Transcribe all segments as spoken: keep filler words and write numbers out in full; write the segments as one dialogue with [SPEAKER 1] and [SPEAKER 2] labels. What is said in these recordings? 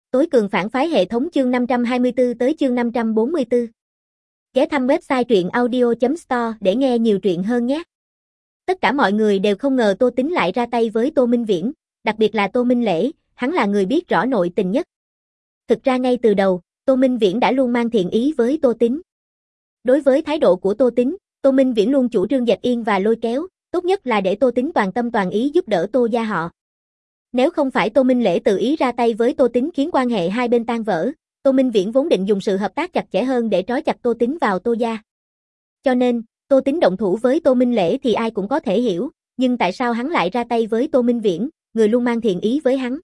[SPEAKER 1] Tối cường phản phái hệ thống chương năm trăm hai mươi tư tới chương năm trăm bốn mươi tư. Ghé thăm website truyện audio chấm store để nghe nhiều truyện hơn nhé. Tất cả mọi người đều không ngờ Tô Tính lại ra tay với Tô Minh Viễn, đặc biệt là Tô Minh Lễ, hắn là người biết rõ nội tình nhất. Thực ra ngay từ đầu, Tô Minh Viễn đã luôn mang thiện ý với Tô Tính. Đối với thái độ của Tô Tính, Tô Minh Viễn luôn chủ trương dẹp yên và lôi kéo, tốt nhất là để Tô Tính toàn tâm toàn ý giúp đỡ Tô gia họ. Nếu không phải Tô Minh Lễ tự ý ra tay với Tô Tính khiến quan hệ hai bên tan vỡ, Tô Minh Viễn vốn định dùng sự hợp tác chặt chẽ hơn để trói chặt Tô Tính vào Tô gia. Cho nên, Tô Tính động thủ với Tô Minh Lễ thì ai cũng có thể hiểu, nhưng tại sao hắn lại ra tay với Tô Minh Viễn, người luôn mang thiện ý với hắn?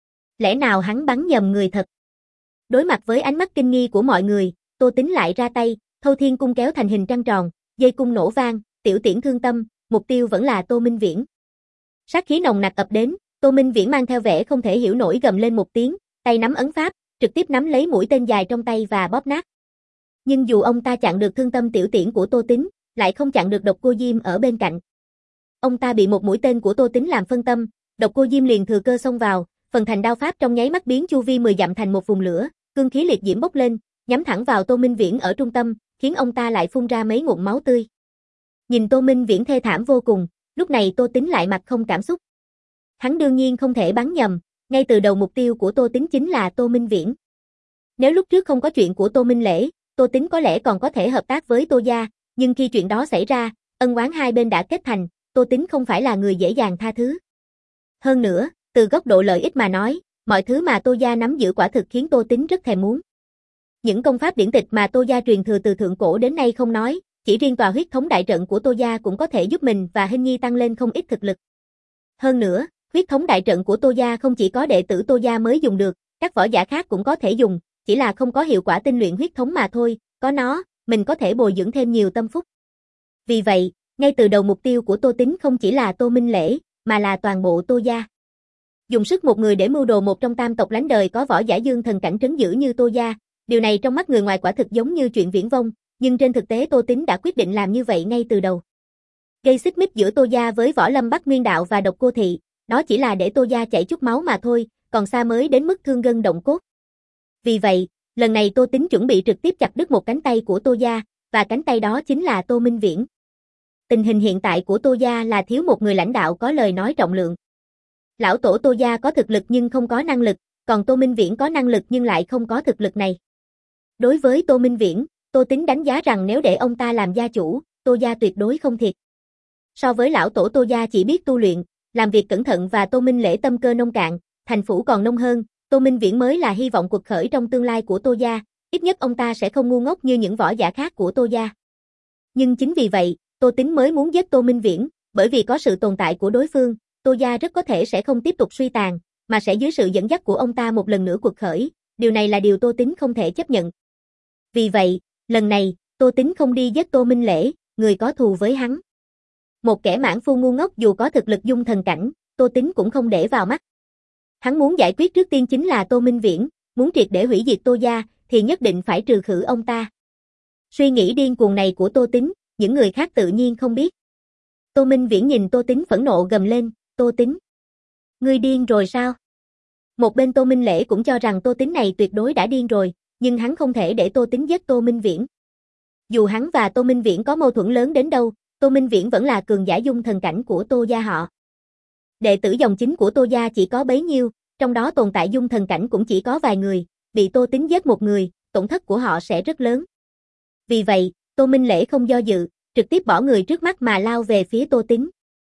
[SPEAKER 1] Lẽ nào hắn bắn nhầm người thật? Đối mặt với ánh mắt kinh nghi của mọi người, Tô Tính lại ra tay, Thâu Thiên cung kéo thành hình trăng tròn, dây cung nổ vang, tiểu tiễn thương tâm, mục tiêu vẫn là Tô Minh Viễn. Sát khí nồng nặc ập đến, Tô Minh Viễn mang theo vẻ không thể hiểu nổi gầm lên một tiếng, tay nắm ấn pháp, trực tiếp nắm lấy mũi tên dài trong tay và bóp nát. Nhưng dù ông ta chặn được thương tâm tiểu tiễn của Tô Tính, lại không chặn được Độc Cô Diêm ở bên cạnh. Ông ta bị một mũi tên của Tô Tính làm phân tâm, Độc Cô Diêm liền thừa cơ xông vào, phần thành đao pháp trong nháy mắt biến chu vi mười dặm thành một vùng lửa, cương khí liệt diễm bốc lên, nhắm thẳng vào Tô Minh Viễn ở trung tâm, khiến ông ta lại phun ra mấy ngụm máu tươi. Nhìn Tô Minh Viễn thê thảm vô cùng, lúc này Tô Tính lại mặt không cảm xúc. Hắn đương nhiên không thể bắn nhầm, ngay từ đầu mục tiêu của Tô Tính chính là Tô Minh Viễn. Nếu lúc trước không có chuyện của Tô Minh Lễ, Tô Tính có lẽ còn có thể hợp tác với Tô gia, nhưng khi chuyện đó xảy ra, ân oán hai bên đã kết thành, Tô Tính không phải là người dễ dàng tha thứ. Hơn nữa, từ góc độ lợi ích mà nói, mọi thứ mà Tô gia nắm giữ quả thực khiến Tô Tính rất thèm muốn. Những công pháp điển tịch mà Tô gia truyền thừa từ thượng cổ đến nay không nói, chỉ riêng tòa huyết thống đại trận của Tô gia cũng có thể giúp mình và Hinh Nhi tăng lên không ít thực lực. Hơn nữa, huyết thống đại trận của Tô gia không chỉ có đệ tử Tô gia mới dùng được, các võ giả khác cũng có thể dùng, chỉ là không có hiệu quả tinh luyện huyết thống mà thôi, có nó, mình có thể bồi dưỡng thêm nhiều tâm phúc. Vì vậy, ngay từ đầu mục tiêu của Tô Tính không chỉ là Tô Minh Lễ, mà là toàn bộ Tô gia. Dùng sức một người để mưu đồ một trong tam tộc lánh đời có võ giả dương thần cảnh trấn giữ như Tô gia, điều này trong mắt người ngoài quả thực giống như chuyện viển vông, nhưng trên thực tế Tô Tính đã quyết định làm như vậy ngay từ đầu. Gây xích mích giữa Tô gia với Võ Lâm Bắc Nguyên Đạo và Độc Cô thị, đó chỉ là để Tô gia chảy chút máu mà thôi, còn xa mới đến mức thương gân động cốt. Vì vậy, lần này Tô Tính chuẩn bị trực tiếp chặt đứt một cánh tay của Tô gia, và cánh tay đó chính là Tô Minh Viễn. Tình hình hiện tại của Tô gia là thiếu một người lãnh đạo có lời nói trọng lượng. Lão tổ Tô gia có thực lực nhưng không có năng lực, còn Tô Minh Viễn có năng lực nhưng lại không có thực lực này. Đối với Tô Minh Viễn, Tô Tính đánh giá rằng nếu để ông ta làm gia chủ, Tô gia tuyệt đối không thiệt. So với lão tổ Tô gia chỉ biết tu luyện, làm việc cẩn thận và Tô Minh Lễ tâm cơ nông cạn, thành phủ còn nông hơn, Tô Minh Viễn mới là hy vọng cuộc khởi trong tương lai của Tô gia, ít nhất ông ta sẽ không ngu ngốc như những võ giả khác của Tô gia. Nhưng chính vì vậy, Tô Tính mới muốn giết Tô Minh Viễn, bởi vì có sự tồn tại của đối phương, Tô gia rất có thể sẽ không tiếp tục suy tàn, mà sẽ dưới sự dẫn dắt của ông ta một lần nữa cuộc khởi, điều này là điều Tô Tính không thể chấp nhận. Vì vậy, lần này, Tô Tính không đi giết Tô Minh Lễ, người có thù với hắn. Một kẻ mãn phu ngu ngốc dù có thực lực dung thần cảnh, Tô Tính cũng không để vào mắt. Hắn muốn giải quyết trước tiên chính là Tô Minh Viễn, muốn triệt để hủy diệt Tô gia, thì nhất định phải trừ khử ông ta. Suy nghĩ điên cuồng này của Tô Tính, những người khác tự nhiên không biết. Tô Minh Viễn nhìn Tô Tính phẫn nộ gầm lên, Tô Tính. Ngươi điên rồi sao? Một bên Tô Minh Lễ cũng cho rằng Tô Tính này tuyệt đối đã điên rồi, nhưng hắn không thể để Tô Tính giết Tô Minh Viễn. Dù hắn và Tô Minh Viễn có mâu thuẫn lớn đến đâu, Tô Minh Viễn vẫn là cường giả dung thần cảnh của Tô gia họ. Đệ tử dòng chính của Tô gia chỉ có bấy nhiêu, trong đó tồn tại dung thần cảnh cũng chỉ có vài người, bị Tô Tính giết một người, tổn thất của họ sẽ rất lớn. Vì vậy, Tô Minh Lễ không do dự, trực tiếp bỏ người trước mắt mà lao về phía Tô Tính.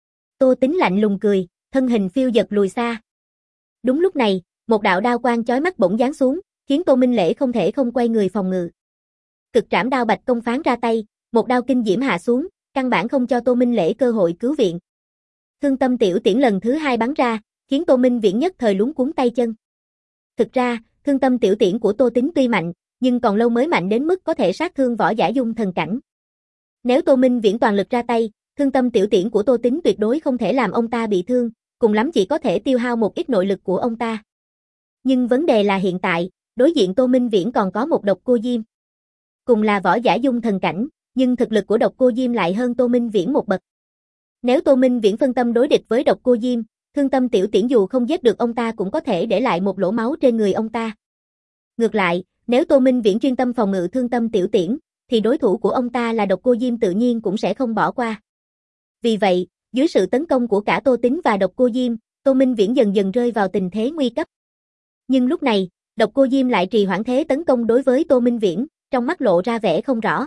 [SPEAKER 1] Tô Tính lạnh lùng cười, thân hình phiêu dật lùi xa. Đúng lúc này, một đạo đao quang chói mắt bỗng giáng xuống, khiến Tô Minh Lễ không thể không quay người phòng ngự. Cực trảm đao bạch công phán ra tay, một đao kinh diễm hạ xuống, căn bản không cho Tô Minh Lễ cơ hội cứu viện. Thương tâm tiểu tiễn lần thứ hai bắn ra, khiến Tô Minh Viễn nhất thời luống cuống tay chân. Thực ra, thương tâm tiểu tiễn của Tô Tính tuy mạnh, nhưng còn lâu mới mạnh đến mức có thể sát thương võ giả dung thần cảnh. Nếu Tô Minh Viễn toàn lực ra tay, thương tâm tiểu tiễn của Tô Tính tuyệt đối không thể làm ông ta bị thương, cùng lắm chỉ có thể tiêu hao một ít nội lực của ông ta. Nhưng vấn đề là hiện tại, đối diện Tô Minh Viễn còn có một Độc Cô Diêm. Cùng là võ giả dung thần cảnh, nhưng thực lực của Độc Cô Diêm lại hơn Tô Minh Viễn một bậc. Nếu Tô Minh Viễn phân tâm đối địch với Độc Cô Diêm, Thương Tâm Tiểu Tiễn dù không giết được ông ta cũng có thể để lại một lỗ máu trên người ông ta. Ngược lại, nếu Tô Minh Viễn chuyên tâm phòng ngự Thương Tâm Tiểu Tiễn, thì đối thủ của ông ta là Độc Cô Diêm tự nhiên cũng sẽ không bỏ qua. Vì vậy, dưới sự tấn công của cả Tô Tính và Độc Cô Diêm, Tô Minh Viễn dần dần rơi vào tình thế nguy cấp. Nhưng lúc này, Độc Cô Diêm lại trì hoãn thế tấn công đối với Tô Minh Viễn, trong mắt lộ ra vẻ không rõ.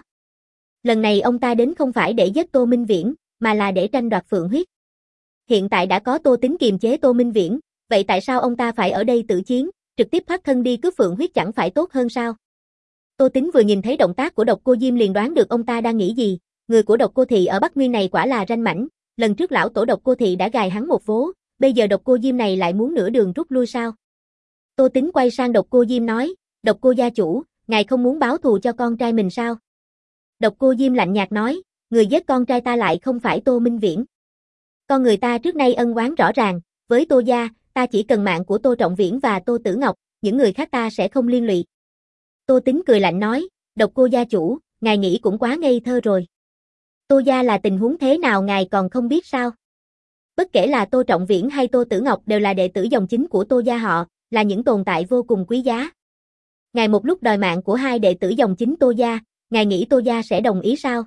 [SPEAKER 1] Lần này ông ta đến không phải để giết Tô Minh Viễn, mà là để tranh đoạt Phượng huyết. Hiện tại đã có Tô Tính kiềm chế Tô Minh Viễn, vậy tại sao ông ta phải ở đây tự chiến, trực tiếp thoát thân đi cướp Phượng huyết chẳng phải tốt hơn sao? Tô Tính vừa nhìn thấy động tác của Độc Cô Diêm liền đoán được ông ta đang nghĩ gì, người của Độc Cô Thị ở Bắc Nguyên này quả là ranh mãnh, lần trước lão tổ Độc Cô Thị đã gài hắn một vố, bây giờ Độc Cô Diêm này lại muốn nửa đường rút lui sao? Tô Tính quay sang Độc Cô Diêm nói, Độc Cô gia chủ, ngài không muốn báo thù cho con trai mình sao? Độc Cô Diêm lạnh nhạt nói, người giết con trai ta lại không phải Tô Minh Viễn. Con người ta trước nay ân oán rõ ràng, với Tô gia, ta chỉ cần mạng của Tô Trọng Viễn và Tô Tử Ngọc, những người khác ta sẽ không liên lụy. Tô Tính cười lạnh nói, Độc Cô gia chủ, ngài nghĩ cũng quá ngây thơ rồi. Tô gia là tình huống thế nào ngài còn không biết sao? Bất kể là Tô Trọng Viễn hay Tô Tử Ngọc đều là đệ tử dòng chính của Tô gia họ, là những tồn tại vô cùng quý giá. Ngài một lúc đòi mạng của hai đệ tử dòng chính Tô gia, ngài nghĩ Tô gia sẽ đồng ý sao?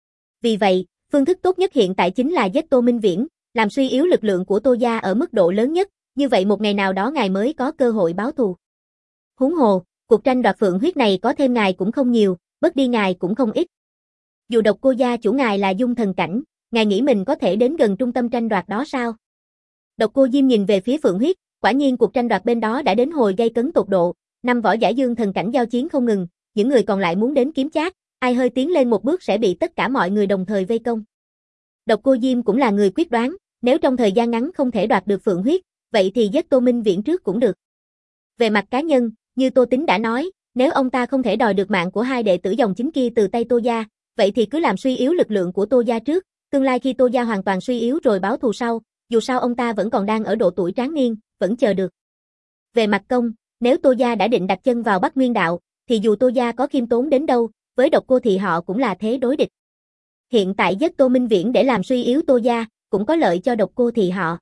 [SPEAKER 1] Vì vậy, phương thức tốt nhất hiện tại chính là giết Tô Minh Viễn, làm suy yếu lực lượng của Tô gia ở mức độ lớn nhất, như vậy một ngày nào đó ngài mới có cơ hội báo thù. Huống hồ, cuộc tranh đoạt Phượng huyết này có thêm ngài cũng không nhiều, mất đi ngài cũng không ít. Dù Độc Cô gia chủ ngài là dung thần cảnh, ngài nghĩ mình có thể đến gần trung tâm tranh đoạt đó sao? Độc Cô Diêm nhìn về phía Phượng huyết, quả nhiên cuộc tranh đoạt bên đó đã đến hồi gay cấn tột độ, năm võ giả dương thần cảnh giao chiến không ngừng, những người còn lại muốn đến kiếm chác, ai hơi tiến lên một bước sẽ bị tất cả mọi người đồng thời vây công. Độc Cô Diêm cũng là người quyết đoán, nếu trong thời gian ngắn không thể đoạt được Phượng huyết, vậy thì giết Tô Minh Viễn trước cũng được. Về mặt cá nhân, như Tô Tính đã nói, nếu ông ta không thể đòi được mạng của hai đệ tử dòng chính kia từ tay Tô gia, vậy thì cứ làm suy yếu lực lượng của Tô gia trước, tương lai khi Tô gia hoàn toàn suy yếu rồi báo thù sau, dù sao ông ta vẫn còn đang ở độ tuổi tráng niên, vẫn chờ được. Về mặt công, nếu Tô gia đã định đặt chân vào Bắc Nguyên đạo, thì dù Tô gia có khiêm tốn đến đâu, với Độc Cô Thị họ cũng là thế đối địch. Hiện tại giết Tô Minh Viễn để làm suy yếu Tô gia, cũng có lợi cho Độc Cô Thị họ.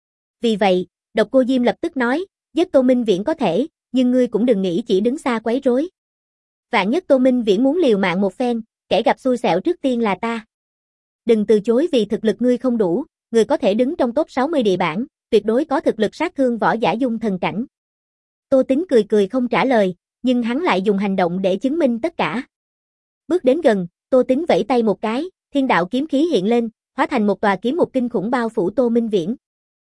[SPEAKER 1] Vì vậy, Độc Cô Diêm lập tức nói, giết Tô Minh Viễn có thể, nhưng ngươi cũng đừng nghĩ chỉ đứng xa quấy rối. Vạn nhất Tô Minh Viễn muốn liều mạng một phen, kẻ gặp xui xẻo trước tiên là ta. Đừng từ chối vì thực lực ngươi không đủ, ngươi có thể đứng trong top sáu mươi địa bảng, tuyệt đối có thực lực sát thương võ giả dung thần cảnh. Tô Tính cười cười không trả lời, nhưng hắn lại dùng hành động để chứng minh tất cả. Bước đến gần, Tô Tính vẫy tay một cái, thiên đạo kiếm khí hiện lên, hóa thành một tòa kiếm một kinh khủng bao phủ Tô Minh Viễn.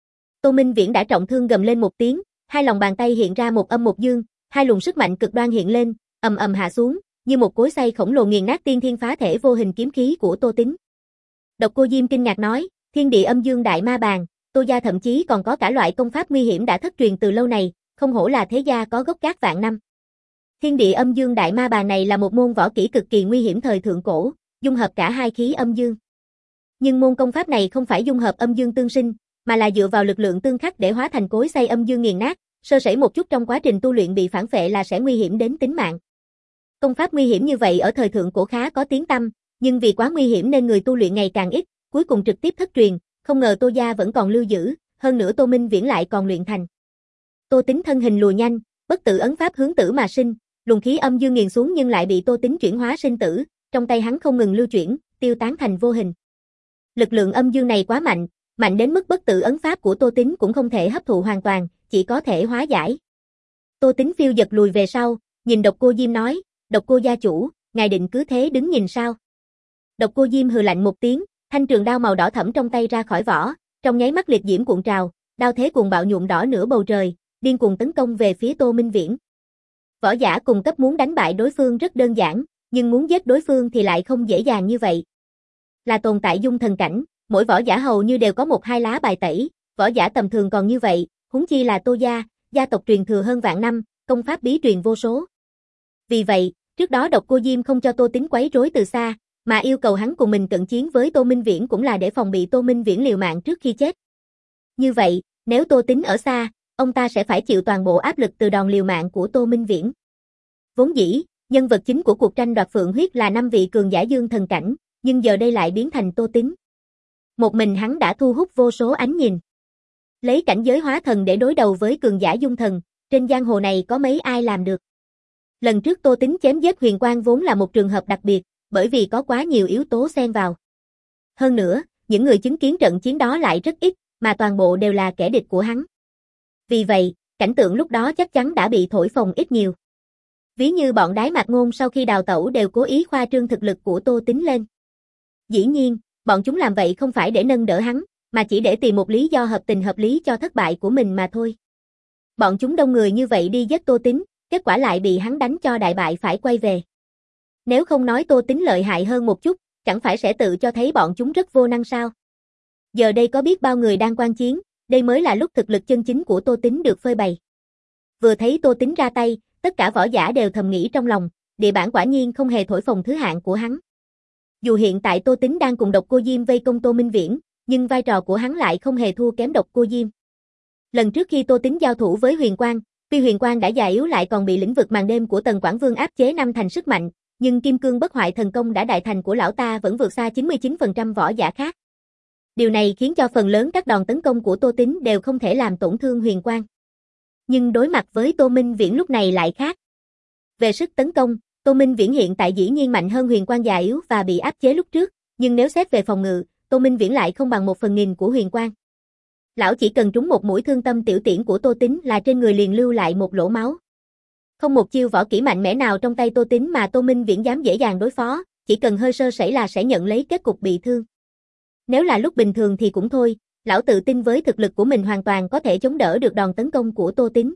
[SPEAKER 1] Tô Minh Viễn đã trọng thương gầm lên một tiếng, hai lòng bàn tay hiện ra một âm một dương, hai luồng sức mạnh cực đoan hiện lên, ầm ầm hạ xuống, như một cối xay khổng lồ nghiền nát tiên thiên phá thể vô hình kiếm khí của Tô Tính. Độc Cô Diêm kinh ngạc nói, thiên địa âm dương đại ma bàn, Tô gia thậm chí còn có cả loại công pháp nguy hiểm đã thất truyền từ lâu này, không hổ là thế gia có gốc gác vạn năm. Thiên địa âm dương đại ma bàn này là một môn võ kỹ cực kỳ nguy hiểm thời thượng cổ, dung hợp cả hai khí âm dương. Nhưng môn công pháp này không phải dung hợp âm dương tương sinh, mà là dựa vào lực lượng tương khắc để hóa thành cối xay âm dương nghiền nát, sơ sẩy một chút trong quá trình tu luyện bị phản phệ là sẽ nguy hiểm đến tính mạng. Công pháp nguy hiểm như vậy ở thời thượng cổ khá có tiếng tăm, nhưng vì quá nguy hiểm nên người tu luyện ngày càng ít, cuối cùng trực tiếp thất truyền, không ngờ Tô gia vẫn còn lưu giữ, hơn nữa Tô Minh Viễn lại còn luyện thành. Tô Tính thân hình lùi nhanh, bất tử ấn pháp hướng tử mà sinh, luồng khí âm dương nghiền xuống nhưng lại bị Tô Tính chuyển hóa sinh tử, trong tay hắn không ngừng lưu chuyển, tiêu tán thành vô hình. Lực lượng âm dương này quá mạnh, mạnh đến mức bất tử ấn pháp của Tô Tính cũng không thể hấp thụ hoàn toàn, chỉ có thể hóa giải. Tô Tính phiêu giật lùi về sau, nhìn Độc Cô Diêm nói, Độc Cô gia chủ, ngài định cứ thế đứng nhìn sao? Độc Cô Diêm hừ lạnh một tiếng, thanh trường đao màu đỏ thẫm trong tay ra khỏi vỏ, trong nháy mắt liệt diễm cuộn trào, đao thế cuồng bạo nhuộm đỏ nửa bầu trời, điên cuồng tấn công về phía Tô Minh Viễn. Võ giả cùng cấp muốn đánh bại đối phương rất đơn giản, nhưng muốn giết đối phương thì lại không dễ dàng như vậy. Là tồn tại dung thần cảnh, mỗi võ giả hầu như đều có một hai lá bài tẩy, võ giả tầm thường còn như vậy, huống chi là Tô gia, gia tộc truyền thừa hơn vạn năm, công pháp bí truyền vô số. Vì vậy, trước đó Độc Cô Diêm không cho Tô Tính quấy rối từ xa, mà yêu cầu hắn cùng mình cận chiến với Tô Minh Viễn cũng là để phòng bị Tô Minh Viễn liều mạng trước khi chết. Như vậy, nếu Tô Tính ở xa, ông ta sẽ phải chịu toàn bộ áp lực từ đòn liều mạng của Tô Minh Viễn. Vốn dĩ, nhân vật chính của cuộc tranh đoạt Phượng huyết là năm vị cường giả dương thần cảnh, nhưng giờ đây lại biến thành Tô Tính. Một mình hắn đã thu hút vô số ánh nhìn. Lấy cảnh giới hóa thần để đối đầu với cường giả dung thần, trên giang hồ này có mấy ai làm được. Lần trước Tô Tính chém giết Huyền Quang vốn là một trường hợp đặc biệt, bởi vì có quá nhiều yếu tố xen vào. Hơn nữa, những người chứng kiến trận chiến đó lại rất ít, mà toàn bộ đều là kẻ địch của hắn. Vì vậy, cảnh tượng lúc đó chắc chắn đã bị thổi phồng ít nhiều. Ví như bọn Đái Mạc Ngôn sau khi đào tẩu đều cố ý khoa trương thực lực của Tô Tính lên. Dĩ nhiên, bọn chúng làm vậy không phải để nâng đỡ hắn, mà chỉ để tìm một lý do hợp tình hợp lý cho thất bại của mình mà thôi. Bọn chúng đông người như vậy đi giết Tô Tính, kết quả lại bị hắn đánh cho đại bại phải quay về. Nếu không nói Tô Tính lợi hại hơn một chút, chẳng phải sẽ tự cho thấy bọn chúng rất vô năng sao? Giờ đây có biết bao người đang quan chiến, đây mới là lúc thực lực chân chính của Tô Tính được phơi bày. Vừa thấy Tô Tính ra tay, tất cả võ giả đều thầm nghĩ trong lòng, địa bản quả nhiên không hề thổi phồng thứ hạng của hắn. Dù hiện tại Tô Tính đang cùng Độc Cô Diêm vây công Tô Minh Viễn, nhưng vai trò của hắn lại không hề thua kém Độc Cô Diêm. Lần trước khi Tô Tính giao thủ với Huyền Quang, tuy Huyền Quang đã già yếu lại còn bị lĩnh vực màn đêm của Tần Quảng Vương áp chế năm thành sức mạnh, nhưng Kim Cương Bất Hoại thần công đã đại thành của lão ta vẫn vượt xa chín mươi chín phần trăm võ giả khác. Điều này khiến cho phần lớn các đòn tấn công của Tô Tính đều không thể làm tổn thương Huyền Quang. Nhưng đối mặt với Tô Minh Viễn lúc này lại khác. Về sức tấn công, Tô Minh Viễn hiện tại dĩ nhiên mạnh hơn Huyền Quang già yếu và bị áp chế lúc trước, nhưng nếu xét về phòng ngự, Tô Minh Viễn lại không bằng một phần nghìn của Huyền Quang. Lão chỉ cần trúng một mũi thương tâm tiểu tiễn của Tô Tính là trên người liền lưu lại một lỗ máu. Không một chiêu võ kỹ mạnh mẽ nào trong tay Tô Tính mà Tô Minh Viễn dám dễ dàng đối phó, chỉ cần hơi sơ sẩy là sẽ nhận lấy kết cục bị thương. Nếu là lúc bình thường thì cũng thôi, lão tự tin với thực lực của mình hoàn toàn có thể chống đỡ được đòn tấn công của Tô Tính.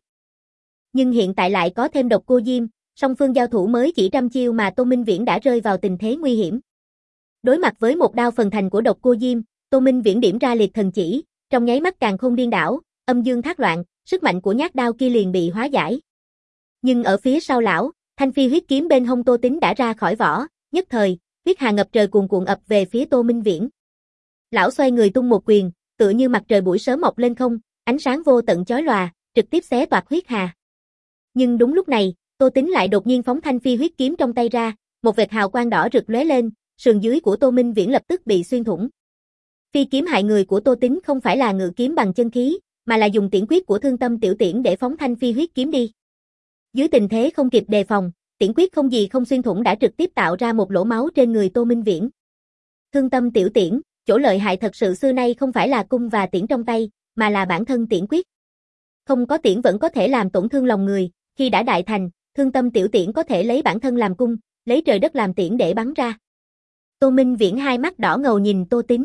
[SPEAKER 1] Nhưng hiện tại lại có thêm Độc Cô Diêm, song phương giao thủ mới chỉ trăm chiêu mà Tô Minh Viễn đã rơi vào tình thế nguy hiểm. Đối mặt với một đao phần thành của Độc Cô Diêm, Tô Minh Viễn điểm ra liệt thần chỉ, trong nháy mắt càn khôn điên đảo, âm dương thác loạn, sức mạnh của nhát đao kia liền bị hóa giải. Nhưng ở phía sau lão, thanh phi huyết kiếm bên hông Tô Tính đã ra khỏi vỏ, nhất thời, huyết hà ngập trời cuồn cuộn ập về phía Tô Minh Viễn. Lão xoay người tung một quyền, tựa như mặt trời buổi sớm mọc lên không, ánh sáng vô tận chói lòa, trực tiếp xé toạc huyết hà. Nhưng đúng lúc này, Tô Tính lại đột nhiên phóng thanh phi huyết kiếm trong tay ra, một vệt hào quang đỏ rực lóe lên, sườn dưới của Tô Minh Viễn lập tức bị xuyên thủng. Phi kiếm hại người của Tô Tính không phải là ngự kiếm bằng chân khí, mà là dùng tiễn quyết của Thương Tâm tiểu tiễn để phóng thanh phi huyết kiếm đi. Dưới tình thế không kịp đề phòng, tiễn quyết không gì không xuyên thủng đã trực tiếp tạo ra một lỗ máu trên người Tô Minh Viễn. Thương Tâm tiểu tiễn, chỗ lợi hại thật sự xưa nay không phải là cung và tiễn trong tay, mà là bản thân tiễn quyết. Không có tiễn vẫn có thể làm tổn thương lòng người, khi đã đại thành, Thương Tâm tiểu tiễn có thể lấy bản thân làm cung, lấy trời đất làm tiễn để bắn ra. Tô Minh Viễn hai mắt đỏ ngầu nhìn Tô Tính.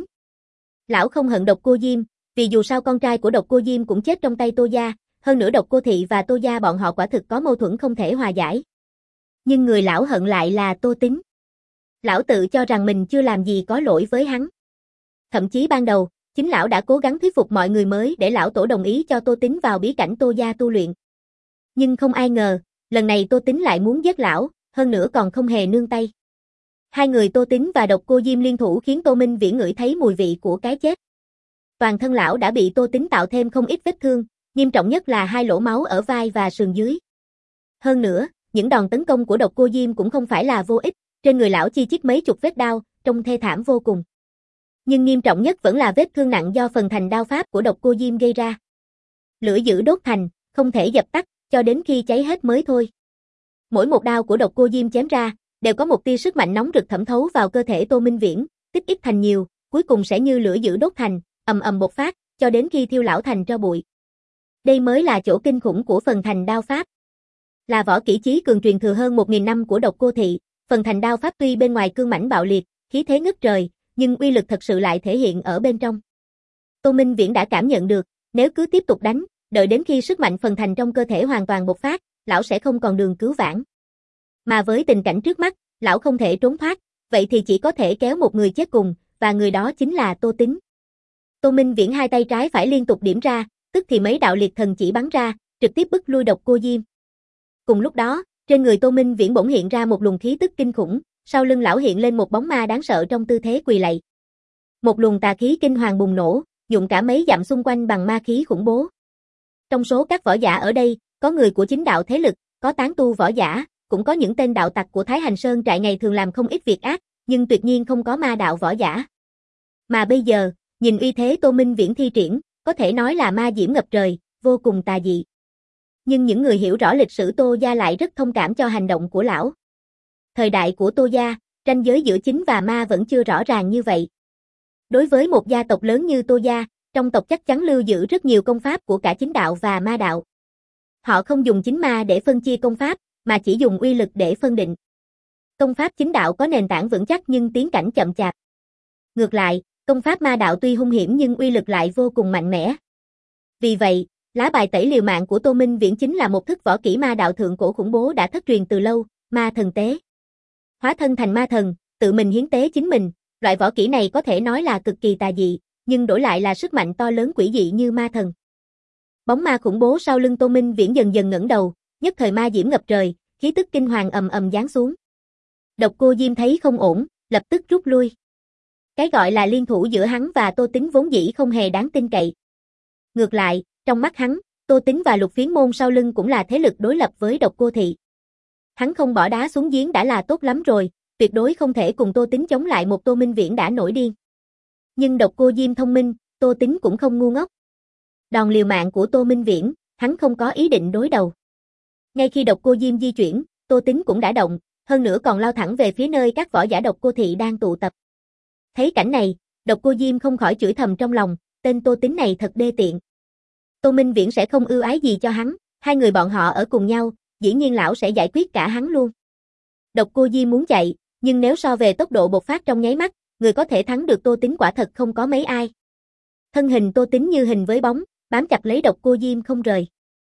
[SPEAKER 1] Lão không hận Độc Cô Diêm, vì dù sao con trai của Độc Cô Diêm cũng chết trong tay Tô gia, hơn nữa Độc Cô thị và Tô gia bọn họ quả thực có mâu thuẫn không thể hòa giải. Nhưng người lão hận lại là Tô Tính. Lão tự cho rằng mình chưa làm gì có lỗi với hắn. Thậm chí ban đầu, chính lão đã cố gắng thuyết phục mọi người mới để lão tổ đồng ý cho Tô Tính vào bí cảnh Tô gia tu luyện. Nhưng không ai ngờ, lần này Tô Tính lại muốn giết lão, hơn nữa còn không hề nương tay. Hai người Tô Tính và Độc Cô Diêm liên thủ khiến Tô Minh Viễn ngửi thấy mùi vị của cái chết. Toàn thân lão đã bị Tô Tính tạo thêm không ít vết thương, nghiêm trọng nhất là hai lỗ máu ở vai và sườn dưới. Hơn nữa, những đòn tấn công của Độc Cô Diêm cũng không phải là vô ích, trên người lão chi chít mấy chục vết đao, trông thê thảm vô cùng. Nhưng nghiêm trọng nhất vẫn là vết thương nặng do phần thành đao pháp của Độc Cô Diêm gây ra. Lửa dữ đốt thành, không thể dập tắt, cho đến khi cháy hết mới thôi. Mỗi một đao của Độc Cô Diêm chém ra, đều có một tia sức mạnh nóng rực thẩm thấu vào cơ thể Tô Minh Viễn, tích ít thành nhiều, cuối cùng sẽ như lửa dữ đốt thành, ầm ầm bộc phát, cho đến khi thiêu lão thành tro bụi. Đây mới là chỗ kinh khủng của phần thành đao pháp. Là võ kỹ chí cường truyền thừa hơn một nghìn năm của Độc Cô thị, phần thành đao pháp tuy bên ngoài cương mãnh bạo liệt, khí thế ngất trời, nhưng uy lực thật sự lại thể hiện ở bên trong. Tô Minh Viễn đã cảm nhận được, nếu cứ tiếp tục đánh, đợi đến khi sức mạnh phần thành trong cơ thể hoàn toàn bộc phát, lão sẽ không còn đường cứu vãn. Mà với tình cảnh trước mắt, lão không thể trốn thoát, vậy thì chỉ có thể kéo một người chết cùng, và người đó chính là Tô Tính. Tô Minh Viễn hai tay trái phải liên tục điểm ra, tức thì mấy đạo liệt thần chỉ bắn ra, trực tiếp bức lui Độc Cô Diêm. Cùng lúc đó, trên người Tô Minh Viễn bỗng hiện ra một luồng khí tức kinh khủng, sau lưng lão hiện lên một bóng ma đáng sợ trong tư thế quỳ lạy. Một luồng tà khí kinh hoàng bùng nổ, dụng cả mấy dặm xung quanh bằng ma khí khủng bố. Trong số các võ giả ở đây, có người của chính đạo thế lực, có tán tu võ giả, cũng có những tên đạo tặc của Thái Hành Sơn trại ngày thường làm không ít việc ác, nhưng tuyệt nhiên không có ma đạo võ giả. Mà bây giờ, nhìn uy thế Tô Minh Viễn thi triển, có thể nói là ma diễm ngập trời, vô cùng tà dị. Nhưng những người hiểu rõ lịch sử Tô gia lại rất thông cảm cho hành động của lão. Thời đại của Tô gia, ranh giới giữa chính và ma vẫn chưa rõ ràng như vậy. Đối với một gia tộc lớn như Tô gia, trong tộc chắc chắn lưu giữ rất nhiều công pháp của cả chính đạo và ma đạo. Họ không dùng chính ma để phân chia công pháp, mà chỉ dùng uy lực để phân định. Công pháp chính đạo có nền tảng vững chắc nhưng tiến cảnh chậm chạp. Ngược lại, công pháp ma đạo tuy hung hiểm nhưng uy lực lại vô cùng mạnh mẽ. Vì vậy, lá bài tẩy liều mạng của Tô Minh Viễn chính là một thức võ kỹ ma đạo thượng cổ khủng bố đã thất truyền từ lâu, ma thần tế. Hóa thân thành ma thần, tự mình hiến tế chính mình, loại võ kỹ này có thể nói là cực kỳ tà dị, nhưng đổi lại là sức mạnh to lớn quỷ dị như ma thần. Bóng ma khủng bố sau lưng Tô Minh Viễn dần dần ngẩng đầu, nhất thời ma diễm ngập trời, khí tức kinh hoàng ầm ầm giáng xuống. Độc Cô Diêm thấy không ổn, lập tức rút lui. Cái gọi là liên thủ giữa hắn và Tô Tín vốn dĩ không hề đáng tin cậy. Ngược lại, trong mắt hắn, Tô Tín và Lục Phiến Môn sau lưng cũng là thế lực đối lập với Độc Cô Thị. Hắn không bỏ đá xuống giếng đã là tốt lắm rồi, tuyệt đối không thể cùng Tô Tín chống lại một Tô Minh Viễn đã nổi điên. Nhưng Độc Cô Diêm thông minh, Tô Tín cũng không ngu ngốc. Đòn liều mạng của Tô Minh Viễn, hắn không có ý định đối đầu. Ngay khi Độc Cô Diêm di chuyển, Tô Tín cũng đã động, hơn nữa còn lao thẳng về phía nơi các võ giả Độc Cô Thị đang tụ tập. Thấy cảnh này, Độc Cô Diêm không khỏi chửi thầm trong lòng, tên Tô Tín này thật đê tiện. Tô Minh Viễn sẽ không ưu ái gì cho hắn, hai người bọn họ ở cùng nhau, dĩ nhiên lão sẽ giải quyết cả hắn luôn. Độc Cô Diêm muốn chạy, nhưng nếu so về tốc độ bộc phát trong nháy mắt, người có thể thắng được Tô Tín quả thật không có mấy ai. Thân hình Tô Tín như hình với bóng, bám chặt lấy Độc Cô Diêm không rời.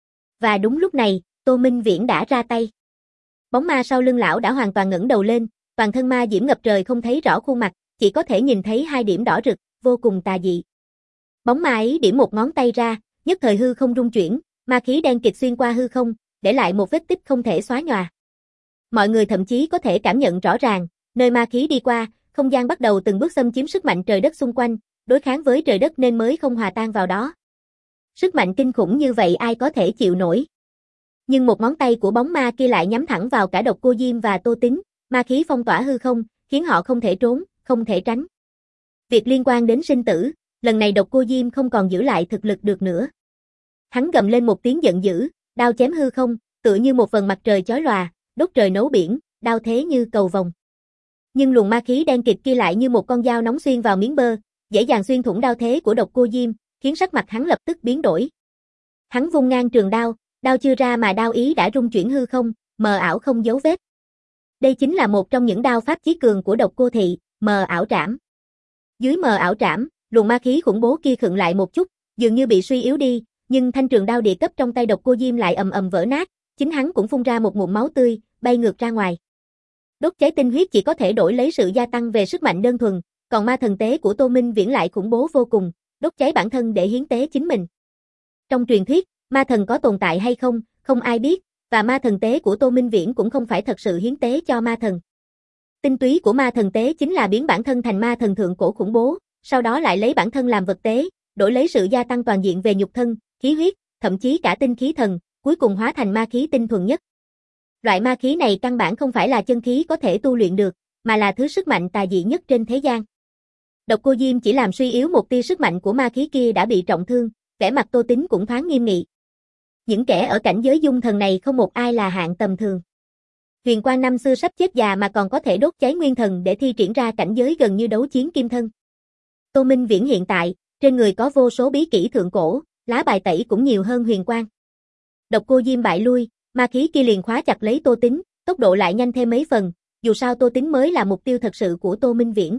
[SPEAKER 1] Và đúng lúc này, Tô Minh Viễn đã ra tay. Bóng ma sau lưng lão đã hoàn toàn ngẩng đầu lên, toàn thân ma diễm ngập trời không thấy rõ khuôn mặt, chỉ có thể nhìn thấy hai điểm đỏ rực, vô cùng tà dị. Bóng ma ấy điểm một ngón tay ra, nhất thời hư không rung chuyển, ma khí đen kịt xuyên qua hư không, để lại một vết tích không thể xóa nhòa. Mọi người thậm chí có thể cảm nhận rõ ràng, nơi ma khí đi qua, không gian bắt đầu từng bước xâm chiếm sức mạnh trời đất xung quanh, đối kháng với trời đất nên mới không hòa tan vào đó. Sức mạnh kinh khủng như vậy ai có thể chịu nổi. Nhưng một ngón tay của bóng ma kia lại nhắm thẳng vào cả Độc Cô Diêm và Tô Tín, ma khí phong tỏa hư không, khiến họ không thể trốn, không thể tránh. Việc liên quan đến sinh tử, lần này Độc Cô Diêm không còn giữ lại thực lực được nữa. Hắn gầm lên một tiếng giận dữ, đao chém hư không, tựa như một vầng mặt trời chói lòa, đốt trời nấu biển, đao thế như cầu vồng. Nhưng luồng ma khí đen kịt kia lại như một con dao nóng xuyên vào miếng bơ, dễ dàng xuyên thủng đao thế của Độc Cô Diêm, khiến sắc mặt hắn lập tức biến đổi. Hắn vung ngang trường đao, đao chưa ra mà đao ý đã rung chuyển hư không, mờ ảo không dấu vết. Đây chính là một trong những đao pháp chí cường của Độc Cô Thị, mờ ảo trảm. Dưới mờ ảo trảm, luồng ma khí khủng bố kia khựng lại một chút, dường như bị suy yếu đi, nhưng thanh trường đao địa cấp trong tay Độc Cô Diêm lại ầm ầm vỡ nát, chính hắn cũng phun ra một ngụm máu tươi, bay ngược ra ngoài. Đốt cháy tinh huyết chỉ có thể đổi lấy sự gia tăng về sức mạnh đơn thuần, còn ma thần tế của Tô Minh Viễn lại khủng bố vô cùng, đốt cháy bản thân để hiến tế chính mình. Trong truyền thuyết, ma thần có tồn tại hay không, không ai biết, và ma thần tế của Tô Minh Viễn cũng không phải thật sự hiến tế cho ma thần. Tinh túy của ma thần tế chính là biến bản thân thành ma thần thượng cổ khủng bố, sau đó lại lấy bản thân làm vật tế, đổi lấy sự gia tăng toàn diện về nhục thân, khí huyết, thậm chí cả tinh khí thần, cuối cùng hóa thành ma khí tinh thuần nhất. Loại ma khí này căn bản không phải là chân khí có thể tu luyện được, mà là thứ sức mạnh tà dị nhất trên thế gian. Độc Cô Diêm chỉ làm suy yếu một tia sức mạnh của ma khí kia đã bị trọng thương, vẻ mặt Tô Tín cũng thoáng nghiêm nghị. Những kẻ ở cảnh giới dung thần này không một ai là hạng tầm thường. Huyền Quang năm xưa sắp chết già mà còn có thể đốt cháy nguyên thần để thi triển ra cảnh giới gần như đấu chiến kim thân. Tô Minh Viễn hiện tại, trên người có vô số bí kỹ thượng cổ, lá bài tẩy cũng nhiều hơn Huyền Quang. Độc Cô Diêm bại lui, ma khí kia liền khóa chặt lấy Tô Tín, tốc độ lại nhanh thêm mấy phần, dù sao Tô Tín mới là mục tiêu thật sự của Tô Minh Viễn.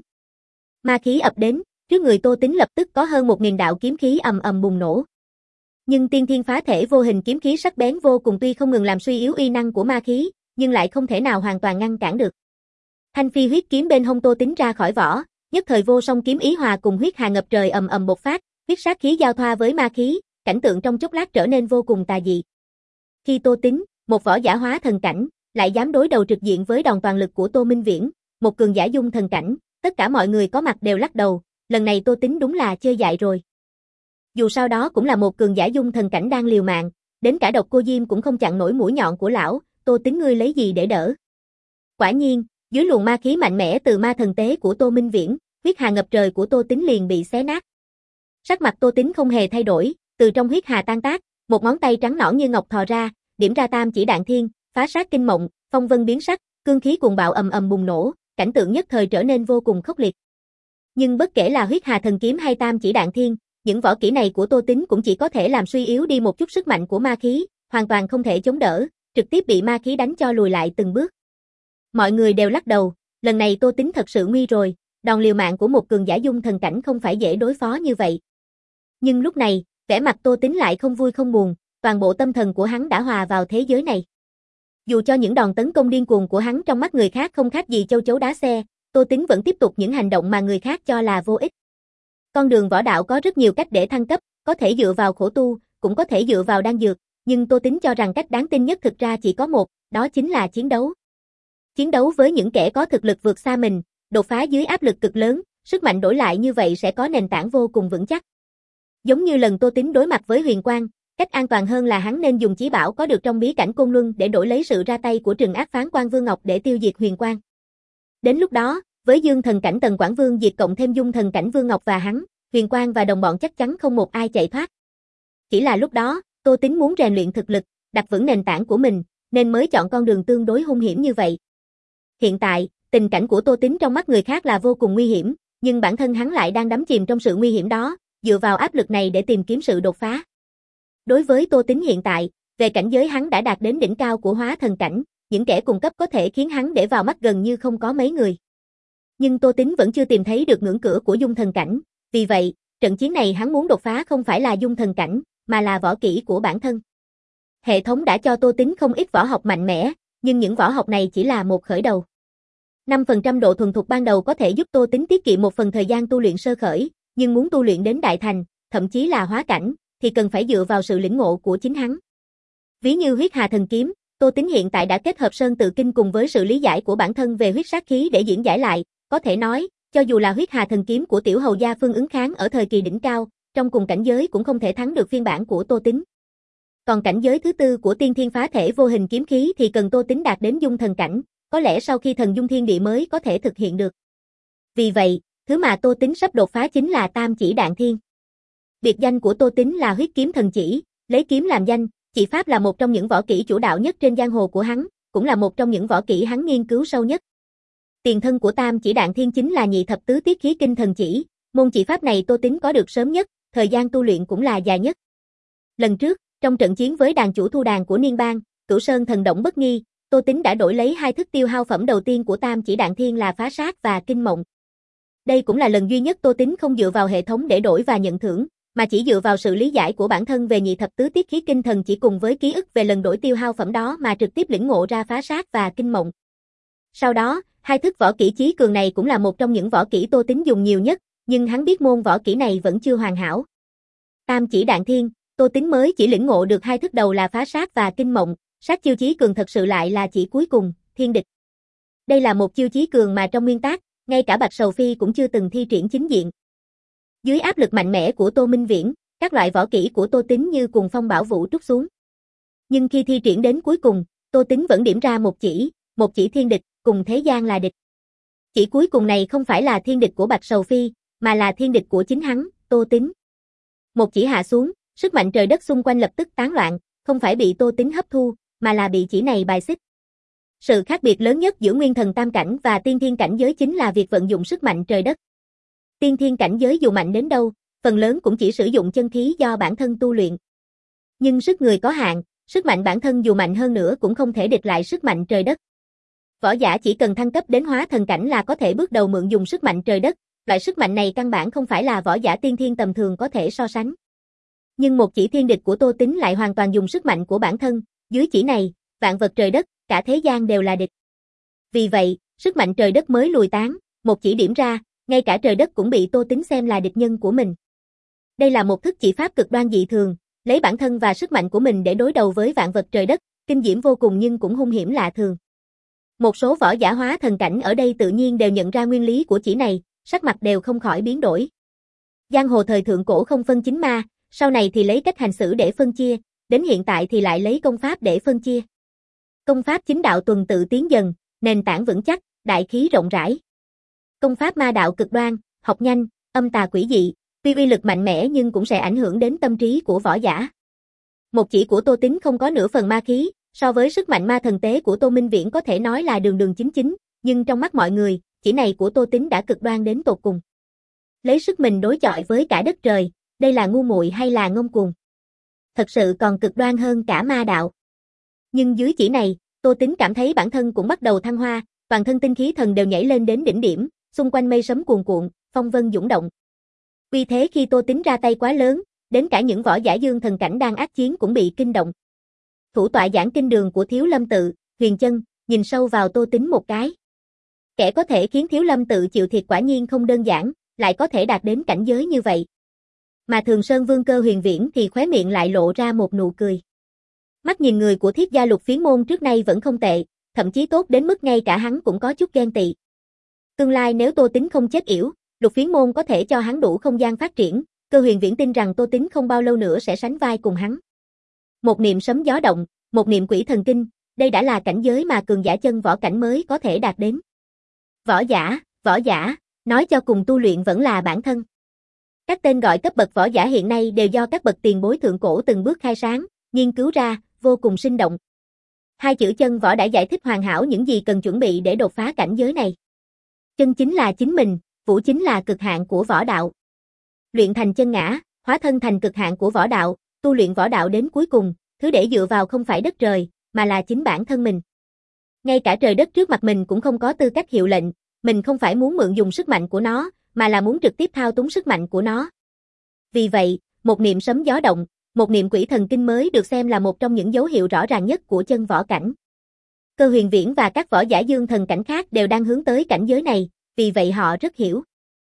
[SPEAKER 1] Ma khí ập đến, trước người Tô Tín lập tức có hơn một nghìn đạo kiếm khí ầm ầm bùng nổ. Nhưng tiên thiên phá thể vô hình kiếm khí sắc bén vô cùng tuy không ngừng làm suy yếu uy năng của ma khí, nhưng lại không thể nào hoàn toàn ngăn cản được. Thanh phi huyết kiếm bên hông Tô Tín ra khỏi vỏ, nhất thời vô song kiếm ý hòa cùng huyết hà ngập trời ầm ầm bộc phát, huyết sát khí giao thoa với ma khí, cảnh tượng trong chốc lát trở nên vô cùng tà dị. Khi Tô Tín, một võ giả hóa thần cảnh, lại dám đối đầu trực diện với đòn toàn lực của Tô Minh Viễn, một cường giả dung thần cảnh, tất cả mọi người có mặt đều lắc đầu, lần này Tô Tín đúng là chơi dại rồi. Dù sao đó cũng là một cường giả dung thần cảnh đang liều mạng, đến cả Độc Cô Diêm cũng không chặn nổi mũi nhọn của lão, Tô Tín ngươi lấy gì để đỡ. Quả nhiên, dưới luồng ma khí mạnh mẽ từ ma thần tế của Tô Minh Viễn, huyết hà ngập trời của Tô Tín liền bị xé nát. Sắc mặt Tô Tính không hề thay đổi, từ trong huyết hà tan tác, một ngón tay trắng nõn như ngọc thò ra, điểm ra tam chỉ đạn thiên, phá sát kinh mộng, phong vân biến sắc, cương khí cuồng bạo ầm ầm bùng nổ, cảnh tượng nhất thời trở nên vô cùng khốc liệt. Nhưng bất kể là huyết hà thần kiếm hay tam chỉ đạn thiên, những võ kỹ này của Tô Tính cũng chỉ có thể làm suy yếu đi một chút sức mạnh của ma khí, hoàn toàn không thể chống đỡ, trực tiếp bị ma khí đánh cho lùi lại từng bước. Mọi người đều lắc đầu, lần này Tô Tính thật sự nguy rồi, đòn liều mạng của một cường giả dung thần cảnh không phải dễ đối phó như vậy. Nhưng lúc này, vẻ mặt Tô Tính lại không vui không buồn, toàn bộ tâm thần của hắn đã hòa vào thế giới này. Dù cho những đòn tấn công điên cuồng của hắn trong mắt người khác không khác gì châu chấu đá xe, Tô Tính vẫn tiếp tục những hành động mà người khác cho là vô ích. Con đường võ đạo có rất nhiều cách để thăng cấp, có thể dựa vào khổ tu, cũng có thể dựa vào đan dược, nhưng Tô Tính cho rằng cách đáng tin nhất thực ra chỉ có một, đó chính là chiến đấu. Chiến đấu với những kẻ có thực lực vượt xa mình, đột phá dưới áp lực cực lớn, sức mạnh đổi lại như vậy sẽ có nền tảng vô cùng vững chắc. Giống như lần Tô Tính đối mặt với Huyền Quang, cách an toàn hơn là hắn nên dùng chí bảo có được trong bí cảnh Côn Luân để đổi lấy sự ra tay của Trừng Ác Phán Quan Vương Ngọc để tiêu diệt Huyền Quang. Đến lúc đó, với Dương thần cảnh Tần Quảng Vương diệt cộng thêm Dung thần cảnh Vương Ngọc và hắn, Huyền Quang và đồng bọn chắc chắn không một ai chạy thoát. Chỉ là lúc đó, Tô Tính muốn rèn luyện thực lực, đặt vững nền tảng của mình, nên mới chọn con đường tương đối hung hiểm như vậy. Hiện tại, tình cảnh của Tô Tính trong mắt người khác là vô cùng nguy hiểm, nhưng bản thân hắn lại đang đắm chìm trong sự nguy hiểm đó, dựa vào áp lực này để tìm kiếm sự đột phá. Đối với Tô Tính hiện tại, về cảnh giới hắn đã đạt đến đỉnh cao của hóa thần cảnh, những kẻ cùng cấp có thể khiến hắn để vào mắt gần như không có mấy người. Nhưng Tô Tính vẫn chưa tìm thấy được ngưỡng cửa của dung thần cảnh, vì vậy, trận chiến này hắn muốn đột phá không phải là dung thần cảnh, mà là võ kỹ của bản thân. Hệ thống đã cho Tô Tính không ít võ học mạnh mẽ, nhưng những võ học này chỉ là một khởi đầu. năm phần trăm độ thuần thục ban đầu có thể giúp Tô Tính tiết kiệm một phần thời gian tu luyện sơ khởi, nhưng muốn tu luyện đến đại thành, thậm chí là hóa cảnh, thì cần phải dựa vào sự lĩnh ngộ của chính hắn. Ví như huyết hà thần kiếm, Tô Tính hiện tại đã kết hợp sơn tự kinh cùng với sự lý giải của bản thân về huyết sát khí để diễn giải lại, có thể nói, cho dù là huyết hà thần kiếm của tiểu hầu gia Phương Ứng Kháng ở thời kỳ đỉnh cao, trong cùng cảnh giới cũng không thể thắng được phiên bản của Tô Tính. Còn cảnh giới thứ tư của tiên thiên phá thể vô hình kiếm khí thì cần Tô Tính đạt đến dung thần cảnh, có lẽ sau khi thần dung thiên địa mới có thể thực hiện được. Vì vậy, thứ mà Tô Tính sắp đột phá chính là tam chỉ đạn thiên. Biệt danh của Tô Tính là huyết kiếm thần chỉ, lấy kiếm làm danh, chỉ pháp là một trong những võ kỹ chủ đạo nhất trên giang hồ của hắn, cũng là một trong những võ kỹ hắn nghiên cứu sâu nhất. Tiền thân của tam chỉ đạn thiên chính là nhị thập tứ tiết khí kinh thần chỉ, môn chỉ pháp này Tô Tính có được sớm nhất, thời gian tu luyện cũng là dài nhất. Lần trước, trong trận chiến với đàn chủ thu đàn của Niên Bang, Cửu Sơn thần động bất nghi, Tô Tính đã đổi lấy hai thức tiêu hao phẩm đầu tiên của tam chỉ đạn thiên là phá sát và kinh mộng. Đây cũng là lần duy nhất Tô Tính không dựa vào hệ thống để đổi và nhận thưởng, mà chỉ dựa vào sự lý giải của bản thân về nhị thập tứ tiết khí kinh thần chỉ cùng với ký ức về lần đổi tiêu hao phẩm đó mà trực tiếp lĩnh ngộ ra phá sát và kinh mộng. Sau đó, hai thức võ kỹ chí cường này cũng là một trong những võ kỹ Tô Tính dùng nhiều nhất, nhưng hắn biết môn võ kỹ này vẫn chưa hoàn hảo. Tam chỉ đạn thiên, Tô Tính mới chỉ lĩnh ngộ được hai thức đầu là phá sát và kinh mộng, sát chiêu chí cường thật sự lại là chỉ cuối cùng, thiên địch. Đây là một chiêu chí cường mà trong nguyên tác, ngay cả Bạch Sầu Phi cũng chưa từng thi triển chính diện. Dưới áp lực mạnh mẽ của Tô Minh Viễn, các loại võ kỹ của Tô Tính như cùng phong bảo vũ trút xuống. Nhưng khi thi triển đến cuối cùng, Tô Tính vẫn điểm ra một chỉ, một chỉ thiên địch, cùng thế gian là địch. Chỉ cuối cùng này không phải là thiên địch của Bạch Sầu Phi, mà là thiên địch của chính hắn, Tô Tính. Một chỉ hạ xuống, sức mạnh trời đất xung quanh lập tức tán loạn, không phải bị Tô Tính hấp thu, mà là bị chỉ này bài xích. Sự khác biệt lớn nhất giữa nguyên thần tam cảnh và tiên thiên cảnh giới chính là việc vận dụng sức mạnh trời đất. Tiên thiên cảnh giới dù mạnh đến đâu, phần lớn cũng chỉ sử dụng chân khí do bản thân tu luyện. Nhưng sức người có hạn, sức mạnh bản thân dù mạnh hơn nữa cũng không thể địch lại sức mạnh trời đất. Võ giả chỉ cần thăng cấp đến hóa thần cảnh là có thể bước đầu mượn dùng sức mạnh trời đất, loại sức mạnh này căn bản không phải là võ giả tiên thiên tầm thường có thể so sánh. Nhưng một chỉ thiên địch của Tô Tính lại hoàn toàn dùng sức mạnh của bản thân, dưới chỉ này, vạn vật trời đất, cả thế gian đều là địch. Vì vậy, sức mạnh trời đất mới lùi tán, một chỉ điểm ra, ngay cả trời đất cũng bị Tô Tính xem là địch nhân của mình. Đây là một thức chỉ pháp cực đoan dị thường, lấy bản thân và sức mạnh của mình để đối đầu với vạn vật trời đất, kinh diễm vô cùng nhưng cũng hung hiểm lạ thường. Một số võ giả hóa thần cảnh ở đây tự nhiên đều nhận ra nguyên lý của chỉ này, sắc mặt đều không khỏi biến đổi. Giang hồ thời thượng cổ không phân chính ma, sau này thì lấy cách hành xử để phân chia, đến hiện tại thì lại lấy công pháp để phân chia. Công pháp chính đạo tuần tự tiến dần, nền tảng vững chắc, đại khí rộng rãi. Công pháp ma đạo cực đoan, học nhanh, âm tà quỷ dị, Tuy uy lực mạnh mẽ nhưng cũng sẽ ảnh hưởng đến tâm trí của võ giả. Một chỉ của Tô Tín không có nửa phần ma khí, so với sức mạnh ma thần tế của Tô Minh Viễn có thể nói là đường đường chính chính, nhưng trong mắt mọi người, chỉ này của Tô Tín đã cực đoan đến tột cùng. Lấy sức mình đối chọi với cả đất trời, đây là ngu muội hay là ngông cuồng? Thật sự còn cực đoan hơn cả ma đạo. Nhưng dưới chỉ này, Tô Tín cảm thấy bản thân cũng bắt đầu thăng hoa, toàn thân tinh khí thần đều nhảy lên đến đỉnh điểm, xung quanh mây sấm cuồn cuộn, phong vân dũng động. Vì thế khi Tô Tín ra tay quá lớn, đến cả những võ giả dương thần cảnh đang ác chiến cũng bị kinh động. Thủ tọa giảng kinh đường của Thiếu Lâm Tự, Huyền Chân, nhìn sâu vào Tô Tín một cái. Kẻ có thể khiến Thiếu Lâm Tự chịu thiệt quả nhiên không đơn giản, lại có thể đạt đến cảnh giới như vậy. Mà Thường Sơn Vương Cơ Huyền Viễn thì khóe miệng lại lộ ra một nụ cười. Mắt nhìn người của Thiết gia Lục Phiến môn trước nay vẫn không tệ, thậm chí tốt đến mức ngay cả hắn cũng có chút ghen tị. Tương lai nếu Tô Tín không chết yểu, Lục Phiến môn có thể cho hắn đủ không gian phát triển, Cơ Huyền Viễn tin rằng Tô Tín không bao lâu nữa sẽ sánh vai cùng hắn. Một niệm sấm gió động, một niệm quỷ thần kinh, đây đã là cảnh giới mà cường giả chân võ cảnh mới có thể đạt đến. Võ giả, võ giả, nói cho cùng tu luyện vẫn là bản thân. Các tên gọi cấp bậc võ giả hiện nay đều do các bậc tiền bối thượng cổ từng bước khai sáng, nghiên cứu ra, vô cùng sinh động. Hai chữ chân võ đã giải thích hoàn hảo những gì cần chuẩn bị để đột phá cảnh giới này. Chân chính là chính mình, vũ chính là cực hạn của võ đạo. Luyện thành chân ngã, hóa thân thành cực hạn của võ đạo, tu luyện võ đạo đến cuối cùng, thứ để dựa vào không phải đất trời, mà là chính bản thân mình. Ngay cả trời đất trước mặt mình cũng không có tư cách hiệu lệnh, mình không phải muốn mượn dùng sức mạnh của nó, mà là muốn trực tiếp thao túng sức mạnh của nó. Vì vậy, một niệm sấm gió động, một niệm quỷ thần kinh mới được xem là một trong những dấu hiệu rõ ràng nhất của chân võ cảnh. Cơ Huyền Viễn và các võ giả dương thần cảnh khác đều đang hướng tới cảnh giới này, vì vậy họ rất hiểu.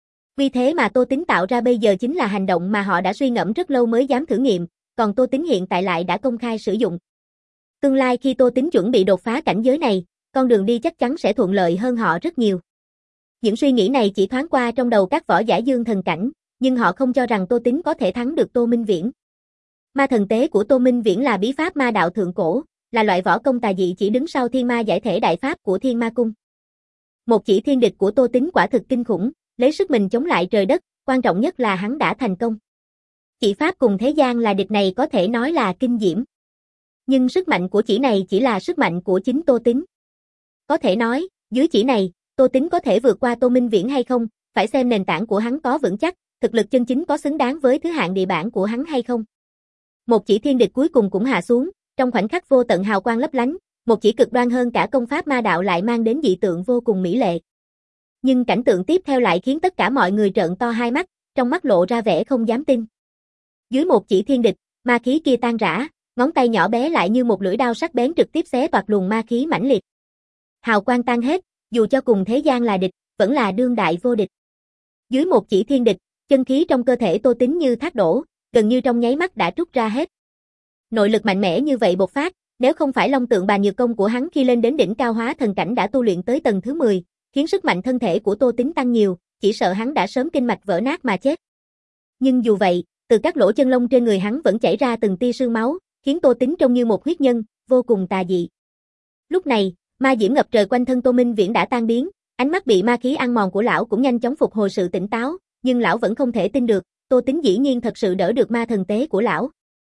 [SPEAKER 1] Vì thế mà Tô Tín tạo ra bây giờ chính là hành động mà họ đã suy ngẫm rất lâu mới dám thử nghiệm, còn Tô Tín hiện tại lại đã công khai sử dụng. Tương lai khi Tô Tín chuẩn bị đột phá cảnh giới này, con đường đi chắc chắn sẽ thuận lợi hơn họ rất nhiều. Những suy nghĩ này chỉ thoáng qua trong đầu các võ giả dương thần cảnh, nhưng họ không cho rằng Tô Tín có thể thắng được Tô Minh Viễn. Ma thần tế của Tô Minh Viễn là bí pháp ma đạo thượng cổ, là loại võ công tà dị chỉ đứng sau Thiên Ma Giải Thể Đại Pháp của Thiên Ma Cung. Một chỉ thiên địch của Tô Tín quả thực kinh khủng, lấy sức mình chống lại trời đất, quan trọng nhất là hắn đã thành công. Chỉ pháp cùng thế gian là địch này có thể nói là kinh diễm. Nhưng sức mạnh của chỉ này chỉ là sức mạnh của chính Tô Tín. Có thể nói, dưới chỉ này, Tô Tín có thể vượt qua Tô Minh Viễn hay không, phải xem nền tảng của hắn có vững chắc, thực lực chân chính có xứng đáng với thứ hạng địa bản của hắn hay không. Một chỉ thiên địch cuối cùng cũng hạ xuống, trong khoảnh khắc vô tận hào quang lấp lánh, một chỉ cực đoan hơn cả công pháp ma đạo lại mang đến dị tượng vô cùng mỹ lệ. Nhưng cảnh tượng tiếp theo lại khiến tất cả mọi người trợn to hai mắt, trong mắt lộ ra vẻ không dám tin. Dưới một chỉ thiên địch, ma khí kia tan rã, ngón tay nhỏ bé lại như một lưỡi đao sắc bén trực tiếp xé toạc luồng ma khí mãnh liệt. Hào quang tan hết, dù cho cùng thế gian là địch, vẫn là đương đại vô địch. Dưới một chỉ thiên địch, chân khí trong cơ thể Tô Tín như thác đổ, gần như trong nháy mắt đã trút ra hết. Nội lực mạnh mẽ như vậy bộc phát, nếu không phải Long Tượng Bà Nhược Công của hắn khi lên đến đỉnh cao hóa thần cảnh đã tu luyện tới tầng thứ mười, khiến sức mạnh thân thể của Tô Tín tăng nhiều, chỉ sợ hắn đã sớm kinh mạch vỡ nát mà chết. Nhưng dù vậy, từ các lỗ chân lông trên người hắn vẫn chảy ra từng tia sương máu, khiến Tô Tín trông như một huyết nhân, vô cùng tà dị. Lúc này, ma diễm ngập trời quanh thân Tô Minh Viễn đã tan biến, ánh mắt bị ma khí ăn mòn của lão cũng nhanh chóng phục hồi sự tỉnh táo, nhưng lão vẫn không thể tin được, Tô Tín dĩ nhiên thật sự đỡ được ma thần tế của lão.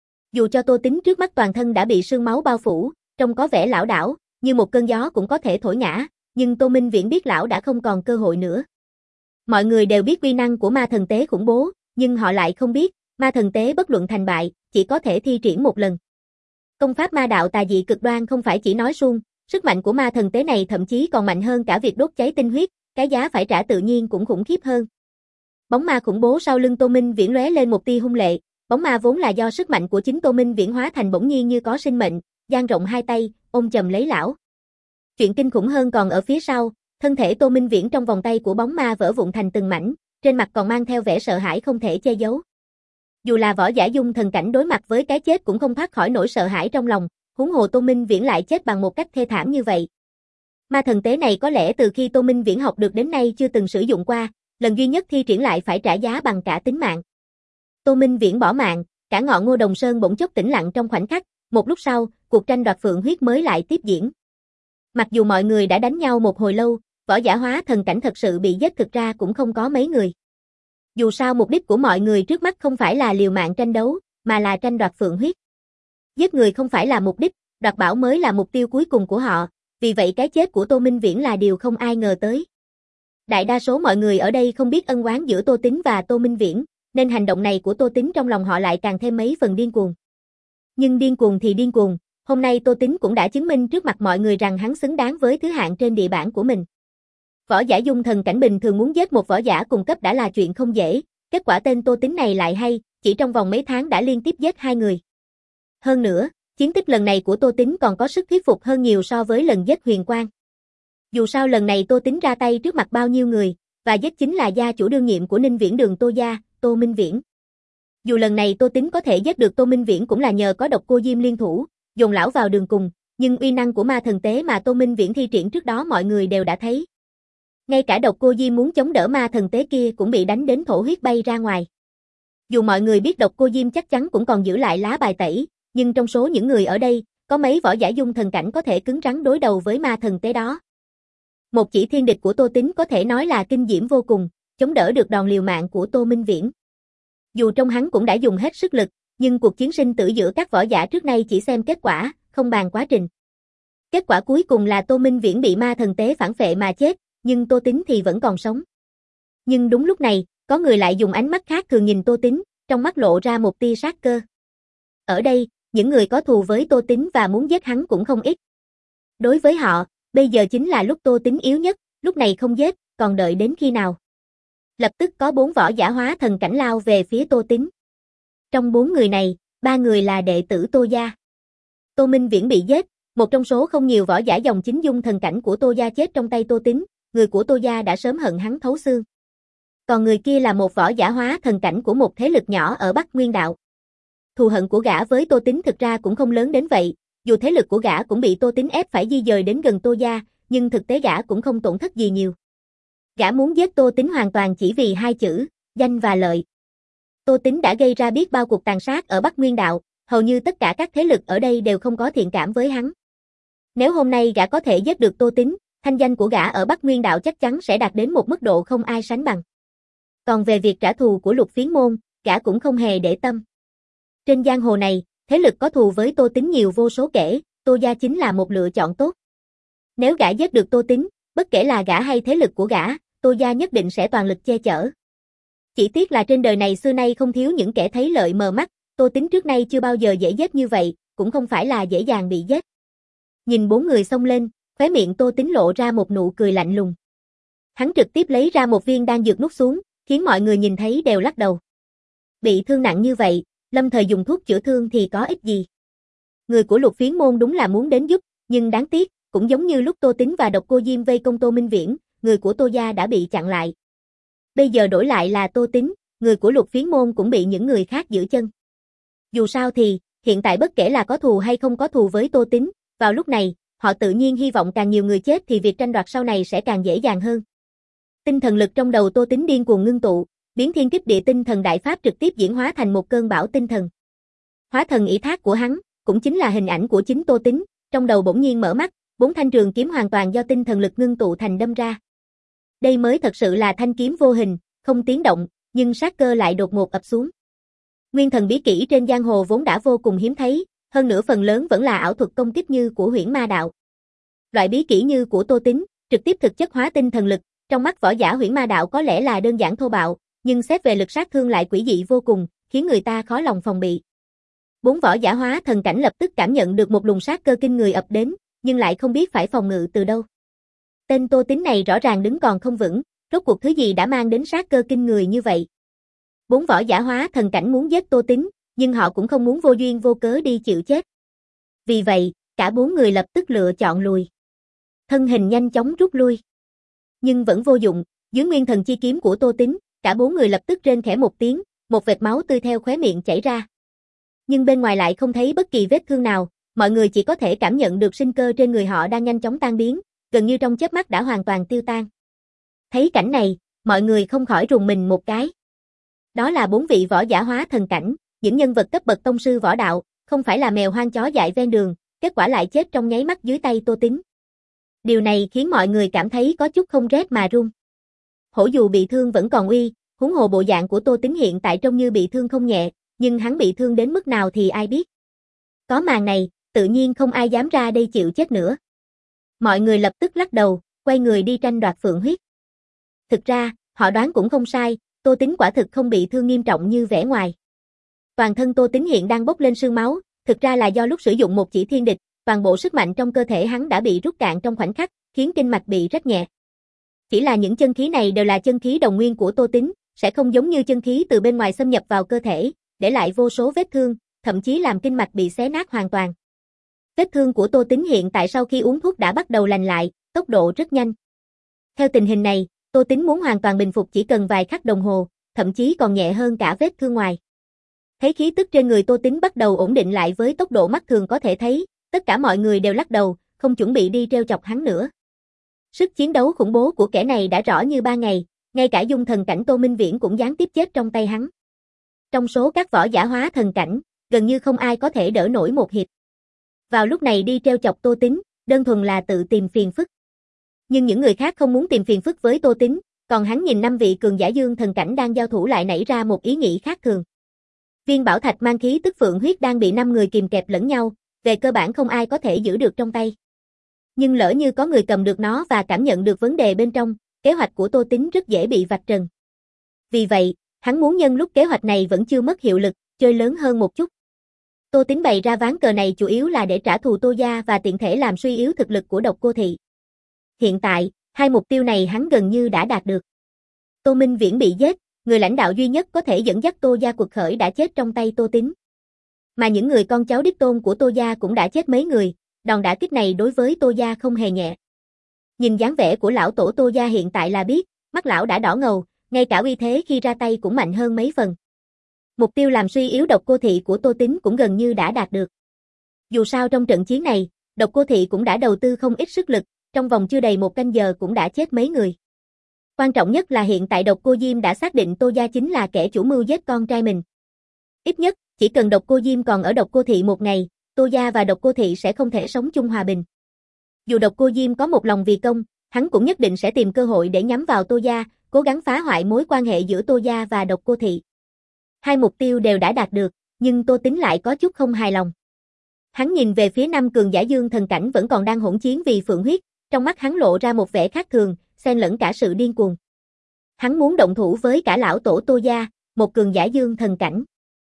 [SPEAKER 1] Dù cho Tô Tín trước mắt toàn thân đã bị sương máu bao phủ, trông có vẻ lảo đảo, như một cơn gió cũng có thể thổi ngã, nhưng Tô Minh Viễn biết lão đã không còn cơ hội nữa. Mọi người đều biết uy năng của ma thần tế khủng bố, nhưng họ lại không biết, ma thần tế bất luận thành bại, chỉ có thể thi triển một lần. Công pháp ma đạo tà dị cực đoan không phải chỉ nói suông, sức mạnh của ma thần tế này thậm chí còn mạnh hơn cả việc đốt cháy tinh huyết, cái giá phải trả tự nhiên cũng khủng khiếp hơn. Bóng ma khủng bố sau lưng Tô Minh Viễn lóe lên một tia hung lệ, bóng ma vốn là do sức mạnh của chính Tô Minh Viễn hóa thành bỗng nhiên như có sinh mệnh, dang rộng hai tay, ôm chầm lấy lão. Chuyện kinh khủng hơn còn ở phía sau, thân thể Tô Minh Viễn trong vòng tay của bóng ma vỡ vụn thành từng mảnh, trên mặt còn mang theo vẻ sợ hãi không thể che giấu. Dù là võ giả dung thần cảnh đối mặt với cái chết cũng không thoát khỏi nỗi sợ hãi trong lòng, huống hồ Tô Minh Viễn lại chết bằng một cách thê thảm như vậy. Ma thần tế này có lẽ từ khi Tô Minh Viễn học được đến nay chưa từng sử dụng qua, lần duy nhất thi triển lại phải trả giá bằng cả tính mạng. Tô Minh Viễn bỏ mạng, cả ngọn Ngô Đồng Sơn bỗng chốc tĩnh lặng trong khoảnh khắc, một lúc sau, cuộc tranh đoạt phượng huyết mới lại tiếp diễn. Mặc dù mọi người đã đánh nhau một hồi lâu, võ giả hóa thần cảnh thật sự bị giết thực ra cũng không có mấy người. Dù sao mục đích của mọi người trước mắt không phải là liều mạng tranh đấu, mà là tranh đoạt phượng huyết. Giết người không phải là mục đích, đoạt bảo mới là mục tiêu cuối cùng của họ, vì vậy cái chết của Tô Minh Viễn là điều không ai ngờ tới. Đại đa số mọi người ở đây không biết ân oán giữa Tô Tính và Tô Minh Viễn, nên hành động này của Tô Tính trong lòng họ lại càng thêm mấy phần điên cuồng. Nhưng điên cuồng thì điên cuồng, hôm nay Tô Tính cũng đã chứng minh trước mặt mọi người rằng hắn xứng đáng với thứ hạng trên địa bản của mình. Võ giả dung thần cảnh bình thường muốn giết một võ giả cùng cấp đã là chuyện không dễ, kết quả tên Tô Tính này lại hay, chỉ trong vòng mấy tháng đã liên tiếp giết hai người. Hơn nữa, chiến tích lần này của Tô Tính còn có sức thuyết phục hơn nhiều so với lần giết Huyền Quang. Dù sao lần này Tô Tính ra tay trước mặt bao nhiêu người, và giết chính là gia chủ đương nhiệm của Ninh Viễn Đường Tô gia, Tô Minh Viễn. Dù lần này Tô Tính có thể giết được Tô Minh Viễn cũng là nhờ có Độc Cô Diêm liên thủ, dồn lão vào đường cùng, nhưng uy năng của ma thần tế mà Tô Minh Viễn thi triển trước đó mọi người đều đã thấy. Ngay cả Độc Cô Diêm muốn chống đỡ ma thần tế kia cũng bị đánh đến thổ huyết bay ra ngoài. Dù mọi người biết Độc Cô Diêm chắc chắn cũng còn giữ lại lá bài tẩy, nhưng trong số những người ở đây, có mấy võ giả dung thần cảnh có thể cứng rắn đối đầu với ma thần tế đó. Một chỉ thiên địch của Tô Tính có thể nói là kinh diễm vô cùng, chống đỡ được đòn liều mạng của Tô Minh Viễn. Dù trong hắn cũng đã dùng hết sức lực, nhưng cuộc chiến sinh tử giữa các võ giả trước nay chỉ xem kết quả, không bàn quá trình. Kết quả cuối cùng là Tô Minh Viễn bị ma thần tế phản phệ mà chết, nhưng Tô Tính thì vẫn còn sống. Nhưng đúng lúc này, có người lại dùng ánh mắt khác thường nhìn Tô Tính, trong mắt lộ ra một tia sát cơ. Ở đây, những người có thù với Tô Tính và muốn giết hắn cũng không ít. Đối với họ, bây giờ chính là lúc Tô Tính yếu nhất, lúc này không giết, còn đợi đến khi nào? Lập tức có bốn võ giả hóa thần cảnh lao về phía Tô Tính. Trong bốn người này, ba người là đệ tử Tô gia. Tô Minh Viễn bị giết, một trong số không nhiều võ giả dòng chính dung thần cảnh của Tô gia chết trong tay Tô Tính, người của Tô gia đã sớm hận hắn thấu xương. Còn người kia là một võ giả hóa thần cảnh của một thế lực nhỏ ở Bắc Nguyên Đạo. Thù hận của gã với Tô Tính thực ra cũng không lớn đến vậy, dù thế lực của gã cũng bị Tô Tính ép phải di dời đến gần Tô gia, nhưng thực tế gã cũng không tổn thất gì nhiều. Gã muốn giết Tô Tính hoàn toàn chỉ vì hai chữ, danh và lợi. Tô Tính đã gây ra biết bao cuộc tàn sát ở Bắc Nguyên Đạo, hầu như tất cả các thế lực ở đây đều không có thiện cảm với hắn. Nếu hôm nay gã có thể giết được Tô Tính, thanh danh của gã ở Bắc Nguyên Đạo chắc chắn sẽ đạt đến một mức độ không ai sánh bằng. Còn về việc trả thù của Lục Phiến Môn, gã cũng không hề để tâm. Trên giang hồ này, thế lực có thù với Tô Tính nhiều vô số kể, Tô gia chính là một lựa chọn tốt. Nếu gã giết được Tô Tính, bất kể là gã hay thế lực của gã, Tô gia nhất định sẽ toàn lực che chở. Chỉ tiếc là trên đời này xưa nay không thiếu những kẻ thấy lợi mờ mắt, Tô Tính trước nay chưa bao giờ dễ giết như vậy, cũng không phải là dễ dàng bị giết. Nhìn bốn người xông lên, khóe miệng Tô Tính lộ ra một nụ cười lạnh lùng. Hắn trực tiếp lấy ra một viên đan dược nuốt xuống, khiến mọi người nhìn thấy đều lắc đầu. Bị thương nặng như vậy, lâm thời dùng thuốc chữa thương thì có ích gì. Người của Lục Phiến Môn đúng là muốn đến giúp, nhưng đáng tiếc, cũng giống như lúc Tô Tính và Độc Cô Diêm vây công Tô Minh Viễn, người của Tô gia đã bị chặn lại. Bây giờ đổi lại là Tô Tính, người của Lục Phiến Môn cũng bị những người khác giữ chân. Dù sao thì, hiện tại bất kể là có thù hay không có thù với Tô Tính, vào lúc này, họ tự nhiên hy vọng càng nhiều người chết thì việc tranh đoạt sau này sẽ càng dễ dàng hơn. Tinh thần lực trong đầu Tô Tính điên cuồng ngưng tụ, biến thiên kích địa tinh thần đại pháp trực tiếp diễn hóa thành một cơn bão tinh thần. Hóa thần ủy thác của hắn, cũng chính là hình ảnh của chính Tô Tính, trong đầu bỗng nhiên mở mắt, bốn thanh trường kiếm hoàn toàn do tinh thần lực ngưng tụ thành đâm ra. Đây mới thật sự là thanh kiếm vô hình, không tiếng động, nhưng sát cơ lại đột ngột ập xuống. Nguyên thần bí kỹ trên giang hồ vốn đã vô cùng hiếm thấy, hơn nữa phần lớn vẫn là ảo thuật công kích như của Huyễn Ma Đạo. Loại bí kỹ như của Tô Tính, trực tiếp thực chất hóa tinh thần lực, trong mắt võ giả Huyễn Ma Đạo có lẽ là đơn giản thô bạo, nhưng xét về lực sát thương lại quỷ dị vô cùng, khiến người ta khó lòng phòng bị. Bốn võ giả hóa thần cảnh lập tức cảm nhận được một luồng sát cơ kinh người ập đến, nhưng lại không biết phải phòng ngự từ đâu. Tên Tô Tính này rõ ràng đứng còn không vững, rốt cuộc thứ gì đã mang đến sát cơ kinh người như vậy. Bốn võ giả hóa thần cảnh muốn giết Tô Tính, nhưng họ cũng không muốn vô duyên vô cớ đi chịu chết. Vì vậy, cả bốn người lập tức lựa chọn lùi. Thân hình nhanh chóng rút lui. Nhưng vẫn vô dụng, dưới nguyên thần chi kiếm của Tô Tính, cả bốn người lập tức rên khẽ một tiếng, một vệt máu tươi theo khóe miệng chảy ra. Nhưng bên ngoài lại không thấy bất kỳ vết thương nào, mọi người chỉ có thể cảm nhận được sinh cơ trên người họ đang nhanh chóng tan biến, gần như trong chớp mắt đã hoàn toàn tiêu tan. Thấy cảnh này, mọi người không khỏi rùng mình một cái. Đó là bốn vị võ giả hóa thần cảnh, những nhân vật cấp bậc tông sư võ đạo, không phải là mèo hoang chó dại ven đường, kết quả lại chết trong nháy mắt dưới tay Tô Tính. Điều này khiến mọi người cảm thấy có chút không rét mà run. Hổ dù bị thương vẫn còn uy, huống hồ bộ dạng của Tô Tính hiện tại trông như bị thương không nhẹ, nhưng hắn bị thương đến mức nào thì ai biết. Có màn này, tự nhiên không ai dám ra đây chịu chết nữa. Mọi người lập tức lắc đầu, quay người đi tranh đoạt phượng huyết. Thực ra, họ đoán cũng không sai, Tô Tính quả thực không bị thương nghiêm trọng như vẻ ngoài. Toàn thân Tô Tính hiện đang bốc lên sương máu, thực ra là do lúc sử dụng một chỉ thiên địch, toàn bộ sức mạnh trong cơ thể hắn đã bị rút cạn trong khoảnh khắc, khiến kinh mạch bị rách nhẹ. Chỉ là những chân khí này đều là chân khí đồng nguyên của Tô Tính, sẽ không giống như chân khí từ bên ngoài xâm nhập vào cơ thể, để lại vô số vết thương, thậm chí làm kinh mạch bị xé nát hoàn toàn. Vết thương của Tô Tính hiện tại sau khi uống thuốc đã bắt đầu lành lại, tốc độ rất nhanh. Theo tình hình này, Tô Tính muốn hoàn toàn bình phục chỉ cần vài khắc đồng hồ, thậm chí còn nhẹ hơn cả vết thương ngoài. Thấy khí tức trên người Tô Tính bắt đầu ổn định lại với tốc độ mắt thường có thể thấy, tất cả mọi người đều lắc đầu, không chuẩn bị đi trêu chọc hắn nữa. Sức chiến đấu khủng bố của kẻ này đã rõ như ba ngày, ngay cả dung thần cảnh Tô Minh Viễn cũng gián tiếp chết trong tay hắn. Trong số các võ giả hóa thần cảnh, gần như không ai có thể đỡ nổi một hiệp. Vào lúc này đi trêu chọc Tô Tính, đơn thuần là tự tìm phiền phức. Nhưng những người khác không muốn tìm phiền phức với Tô Tính, còn hắn nhìn năm vị cường giả dương thần cảnh đang giao thủ lại nảy ra một ý nghĩ khác thường. Viên bảo thạch mang khí tức phượng huyết đang bị năm người kìm kẹp lẫn nhau, về cơ bản không ai có thể giữ được trong tay. Nhưng lỡ như có người cầm được nó và cảm nhận được vấn đề bên trong, kế hoạch của Tô Tính rất dễ bị vạch trần. Vì vậy, hắn muốn nhân lúc kế hoạch này vẫn chưa mất hiệu lực, chơi lớn hơn một chút. Tô Tính bày ra ván cờ này chủ yếu là để trả thù Tô gia và tiện thể làm suy yếu thực lực của Độc Cô Thị. Hiện tại, hai mục tiêu này hắn gần như đã đạt được. Tô Minh Viễn bị giết, người lãnh đạo duy nhất có thể dẫn dắt Tô gia quật khởi đã chết trong tay Tô Tính. Mà những người con cháu đích tôn của Tô gia cũng đã chết mấy người, đòn đả kích này đối với Tô gia không hề nhẹ. Nhìn dáng vẻ của lão tổ Tô gia hiện tại là biết, mắt lão đã đỏ ngầu, ngay cả uy thế khi ra tay cũng mạnh hơn mấy phần. Mục tiêu làm suy yếu Độc Cô Thị của Tô Tính cũng gần như đã đạt được. Dù sao trong trận chiến này, Độc Cô Thị cũng đã đầu tư không ít sức lực, trong vòng chưa đầy một canh giờ cũng đã chết mấy người. Quan trọng nhất là hiện tại Độc Cô Diêm đã xác định Tô gia chính là kẻ chủ mưu giết con trai mình. Ít nhất, chỉ cần Độc Cô Diêm còn ở Độc Cô Thị một ngày, Tô gia và Độc Cô Thị sẽ không thể sống chung hòa bình. Dù Độc Cô Diêm có một lòng vì công, hắn cũng nhất định sẽ tìm cơ hội để nhắm vào Tô gia, cố gắng phá hoại mối quan hệ giữa Tô gia và Độc Cô Thị. Hai mục tiêu đều đã đạt được, nhưng Tô Tính lại có chút không hài lòng. Hắn nhìn về phía năm cường giả dương thần cảnh vẫn còn đang hỗn chiến vì phượng huyết, trong mắt hắn lộ ra một vẻ khác thường, xen lẫn cả sự điên cuồng. Hắn muốn động thủ với cả lão tổ Tô gia, một cường giả dương thần cảnh.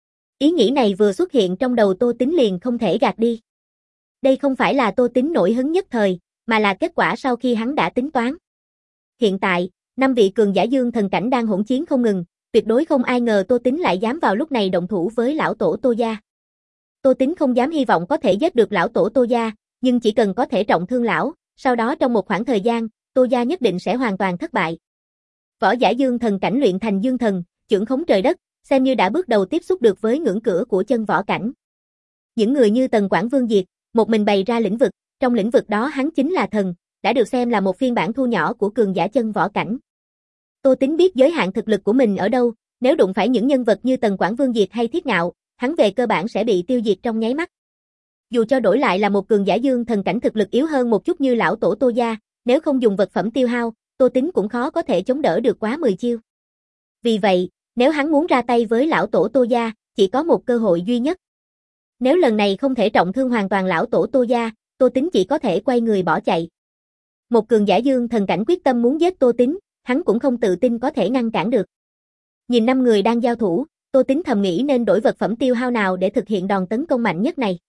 [SPEAKER 1] Ý nghĩ này vừa xuất hiện trong đầu Tô Tính liền không thể gạt đi. Đây không phải là Tô Tính nổi hứng nhất thời, mà là kết quả sau khi hắn đã tính toán. Hiện tại, năm vị cường giả dương thần cảnh đang hỗn chiến không ngừng, tuyệt đối không ai ngờ Tô Tính lại dám vào lúc này động thủ với lão tổ Tô gia. Tô Tính không dám hy vọng có thể giết được lão tổ Tô gia, nhưng chỉ cần có thể trọng thương lão, sau đó trong một khoảng thời gian, Tô gia nhất định sẽ hoàn toàn thất bại. Võ giả dương thần cảnh luyện thành dương thần, chưởng khống trời đất, xem như đã bước đầu tiếp xúc được với ngưỡng cửa của chân võ cảnh. Những người như Tần Quảng Vương Diệt, một mình bày ra lĩnh vực, trong lĩnh vực đó hắn chính là thần, đã được xem là một phiên bản thu nhỏ của cường giả chân võ cảnh. Tô Tính biết giới hạn thực lực của mình ở đâu, nếu đụng phải những nhân vật như Tần Quảng Vương Diệt hay Thiết Ngạo, hắn về cơ bản sẽ bị tiêu diệt trong nháy mắt. Dù cho đổi lại là một cường giả dương thần cảnh thực lực yếu hơn một chút như lão tổ Tô gia, nếu không dùng vật phẩm tiêu hao, Tô Tính cũng khó có thể chống đỡ được quá mười chiêu. Vì vậy, nếu hắn muốn ra tay với lão tổ Tô gia, chỉ có một cơ hội duy nhất. Nếu lần này không thể trọng thương hoàn toàn lão tổ Tô gia, Tô Tính chỉ có thể quay người bỏ chạy. Một cường giả dương thần cảnh quyết tâm muốn giết Tô Tính, hắn cũng không tự tin có thể ngăn cản được. Nhìn năm người đang giao thủ, Tô Tính thầm nghĩ nên đổi vật phẩm tiêu hao nào để thực hiện đòn tấn công mạnh nhất này.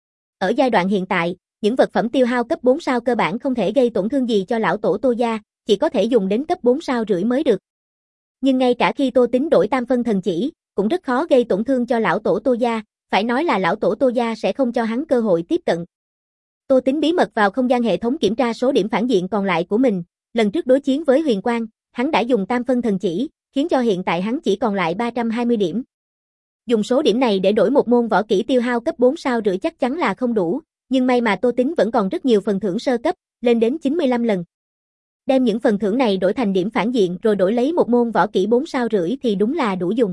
[SPEAKER 1] Ở giai đoạn hiện tại, những vật phẩm tiêu hao cấp bốn sao cơ bản không thể gây tổn thương gì cho lão tổ Tô gia, chỉ có thể dùng đến cấp bốn sao rưỡi mới được. Nhưng ngay cả khi Tô Tính đổi tam phân thần chỉ, cũng rất khó gây tổn thương cho lão tổ Tô gia, phải nói là lão tổ Tô gia sẽ không cho hắn cơ hội tiếp cận. Tô Tính bí mật vào không gian hệ thống kiểm tra số điểm phản diện còn lại của mình, lần trước đối chiến với Huyền Quang, hắn đã dùng tam phân thần chỉ, khiến cho hiện tại hắn chỉ còn lại ba trăm hai mươi điểm. Dùng số điểm này để đổi một môn võ kỹ tiêu hao cấp bốn sao rưỡi chắc chắn là không đủ, nhưng may mà Tô Tính vẫn còn rất nhiều phần thưởng sơ cấp, lên đến chín mươi lăm lần. Đem những phần thưởng này đổi thành điểm phản diện rồi đổi lấy một môn võ kỹ bốn sao rưỡi thì đúng là đủ dùng.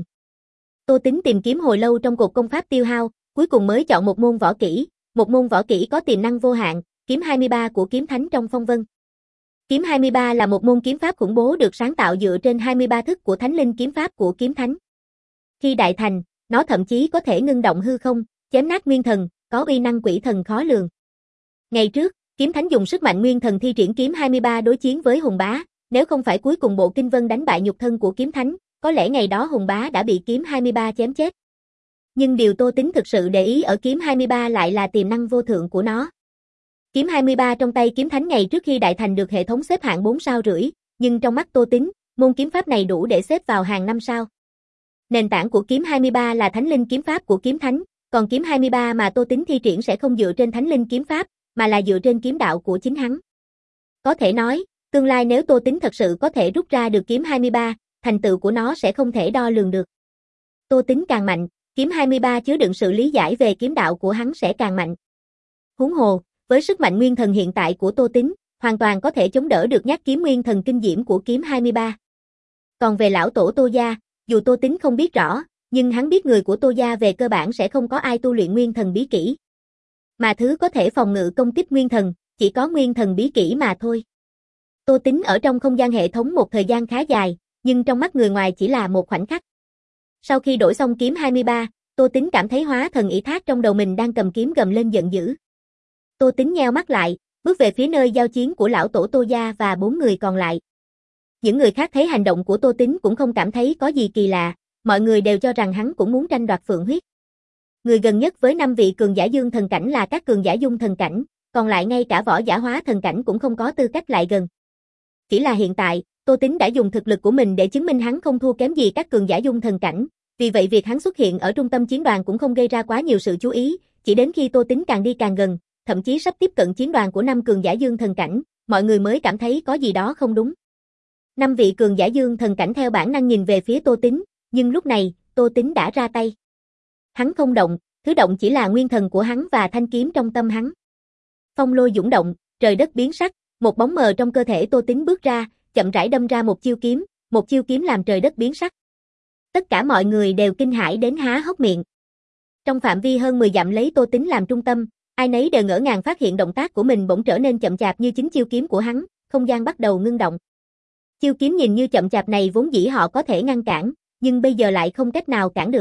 [SPEAKER 1] Tô Tính tìm kiếm hồi lâu trong cột công pháp tiêu hao, cuối cùng mới chọn một môn võ kỹ, một môn võ kỹ có tiềm năng vô hạn, kiếm hai mươi ba của kiếm thánh trong phong vân. Kiếm hai mươi ba là một môn kiếm pháp khủng bố được sáng tạo dựa trên hai mươi ba thức của Thánh linh kiếm pháp của kiếm thánh. Khi đại thành, nó thậm chí có thể ngưng động hư không, chém nát nguyên thần, có uy năng quỷ thần khó lường. Ngày trước, kiếm thánh dùng sức mạnh nguyên thần thi triển kiếm hai mươi ba đối chiến với Hùng Bá, nếu không phải cuối cùng bộ kinh vân đánh bại nhục thân của kiếm thánh, có lẽ ngày đó Hùng Bá đã bị kiếm hai mươi ba chém chết. Nhưng điều Tô Tính thực sự để ý ở kiếm hai mươi ba lại là tiềm năng vô thượng của nó. Kiếm hai mươi ba trong tay kiếm thánh ngày trước khi đại thành được hệ thống xếp hạng bốn sao rưỡi, nhưng trong mắt Tô Tính, môn kiếm pháp này đủ để xếp vào hàng năm sao. Nền tảng của kiếm hai mươi ba là Thánh linh kiếm pháp của kiếm thánh, còn kiếm hai mươi ba mà Tô Tính thi triển sẽ không dựa trên Thánh linh kiếm pháp, mà là dựa trên kiếm đạo của chính hắn. Có thể nói, tương lai nếu Tô Tính thật sự có thể rút ra được kiếm hai mươi ba, thành tựu của nó sẽ không thể đo lường được. Tô Tính càng mạnh, kiếm hai mươi ba chứa đựng sự lý giải về kiếm đạo của hắn sẽ càng mạnh. Huống hồ, với sức mạnh nguyên thần hiện tại của Tô Tính, hoàn toàn có thể chống đỡ được nhát kiếm nguyên thần kinh diễm của kiếm hai mươi ba. Còn về lão tổ Tô gia, dù Tô Tính không biết rõ, nhưng hắn biết người của Tô gia về cơ bản sẽ không có ai tu luyện nguyên thần bí kỹ. Mà thứ có thể phòng ngự công kích nguyên thần, chỉ có nguyên thần bí kỹ mà thôi. Tô Tính ở trong không gian hệ thống một thời gian khá dài, nhưng trong mắt người ngoài chỉ là một khoảnh khắc. Sau khi đổi xong kiếm hai mươi ba, Tô Tính cảm thấy hóa thần ỷ thác trong đầu mình đang cầm kiếm gầm lên giận dữ. Tô Tính nheo mắt lại, bước về phía nơi giao chiến của lão tổ Tô gia và bốn người còn lại. Những người khác thấy hành động của Tô Tính cũng không cảm thấy có gì kỳ lạ, mọi người đều cho rằng hắn cũng muốn tranh đoạt phượng huyết. Người gần nhất với năm vị cường giả dương thần cảnh là các cường giả dung thần cảnh, còn lại ngay cả võ giả hóa thần cảnh cũng không có tư cách lại gần. Chỉ là hiện tại, Tô Tính đã dùng thực lực của mình để chứng minh hắn không thua kém gì các cường giả dung thần cảnh, vì vậy việc hắn xuất hiện ở trung tâm chiến đoàn cũng không gây ra quá nhiều sự chú ý, chỉ đến khi Tô Tính càng đi càng gần, thậm chí sắp tiếp cận chiến đoàn của năm cường giả dương thần cảnh, mọi người mới cảm thấy có gì đó không đúng. Năm vị cường giả dương thần cảnh theo bản năng nhìn về phía Tô Tính, nhưng lúc này, Tô Tính đã ra tay. Hắn không động, thứ động chỉ là nguyên thần của hắn và thanh kiếm trong tâm hắn. Phong lôi dũng động, trời đất biến sắc, một bóng mờ trong cơ thể Tô Tính bước ra, chậm rãi đâm ra một chiêu kiếm, một chiêu kiếm làm trời đất biến sắc. Tất cả mọi người đều kinh hãi đến há hốc miệng. Trong phạm vi hơn mười dặm lấy Tô Tính làm trung tâm, ai nấy đều ngỡ ngàng phát hiện động tác của mình bỗng trở nên chậm chạp như chính chiêu kiếm của hắn, không gian bắt đầu ngưng động. Chiêu kiếm nhìn như chậm chạp này vốn dĩ họ có thể ngăn cản, nhưng bây giờ lại không cách nào cản được.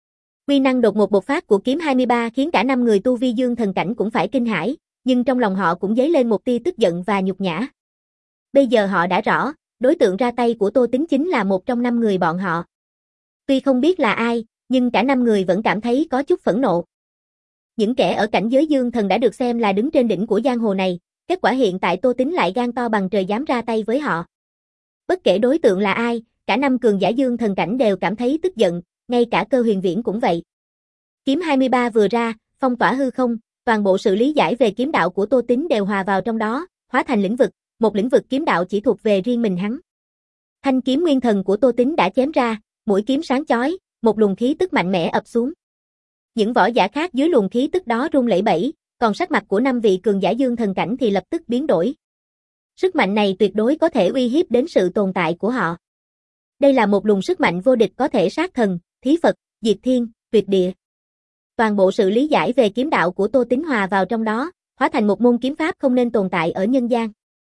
[SPEAKER 1] Uy năng đột ngột bộc phát của kiếm hai mươi ba khiến cả năm người tu vi dương thần cảnh cũng phải kinh hãi, nhưng trong lòng họ cũng dấy lên một tia tức giận và nhục nhã. Bây giờ họ đã rõ, đối tượng ra tay của Tô Tính chính là một trong năm người bọn họ. Tuy không biết là ai, nhưng cả năm người vẫn cảm thấy có chút phẫn nộ. Những kẻ ở cảnh giới dương thần đã được xem là đứng trên đỉnh của giang hồ này, kết quả hiện tại Tô Tính lại gan to bằng trời dám ra tay với họ. Bất kể đối tượng là ai, cả năm cường giả dương thần cảnh đều cảm thấy tức giận, ngay cả Cơ Huyền Viễn cũng vậy. Kiếm hai mươi ba vừa ra, phong tỏa hư không, toàn bộ sự lý giải về kiếm đạo của Tô Tính đều hòa vào trong đó, hóa thành lĩnh vực, một lĩnh vực kiếm đạo chỉ thuộc về riêng mình hắn. Thanh kiếm nguyên thần của Tô Tính đã chém ra, mũi kiếm sáng chói, một luồng khí tức mạnh mẽ ập xuống. Những võ giả khác dưới luồng khí tức đó run lẩy bẩy, còn sắc mặt của năm vị cường giả dương thần cảnh thì lập tức biến đổi. Sức mạnh này tuyệt đối có thể uy hiếp đến sự tồn tại của họ. Đây là một luồng sức mạnh vô địch có thể sát thần, thí Phật, diệt thiên, tuyệt địa. Toàn bộ sự lý giải về kiếm đạo của Tô Tính hòa vào trong đó, hóa thành một môn kiếm pháp không nên tồn tại ở nhân gian.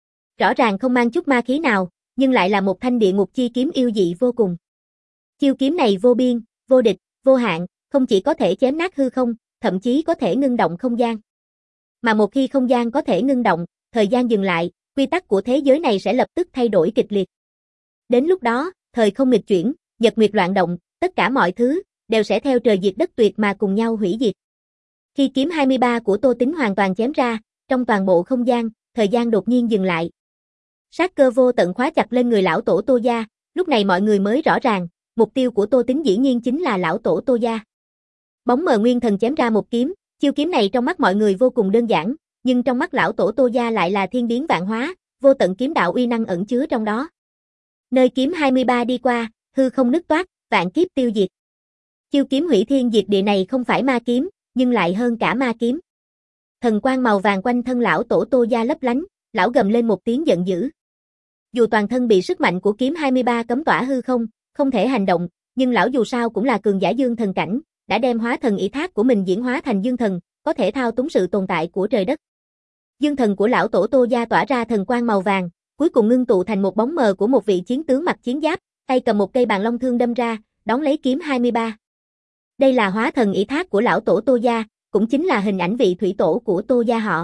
[SPEAKER 1] Rõ ràng không mang chút ma khí nào, nhưng lại là một thanh địa ngục chi kiếm yêu dị vô cùng. Chiêu kiếm này vô biên, vô địch, vô hạn, không chỉ có thể chém nát hư không, thậm chí có thể ngưng động không gian. Mà một khi không gian có thể ngưng động, thời gian dừng lại, quy tắc của thế giới này sẽ lập tức thay đổi kịch liệt. Đến lúc đó, thời không nghịch chuyển, nhật nguyệt loạn động, tất cả mọi thứ đều sẽ theo trời diệt đất tuyệt mà cùng nhau hủy diệt. Khi kiếm hai mươi ba của Tô Tính hoàn toàn chém ra, trong toàn bộ không gian, thời gian đột nhiên dừng lại. Sát cơ vô tận khóa chặt lên người lão tổ Tô gia, lúc này mọi người mới rõ ràng, mục tiêu của Tô Tính dĩ nhiên chính là lão tổ Tô gia. Bóng mờ nguyên thần chém ra một kiếm, chiêu kiếm này trong mắt mọi người vô cùng đơn giản, nhưng trong mắt lão tổ Tô gia lại là thiên biến vạn hóa, vô tận kiếm đạo uy năng ẩn chứa trong đó. Nơi kiếm hai mươi ba đi qua, hư không nứt toát, vạn kiếp tiêu diệt. Chiêu kiếm hủy thiên diệt địa này không phải ma kiếm, nhưng lại hơn cả ma kiếm. Thần quang màu vàng quanh thân lão tổ Tô gia lấp lánh, lão gầm lên một tiếng giận dữ. Dù toàn thân bị sức mạnh của kiếm hai mươi ba cấm tỏa hư không, không thể hành động, nhưng lão dù sao cũng là cường giả dương thần cảnh, đã đem hóa thần ỷ thác của mình diễn hóa thành dương thần, có thể thao túng sự tồn tại của trời đất. Dương thần của lão tổ Tô gia tỏa ra thần quang màu vàng, cuối cùng ngưng tụ thành một bóng mờ của một vị chiến tướng mặc chiến giáp, tay cầm một cây bàn long thương đâm ra, đón lấy kiếm hai mươi ba. Đây là hóa thần ỷ thác của lão tổ Tô gia, cũng chính là hình ảnh vị thủy tổ của Tô gia họ.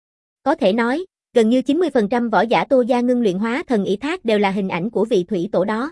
[SPEAKER 1] Có thể nói, gần như chín mươi phần trăm võ giả Tô gia ngưng luyện hóa thần ỷ thác đều là hình ảnh của vị thủy tổ đó.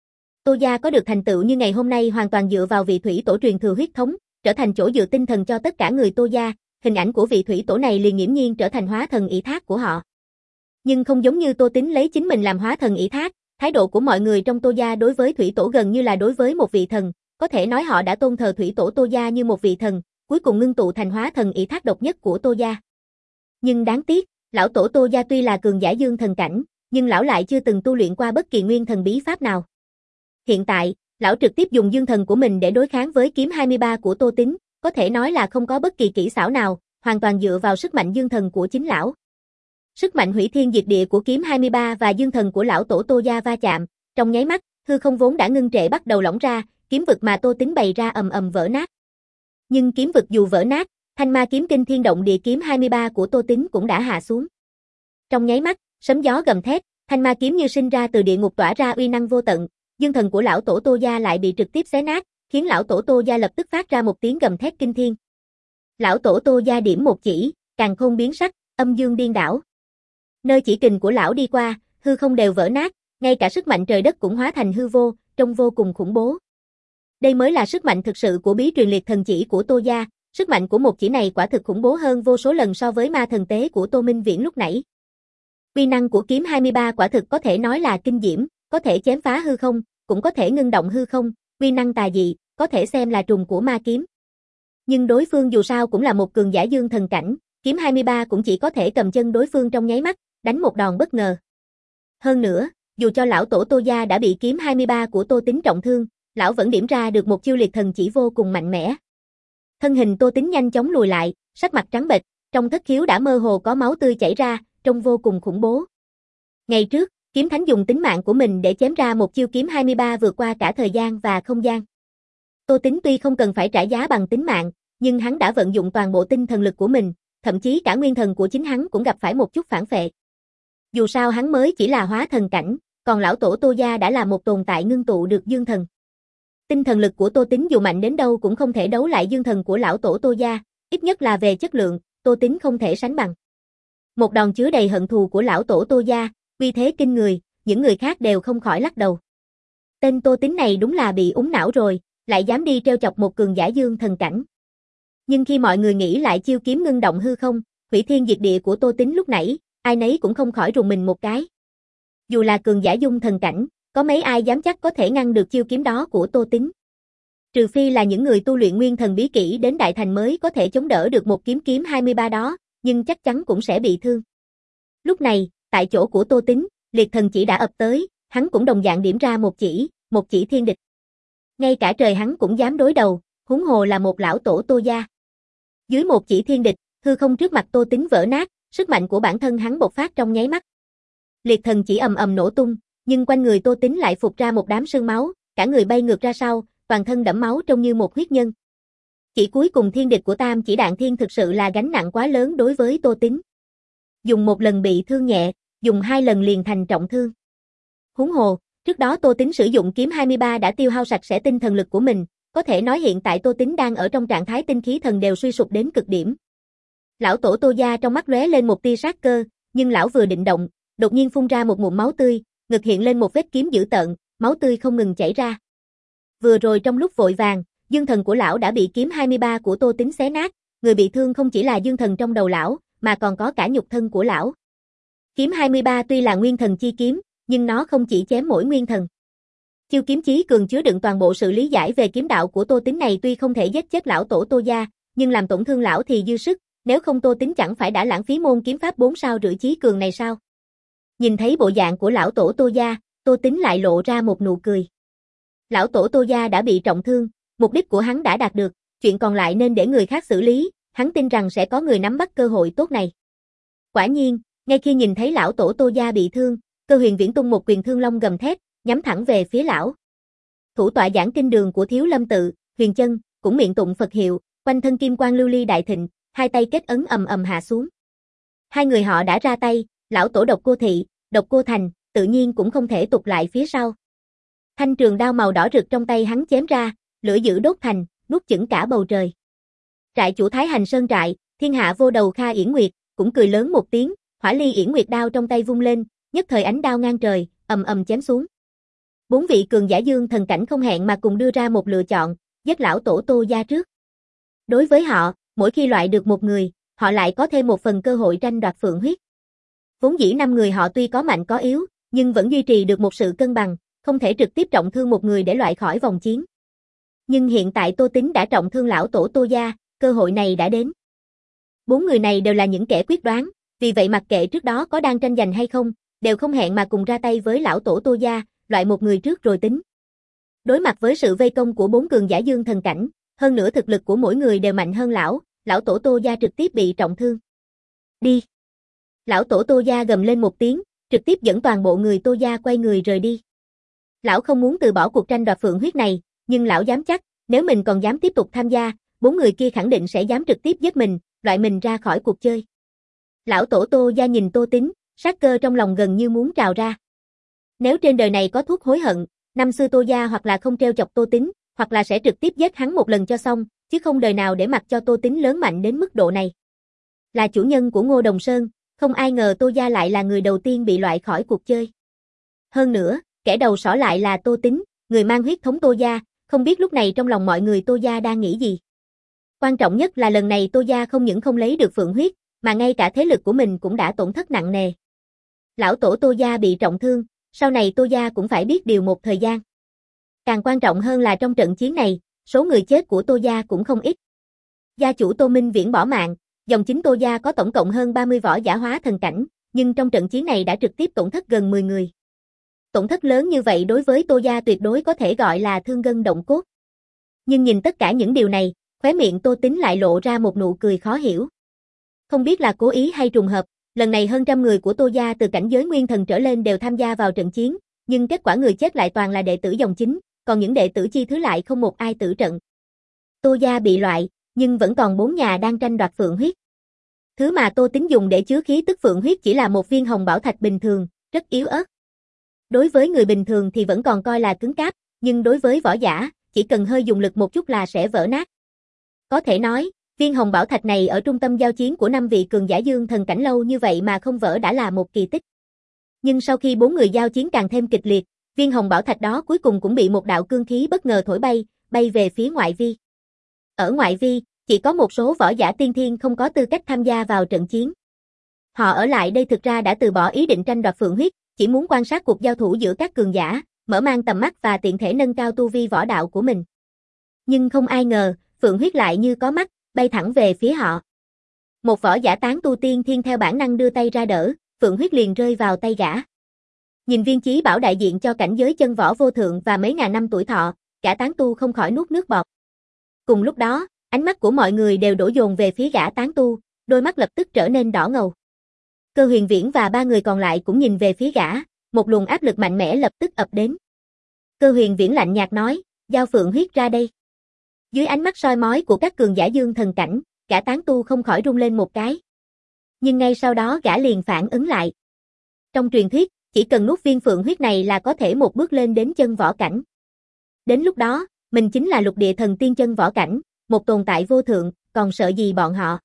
[SPEAKER 1] Tô gia có được thành tựu như ngày hôm nay hoàn toàn dựa vào vị thủy tổ truyền thừa huyết thống, trở thành chỗ dựa tinh thần cho tất cả người Tô gia, hình ảnh của vị thủy tổ này liền nghiễm nhiên trở thành hóa thần ỷ thác của họ. Nhưng không giống như Tô Tính lấy chính mình làm hóa thần ỷ thác, thái độ của mọi người trong Tô gia đối với thủy tổ gần như là đối với một vị thần, có thể nói họ đã tôn thờ thủy tổ Tô gia như một vị thần, cuối cùng ngưng tụ thành hóa thần ỷ thác độc nhất của Tô gia. Nhưng đáng tiếc, lão tổ Tô gia tuy là cường giả dương thần cảnh, nhưng lão lại chưa từng tu luyện qua bất kỳ nguyên thần bí pháp nào. Hiện tại, lão trực tiếp dùng dương thần của mình để đối kháng với kiếm hai mươi ba của Tô Tính, có thể nói là không có bất kỳ kỹ xảo nào, hoàn toàn dựa vào sức mạnh dương thần của chính lão. Sức mạnh hủy thiên diệt địa của kiếm hai mươi ba và dương thần của lão tổ Tô gia va chạm, trong nháy mắt, hư không vốn đã ngưng trệ bắt đầu lỏng ra, kiếm vực mà Tô Tính bày ra ầm ầm vỡ nát. Nhưng kiếm vực dù vỡ nát, thanh ma kiếm kinh thiên động địa kiếm hai mươi ba của Tô Tính cũng đã hạ xuống. Trong nháy mắt, sấm gió gầm thét, thanh ma kiếm như sinh ra từ địa ngục tỏa ra uy năng vô tận, dương thần của lão tổ Tô gia lại bị trực tiếp xé nát, khiến lão tổ Tô gia lập tức phát ra một tiếng gầm thét kinh thiên. Lão tổ Tô gia điểm một chỉ, càn khôn biến sắc, âm dương điên đảo. Nơi chỉ kình của lão đi qua, hư không đều vỡ nát, ngay cả sức mạnh trời đất cũng hóa thành hư vô, trông vô cùng khủng bố. Đây mới là sức mạnh thực sự của bí truyền liệt thần chỉ của Tô gia, sức mạnh của một chỉ này quả thực khủng bố hơn vô số lần so với ma thần tế của Tô Minh Viễn lúc nãy. Uy năng của kiếm hai mươi ba quả thực có thể nói là kinh diễm, có thể chém phá hư không, cũng có thể ngưng động hư không, uy năng tà dị, có thể xem là trùng của ma kiếm. Nhưng đối phương dù sao cũng là một cường giả dương thần cảnh, kiếm hai mươi ba cũng chỉ có thể cầm chân đối phương trong nháy mắt, đánh một đòn bất ngờ. Hơn nữa, dù cho lão tổ Tô gia đã bị kiếm hai mươi ba của Tô Tính trọng thương, lão vẫn điểm ra được một chiêu liệt thần chỉ vô cùng mạnh mẽ. Thân hình Tô Tính nhanh chóng lùi lại, sắc mặt trắng bệch, trong thất khiếu đã mơ hồ có máu tươi chảy ra, trông vô cùng khủng bố. Ngày trước, kiếm thánh dùng tính mạng của mình để chém ra một chiêu kiếm hai mươi ba vượt qua cả thời gian và không gian. Tô Tính tuy không cần phải trả giá bằng tính mạng, nhưng hắn đã vận dụng toàn bộ tinh thần lực của mình, thậm chí cả nguyên thần của chính hắn cũng gặp phải một chút phản phệ. Dù sao hắn mới chỉ là hóa thần cảnh, còn lão tổ Tô gia đã là một tồn tại ngưng tụ được dương thần. Tinh thần lực của Tô Tính dù mạnh đến đâu cũng không thể đấu lại dương thần của lão tổ Tô gia, ít nhất là về chất lượng, Tô Tính không thể sánh bằng. Một đòn chứa đầy hận thù của lão tổ Tô gia, uy thế kinh người, những người khác đều không khỏi lắc đầu. Tên Tô Tính này đúng là bị úng não rồi, lại dám đi trêu chọc một cường giả dương thần cảnh. Nhưng khi mọi người nghĩ lại chiêu kiếm ngưng động hư không, hủy thiên diệt địa của Tô Tính lúc nãy, ai nấy cũng không khỏi rùng mình một cái. Dù là cường giả dung thần cảnh, có mấy ai dám chắc có thể ngăn được chiêu kiếm đó của Tô Tính. Trừ phi là những người tu luyện nguyên thần bí kỹ đến đại thành mới có thể chống đỡ được một kiếm kiếm hai mươi ba đó, nhưng chắc chắn cũng sẽ bị thương. Lúc này, tại chỗ của Tô Tính, liệt thần chỉ đã ập tới, hắn cũng đồng dạng điểm ra một chỉ, một chỉ thiên địch. Ngay cả trời hắn cũng dám đối đầu, huống hồ là một lão tổ Tô gia. Dưới một chỉ thiên địch, hư không trước mặt Tô Tính vỡ nát, sức mạnh của bản thân hắn bộc phát trong nháy mắt. Liệt thần chỉ ầm ầm nổ tung, nhưng quanh người Tô Tính lại phụt ra một đám sương máu, cả người bay ngược ra sau, toàn thân đẫm máu trông như một huyết nhân. Chỉ cuối cùng thiên địch của Tam Chỉ Đạn Thiên thực sự là gánh nặng quá lớn đối với Tô Tính. Dùng một lần bị thương nhẹ, dùng hai lần liền thành trọng thương. Huống hồ, trước đó Tô Tính sử dụng kiếm hai mươi ba đã tiêu hao sạch sẽ tinh thần lực của mình, có thể nói hiện tại Tô Tính đang ở trong trạng thái tinh khí thần đều suy sụp đến cực điểm. Lão tổ Tô gia trong mắt lóe lên một tia sát cơ, nhưng lão vừa định động, đột nhiên phun ra một ngụm máu tươi, ngực hiện lên một vết kiếm dữ tợn, máu tươi không ngừng chảy ra. Vừa rồi trong lúc vội vàng, dương thần của lão đã bị kiếm hai mươi ba của Tô Tính xé nát, người bị thương không chỉ là dương thần trong đầu lão, mà còn có cả nhục thân của lão. Kiếm hai mươi ba tuy là nguyên thần chi kiếm, nhưng nó không chỉ chém mỗi nguyên thần. Chiêu kiếm chí cường chứa đựng toàn bộ sự lý giải về kiếm đạo của Tô Tính này tuy không thể giết chết lão tổ Tô gia, nhưng làm tổn thương lão thì dư sức, nếu không Tô Tính chẳng phải đã lãng phí môn kiếm pháp bốn sao rưỡi chí cường này sao? Nhìn thấy bộ dạng của lão tổ Tô gia, Tô Tính lại lộ ra một nụ cười. Lão tổ Tô gia đã bị trọng thương, mục đích của hắn đã đạt được, chuyện còn lại nên để người khác xử lý, hắn tin rằng sẽ có người nắm bắt cơ hội tốt này. Quả nhiên, ngay khi nhìn thấy lão tổ Tô gia bị thương, Cơ Huyền Viễn tung một quyền thương long gầm thét, nhắm thẳng về phía lão. Thủ tọa giảng kinh đường của Thiếu Lâm tự, Huyền Chân, cũng miệng tụng Phật hiệu, quanh thân kim quang lưu ly đại thịnh, hai tay kết ấn ầm ầm hạ xuống. Hai người họ đã ra tay, lão tổ Độc Cô Thị, Độc Cô Thành, tự nhiên cũng không thể tụt lại phía sau. Thanh trường đao màu đỏ rực trong tay hắn chém ra, lửa dữ đốt thành, nuốt chửng cả bầu trời. Trại chủ Thái Hành Sơn trại, thiên hạ vô đầu Kha Yển Nguyệt, cũng cười lớn một tiếng, Hỏa Ly Yển Nguyệt đao trong tay vung lên, nhất thời ánh đao ngang trời, ầm ầm chém xuống. Bốn vị cường giả dương thần cảnh không hẹn mà cùng đưa ra một lựa chọn, giết lão tổ Tô gia trước. Đối với họ, mỗi khi loại được một người, họ lại có thêm một phần cơ hội tranh đoạt phượng huyết. Vốn dĩ năm người họ tuy có mạnh có yếu, nhưng vẫn duy trì được một sự cân bằng, không thể trực tiếp trọng thương một người để loại khỏi vòng chiến. Nhưng hiện tại Tô Tính đã trọng thương lão tổ Tô gia, cơ hội này đã đến. Bốn người này đều là những kẻ quyết đoán, vì vậy mặc kệ trước đó có đang tranh giành hay không, đều không hẹn mà cùng ra tay với lão tổ Tô gia, loại một người trước rồi tính. Đối mặt với sự vây công của bốn cường giả dương thần cảnh, hơn nữa thực lực của mỗi người đều mạnh hơn lão, lão tổ Tô gia trực tiếp bị trọng thương. Đi! Lão tổ Tô gia gầm lên một tiếng, trực tiếp dẫn toàn bộ người Tô gia quay người rời đi. Lão không muốn từ bỏ cuộc tranh đoạt phượng huyết này, nhưng lão dám chắc, nếu mình còn dám tiếp tục tham gia, bốn người kia khẳng định sẽ dám trực tiếp giết mình, loại mình ra khỏi cuộc chơi. Lão tổ Tô gia nhìn Tô Tính, sát cơ trong lòng gần như muốn trào ra. Nếu trên đời này có thuốc hối hận, năm xưa Tô gia hoặc là không treo chọc Tô Tính, hoặc là sẽ trực tiếp giết hắn một lần cho xong, chứ không đời nào để mặc cho Tô Tính lớn mạnh đến mức độ này. Là chủ nhân của Ngô Đồng Sơn, không ai ngờ Tô gia lại là người đầu tiên bị loại khỏi cuộc chơi. Hơn nữa, kẻ đầu sỏ lại là Tô Tính, người mang huyết thống Tô gia, không biết lúc này trong lòng mọi người Tô gia đang nghĩ gì. Quan trọng nhất là lần này Tô gia không những không lấy được phượng huyết, mà ngay cả thế lực của mình cũng đã tổn thất nặng nề. Lão tổ Tô gia bị trọng thương, sau này Tô gia cũng phải biết điều một thời gian. Càng quan trọng hơn là trong trận chiến này, số người chết của Tô gia cũng không ít. Gia chủ Tô Minh Viễn bỏ mạng, dòng chính Tô gia có tổng cộng hơn ba mươi võ giả hóa thần cảnh, nhưng trong trận chiến này đã trực tiếp tổn thất gần mười người. Tổn thất lớn như vậy đối với Tô gia tuyệt đối có thể gọi là thương gân động cốt. Nhưng nhìn tất cả những điều này, khóe miệng Tô Tính lại lộ ra một nụ cười khó hiểu. Không biết là cố ý hay trùng hợp, lần này hơn trăm người của Tô gia từ cảnh giới nguyên thần trở lên đều tham gia vào trận chiến, nhưng kết quả người chết lại toàn là đệ tử dòng chính, còn những đệ tử chi thứ lại không một ai tử trận. Tô gia bị loại, nhưng vẫn còn bốn nhà đang tranh đoạt phượng huyết. Thứ mà Tô Tính dùng để chứa khí tức phượng huyết chỉ là một viên hồng bảo thạch bình thường, rất yếu ớt. Đối với người bình thường thì vẫn còn coi là cứng cáp, nhưng đối với võ giả, chỉ cần hơi dùng lực một chút là sẽ vỡ nát. Có thể nói, viên hồng bảo thạch này ở trung tâm giao chiến của năm vị cường giả dương thần cảnh lâu như vậy mà không vỡ đã là một kỳ tích. Nhưng sau khi bốn người giao chiến càng thêm kịch liệt, viên hồng bảo thạch đó cuối cùng cũng bị một đạo cương khí bất ngờ thổi bay, bay về phía ngoại vi. Ở ngoại vi, chỉ có một số võ giả tiên thiên không có tư cách tham gia vào trận chiến. Họ ở lại đây thực ra đã từ bỏ ý định tranh đoạt phượng huyết, chỉ muốn quan sát cuộc giao thủ giữa các cường giả, mở mang tầm mắt và tiện thể nâng cao tu vi võ đạo của mình. Nhưng không ai ngờ, phượng huyết lại như có mắt, bay thẳng về phía họ. Một võ giả tán tu tiên thiên theo bản năng đưa tay ra đỡ, phượng huyết liền rơi vào tay gã. Nhìn viên chí bảo đại diện cho cảnh giới chân võ vô thượng và mấy ngàn năm tuổi thọ, gã tán tu không khỏi nuốt nước bọt. Cùng lúc đó, ánh mắt của mọi người đều đổ dồn về phía gã tán tu, đôi mắt lập tức trở nên đỏ ngầu. Cơ Huyền Viễn và ba người còn lại cũng nhìn về phía gã, một luồng áp lực mạnh mẽ lập tức ập đến. Cơ Huyền Viễn lạnh nhạt nói, giao phượng huyết ra đây. Dưới ánh mắt soi mói của các cường giả dương thần cảnh, gã tán tu không khỏi rung lên một cái. Nhưng ngay sau đó gã liền phản ứng lại. Trong truyền thuyết, chỉ cần nuốt viên phượng huyết này là có thể một bước lên đến chân võ cảnh. Đến lúc đó, mình chính là lục địa thần tiên chân võ cảnh, một tồn tại vô thượng, còn sợ gì bọn họ.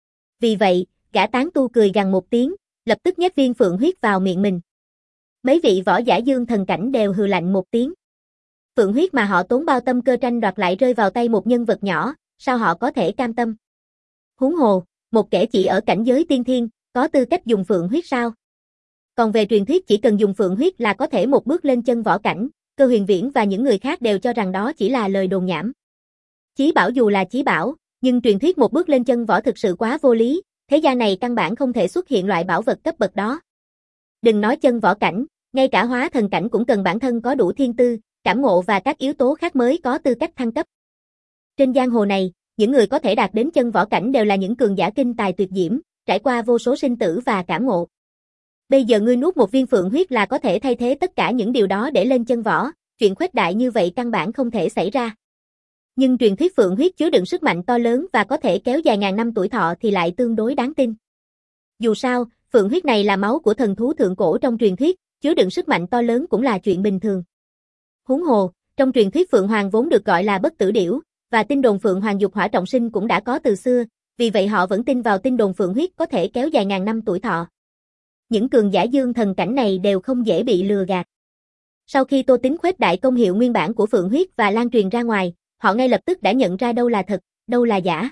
[SPEAKER 1] Vì vậy, gã tán tu cười gằn một tiếng, lập tức nhét viên phượng huyết vào miệng mình. Mấy vị võ giả dương thần cảnh đều hừ lạnh một tiếng. Phượng huyết mà họ tốn bao tâm cơ tranh đoạt lại rơi vào tay một nhân vật nhỏ, sao họ có thể cam tâm? Huống hồ, một kẻ chỉ ở cảnh giới tiên thiên, có tư cách dùng phượng huyết sao? Còn về truyền thuyết chỉ cần dùng phượng huyết là có thể một bước lên chân võ cảnh, Cơ Huyền Viễn và những người khác đều cho rằng đó chỉ là lời đồn nhảm. Chí bảo dù là chí bảo, nhưng truyền thuyết một bước lên chân võ thực sự quá vô lý, thế gian này căn bản không thể xuất hiện loại bảo vật cấp bậc đó. Đừng nói chân võ cảnh, ngay cả hóa thần cảnh cũng cần bản thân có đủ thiên tư, cảm ngộ và các yếu tố khác mới có tư cách thăng cấp. Trên giang hồ này, những người có thể đạt đến chân võ cảnh đều là những cường giả kinh tài tuyệt diễm, trải qua vô số sinh tử và cảm ngộ. Bây giờ ngươi nuốt một viên phượng huyết là có thể thay thế tất cả những điều đó để lên chân võ, chuyện khuếch đại như vậy căn bản không thể xảy ra. Nhưng truyền thuyết phượng huyết chứa đựng sức mạnh to lớn và có thể kéo dài ngàn năm tuổi thọ thì lại tương đối đáng tin. Dù sao, Phượng huyết này là máu của thần thú thượng cổ trong truyền thuyết, chứa đựng sức mạnh to lớn cũng là chuyện bình thường. Huống hồ, trong truyền thuyết Phượng Hoàng vốn được gọi là bất tử điểu, và tin đồn Phượng Hoàng dục hỏa trọng sinh cũng đã có từ xưa, vì vậy họ vẫn tin vào tin đồn Phượng huyết có thể kéo dài ngàn năm tuổi thọ. Những cường giả dương thần cảnh này đều không dễ bị lừa gạt. Sau khi Tô Tính khuếch đại công hiệu nguyên bản của Phượng huyết và lan truyền ra ngoài, họ ngay lập tức đã nhận ra đâu là thật, đâu là giả.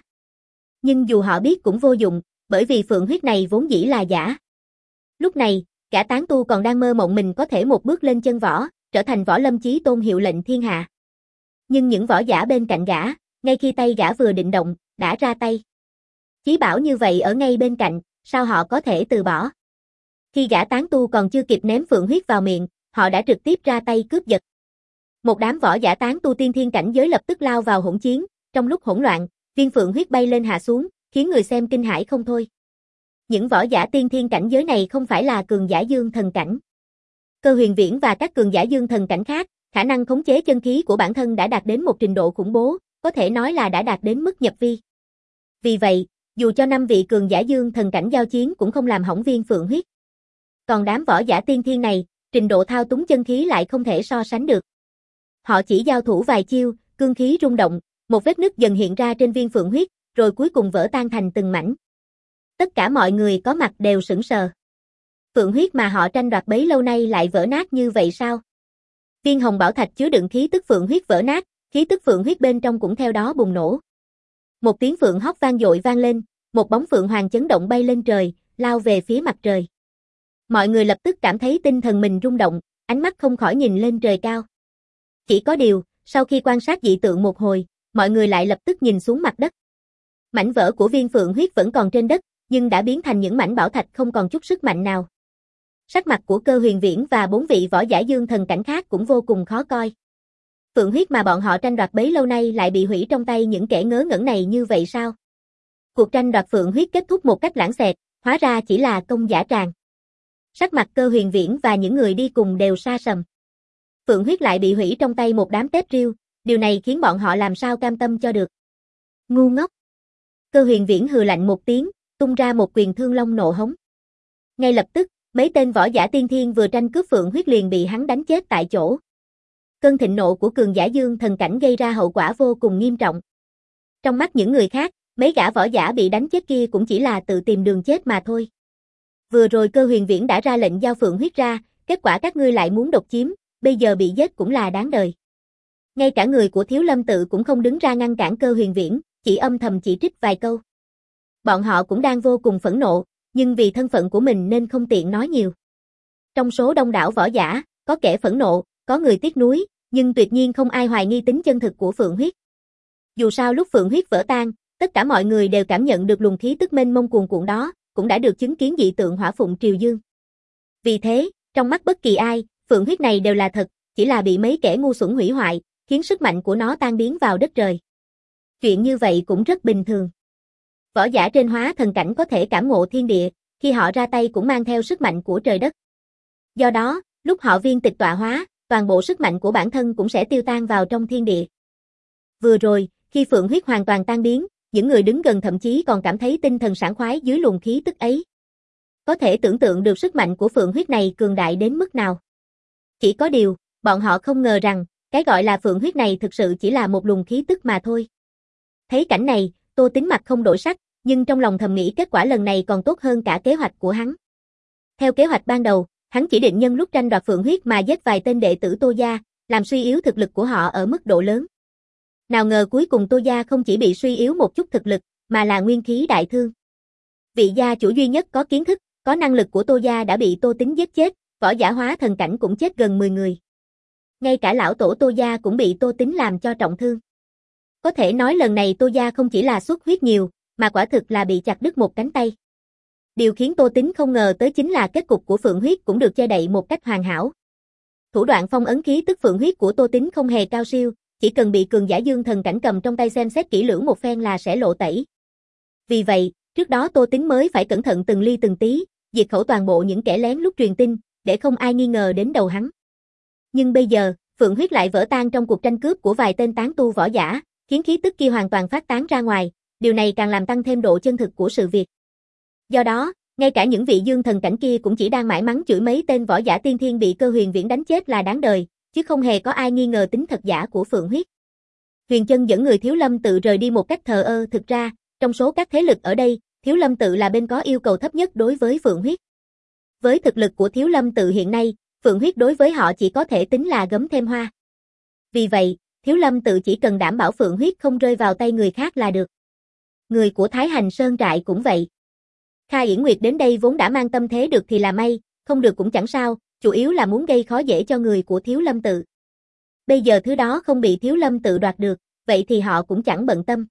[SPEAKER 1] Nhưng dù họ biết cũng vô dụng, bởi vì Phượng huyết này vốn dĩ là giả. Lúc này, gã tán tu còn đang mơ mộng mình có thể một bước lên chân võ, trở thành võ lâm chí tôn hiệu lệnh thiên hạ. Nhưng những võ giả bên cạnh gã, ngay khi tay gã vừa định động, đã ra tay. Chí bảo như vậy ở ngay bên cạnh, sao họ có thể từ bỏ? Khi gã tán tu còn chưa kịp ném Phượng huyết vào miệng, họ đã trực tiếp ra tay cướp giật. Một đám võ giả tán tu tiên thiên cảnh giới lập tức lao vào hỗn chiến, trong lúc hỗn loạn, viên Phượng huyết bay lên hạ xuống, khiến người xem kinh hãi không thôi. Những võ giả tiên thiên cảnh giới này không phải là cường giả dương thần cảnh. Cơ Huyền Viễn và các cường giả dương thần cảnh khác, khả năng khống chế chân khí của bản thân đã đạt đến một trình độ khủng bố, có thể nói là đã đạt đến mức nhập vi. Vì vậy, dù cho năm vị cường giả dương thần cảnh giao chiến cũng không làm hỏng viên Phượng huyết. Còn đám võ giả tiên thiên này, trình độ thao túng chân khí lại không thể so sánh được. Họ chỉ giao thủ vài chiêu, cương khí rung động, một vết nứt dần hiện ra trên viên Phượng huyết, rồi cuối cùng vỡ tan thành từng mảnh. Tất cả mọi người có mặt đều sững sờ. Phượng huyết mà họ tranh đoạt bấy lâu nay lại vỡ nát như vậy sao? Viên hồng bảo thạch chứa đựng khí tức Phượng huyết vỡ nát, khí tức Phượng huyết bên trong cũng theo đó bùng nổ. Một tiếng phượng hót vang dội vang lên, một bóng phượng hoàng chấn động bay lên trời, lao về phía mặt trời. Mọi người lập tức cảm thấy tinh thần mình rung động, ánh mắt không khỏi nhìn lên trời cao. Chỉ có điều, sau khi quan sát dị tượng một hồi, mọi người lại lập tức nhìn xuống mặt đất. Mảnh vỡ của viên Phượng huyết vẫn còn trên đất, nhưng đã biến thành những mảnh bảo thạch không còn chút sức mạnh nào. Sắc mặt của Cơ Huyền Viễn và bốn vị võ giả dương thần cảnh khác cũng vô cùng khó coi. Phượng huyết mà bọn họ tranh đoạt bấy lâu nay lại bị hủy trong tay những kẻ ngớ ngẩn này như vậy sao? Cuộc tranh đoạt Phượng huyết kết thúc một cách lãng xẹt, hóa ra chỉ là công giả tràng. Sắc mặt Cơ Huyền Viễn và những người đi cùng đều sa sầm. Phượng huyết lại bị hủy trong tay một đám tép riêu, điều này khiến bọn họ làm sao cam tâm cho được. Ngu ngốc. Cơ Huyền Viễn hừ lạnh một tiếng, tung ra một quyền thương long nộ hống. Ngay lập tức, mấy tên võ giả tiên thiên vừa tranh cướp Phượng huyết liền bị hắn đánh chết tại chỗ. Cơn thịnh nộ của cường giả dương thần cảnh gây ra hậu quả vô cùng nghiêm trọng. Trong mắt những người khác, mấy gã võ giả bị đánh chết kia cũng chỉ là tự tìm đường chết mà thôi. Vừa rồi Cơ Huyền Viễn đã ra lệnh giao Phượng huyết ra, kết quả các ngươi lại muốn độc chiếm, bây giờ bị giết cũng là đáng đời. Ngay cả người của Thiếu Lâm tự cũng không đứng ra ngăn cản Cơ Huyền Viễn, chỉ âm thầm chỉ trích vài câu. Bọn họ cũng đang vô cùng phẫn nộ, nhưng vì thân phận của mình nên không tiện nói nhiều. Trong số đông đảo võ giả, có kẻ phẫn nộ, có người tiếc nuối, nhưng tuyệt nhiên không ai hoài nghi tính chân thực của Phượng huyết. Dù sao lúc Phượng huyết vỡ tan, tất cả mọi người đều cảm nhận được luồng khí tức mênh mông cuồn cuộn đó, cũng đã được chứng kiến dị tượng hỏa phụng triều dương. Vì thế, trong mắt bất kỳ ai, Phượng huyết này đều là thật, chỉ là bị mấy kẻ ngu xuẩn hủy hoại, khiến sức mạnh của nó tan biến vào đất trời. Chuyện như vậy cũng rất bình thường. Võ giả trên hóa thần cảnh có thể cảm ngộ thiên địa, khi họ ra tay cũng mang theo sức mạnh của trời đất. Do đó, lúc họ viên tịch tọa hóa, toàn bộ sức mạnh của bản thân cũng sẽ tiêu tan vào trong thiên địa. Vừa rồi, khi Phượng huyết hoàn toàn tan biến, những người đứng gần thậm chí còn cảm thấy tinh thần sảng khoái dưới luồng khí tức ấy. Có thể tưởng tượng được sức mạnh của Phượng huyết này cường đại đến mức nào. Chỉ có điều, bọn họ không ngờ rằng, cái gọi là Phượng huyết này thực sự chỉ là một luồng khí tức mà thôi. Thấy cảnh này, Tô Tính mặt không đổi sắc, nhưng trong lòng thầm nghĩ kết quả lần này còn tốt hơn cả kế hoạch của hắn. Theo kế hoạch ban đầu, hắn chỉ định nhân lúc tranh đoạt Phượng huyết mà giết vài tên đệ tử Tô gia, làm suy yếu thực lực của họ ở mức độ lớn. Nào ngờ cuối cùng Tô gia không chỉ bị suy yếu một chút thực lực, mà là nguyên khí đại thương. Vị gia chủ duy nhất có kiến thức, có năng lực của Tô gia đã bị Tô Tính giết chết, võ giả hóa thần cảnh cũng chết gần mười người. Ngay cả lão tổ Tô gia cũng bị Tô Tính làm cho trọng thương. Có thể nói lần này Tô gia không chỉ là xuất huyết nhiều, mà quả thực là bị chặt đứt một cánh tay. Điều khiến Tô Tính không ngờ tới chính là kết cục của Phượng huyết cũng được che đậy một cách hoàn hảo. Thủ đoạn phong ấn khí tức Phượng huyết của Tô Tính không hề cao siêu, chỉ cần bị cường giả dương thần cảnh cầm trong tay xem xét kỹ lưỡng một phen là sẽ lộ tẩy. Vì vậy, trước đó Tô Tính mới phải cẩn thận từng ly từng tí, diệt khẩu toàn bộ những kẻ lén lút truyền tin, để không ai nghi ngờ đến đầu hắn. Nhưng bây giờ, Phượng huyết lại vỡ tan trong cuộc tranh cướp của vài tên tán tu võ giả, khiến khí tức kia hoàn toàn phát tán ra ngoài, điều này càng làm tăng thêm độ chân thực của sự việc. Do đó, Ngay cả những vị dương thần cảnh kia cũng chỉ đang mải mắng chửi mấy tên võ giả tiên thiên bị Cơ Huyền Viễn đánh chết là đáng đời, chứ không hề có ai nghi ngờ tính thật giả của Phượng Huyết. Huyền Chân dẫn người Thiếu Lâm Tự rời đi một cách thờ ơ, thực ra, trong số các thế lực ở đây, Thiếu Lâm Tự là bên có yêu cầu thấp nhất đối với Phượng Huyết. Với thực lực của Thiếu Lâm Tự hiện nay, Phượng Huyết đối với họ chỉ có thể tính là gấm thêm hoa. Vì vậy, Thiếu Lâm Tự chỉ cần đảm bảo Phượng Huyết không rơi vào tay người khác là được. Người của Thái Hành Sơn trại cũng vậy. Kha Yển Nguyệt đến đây vốn đã mang tâm thế được thì là may, không được cũng chẳng sao, chủ yếu là muốn gây khó dễ cho người của Thiếu Lâm Tự. Bây giờ thứ đó không bị Thiếu Lâm Tự đoạt được, vậy thì họ cũng chẳng bận tâm.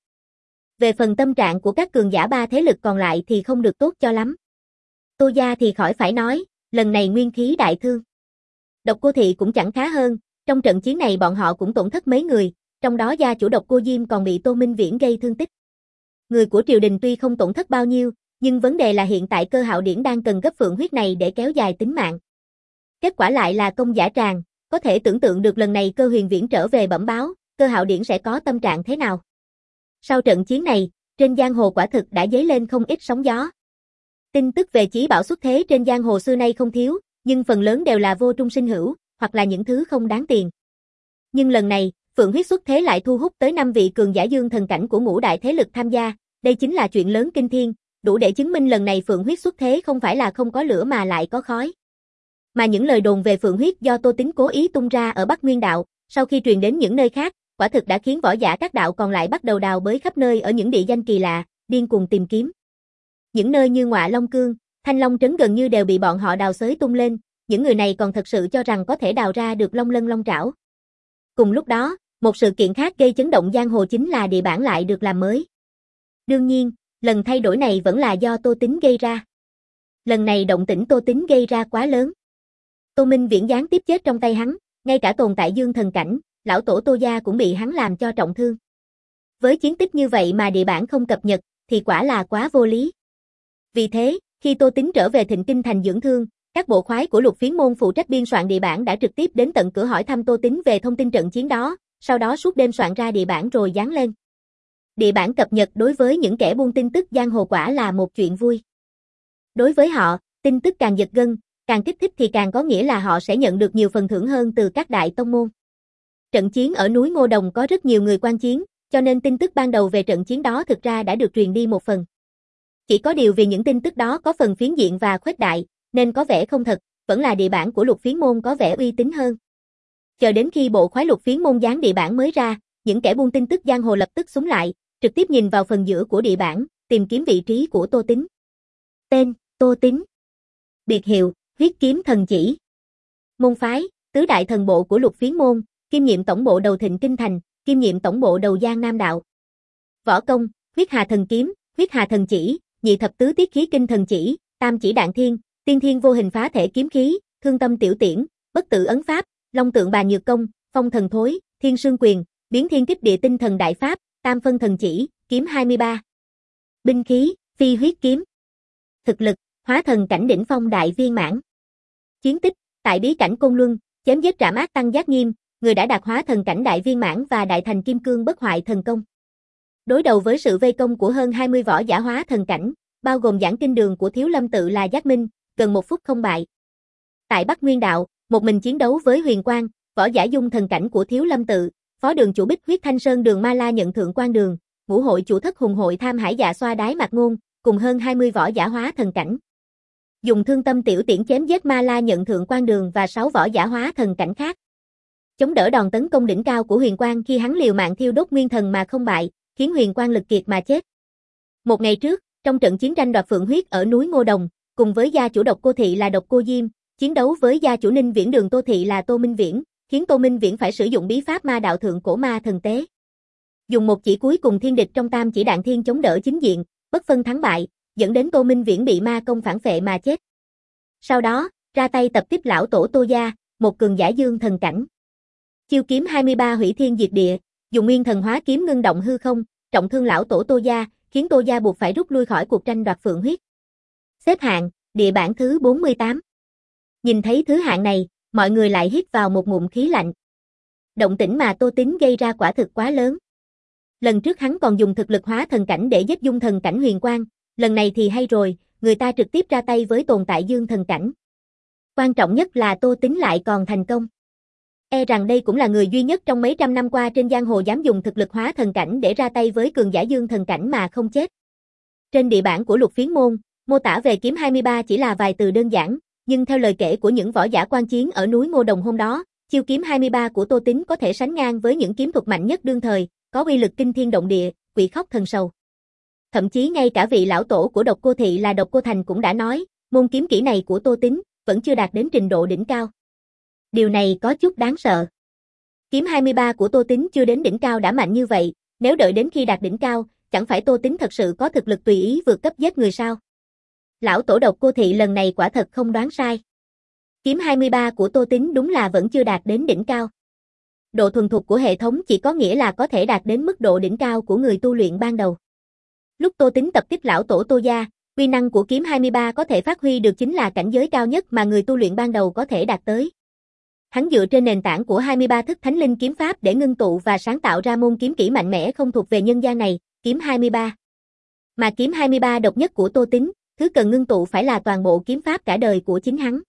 [SPEAKER 1] Về phần tâm trạng của các cường giả ba thế lực còn lại thì không được tốt cho lắm. Tô gia thì khỏi phải nói, lần này nguyên khí đại thương. Độc Cô Thị cũng chẳng khá hơn, trong trận chiến này bọn họ cũng tổn thất mấy người, trong đó gia chủ Độc Cô Diêm còn bị Tô Minh Viễn gây thương tích. Người của triều đình tuy không tổn thất bao nhiêu, nhưng vấn đề là hiện tại Cơ Hạo Điển đang cần gấp Phượng Huyết này để kéo dài tính mạng. Kết quả lại là công giả tràng, có thể tưởng tượng được lần này Cơ Huyền Viễn trở về bẩm báo, Cơ Hạo Điển sẽ có tâm trạng thế nào. Sau trận chiến này, trên giang hồ quả thực đã dấy lên không ít sóng gió. Tin tức về Chí Bảo xuất thế trên giang hồ xưa nay không thiếu, nhưng phần lớn đều là vô trung sinh hữu, hoặc là những thứ không đáng tiền. Nhưng lần này, Phượng Huyết xuất thế lại thu hút tới năm vị cường giả dương thần cảnh của ngũ đại thế lực tham gia, đây chính là chuyện lớn kinh thiên, đủ để chứng minh lần này Phượng Huyết xuất thế không phải là không có lửa mà lại có khói. Mà những lời đồn về Phượng Huyết do Tô Tín cố ý tung ra ở Bắc Nguyên Đạo, sau khi truyền đến những nơi khác, quả thực đã khiến võ giả các đạo còn lại bắt đầu đào bới khắp nơi ở những địa danh kỳ lạ, điên cuồng tìm kiếm. Những nơi như Ngọa Long Cương, Thanh Long Trấn gần như đều bị bọn họ đào xới tung lên, những người này còn thật sự cho rằng có thể đào ra được Long Lân Long Trảo. Cùng lúc đó, một sự kiện khác gây chấn động giang hồ chính là địa bản lại được làm mới. Đương nhiên, lần thay đổi này vẫn là do Tô Tín gây ra. Lần này động tĩnh Tô Tín gây ra quá lớn. Tô Minh Viễn gián tiếp chết trong tay hắn, ngay cả tồn tại dương thần cảnh, lão tổ Tô gia cũng bị hắn làm cho trọng thương. Với chiến tích như vậy mà địa bản không cập nhật, thì quả là quá vô lý. Vì thế, khi Tô Tín trở về Thịnh Kinh thành dưỡng thương, các bộ khoái của Lục Phiến môn phụ trách biên soạn địa bản đã trực tiếp đến tận cửa hỏi thăm Tô Tín về thông tin trận chiến đó, sau đó suốt đêm soạn ra địa bản rồi dán lên. Địa bản cập nhật đối với những kẻ buôn tin tức giang hồ quả là một chuyện vui. Đối với họ, tin tức càng giật gân, càng kích thích thì càng có nghĩa là họ sẽ nhận được nhiều phần thưởng hơn từ các đại tông môn. Trận chiến ở núi Ngô Đồng có rất nhiều người quan chiến, cho nên tin tức ban đầu về trận chiến đó thực ra đã được truyền đi một phần. Chỉ có điều vì những tin tức đó có phần phiến diện và khuếch đại, nên có vẻ không thật, vẫn là địa bản của Lục Phiến môn có vẻ uy tín hơn. Chờ đến khi bộ khoái Lục Phiến môn dán địa bản mới ra, những kẻ buôn tin tức giang hồ lập tức xúm lại, trực tiếp nhìn vào phần giữa của địa bản, tìm kiếm vị trí của Tô Tín. Tên: Tô Tín. Biệt hiệu: Huyết Kiếm Thần Chỉ. Môn phái: Tứ đại thần bộ của Lục Phiến môn, kiêm nhiệm tổng bộ đầu Thịnh Kinh thành, kiêm nhiệm tổng bộ đầu Giang Nam đạo. Võ công: Huyết Hà Thần Kiếm, Huyết Hà Thần Chỉ, Nhị Thập Tứ Tiết Khí Kinh Thần Chỉ, Tam Chỉ Đạn Thiên, Tiên Thiên Vô Hình Phá Thể Kiếm Khí, Thương Tâm Tiểu Tiễn, Bất Tử Ấn Pháp, Long Tượng Bà Nhược Công, Phong Thần Thối, Thiên Sương Quyền, Biến Thiên Kích Địa Tinh Thần Đại Pháp, Tam Phân Thần Chỉ, Kiếm hai mươi ba. Binh khí: Phi Huyết Kiếm. Thực lực: Hóa thần cảnh đỉnh phong đại viên mãn. Chiến tích: tại bí cảnh Côn Luân, chém giết trảm ác tăng giác nghiêm, người đã đạt hóa thần cảnh đại viên mãn và đại thành kim cương bất hoại thần công. Đối đầu với sự vây công của hơn hai mươi võ giả hóa thần cảnh, bao gồm giảng kinh đường của Thiếu Lâm Tự là Giác Minh, gần một phút không bại. Tại Bắc Nguyên Đạo, một mình chiến đấu với Huyền Quang, võ giả dung thần cảnh của Thiếu Lâm Tự, phó đường chủ Bích Huyết Thanh Sơn Đường Ma La nhận thượng quan đường, ngũ hội chủ thất Hùng hội Tham Hải Dạ Xoa Đái Mạc Ngôn, cùng hơn hai mươi võ giả hóa thần cảnh. Dùng Thương Tâm Tiểu Tiễn chém giết Ma La nhận thượng quan đường và sáu võ giả hóa thần cảnh khác. Chống đỡ đòn tấn công đỉnh cao của Huyền Quang khi hắn liều mạng thiêu đốt nguyên thần mà không bại, khiến Huyền Quang lực kiệt mà chết. Một ngày trước, trong trận chiến tranh đoạt Phượng Huyết ở núi Ngô Đồng, cùng với gia chủ Độc Cô Thị là Độc Cô Diêm, chiến đấu với gia chủ Ninh Viễn Đường Tô Thị là Tô Minh Viễn, khiến Tô Minh Viễn phải sử dụng bí pháp Ma Đạo Thượng Cổ Ma Thần Tế. Dùng một chỉ cuối cùng thiên địch trong Tam Chỉ Đạn Thiên chống đỡ chính diện, bất phân thắng bại, dẫn đến Tô Minh Viễn bị ma công phản phệ mà chết. Sau đó, ra tay tập tiếp lão tổ Tô gia, một cường giả dương thần cảnh. Chiêu kiếm hai mươi ba hủy thiên diệt địa, dùng nguyên thần hóa kiếm ngưng động hư không, trọng thương lão tổ Tô gia, khiến Tô gia buộc phải rút lui khỏi cuộc tranh đoạt Phượng Huyết. Xếp hạng, địa bản thứ bốn mươi tám. Nhìn thấy thứ hạng này, mọi người lại hít vào một ngụm khí lạnh. Động tĩnh mà Tô Tín gây ra quả thực quá lớn. Lần trước hắn còn dùng thực lực hóa thần cảnh để giết dung thần cảnh Huyền Quang, lần này thì hay rồi, người ta trực tiếp ra tay với tồn tại dương thần cảnh. Quan trọng nhất là Tô Tính lại còn thành công. E rằng đây cũng là người duy nhất trong mấy trăm năm qua trên giang hồ dám dùng thực lực hóa thần cảnh để ra tay với cường giả dương thần cảnh mà không chết. Trên địa bản của Lục Phiến Môn, mô tả về kiếm hai mươi ba chỉ là vài từ đơn giản, nhưng theo lời kể của những võ giả quan chiến ở núi Ngô Đồng hôm đó, chiêu kiếm hai mươi ba của Tô Tính có thể sánh ngang với những kiếm thuật mạnh nhất đương thời, có uy lực kinh thiên động địa, quỷ khóc thần sầu. Thậm chí ngay cả vị lão tổ của Độc Cô Thị là Độc Cô Thành cũng đã nói, môn kiếm kỹ này của Tô Tính vẫn chưa đạt đến trình độ đỉnh cao. Điều này có chút đáng sợ. Kiếm hai mươi ba của Tô Tính chưa đến đỉnh cao đã mạnh như vậy, nếu đợi đến khi đạt đỉnh cao, chẳng phải Tô Tính thật sự có thực lực tùy ý vượt cấp giết người sao? Lão tổ Độc Cô Thị lần này quả thật không đoán sai. Kiếm hai mươi ba của Tô Tính đúng là vẫn chưa đạt đến đỉnh cao. Độ thuần thục của hệ thống chỉ có nghĩa là có thể đạt đến mức độ đỉnh cao của người tu luyện ban đầu. Lúc Tô Tính tập kích lão tổ Tô Gia, uy năng của kiếm hai mươi ba có thể phát huy được chính là cảnh giới cao nhất mà người tu luyện ban đầu có thể đạt tới. Hắn dựa trên nền tảng của hai mươi ba thức thánh linh kiếm pháp để ngưng tụ và sáng tạo ra môn kiếm kỹ mạnh mẽ không thuộc về nhân gian này, kiếm hai mươi ba. Mà kiếm hai mươi ba độc nhất của Tô Tính, thứ cần ngưng tụ phải là toàn bộ kiếm pháp cả đời của chính hắn.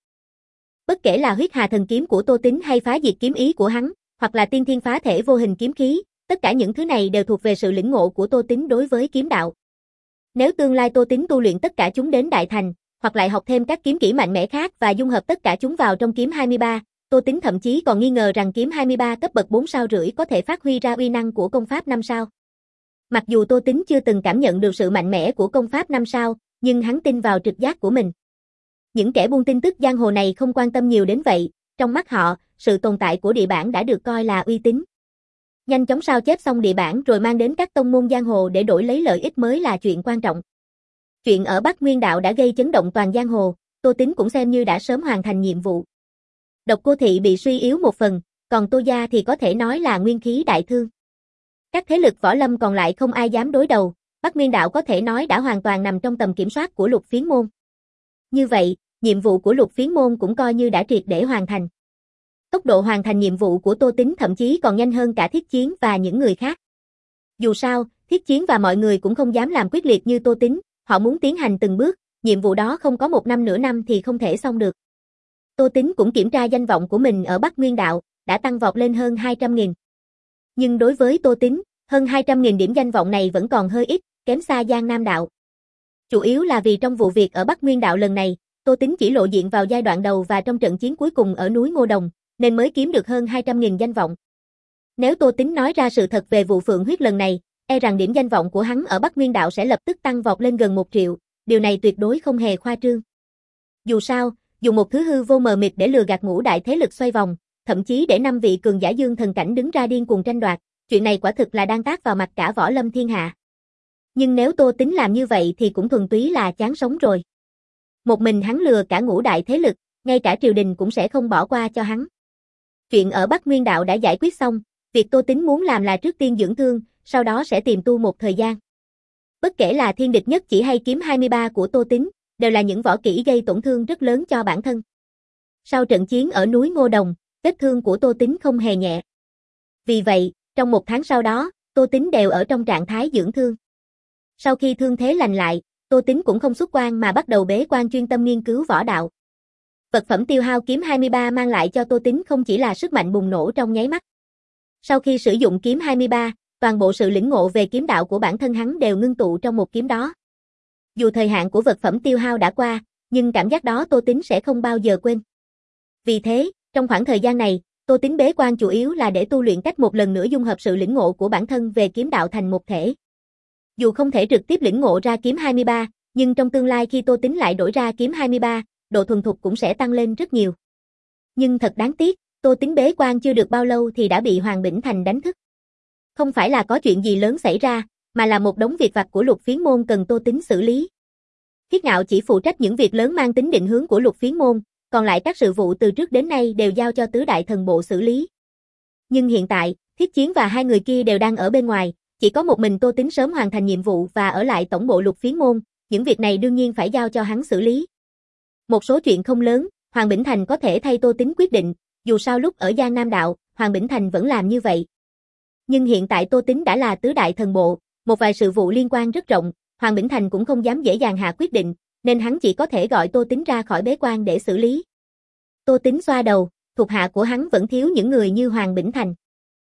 [SPEAKER 1] Bất kể là huyết hà thần kiếm của Tô Tính hay phá diệt kiếm ý của hắn, hoặc là tiên thiên phá thể vô hình kiếm khí, tất cả những thứ này đều thuộc về sự lĩnh ngộ của Tô Tính đối với kiếm đạo. Nếu tương lai Tô Tính tu luyện tất cả chúng đến đại thành, hoặc lại học thêm các kiếm kỹ mạnh mẽ khác và dung hợp tất cả chúng vào trong kiếm hai mươi ba, Tô Tính thậm chí còn nghi ngờ rằng kiếm hai mươi ba cấp bậc bốn sao rưỡi có thể phát huy ra uy năng của công pháp năm sao. Mặc dù Tô Tính chưa từng cảm nhận được sự mạnh mẽ của công pháp năm sao, nhưng hắn tin vào trực giác của mình. Những kẻ buôn tin tức giang hồ này không quan tâm nhiều đến vậy, trong mắt họ, sự tồn tại của địa bản đã được coi là uy tín. Nhanh chóng sao chép xong địa bản rồi mang đến các tông môn giang hồ để đổi lấy lợi ích mới là chuyện quan trọng. Chuyện ở Bắc Nguyên Đạo đã gây chấn động toàn giang hồ, Tô Tính cũng xem như đã sớm hoàn thành nhiệm vụ. Độc Cô Thị bị suy yếu một phần, còn Tô Gia thì có thể nói là nguyên khí đại thương. Các thế lực võ lâm còn lại không ai dám đối đầu, Bắc Nguyên Đạo có thể nói đã hoàn toàn nằm trong tầm kiểm soát của Lục Phiến Môn. Như vậy, nhiệm vụ của Lục Phiến Môn cũng coi như đã triệt để hoàn thành. Tốc độ hoàn thành nhiệm vụ của Tô Tính thậm chí còn nhanh hơn cả Thiết Chiến và những người khác. Dù sao, Thiết Chiến và mọi người cũng không dám làm quyết liệt như Tô Tính, họ muốn tiến hành từng bước, nhiệm vụ đó không có một năm nửa năm thì không thể xong được. Tô Tính cũng kiểm tra danh vọng của mình ở Bắc Nguyên Đạo, đã tăng vọt lên hơn hai trăm nghìn. Nhưng đối với Tô Tính, hơn hai trăm nghìn điểm danh vọng này vẫn còn hơi ít, kém xa Giang Nam Đạo. Chủ yếu là vì trong vụ việc ở Bắc Nguyên Đạo lần này, Tô Tính chỉ lộ diện vào giai đoạn đầu và trong trận chiến cuối cùng ở núi Ngô Đồng, nên mới kiếm được hơn hai trăm nghìn danh vọng. Nếu Tô Tính nói ra sự thật về vụ Phượng Huyết lần này, e rằng điểm danh vọng của hắn ở Bắc Nguyên Đạo sẽ lập tức tăng vọt lên gần một triệu, điều này tuyệt đối không hề khoa trương. Dù sao, dùng một thứ hư vô mờ mịt để lừa gạt ngũ đại thế lực xoay vòng, thậm chí để năm vị cường giả dương thần cảnh đứng ra điên cuồng tranh đoạt, chuyện này quả thực là đang tát vào mặt cả võ lâm thiên hạ. Nhưng nếu Tô Tính làm như vậy thì cũng thuần túy là chán sống rồi. Một mình hắn lừa cả ngũ đại thế lực, ngay cả triều đình cũng sẽ không bỏ qua cho hắn. Chuyện ở Bắc Nguyên Đạo đã giải quyết xong, việc Tô Tính muốn làm là trước tiên dưỡng thương, sau đó sẽ tìm tu một thời gian. Bất kể là thiên địch nhất chỉ hay kiếm hai mươi ba của Tô Tính, đều là những võ kỹ gây tổn thương rất lớn cho bản thân. Sau trận chiến ở núi Ngô Đồng, vết thương của Tô Tính không hề nhẹ. Vì vậy, trong một tháng sau đó, Tô Tính đều ở trong trạng thái dưỡng thương. Sau khi thương thế lành lại, Tô Tính cũng không xuất quan mà bắt đầu bế quan chuyên tâm nghiên cứu võ đạo. Vật phẩm tiêu hao kiếm hai mươi ba mang lại cho Tô Tính không chỉ là sức mạnh bùng nổ trong nháy mắt. Sau khi sử dụng kiếm hai mươi ba, toàn bộ sự lĩnh ngộ về kiếm đạo của bản thân hắn đều ngưng tụ trong một kiếm đó. Dù thời hạn của vật phẩm tiêu hao đã qua, nhưng cảm giác đó Tô Tính sẽ không bao giờ quên. Vì thế, trong khoảng thời gian này, Tô Tính bế quan chủ yếu là để tu luyện cách một lần nữa dung hợp sự lĩnh ngộ của bản thân về kiếm đạo thành một thể. Dù không thể trực tiếp lĩnh ngộ ra kiếm hai mươi ba, nhưng trong tương lai khi Tô Tính lại đổi ra kiếm hai mươi ba, độ thuần thục cũng sẽ tăng lên rất nhiều. Nhưng thật đáng tiếc, Tô Tính bế quan chưa được bao lâu thì đã bị Hoàng Bỉnh Thành đánh thức. Không phải là có chuyện gì lớn xảy ra, mà là một đống việc vặt của Lục Phiến Môn cần Tô Tính xử lý. Thiết Ngạo chỉ phụ trách những việc lớn mang tính định hướng của Lục Phiến Môn, còn lại các sự vụ từ trước đến nay đều giao cho tứ đại thần bộ xử lý. Nhưng hiện tại, Thiết Chiến và hai người kia đều đang ở bên ngoài, chỉ có một mình Tô Tính sớm hoàn thành nhiệm vụ và ở lại tổng bộ Lục Phiến Môn, những việc này đương nhiên phải giao cho hắn xử lý. Một số chuyện không lớn, Hoàng Bỉnh Thành có thể thay Tô Tính quyết định, dù sao lúc ở Giang Nam Đạo, Hoàng Bỉnh Thành vẫn làm như vậy. Nhưng hiện tại Tô Tính đã là tứ đại thần bộ, một vài sự vụ liên quan rất rộng, Hoàng Bỉnh Thành cũng không dám dễ dàng hạ quyết định, nên hắn chỉ có thể gọi Tô Tính ra khỏi bế quan để xử lý. Tô Tính xoa đầu, thuộc hạ của hắn vẫn thiếu những người như Hoàng Bỉnh Thành.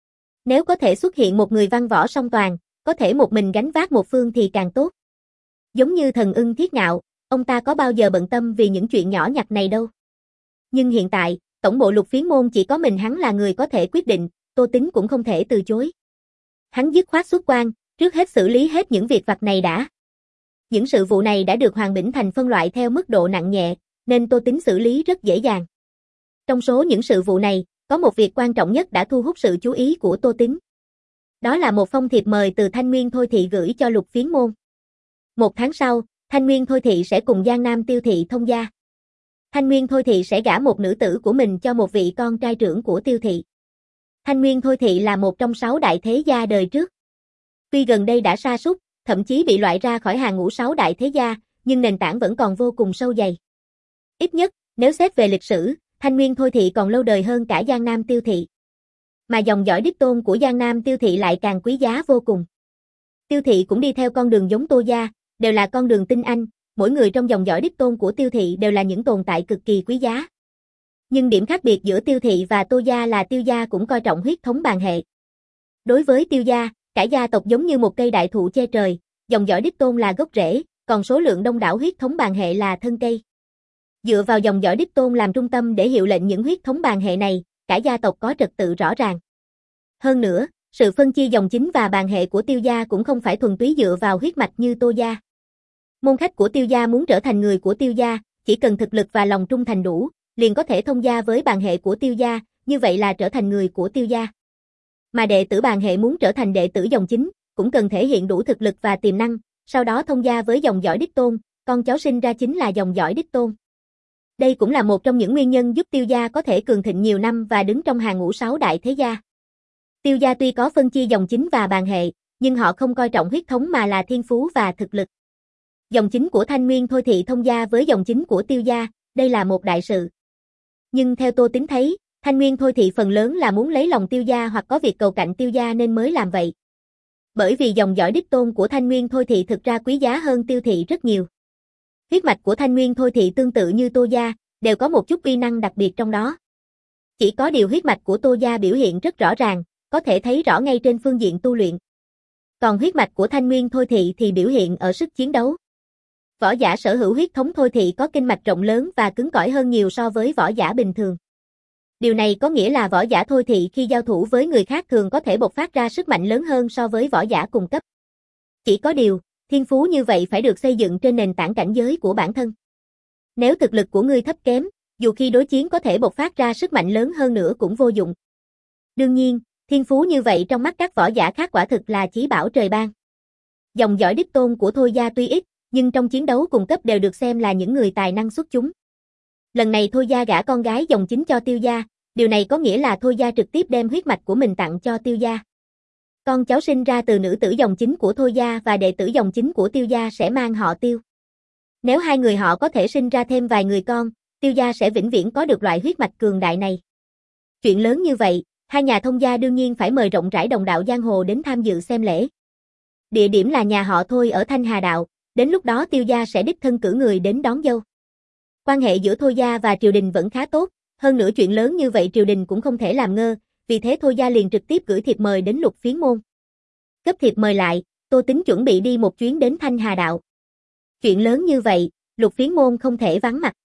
[SPEAKER 1] Nếu có thể xuất hiện một người văn võ song toàn, có thể một mình gánh vác một phương thì càng tốt. Giống như Thần Ưng Thiết Ngạo, ông ta có bao giờ bận tâm vì những chuyện nhỏ nhặt này đâu. Nhưng hiện tại, tổng bộ Lục Phiến môn chỉ có mình hắn là người có thể quyết định, Tô Tính cũng không thể từ chối. Hắn dứt khoát xuất quan, trước hết xử lý hết những việc vặt này đã. Những sự vụ này đã được Hoàng Bỉnh Thành phân loại theo mức độ nặng nhẹ, nên Tô Tính xử lý rất dễ dàng. Trong số những sự vụ này, có một việc quan trọng nhất đã thu hút sự chú ý của Tô Tính. Đó là một phong thiệp mời từ Thanh Nguyên Thôi Thị gửi cho Lục Phiến môn. Một tháng sau, Thanh Nguyên Thôi Thị sẽ cùng Giang Nam Tiêu Thị thông gia. Thanh Nguyên Thôi Thị sẽ gả một nữ tử của mình cho một vị con trai trưởng của Tiêu Thị. Thanh Nguyên Thôi Thị là một trong sáu đại thế gia đời trước. Tuy gần đây đã sa sút, thậm chí bị loại ra khỏi hàng ngũ sáu đại thế gia, nhưng nền tảng vẫn còn vô cùng sâu dày. Ít nhất, nếu xét về lịch sử, Thanh Nguyên Thôi Thị còn lâu đời hơn cả Giang Nam Tiêu Thị. Mà dòng dõi đích tôn của Giang Nam Tiêu Thị lại càng quý giá vô cùng. Tiêu Thị cũng đi theo con đường giống Tô gia, đều là con đường tinh anh, mỗi người trong dòng dõi đích tôn của Tiêu Thị đều là những tồn tại cực kỳ quý giá. Nhưng điểm khác biệt giữa Tiêu Thị và Tô gia là Tiêu gia cũng coi trọng huyết thống bàn hệ. Đối với Tiêu gia, cả gia tộc giống như một cây đại thụ che trời, dòng dõi đích tôn là gốc rễ, còn số lượng đông đảo huyết thống bàn hệ là thân cây. Dựa vào dòng dõi đích tôn làm trung tâm để hiệu lệnh những huyết thống bàn hệ này, cả gia tộc có trật tự rõ ràng. Hơn nữa, sự phân chia dòng chính và bàn hệ của Tiêu gia cũng không phải thuần túy dựa vào huyết mạch như Tô gia. Môn khách của Tiêu gia muốn trở thành người của Tiêu gia, chỉ cần thực lực và lòng trung thành đủ, liền có thể thông gia với bàn hệ của Tiêu gia, như vậy là trở thành người của Tiêu gia. Mà đệ tử bàn hệ muốn trở thành đệ tử dòng chính, cũng cần thể hiện đủ thực lực và tiềm năng, sau đó thông gia với dòng dõi đích tôn, con cháu sinh ra chính là dòng dõi đích tôn. Đây cũng là một trong những nguyên nhân giúp Tiêu gia có thể cường thịnh nhiều năm và đứng trong hàng ngũ sáu đại thế gia. Tiêu gia tuy có phân chia dòng chính và bàn hệ, nhưng họ không coi trọng huyết thống mà là thiên phú và thực lực. Dòng chính của Thanh Nguyên Thôi Thị thông gia với dòng chính của Tiêu gia, đây là một đại sự. Nhưng theo Tô Tính thấy, Thanh Nguyên Thôi Thị phần lớn là muốn lấy lòng Tiêu gia hoặc có việc cầu cạnh Tiêu gia nên mới làm vậy. Bởi vì dòng dõi đích tôn của Thanh Nguyên Thôi Thị thực ra quý giá hơn Tiêu Thị rất nhiều. Huyết mạch của Thanh Nguyên Thôi Thị tương tự như Tô gia, đều có một chút uy năng đặc biệt trong đó. Chỉ có điều huyết mạch của Tô gia biểu hiện rất rõ ràng, có thể thấy rõ ngay trên phương diện tu luyện. Còn huyết mạch của Thanh Nguyên Thôi Thị thì biểu hiện ở sức chiến đấu. Võ giả sở hữu huyết thống Thôi Thị có kinh mạch rộng lớn và cứng cỏi hơn nhiều so với võ giả bình thường. Điều này có nghĩa là võ giả Thôi Thị khi giao thủ với người khác thường có thể bộc phát ra sức mạnh lớn hơn so với võ giả cùng cấp. Chỉ có điều, thiên phú như vậy phải được xây dựng trên nền tảng cảnh giới của bản thân. Nếu thực lực của ngươi thấp kém, dù khi đối chiến có thể bộc phát ra sức mạnh lớn hơn nữa cũng vô dụng. Đương nhiên, thiên phú như vậy trong mắt các võ giả khác quả thực là chí bảo trời ban. Dòng dõi đích tôn của Thôi gia tuy ít, nhưng trong chiến đấu cùng cấp đều được xem là những người tài năng xuất chúng. Lần này Thôi gia gả con gái dòng chính cho Tiêu gia, điều này có nghĩa là Thôi gia trực tiếp đem huyết mạch của mình tặng cho Tiêu gia. Con cháu sinh ra từ nữ tử dòng chính của Thôi gia và đệ tử dòng chính của Tiêu gia sẽ mang họ Tiêu. Nếu hai người họ có thể sinh ra thêm vài người con, Tiêu gia sẽ vĩnh viễn có được loại huyết mạch cường đại này. Chuyện lớn như vậy, hai nhà thông gia đương nhiên phải mời rộng rãi đồng đạo giang hồ đến tham dự xem lễ. Địa điểm là nhà họ Thôi ở Thanh Hà Đạo, đến lúc đó Tiêu gia sẽ đích thân cử người đến đón dâu. Quan hệ giữa Thôi gia và triều đình vẫn khá tốt, hơn nữa chuyện lớn như vậy triều đình cũng không thể làm ngơ, vì thế Thôi gia liền trực tiếp gửi thiệp mời đến Lục Phiến môn. Cấp thiệp mời lại, Tô Tính chuẩn bị đi một chuyến đến Thanh Hà Đạo. Chuyện lớn như vậy, Lục Phiến môn không thể vắng mặt.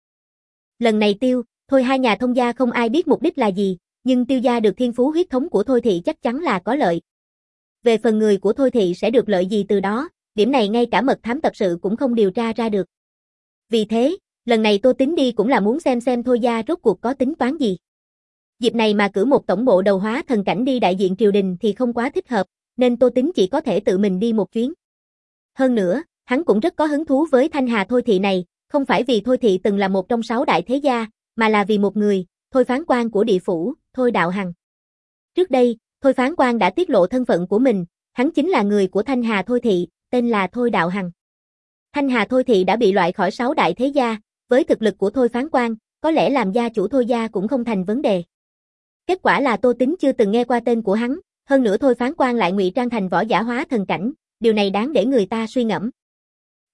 [SPEAKER 1] Lần này Tiêu, Thôi hai nhà thông gia không ai biết mục đích là gì, nhưng Tiêu gia được thiên phú huyết thống của Thôi Thị chắc chắn là có lợi. Về phần người của Thôi Thị sẽ được lợi gì từ đó, điểm này ngay cả mật thám tập sự cũng không điều tra ra được. Vì thế, lần này Tô Tính đi cũng là muốn xem xem Thôi gia rốt cuộc có tính toán gì. Dịp này mà cử một tổng bộ đầu hóa thần cảnh đi đại diện triều đình thì không quá thích hợp, nên Tô Tính chỉ có thể tự mình đi một chuyến. Hơn nữa, hắn cũng rất có hứng thú với Thanh Hà Thôi Thị này, không phải vì Thôi Thị từng là một trong sáu đại thế gia, mà là vì một người, Thôi Phán Quan của địa phủ, Thôi Đạo Hằng. Trước đây, Thôi Phán Quan đã tiết lộ thân phận của mình, hắn chính là người của Thanh Hà Thôi Thị, tên là Thôi Đạo Hằng. Thanh Hà Thôi Thị đã bị loại khỏi sáu đại thế gia, với thực lực của Thôi Phán Quan, có lẽ làm gia chủ Thôi gia cũng không thành vấn đề. Kết quả là Tô Tính chưa từng nghe qua tên của hắn, hơn nữa Thôi Phán Quan lại ngụy trang thành võ giả hóa thần cảnh, điều này đáng để người ta suy ngẫm.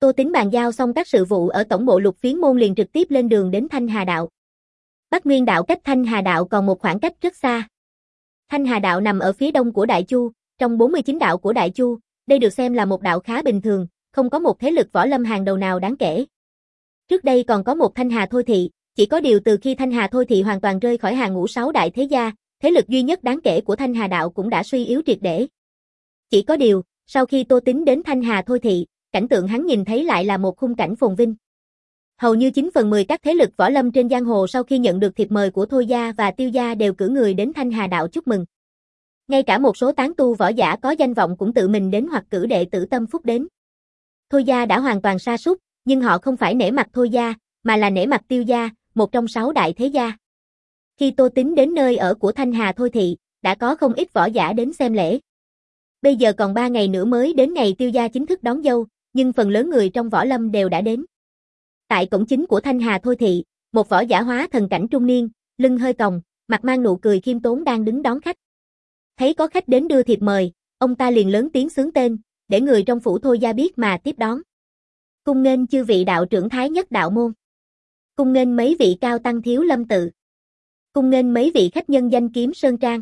[SPEAKER 1] Tô Tín bàn giao xong các sự vụ ở tổng bộ Lục Phiến môn liền trực tiếp lên đường đến Thanh Hà đạo. Bắc Nguyên đạo cách Thanh Hà đạo còn một khoảng cách rất xa. Thanh Hà đạo nằm ở phía đông của Đại Chu, trong bốn mươi chín đạo của Đại Chu, đây được xem là một đạo khá bình thường, không có một thế lực võ lâm hàng đầu nào đáng kể. Trước đây còn có một Thanh Hà Thôi Thị, chỉ có điều từ khi Thanh Hà Thôi Thị hoàn toàn rơi khỏi hàng ngũ sáu đại thế gia, thế lực duy nhất đáng kể của Thanh Hà đạo cũng đã suy yếu triệt để. Chỉ có điều, sau khi Tô Tín đến Thanh Hà Thôi Thị, cảnh tượng hắn nhìn thấy lại là một khung cảnh phồn vinh. Hầu như chín phần mười các thế lực võ lâm trên giang hồ sau khi nhận được thiệp mời của Thôi gia và Tiêu gia đều cử người đến Thanh Hà đạo chúc mừng. Ngay cả một số tán tu võ giả có danh vọng cũng tự mình đến hoặc cử đệ tử tâm phúc đến. Thôi gia đã hoàn toàn sa sút, nhưng họ không phải nể mặt Thôi gia, mà là nể mặt Tiêu gia, một trong sáu đại thế gia. Khi Tô Tín đến nơi ở của Thanh Hà Thôi Thị, đã có không ít võ giả đến xem lễ. Bây giờ còn ba ngày nữa mới đến ngày Tiêu gia chính thức đón dâu, nhưng phần lớn người trong võ lâm đều đã đến. Tại cổng chính của Thanh Hà Thôi Thị, một võ giả hóa thần cảnh trung niên, lưng hơi còng, mặt mang nụ cười khiêm tốn đang đứng đón khách. Thấy có khách đến đưa thiệp mời, ông ta liền lớn tiếng xướng tên, để người trong phủ Thôi gia biết mà tiếp đón. Cung nghênh chư vị đạo trưởng thái nhất đạo môn. Cung nghênh mấy vị cao tăng thiếu lâm tự. Cung nghênh mấy vị khách nhân danh kiếm sơn trang.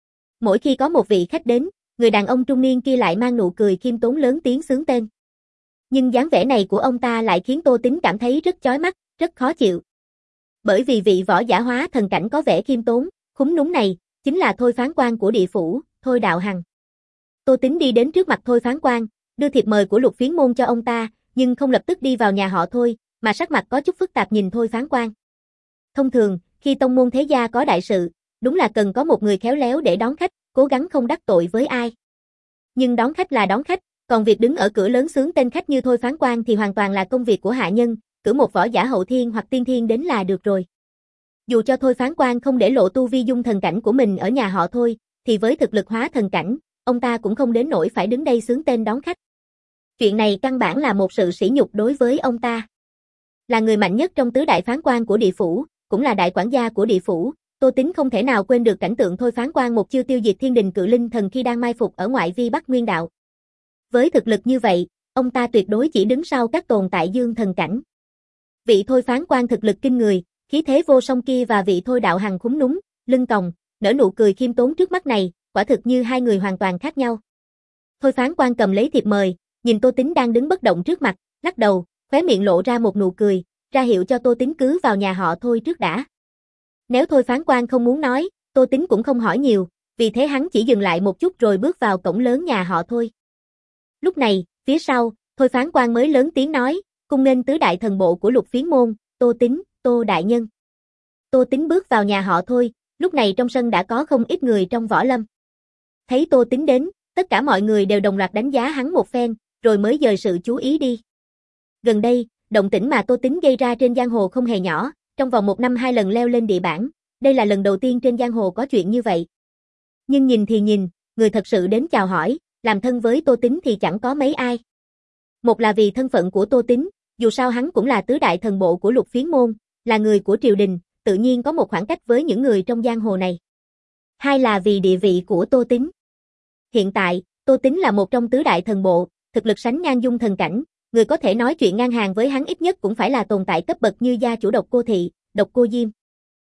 [SPEAKER 1] Mỗi khi có một vị khách đến, người đàn ông trung niên kia lại mang nụ cười khiêm tốn lớn tiếng xướng tên. Nhưng dáng vẻ này của ông ta lại khiến Tô Tín cảm thấy rất chói mắt, rất khó chịu. Bởi vì vị võ giả hóa thần cảnh có vẻ khiêm tốn, khúm núm này, chính là Thôi Phán Quan của địa phủ, Thôi Đạo Hằng. Tô Tín đi đến trước mặt Thôi Phán Quan, đưa thiệp mời của Lục Phiến môn cho ông ta, nhưng không lập tức đi vào nhà họ Thôi, mà sắc mặt có chút phức tạp nhìn Thôi Phán Quan. Thông thường, khi tông môn thế gia có đại sự, đúng là cần có một người khéo léo để đón khách, cố gắng không đắc tội với ai. Nhưng đón khách là đón khách, còn việc đứng ở cửa lớn xướng tên khách như Thôi Phán Quan thì hoàn toàn là công việc của hạ nhân, cử một võ giả hậu thiên hoặc tiên thiên đến là được rồi. Dù cho Thôi Phán Quan không để lộ tu vi dung thần cảnh của mình ở nhà họ Thôi, thì với thực lực hóa thần cảnh, ông ta cũng không đến nỗi phải đứng đây xướng tên đón khách. Chuyện này căn bản là một sự sỉ nhục đối với ông ta. Là người mạnh nhất trong tứ đại phán quan của địa phủ, cũng là đại quản gia của địa phủ, Tô Tín không thể nào quên được cảnh tượng Thôi Phán Quan một chiêu tiêu diệt thiên đình cự linh thần khi đang mai phục ở ngoại vi Bắc Nguyên đạo. Với thực lực như vậy, ông ta tuyệt đối chỉ đứng sau các tồn tại dương thần cảnh. Vị Thôi Phán Quan thực lực kinh người, khí thế vô song kia và vị Thôi Đạo Hằng khúm núm, lưng còng, nở nụ cười khiêm tốn trước mắt này, quả thực như hai người hoàn toàn khác nhau. Thôi Phán Quan cầm lấy thiệp mời, nhìn Tô Tín đang đứng bất động trước mặt, lắc đầu, khóe miệng lộ ra một nụ cười, ra hiệu cho Tô Tín cứ vào nhà họ Thôi trước đã. Nếu Thôi Phán Quan không muốn nói, Tô Tín cũng không hỏi nhiều, vì thế hắn chỉ dừng lại một chút rồi bước vào cổng lớn nhà họ Thôi. Lúc này, phía sau, Thôi Phán Quan mới lớn tiếng nói, cung nghênh tứ đại thần bộ của Lục Phiến môn, Tô Tín, Tô đại nhân. Tô Tín bước vào nhà họ Thôi, lúc này trong sân đã có không ít người trong võ lâm. Thấy Tô Tín đến, tất cả mọi người đều đồng loạt đánh giá hắn một phen, rồi mới dời sự chú ý đi. Gần đây, động tĩnh mà Tô Tín gây ra trên giang hồ không hề nhỏ, trong vòng một năm hai lần leo lên địa bảng, đây là lần đầu tiên trên giang hồ có chuyện như vậy. Nhưng nhìn thì nhìn, người thật sự đến chào hỏi, làm thân với Tô Tín thì chẳng có mấy ai. Một là vì thân phận của Tô Tín, dù sao hắn cũng là tứ đại thần bộ của Lục Phiến môn, là người của triều đình, tự nhiên có một khoảng cách với những người trong giang hồ này. Hai là vì địa vị của Tô Tín. Hiện tại, Tô Tín là một trong tứ đại thần bộ, thực lực sánh ngang dung thần cảnh, người có thể nói chuyện ngang hàng với hắn ít nhất cũng phải là tồn tại cấp bậc như gia chủ Độc Cô Thị, Độc Cô Diêm.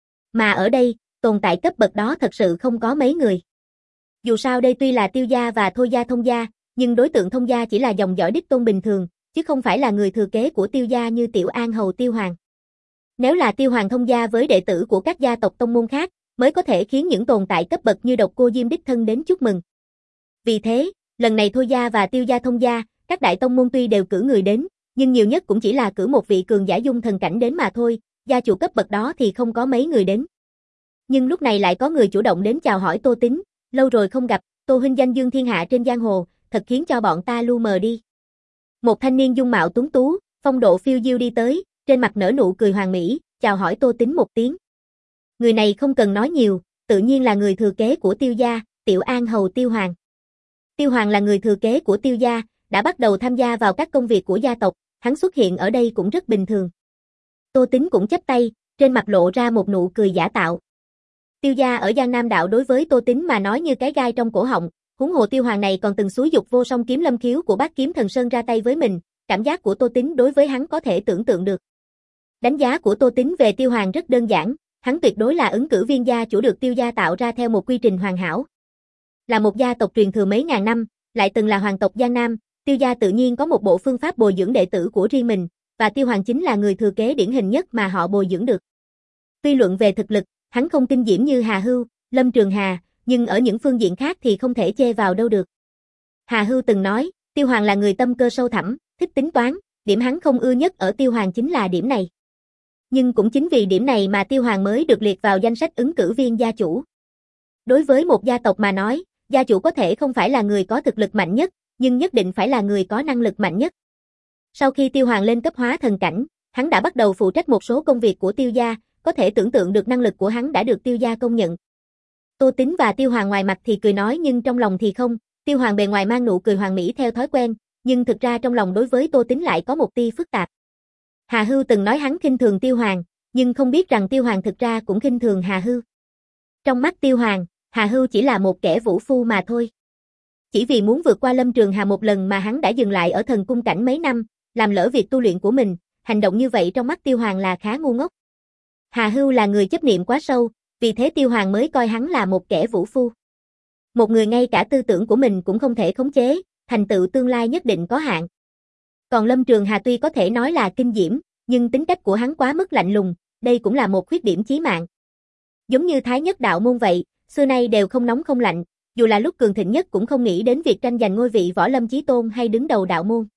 [SPEAKER 1] Mà ở đây, tồn tại cấp bậc đó thật sự không có mấy người. Dù sao đây tuy là Tiêu gia và Thôi gia thông gia, nhưng đối tượng thông gia chỉ là dòng dõi đích tôn bình thường, chứ không phải là người thừa kế của Tiêu gia như Tiểu An hầu Tiêu Hoàng. Nếu là Tiêu Hoàng thông gia với đệ tử của các gia tộc tông môn khác, mới có thể khiến những tồn tại cấp bậc như Độc Cô Diêm đích thân đến chúc mừng. Vì thế, lần này Thôi gia và Tiêu gia thông gia, các đại tông môn tuy đều cử người đến, nhưng nhiều nhất cũng chỉ là cử một vị cường giả dung thần cảnh đến mà thôi, gia chủ cấp bậc đó thì không có mấy người đến. Nhưng lúc này lại có người chủ động đến chào hỏi Tô Tín, lâu rồi không gặp, Tô huynh danh dương thiên hạ trên giang hồ, thật khiến cho bọn ta lu mờ đi. Một thanh niên dung mạo tuấn tú, phong độ phiêu diêu đi tới, trên mặt nở nụ cười hoàn mỹ, chào hỏi Tô Tín một tiếng. Người này không cần nói nhiều, tự nhiên là người thừa kế của Tiêu gia, Tiểu An hầu Tiêu Hoàng. Tiêu Hoàng là người thừa kế của Tiêu gia, đã bắt đầu tham gia vào các công việc của gia tộc, hắn xuất hiện ở đây cũng rất bình thường. Tô Tín cũng chắp tay, trên mặt lộ ra một nụ cười giả tạo. Tiêu gia ở Giang Nam đạo đối với Tô Tín mà nói như cái gai trong cổ họng, huống hồ Tiêu Hoàng này còn từng xúi dục vô song kiếm lâm khiếu của Bát Kiếm Thần Sơn ra tay với mình, cảm giác của Tô Tín đối với hắn có thể tưởng tượng được. Đánh giá của Tô Tín về Tiêu Hoàng rất đơn giản, hắn tuyệt đối là ứng cử viên gia chủ được Tiêu gia tạo ra theo một quy trình hoàn hảo. Là một gia tộc truyền thừa mấy ngàn năm, lại từng là hoàng tộc Giang Nam, Tiêu gia tự nhiên có một bộ phương pháp bồi dưỡng đệ tử của riêng mình, và Tiêu Hoàng chính là người thừa kế điển hình nhất mà họ bồi dưỡng được. Tuy luận về thực lực, hắn không kinh diễm như Hà Hưu, Lâm Trường Hà, nhưng ở những phương diện khác thì không thể chê vào đâu được. Hà Hưu từng nói, Tiêu Hoàng là người tâm cơ sâu thẳm, thích tính toán, điểm hắn không ưa nhất ở Tiêu Hoàng chính là điểm này. Nhưng cũng chính vì điểm này mà Tiêu Hoàng mới được liệt vào danh sách ứng cử viên gia chủ. Đối với một gia tộc mà nói, gia chủ có thể không phải là người có thực lực mạnh nhất, nhưng nhất định phải là người có năng lực mạnh nhất. Sau khi Tiêu Hoàng lên cấp hóa thần cảnh, hắn đã bắt đầu phụ trách một số công việc của Tiêu gia, có thể tưởng tượng được năng lực của hắn đã được Tiêu gia công nhận. Tô Tín và Tiêu Hoàng ngoài mặt thì cười nói nhưng trong lòng thì không, Tiêu Hoàng bề ngoài mang nụ cười hoàn mỹ theo thói quen, nhưng thực ra trong lòng đối với Tô Tín lại có một tia phức tạp. Hà Hưu từng nói hắn khinh thường Tiêu Hoàng, nhưng không biết rằng Tiêu Hoàng thực ra cũng khinh thường Hà Hưu. Trong mắt Tiêu Hoàng, Hà Hưu chỉ là một kẻ vũ phu mà thôi. Chỉ vì muốn vượt qua Lâm Trường Hà một lần mà hắn đã dừng lại ở thần cung cảnh mấy năm, làm lỡ việc tu luyện của mình, hành động như vậy trong mắt Tiêu Hoàng là khá ngu ngốc. Hà Hưu là người chấp niệm quá sâu, vì thế Tiêu Hoàng mới coi hắn là một kẻ vũ phu. Một người ngay cả tư tưởng của mình cũng không thể khống chế, thành tựu tương lai nhất định có hạn. Còn Lâm Trường Hà tuy có thể nói là kinh diễm, nhưng tính cách của hắn quá mức lạnh lùng, đây cũng là một khuyết điểm chí mạng. Giống như Thái Nhất đạo môn vậy, xưa nay đều không nóng không lạnh, dù là lúc cường thịnh nhất cũng không nghĩ đến việc tranh giành ngôi vị võ lâm chí tôn hay đứng đầu đạo môn.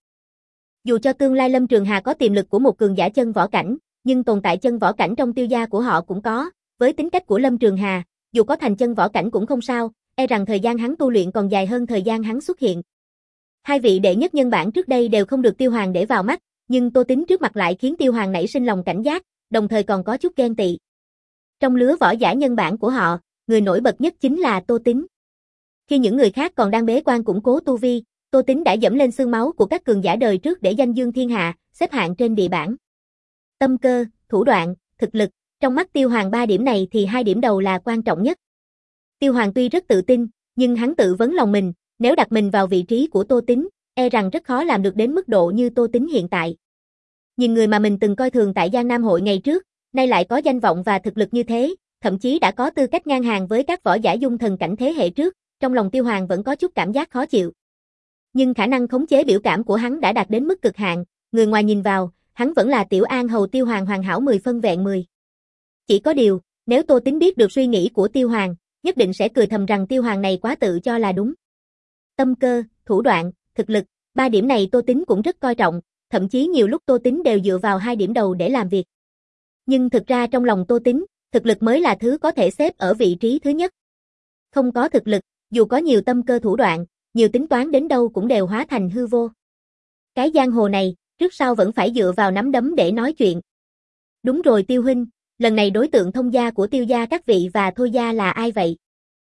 [SPEAKER 1] Dù cho tương lai Lâm Trường Hà có tiềm lực của một cường giả chân võ cảnh, nhưng tồn tại chân võ cảnh trong Tiêu gia của họ cũng có, với tính cách của Lâm Trường Hà, dù có thành chân võ cảnh cũng không sao, e rằng thời gian hắn tu luyện còn dài hơn thời gian hắn xuất hiện. Hai vị đệ nhất nhân bản trước đây đều không được Tiêu Hoàng để vào mắt, nhưng Tô Tín trước mặt lại khiến Tiêu Hoàng nảy sinh lòng cảnh giác, đồng thời còn có chút ghen tị. Trong lứa võ giả nhân bản của họ, người nổi bật nhất chính là Tô Tín. Khi những người khác còn đang bế quan củng cố tu vi, Tô Tín đã dẫm lên xương máu của các cường giả đời trước để danh dương thiên hạ, xếp hạng trên địa bảng. Tâm cơ, thủ đoạn, thực lực, trong mắt Tiêu Hoàng ba điểm này thì hai điểm đầu là quan trọng nhất. Tiêu Hoàng tuy rất tự tin, nhưng hắn tự vấn lòng mình, nếu đặt mình vào vị trí của Tô Tín, e rằng rất khó làm được đến mức độ như Tô Tín hiện tại. Nhìn người mà mình từng coi thường tại Giang Nam hội ngày trước, nay lại có danh vọng và thực lực như thế, thậm chí đã có tư cách ngang hàng với các võ giả dung thần cảnh thế hệ trước, trong lòng Tiêu Hoàng vẫn có chút cảm giác khó chịu. Nhưng khả năng khống chế biểu cảm của hắn đã đạt đến mức cực hạn, người ngoài nhìn vào, hắn vẫn là tiểu an hầu Tiêu Hoàng hoàn hảo mười phân vẹn mười. Chỉ có điều, nếu Tô Tín biết được suy nghĩ của Tiêu Hoàng, nhất định sẽ cười thầm rằng Tiêu Hoàng này quá tự cho là đúng. Tâm cơ, thủ đoạn, thực lực, ba điểm này Tô Tín cũng rất coi trọng, thậm chí nhiều lúc Tô Tín đều dựa vào hai điểm đầu để làm việc. Nhưng thực ra trong lòng Tô Tín, thực lực mới là thứ có thể xếp ở vị trí thứ nhất. Không có thực lực, dù có nhiều tâm cơ thủ đoạn, nhiều tính toán đến đâu cũng đều hóa thành hư vô. Cái giang hồ này, trước sau vẫn phải dựa vào nắm đấm để nói chuyện. Đúng rồi Tiêu huynh, lần này đối tượng thông gia của Tiêu gia các vị và Thôi gia là ai vậy?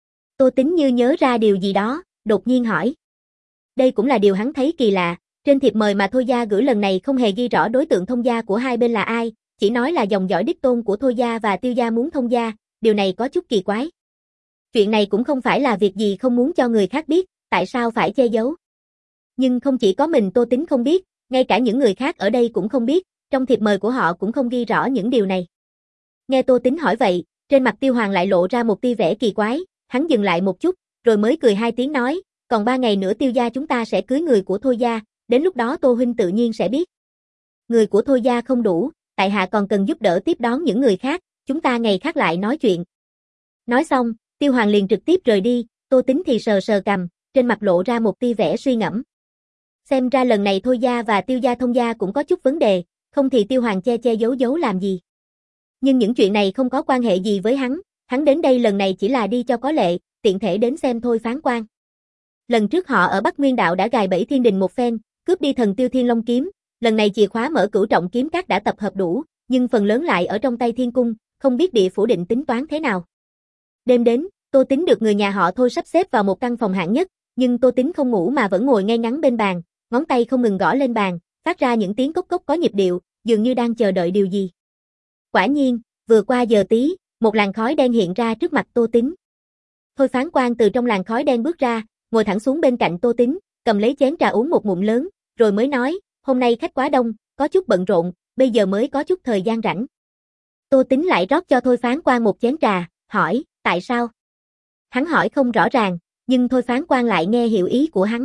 [SPEAKER 1] Tô Tín như nhớ ra điều gì đó, đột nhiên hỏi. Đây cũng là điều hắn thấy kỳ lạ, trên thiệp mời mà Thôi gia gửi lần này không hề ghi rõ đối tượng thông gia của hai bên là ai, chỉ nói là dòng dõi đích tôn của Thôi gia và Tiêu gia muốn thông gia, điều này có chút kỳ quái. Chuyện này cũng không phải là việc gì không muốn cho người khác biết, tại sao phải che giấu? Nhưng không chỉ có mình Tô Tín không biết, ngay cả những người khác ở đây cũng không biết, trong thiệp mời của họ cũng không ghi rõ những điều này. Nghe Tô Tín hỏi vậy, trên mặt Tiêu Hoàng lại lộ ra một tia vẻ kỳ quái, hắn dừng lại một chút, rồi mới cười hai tiếng nói, còn ba ngày nữa Tiêu gia chúng ta sẽ cưới người của Thôi gia, đến lúc đó Tô huynh tự nhiên sẽ biết. Người của Thôi gia không đủ, tại hạ còn cần giúp đỡ tiếp đón những người khác, chúng ta ngày khác lại nói chuyện. Nói xong, Tiêu Hoàng liền trực tiếp rời đi, Tô Tín thì sờ sờ cằm, trên mặt lộ ra một tia vẻ suy ngẫm. Xem ra lần này Thôi gia và Tiêu gia thông gia cũng có chút vấn đề, không thì Tiêu Hoàng che che giấu giấu làm gì. Nhưng những chuyện này không có quan hệ gì với hắn, hắn đến đây lần này chỉ là đi cho có lệ, tiện thể đến xem Thôi phán quan. Lần trước họ ở Bắc Nguyên Đạo đã gài bẫy Thiên Đình một phen, cướp đi thần Tiêu Thiên Long kiếm, lần này chìa khóa mở Cửu Trọng kiếm các đã tập hợp đủ, nhưng phần lớn lại ở trong tay Thiên Cung, không biết địa phủ định tính toán thế nào. Đêm đến, Tô Tín được người nhà họ Thôi sắp xếp vào một căn phòng hạng nhất, nhưng Tô Tín không ngủ mà vẫn ngồi ngay ngắn bên bàn, ngón tay không ngừng gõ lên bàn, phát ra những tiếng cốc cốc có nhịp điệu, dường như đang chờ đợi điều gì. Quả nhiên, vừa qua giờ tí, một làn khói đen hiện ra trước mặt Tô Tín. Thôi phán quan từ trong làn khói đen bước ra, ngồi thẳng xuống bên cạnh Tô Tín, cầm lấy chén trà uống một ngụm lớn, rồi mới nói, hôm nay khách quá đông, có chút bận rộn, bây giờ mới có chút thời gian rảnh. Tô Tính lại rót cho Thôi Phán Quang một chén trà, hỏi, tại sao? Hắn hỏi không rõ ràng, nhưng Thôi Phán Quang lại nghe hiểu ý của hắn.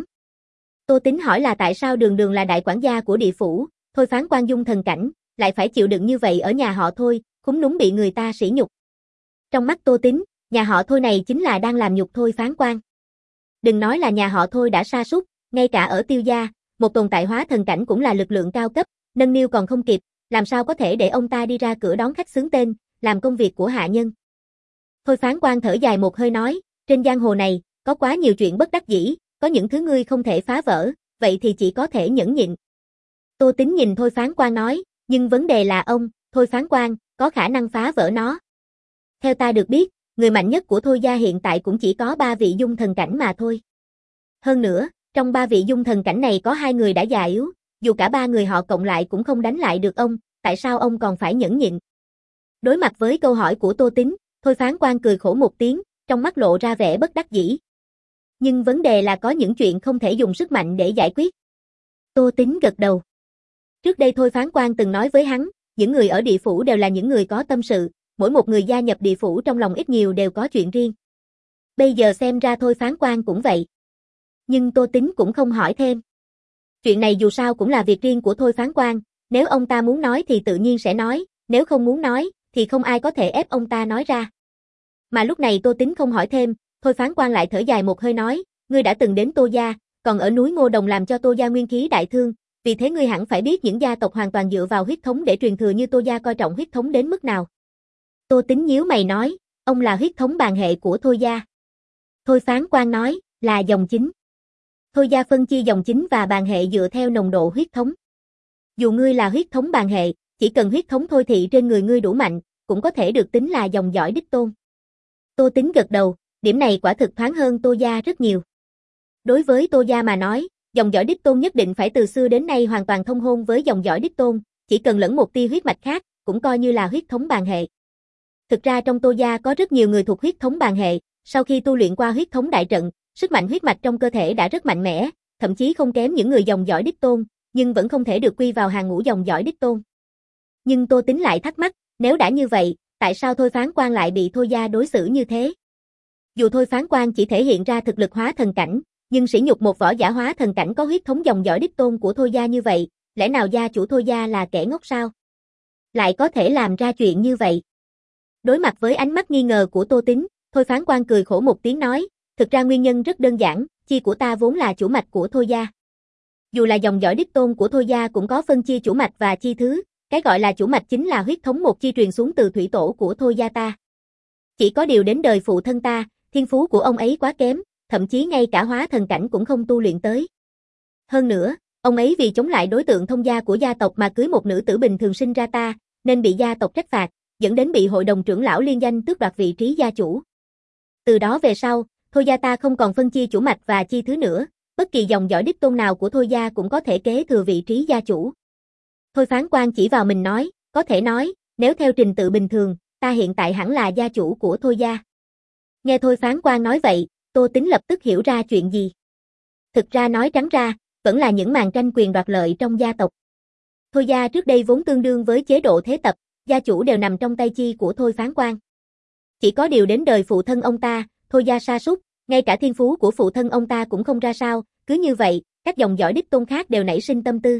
[SPEAKER 1] Tô Tính hỏi là tại sao Đường Đường là đại quản gia của địa phủ, Thôi Phán Quang dung thần cảnh, lại phải chịu đựng như vậy ở nhà họ Thôi, khúm núm bị người ta sỉ nhục. Trong mắt Tô Tính, nhà họ Thôi này chính là đang làm nhục Thôi Phán Quang. Đừng nói là nhà họ Thôi đã sa sút, ngay cả ở Tiêu gia, một tồn tại hóa thần cảnh cũng là lực lượng cao cấp, nâng niu còn không kịp, làm sao có thể để ông ta đi ra cửa đón khách xướng tên, làm công việc của hạ nhân. Thôi Phán Quang thở dài một hơi nói, trên giang hồ này, có quá nhiều chuyện bất đắc dĩ, có những thứ ngươi không thể phá vỡ, vậy thì chỉ có thể nhẫn nhịn. Tô Tính nhìn Thôi Phán Quang nói, nhưng vấn đề là ông, Thôi Phán Quang, có khả năng phá vỡ nó. Theo ta được biết, người mạnh nhất của Thôi gia hiện tại cũng chỉ có ba vị dung thần cảnh mà thôi. Hơn nữa, trong ba vị dung thần cảnh này có hai người đã già yếu, dù cả ba người họ cộng lại cũng không đánh lại được ông, tại sao ông còn phải nhẫn nhịn? Đối mặt với câu hỏi của Tô Tính, Thôi Phán Quang cười khổ một tiếng, trong mắt lộ ra vẻ bất đắc dĩ. Nhưng vấn đề là có những chuyện không thể dùng sức mạnh để giải quyết. Tô Tính gật đầu. Trước đây Thôi Phán Quang từng nói với hắn, những người ở địa phủ đều là những người có tâm sự, mỗi một người gia nhập địa phủ trong lòng ít nhiều đều có chuyện riêng. Bây giờ xem ra Thôi Phán Quang cũng vậy. Nhưng Tô Tính cũng không hỏi thêm. Chuyện này dù sao cũng là việc riêng của Thôi Phán Quang, nếu ông ta muốn nói thì tự nhiên sẽ nói, nếu không muốn nói, thì không ai có thể ép ông ta nói ra. Mà lúc này Tô Tính không hỏi thêm, Thôi Phán Quang lại thở dài một hơi nói, ngươi đã từng đến Tô gia, còn ở núi Ngô Đồng làm cho Tô gia nguyên khí đại thương, vì thế ngươi hẳn phải biết những gia tộc hoàn toàn dựa vào huyết thống để truyền thừa như Tô gia coi trọng huyết thống đến mức nào. Tô Tính nhíu mày nói, ông là huyết thống bàn hệ của Thôi gia. Thôi Phán Quang nói, là dòng chính. Thôi gia phân chia dòng chính và bàn hệ dựa theo nồng độ huyết thống. Dù ngươi là huyết thống bàn hệ, chỉ cần huyết thống Thôi thị trên người ngươi đủ mạnh, cũng có thể được tính là dòng dõi đích tôn. Tô Tính gật đầu, điểm này quả thực thoáng hơn Tô gia rất nhiều. Đối với Tô gia mà nói, dòng dõi đích tôn nhất định phải từ xưa đến nay hoàn toàn thông hôn với dòng dõi đích tôn, chỉ cần lẫn một tia huyết mạch khác, cũng coi như là huyết thống bàn hệ. Thực ra trong Tô gia có rất nhiều người thuộc huyết thống bàn hệ, sau khi tu luyện qua huyết thống đại trận, sức mạnh huyết mạch trong cơ thể đã rất mạnh mẽ, thậm chí không kém những người dòng dõi đích tôn, nhưng vẫn không thể được quy vào hàng ngũ dòng dõi đích tôn. Nhưng Tô Tính lại thắc mắc, nếu đã như vậy, tại sao Thôi Phán Quang lại bị Thôi gia đối xử như thế? Dù Thôi Phán Quang chỉ thể hiện ra thực lực hóa thần cảnh, nhưng sỉ nhục một võ giả hóa thần cảnh có huyết thống dòng dõi đích tôn của Thôi gia như vậy, lẽ nào gia chủ Thôi gia là kẻ ngốc sao? Lại có thể làm ra chuyện như vậy? Đối mặt với ánh mắt nghi ngờ của Tô Tính, Thôi Phán Quang cười khổ một tiếng nói, thực ra nguyên nhân rất đơn giản, chi của ta vốn là chủ mạch của Thôi gia. Dù là dòng dõi đích tôn của Thôi gia cũng có phân chia chủ mạch và chi thứ, cái gọi là chủ mạch chính là huyết thống một chi truyền xuống từ thủy tổ của Thôi gia ta. Chỉ có điều đến đời phụ thân ta, thiên phú của ông ấy quá kém, thậm chí ngay cả hóa thần cảnh cũng không tu luyện tới. Hơn nữa, ông ấy vì chống lại đối tượng thông gia của gia tộc mà cưới một nữ tử bình thường sinh ra ta, nên bị gia tộc trách phạt, dẫn đến bị hội đồng trưởng lão liên danh tước đoạt vị trí gia chủ. Từ đó về sau, Thôi gia ta không còn phân chia chủ mạch và chi thứ nữa, bất kỳ dòng dõi đích tôn nào của Thôi gia cũng có thể kế thừa vị trí gia chủ. Thôi Phán Quang chỉ vào mình nói, có thể nói, nếu theo trình tự bình thường, ta hiện tại hẳn là gia chủ của Thôi gia. Nghe Thôi Phán Quang nói vậy, Tô Tính lập tức hiểu ra chuyện gì. Thực ra nói trắng ra, vẫn là những màn tranh quyền đoạt lợi trong gia tộc. Thôi gia trước đây vốn tương đương với chế độ thế tập, gia chủ đều nằm trong tay chi của Thôi Phán Quang. Chỉ có điều đến đời phụ thân ông ta, Thôi gia sa sút, ngay cả thiên phú của phụ thân ông ta cũng không ra sao, cứ như vậy, các dòng dõi đích tôn khác đều nảy sinh tâm tư.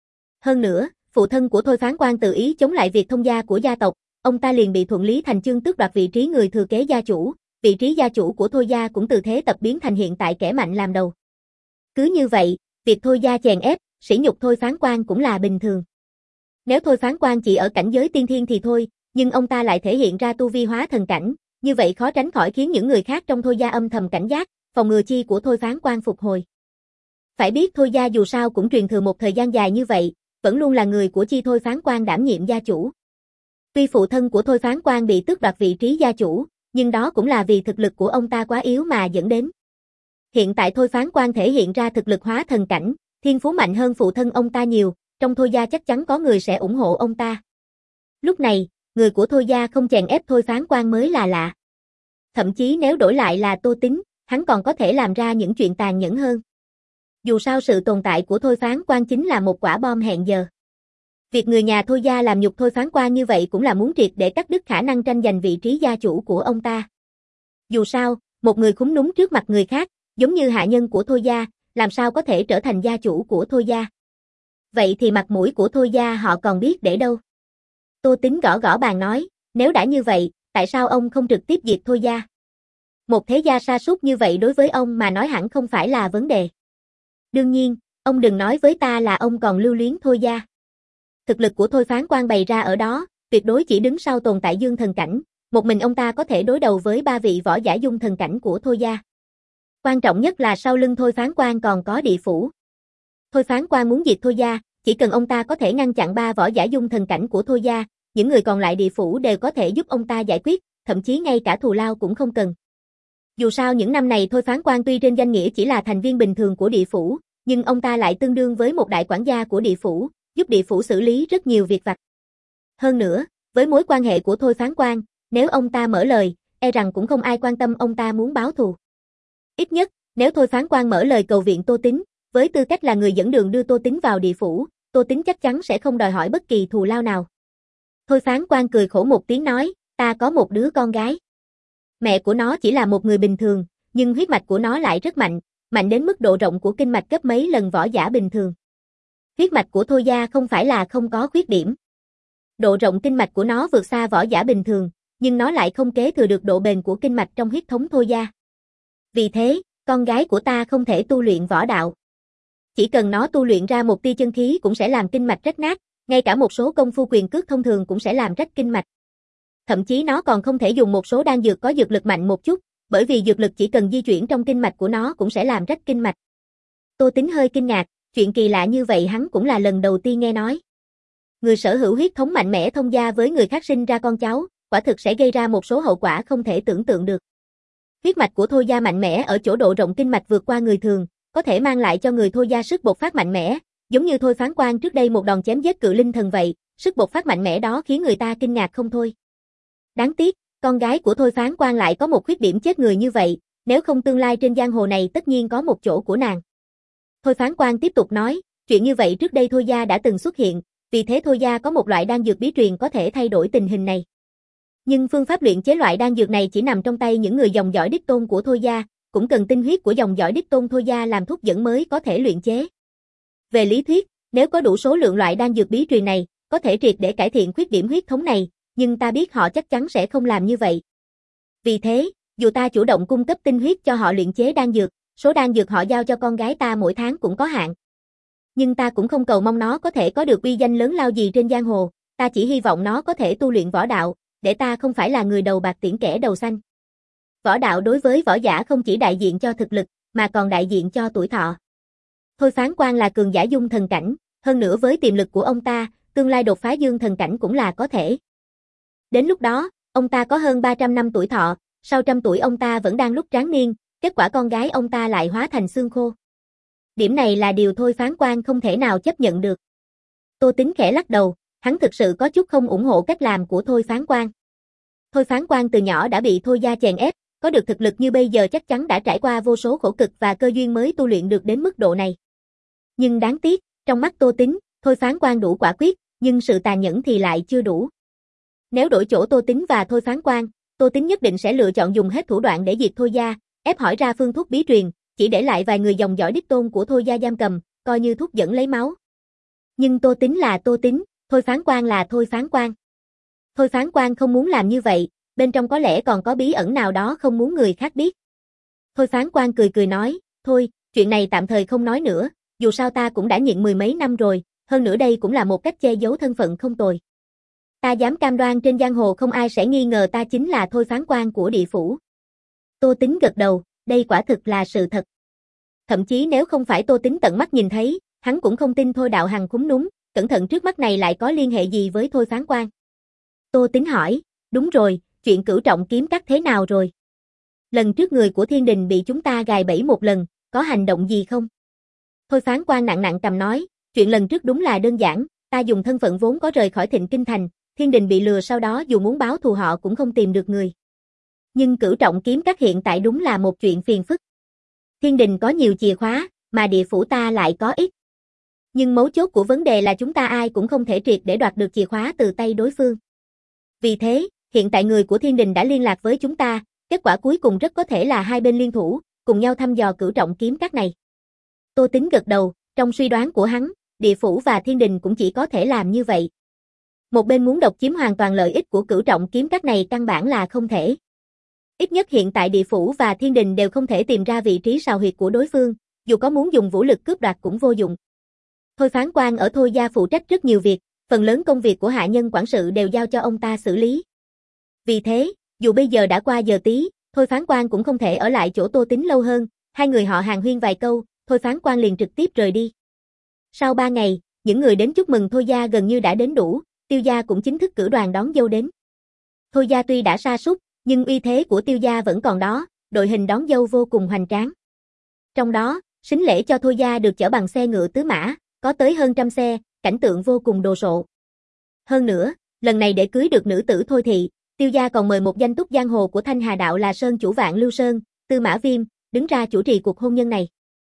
[SPEAKER 1] Hơn nữa, phụ thân của Thôi Phán Quang tự ý chống lại việc thông gia của gia tộc, ông ta liền bị thuận lý thành chương tước đoạt vị trí người thừa kế gia chủ, vị trí gia chủ của Thôi gia cũng từ thế tập biến thành hiện tại kẻ mạnh làm đầu. Cứ như vậy, việc Thôi gia chèn ép, sỉ nhục Thôi Phán Quang cũng là bình thường. Nếu Thôi Phán Quang chỉ ở cảnh giới tiên thiên thì thôi, nhưng ông ta lại thể hiện ra tu vi hóa thần cảnh, như vậy khó tránh khỏi khiến những người khác trong Thôi gia âm thầm cảnh giác, phòng ngừa chi của Thôi Phán Quang phục hồi. Phải biết Thôi gia dù sao cũng truyền thừa một thời gian dài như vậy, vẫn luôn là người của chi Thôi Phán Quang đảm nhiệm gia chủ. Tuy phụ thân của Thôi Phán Quang bị tước đoạt vị trí gia chủ, nhưng đó cũng là vì thực lực của ông ta quá yếu mà dẫn đến. Hiện tại Thôi Phán Quang thể hiện ra thực lực hóa thần cảnh, thiên phú mạnh hơn phụ thân ông ta nhiều, trong Thôi gia chắc chắn có người sẽ ủng hộ ông ta. Lúc này, người của Thôi gia không chèn ép Thôi Phán Quang mới là lạ. Thậm chí nếu đổi lại là Tô Tính, hắn còn có thể làm ra những chuyện tàn nhẫn hơn. Dù sao sự tồn tại của Thôi Phán Quan chính là một quả bom hẹn giờ. Việc người nhà Thôi gia làm nhục Thôi Phán Quan như vậy cũng là muốn triệt để cắt đứt khả năng tranh giành vị trí gia chủ của ông ta. Dù sao, một người khúm núm trước mặt người khác, giống như hạ nhân của Thôi gia, làm sao có thể trở thành gia chủ của Thôi gia. Vậy thì mặt mũi của Thôi gia họ còn biết để đâu. Tô Tính gõ gõ bàn nói, nếu đã như vậy, tại sao ông không trực tiếp diệt Thôi gia? Một thế gia sa sút như vậy đối với ông mà nói hẳn không phải là vấn đề. Đương nhiên, ông đừng nói với ta là ông còn lưu luyến Thôi gia. Thực lực của Thôi Phán Quan bày ra ở đó, tuyệt đối chỉ đứng sau tồn tại dương thần cảnh, một mình ông ta có thể đối đầu với ba vị võ giả dung thần cảnh của Thôi gia. Quan trọng nhất là sau lưng Thôi Phán Quan còn có địa phủ. Thôi Phán Quan muốn diệt Thôi gia, chỉ cần ông ta có thể ngăn chặn ba võ giả dung thần cảnh của Thôi gia, những người còn lại địa phủ đều có thể giúp ông ta giải quyết, thậm chí ngay cả thù lao cũng không cần. Dù sao những năm này Thôi Phán Quan tuy trên danh nghĩa chỉ là thành viên bình thường của địa phủ, nhưng ông ta lại tương đương với một đại quản gia của địa phủ, giúp địa phủ xử lý rất nhiều việc vặt. Hơn nữa, với mối quan hệ của Thôi Phán Quan, nếu ông ta mở lời, e rằng cũng không ai quan tâm ông ta muốn báo thù. Ít nhất, nếu Thôi Phán Quan mở lời cầu viện Tô Tính, với tư cách là người dẫn đường đưa Tô Tính vào địa phủ, Tô Tính chắc chắn sẽ không đòi hỏi bất kỳ thù lao nào. Thôi Phán Quan cười khổ một tiếng nói, ta có một đứa con gái. Mẹ của nó chỉ là một người bình thường, nhưng huyết mạch của nó lại rất mạnh, mạnh đến mức độ rộng của kinh mạch gấp mấy lần võ giả bình thường. Huyết mạch của Thôi gia không phải là không có khuyết điểm. Độ rộng kinh mạch của nó vượt xa võ giả bình thường, nhưng nó lại không kế thừa được độ bền của kinh mạch trong huyết thống Thôi gia. Vì thế, con gái của ta không thể tu luyện võ đạo. Chỉ cần nó tu luyện ra một tia chân khí cũng sẽ làm kinh mạch rách nát, ngay cả một số công phu quyền cước thông thường cũng sẽ làm rách kinh mạch. Thậm chí nó còn không thể dùng một số đan dược có dược lực mạnh một chút, bởi vì dược lực chỉ cần di chuyển trong kinh mạch của nó cũng sẽ làm rách kinh mạch. Tô Tính hơi kinh ngạc, chuyện kỳ lạ như vậy hắn cũng là lần đầu tiên nghe nói. Người sở hữu huyết thống mạnh mẽ thông gia với người khác sinh ra con cháu, quả thực sẽ gây ra một số hậu quả không thể tưởng tượng được. Huyết mạch của Thôi gia mạnh mẽ ở chỗ độ rộng kinh mạch vượt qua người thường, có thể mang lại cho người Thôi gia sức bộc phát mạnh mẽ, giống như Thôi Phán Quan trước đây một đòn chém giết cự linh thần vậy, sức bộc phát mạnh mẽ đó khiến người ta kinh ngạc không thôi. Đáng tiếc, con gái của Thôi Phán Quan lại có một khuyết điểm chết người như vậy, nếu không tương lai trên giang hồ này tất nhiên có một chỗ của nàng. Thôi Phán Quan tiếp tục nói, chuyện như vậy trước đây Thôi gia đã từng xuất hiện, vì thế Thôi gia có một loại đan dược bí truyền có thể thay đổi tình hình này. Nhưng phương pháp luyện chế loại đan dược này chỉ nằm trong tay những người dòng dõi đích tôn của Thôi gia, cũng cần tinh huyết của dòng dõi đích tôn Thôi gia làm thuốc dẫn mới có thể luyện chế. Về lý thuyết, nếu có đủ số lượng loại đan dược bí truyền này, có thể triệt để cải thiện khuyết điểm huyết thống này, nhưng ta biết họ chắc chắn sẽ không làm như vậy. Vì thế, dù ta chủ động cung cấp tinh huyết cho họ luyện chế đan dược, số đan dược họ giao cho con gái ta mỗi tháng cũng có hạn. Nhưng ta cũng không cầu mong nó có thể có được uy danh lớn lao gì trên giang hồ, ta chỉ hy vọng nó có thể tu luyện võ đạo, để ta không phải là người đầu bạc tiễn kẻ đầu xanh. Võ đạo đối với võ giả không chỉ đại diện cho thực lực, mà còn đại diện cho tuổi thọ. Thôi Phán Quan là cường giả dung thần cảnh, hơn nữa với tiềm lực của ông ta, tương lai đột phá dương thần cảnh cũng là có thể. Đến lúc đó, ông ta có hơn ba trăm năm tuổi thọ, sau trăm tuổi ông ta vẫn đang lúc tráng niên, kết quả con gái ông ta lại hóa thành xương khô. Điểm này là điều Thôi Phán Quan không thể nào chấp nhận được. Tô Tính khẽ lắc đầu, hắn thực sự có chút không ủng hộ cách làm của Thôi Phán Quan. Thôi Phán Quan từ nhỏ đã bị Thôi gia chèn ép, có được thực lực như bây giờ chắc chắn đã trải qua vô số khổ cực và cơ duyên mới tu luyện được đến mức độ này. Nhưng đáng tiếc, trong mắt Tô Tính, Thôi Phán Quan đủ quả quyết, nhưng sự tàn nhẫn thì lại chưa đủ. Nếu đổi chỗ Tô Tính và Thôi Phán Quan, Tô Tính nhất định sẽ lựa chọn dùng hết thủ đoạn để diệt Thôi gia, ép hỏi ra phương thuốc bí truyền, chỉ để lại vài người dòng dõi đích tôn của Thôi gia giam cầm, coi như thuốc dẫn lấy máu. Nhưng Tô Tính là Tô Tính, Thôi Phán Quan là Thôi Phán Quan. Thôi Phán Quan không muốn làm như vậy, bên trong có lẽ còn có bí ẩn nào đó không muốn người khác biết. Thôi Phán Quan cười cười nói, thôi, chuyện này tạm thời không nói nữa, dù sao ta cũng đã nhịn mười mấy năm rồi, hơn nữa đây cũng là một cách che giấu thân phận không tồi. Ta dám cam đoan trên giang hồ không ai sẽ nghi ngờ ta chính là Thôi Phán Quan của địa phủ. Tô Tính gật đầu, đây quả thực là sự thật. Thậm chí nếu không phải Tô Tính tận mắt nhìn thấy, hắn cũng không tin Thôi Đạo Hằng khúm núm, cẩn thận trước mắt này lại có liên hệ gì với Thôi Phán Quan. Tô Tính hỏi, đúng rồi, chuyện Cửu Trọng kiếm cắt thế nào rồi? Lần trước người của Thiên Đình bị chúng ta gài bẫy một lần, có hành động gì không? Thôi Phán Quan nặng nặng cầm nói, chuyện lần trước đúng là đơn giản, ta dùng thân phận vốn có rời khỏi Thịnh Kinh Thành, Thiên Đình bị lừa sau đó dù muốn báo thù họ cũng không tìm được người. Nhưng Cửu Trọng kiếm cắt hiện tại đúng là một chuyện phiền phức. Thiên Đình có nhiều chìa khóa, mà địa phủ ta lại có ít. Nhưng mấu chốt của vấn đề là chúng ta ai cũng không thể triệt để đoạt được chìa khóa từ tay đối phương. Vì thế, hiện tại người của Thiên Đình đã liên lạc với chúng ta, kết quả cuối cùng rất có thể là hai bên liên thủ, cùng nhau thăm dò Cửu Trọng kiếm các này. Tô Tính gật đầu, trong suy đoán của hắn, địa phủ và Thiên Đình cũng chỉ có thể làm như vậy. Một bên muốn độc chiếm hoàn toàn lợi ích của Cửu Trọng kiếm các này căn bản là không thể. Ít nhất hiện tại địa phủ và Thiên Đình đều không thể tìm ra vị trí sào huyệt của đối phương, dù có muốn dùng vũ lực cướp đoạt cũng vô dụng. Thôi Phán Quan ở Thôi gia phụ trách rất nhiều việc, phần lớn công việc của hạ nhân quản sự đều giao cho ông ta xử lý. Vì thế, dù bây giờ đã qua giờ tí, Thôi Phán Quan cũng không thể ở lại chỗ Tô Tính lâu hơn, hai người họ hàn huyên vài câu, Thôi Phán Quan liền trực tiếp rời đi. Sau ba ngày, những người đến chúc mừng Thôi gia gần như đã đến đủ, Tiêu gia cũng chính thức cử đoàn đón dâu đến. Thôi gia tuy đã sa sút, nhưng uy thế của Tiêu gia vẫn còn đó, đội hình đón dâu vô cùng hoành tráng. Trong đó, sính lễ cho Thôi gia được chở bằng xe ngựa tứ mã, có tới hơn trăm xe, cảnh tượng vô cùng đồ sộ. Hơn nữa, lần này để cưới được nữ tử Thôi thị, Tiêu gia còn mời một danh túc giang hồ của Thanh Hà đạo là Sơn chủ Vạn Lưu Sơn, Tư Mã Viêm, đứng ra chủ trì cuộc hôn nhân này.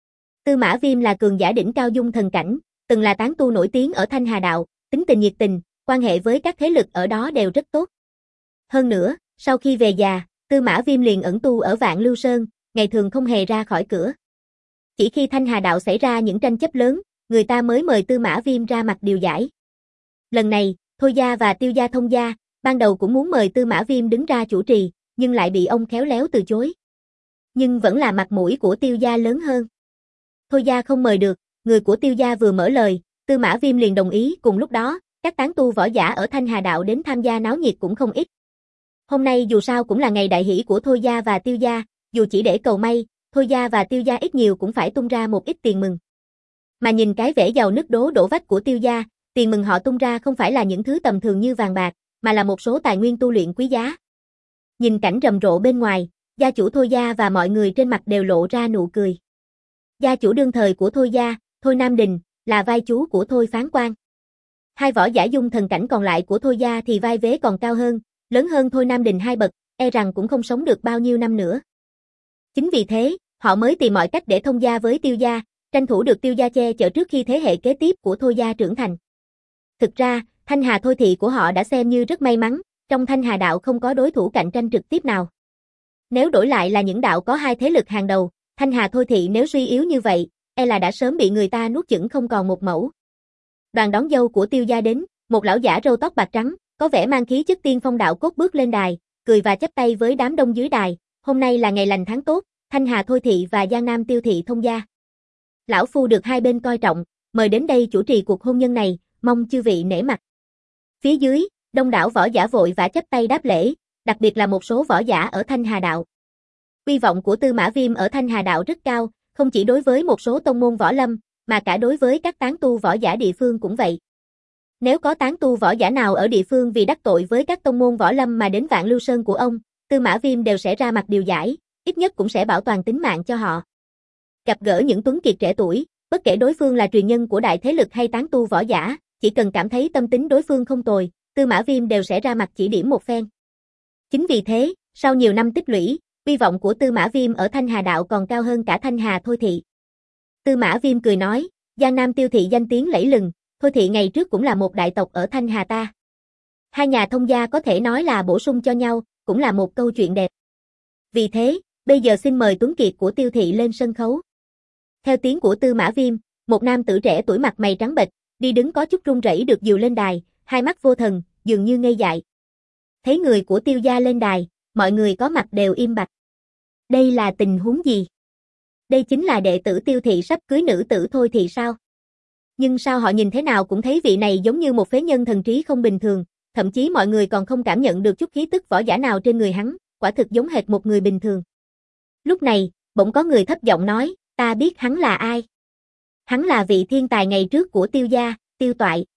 [SPEAKER 1] Tư Mã Viêm là cường giả đỉnh cao dung thần cảnh, từng là tán tu nổi tiếng ở Thanh Hà đạo, tính tình nhiệt tình, quan hệ với các thế lực ở đó đều rất tốt. Hơn nữa, sau khi về già, Tư Mã Viêm liền ẩn tu ở Vạn Lưu Sơn, ngày thường không hề ra khỏi cửa. Chỉ khi Thanh Hà đạo xảy ra những tranh chấp lớn, người ta mới mời Tư Mã Viêm ra mặt điều giải. Lần này, Thôi gia và Tiêu gia thông gia, ban đầu cũng muốn mời Tư Mã Viêm đứng ra chủ trì, nhưng lại bị ông khéo léo từ chối. Nhưng vẫn là mặt mũi của Tiêu gia lớn hơn. Thôi gia không mời được, người của Tiêu gia vừa mở lời, Tư Mã Viêm liền đồng ý, cùng lúc đó, các tán tu võ giả ở Thanh Hà đạo đến tham gia náo nhiệt cũng không ít. Hôm nay dù sao cũng là ngày đại hỷ của Thôi gia và Tiêu gia, dù chỉ để cầu may, Thôi gia và Tiêu gia ít nhiều cũng phải tung ra một ít tiền mừng. Mà nhìn cái vẻ giàu nứt đố đổ vách của Tiêu gia, tiền mừng họ tung ra không phải là những thứ tầm thường như vàng bạc, mà là một số tài nguyên tu luyện quý giá. Nhìn cảnh rầm rộ bên ngoài, gia chủ Thôi gia và mọi người trên mặt đều lộ ra nụ cười. Gia chủ đương thời của Thôi gia, Thôi Nam Đình, là vai chú của Thôi Phán Quan. Hai võ giả dung thần cảnh còn lại của Thôi gia thì vai vế còn cao hơn, lớn hơn Thôi Nam Đình hai bậc, e rằng cũng không sống được bao nhiêu năm nữa. Chính vì thế, họ mới tìm mọi cách để thông gia với Tiêu gia, tranh thủ được Tiêu gia che chở trước khi thế hệ kế tiếp của Thôi gia trưởng thành. Thực ra, Thanh Hà Thôi thị của họ đã xem như rất may mắn, trong Thanh Hà đạo không có đối thủ cạnh tranh trực tiếp nào. Nếu đổi lại là những đạo có hai thế lực hàng đầu, Thanh Hà Thôi thị nếu suy yếu như vậy, e là đã sớm bị người ta nuốt chửng không còn một mẩu. Đoàn đón dâu của Tiêu gia đến, một lão giả râu tóc bạc trắng, có vẻ mang khí chất tiên phong đạo cốt bước lên đài, cười và chắp tay với đám đông dưới đài, hôm nay là ngày lành tháng tốt, Thanh Hà Thôi thị và Giang Nam Tiêu thị thông gia. Lão phu được hai bên coi trọng, mời đến đây chủ trì cuộc hôn nhân này, mong chư vị nể mặt. Phía dưới, đông đảo võ giả vội vã chắp tay đáp lễ, đặc biệt là một số võ giả ở Thanh Hà đạo. Uy vọng của Tư Mã Viêm ở Thanh Hà đạo rất cao, không chỉ đối với một số tông môn võ lâm, mà cả đối với các tán tu võ giả địa phương cũng vậy. Nếu có tán tu võ giả nào ở địa phương vì đắc tội với các tông môn võ lâm mà đến Vạn Lưu Sơn của ông, Tư Mã Viêm đều sẽ ra mặt điều giải, ít nhất cũng sẽ bảo toàn tính mạng cho họ. Gặp gỡ những tuấn kiệt trẻ tuổi, bất kể đối phương là truyền nhân của đại thế lực hay tán tu võ giả, chỉ cần cảm thấy tâm tính đối phương không tồi, Tư Mã Viêm đều sẽ ra mặt chỉ điểm một phen. Chính vì thế, sau nhiều năm tích lũy, uy vọng của Tư Mã Viêm ở Thanh Hà đạo còn cao hơn cả Thanh Hà Thôi thị. Tư Mã Viêm cười nói, Giang Nam Tiêu thị danh tiếng lẫy lừng, Thôi thị ngày trước cũng là một đại tộc ở Thanh Hà ta. Hai nhà thông gia có thể nói là bổ sung cho nhau, cũng là một câu chuyện đẹp. Vì thế, bây giờ xin mời tuấn kiệt của Tiêu thị lên sân khấu. Theo tiếng của Tư Mã Viêm, một nam tử trẻ tuổi mặt mày trắng bệch, đi đứng có chút run rẩy được dìu lên đài, hai mắt vô thần, dường như ngây dại. Thấy người của Tiêu gia lên đài, mọi người có mặt đều im bặt. Đây là tình huống gì? Đây chính là đệ tử Tiêu thị sắp cưới nữ tử Thôi thị sao? Nhưng sao họ nhìn thế nào cũng thấy vị này giống như một phế nhân thần trí không bình thường, thậm chí mọi người còn không cảm nhận được chút khí tức võ giả nào trên người hắn, quả thực giống hệt một người bình thường. Lúc này, bỗng có người thấp giọng nói, ta biết hắn là ai. Hắn là vị thiên tài ngày trước của Tiêu gia, Tiêu Toại.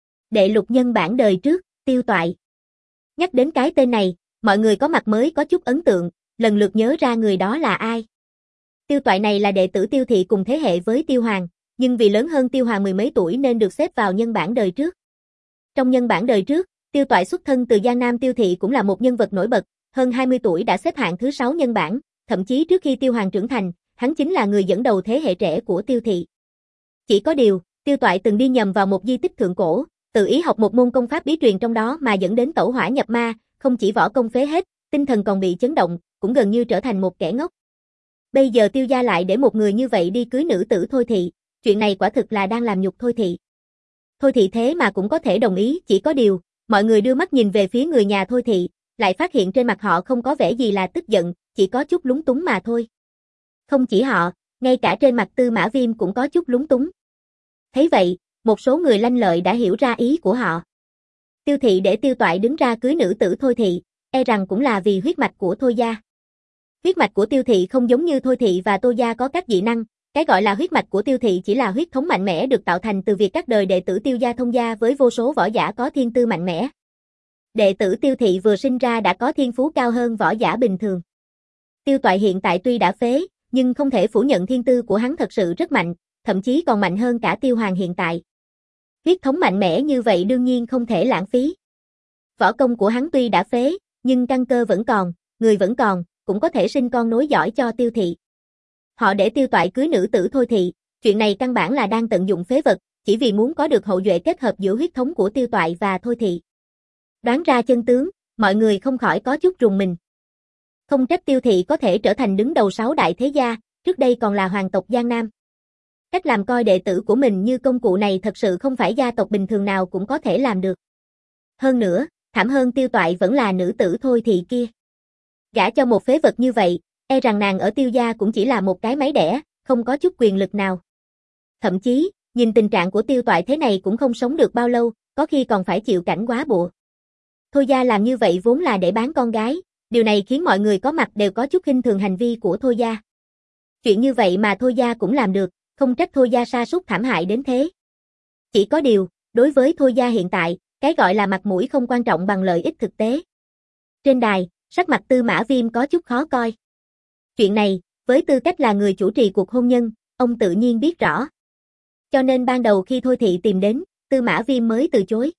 [SPEAKER 1] Đệ lục nhân bản đời trước, Tiêu Toại. Nhắc đến cái tên này, mọi người có mặt mới có chút ấn tượng, lần lượt nhớ ra người đó là ai. Tiêu Toại này là đệ tử Tiêu thị cùng thế hệ với Tiêu Hoàng, nhưng vì lớn hơn Tiêu Hoàng mười mấy tuổi nên được xếp vào nhân bản đời trước. Trong nhân bản đời trước, Tiêu Toại xuất thân từ Giang Nam Tiêu thị cũng là một nhân vật nổi bật, hơn hai mươi tuổi đã xếp hạng thứ sáu nhân bản, thậm chí trước khi Tiêu Hoàng trưởng thành, hắn chính là người dẫn đầu thế hệ trẻ của Tiêu thị. Chỉ có điều, Tiêu Toại từng đi nhầm vào một di tích thượng cổ, tự ý học một môn công pháp bí truyền trong đó mà dẫn đến tẩu hỏa nhập ma, không chỉ võ công phế hết, tinh thần còn bị chấn động, cũng gần như trở thành một kẻ ngốc. Bây giờ Tiêu gia lại để một người như vậy đi cưới nữ tử Thôi thị, chuyện này quả thực là đang làm nhục Thôi thị. Thôi thị thế mà cũng có thể đồng ý, chỉ có điều, mọi người đưa mắt nhìn về phía người nhà Thôi thị, lại phát hiện trên mặt họ không có vẻ gì là tức giận, chỉ có chút lúng túng mà thôi. Không chỉ họ, ngay cả trên mặt Tư Mã Viêm cũng có chút lúng túng. Thấy vậy, một số người lanh lợi đã hiểu ra ý của họ. Tiêu thị để Tiêu Toại đứng ra cưới nữ tử Thôi thị, e rằng cũng là vì huyết mạch của Thôi gia. Huyết mạch của Tiêu thị không giống như Thôi thị và Tô gia có các dị năng, cái gọi là huyết mạch của Tiêu thị chỉ là huyết thống mạnh mẽ được tạo thành từ việc các đời đệ tử Tiêu gia thông gia với vô số võ giả có thiên tư mạnh mẽ. Đệ tử Tiêu thị vừa sinh ra đã có thiên phú cao hơn võ giả bình thường. Tiêu Toại hiện tại tuy đã phế, nhưng không thể phủ nhận thiên tư của hắn thật sự rất mạnh, thậm chí còn mạnh hơn cả Tiêu Hoàng hiện tại. Huyết thống mạnh mẽ như vậy đương nhiên không thể lãng phí. Võ công của hắn tuy đã phế, nhưng căn cơ vẫn còn, người vẫn còn, cũng có thể sinh con nối dõi cho Tiêu thị. Họ để Tiêu Toại cưới nữ tử Thôi thị, chuyện này căn bản là đang tận dụng phế vật, chỉ vì muốn có được hậu duệ kết hợp giữa huyết thống của Tiêu Toại và Thôi thị. Đoán ra chân tướng, mọi người không khỏi có chút rùng mình. Không trách Tiêu thị có thể trở thành đứng đầu sáu đại thế gia, trước đây còn là hoàng tộc Giang Nam. Cách làm coi đệ tử của mình như công cụ này thật sự không phải gia tộc bình thường nào cũng có thể làm được. Hơn nữa, thảm hơn Tiêu Toại vẫn là nữ tử Thôi thị kia. Gả cho một phế vật như vậy, e rằng nàng ở Tiêu gia cũng chỉ là một cái máy đẻ, không có chút quyền lực nào. Thậm chí, nhìn tình trạng của Tiêu Toại thế này cũng không sống được bao lâu, có khi còn phải chịu cảnh góa bụa. Thôi gia làm như vậy vốn là để bán con gái, điều này khiến mọi người có mặt đều có chút khinh thường hành vi của Thôi gia. Chuyện như vậy mà Thôi gia cũng làm được, không trách Thôi gia sa sút thảm hại đến thế. Chỉ có điều, đối với Thôi gia hiện tại, cái gọi là mặt mũi không quan trọng bằng lợi ích thực tế. Trên đài, sắc mặt Tư Mã Viêm có chút khó coi. Chuyện này, với tư cách là người chủ trì cuộc hôn nhân, ông tự nhiên biết rõ. Cho nên ban đầu khi Thôi thị tìm đến, Tư Mã Viêm mới từ chối.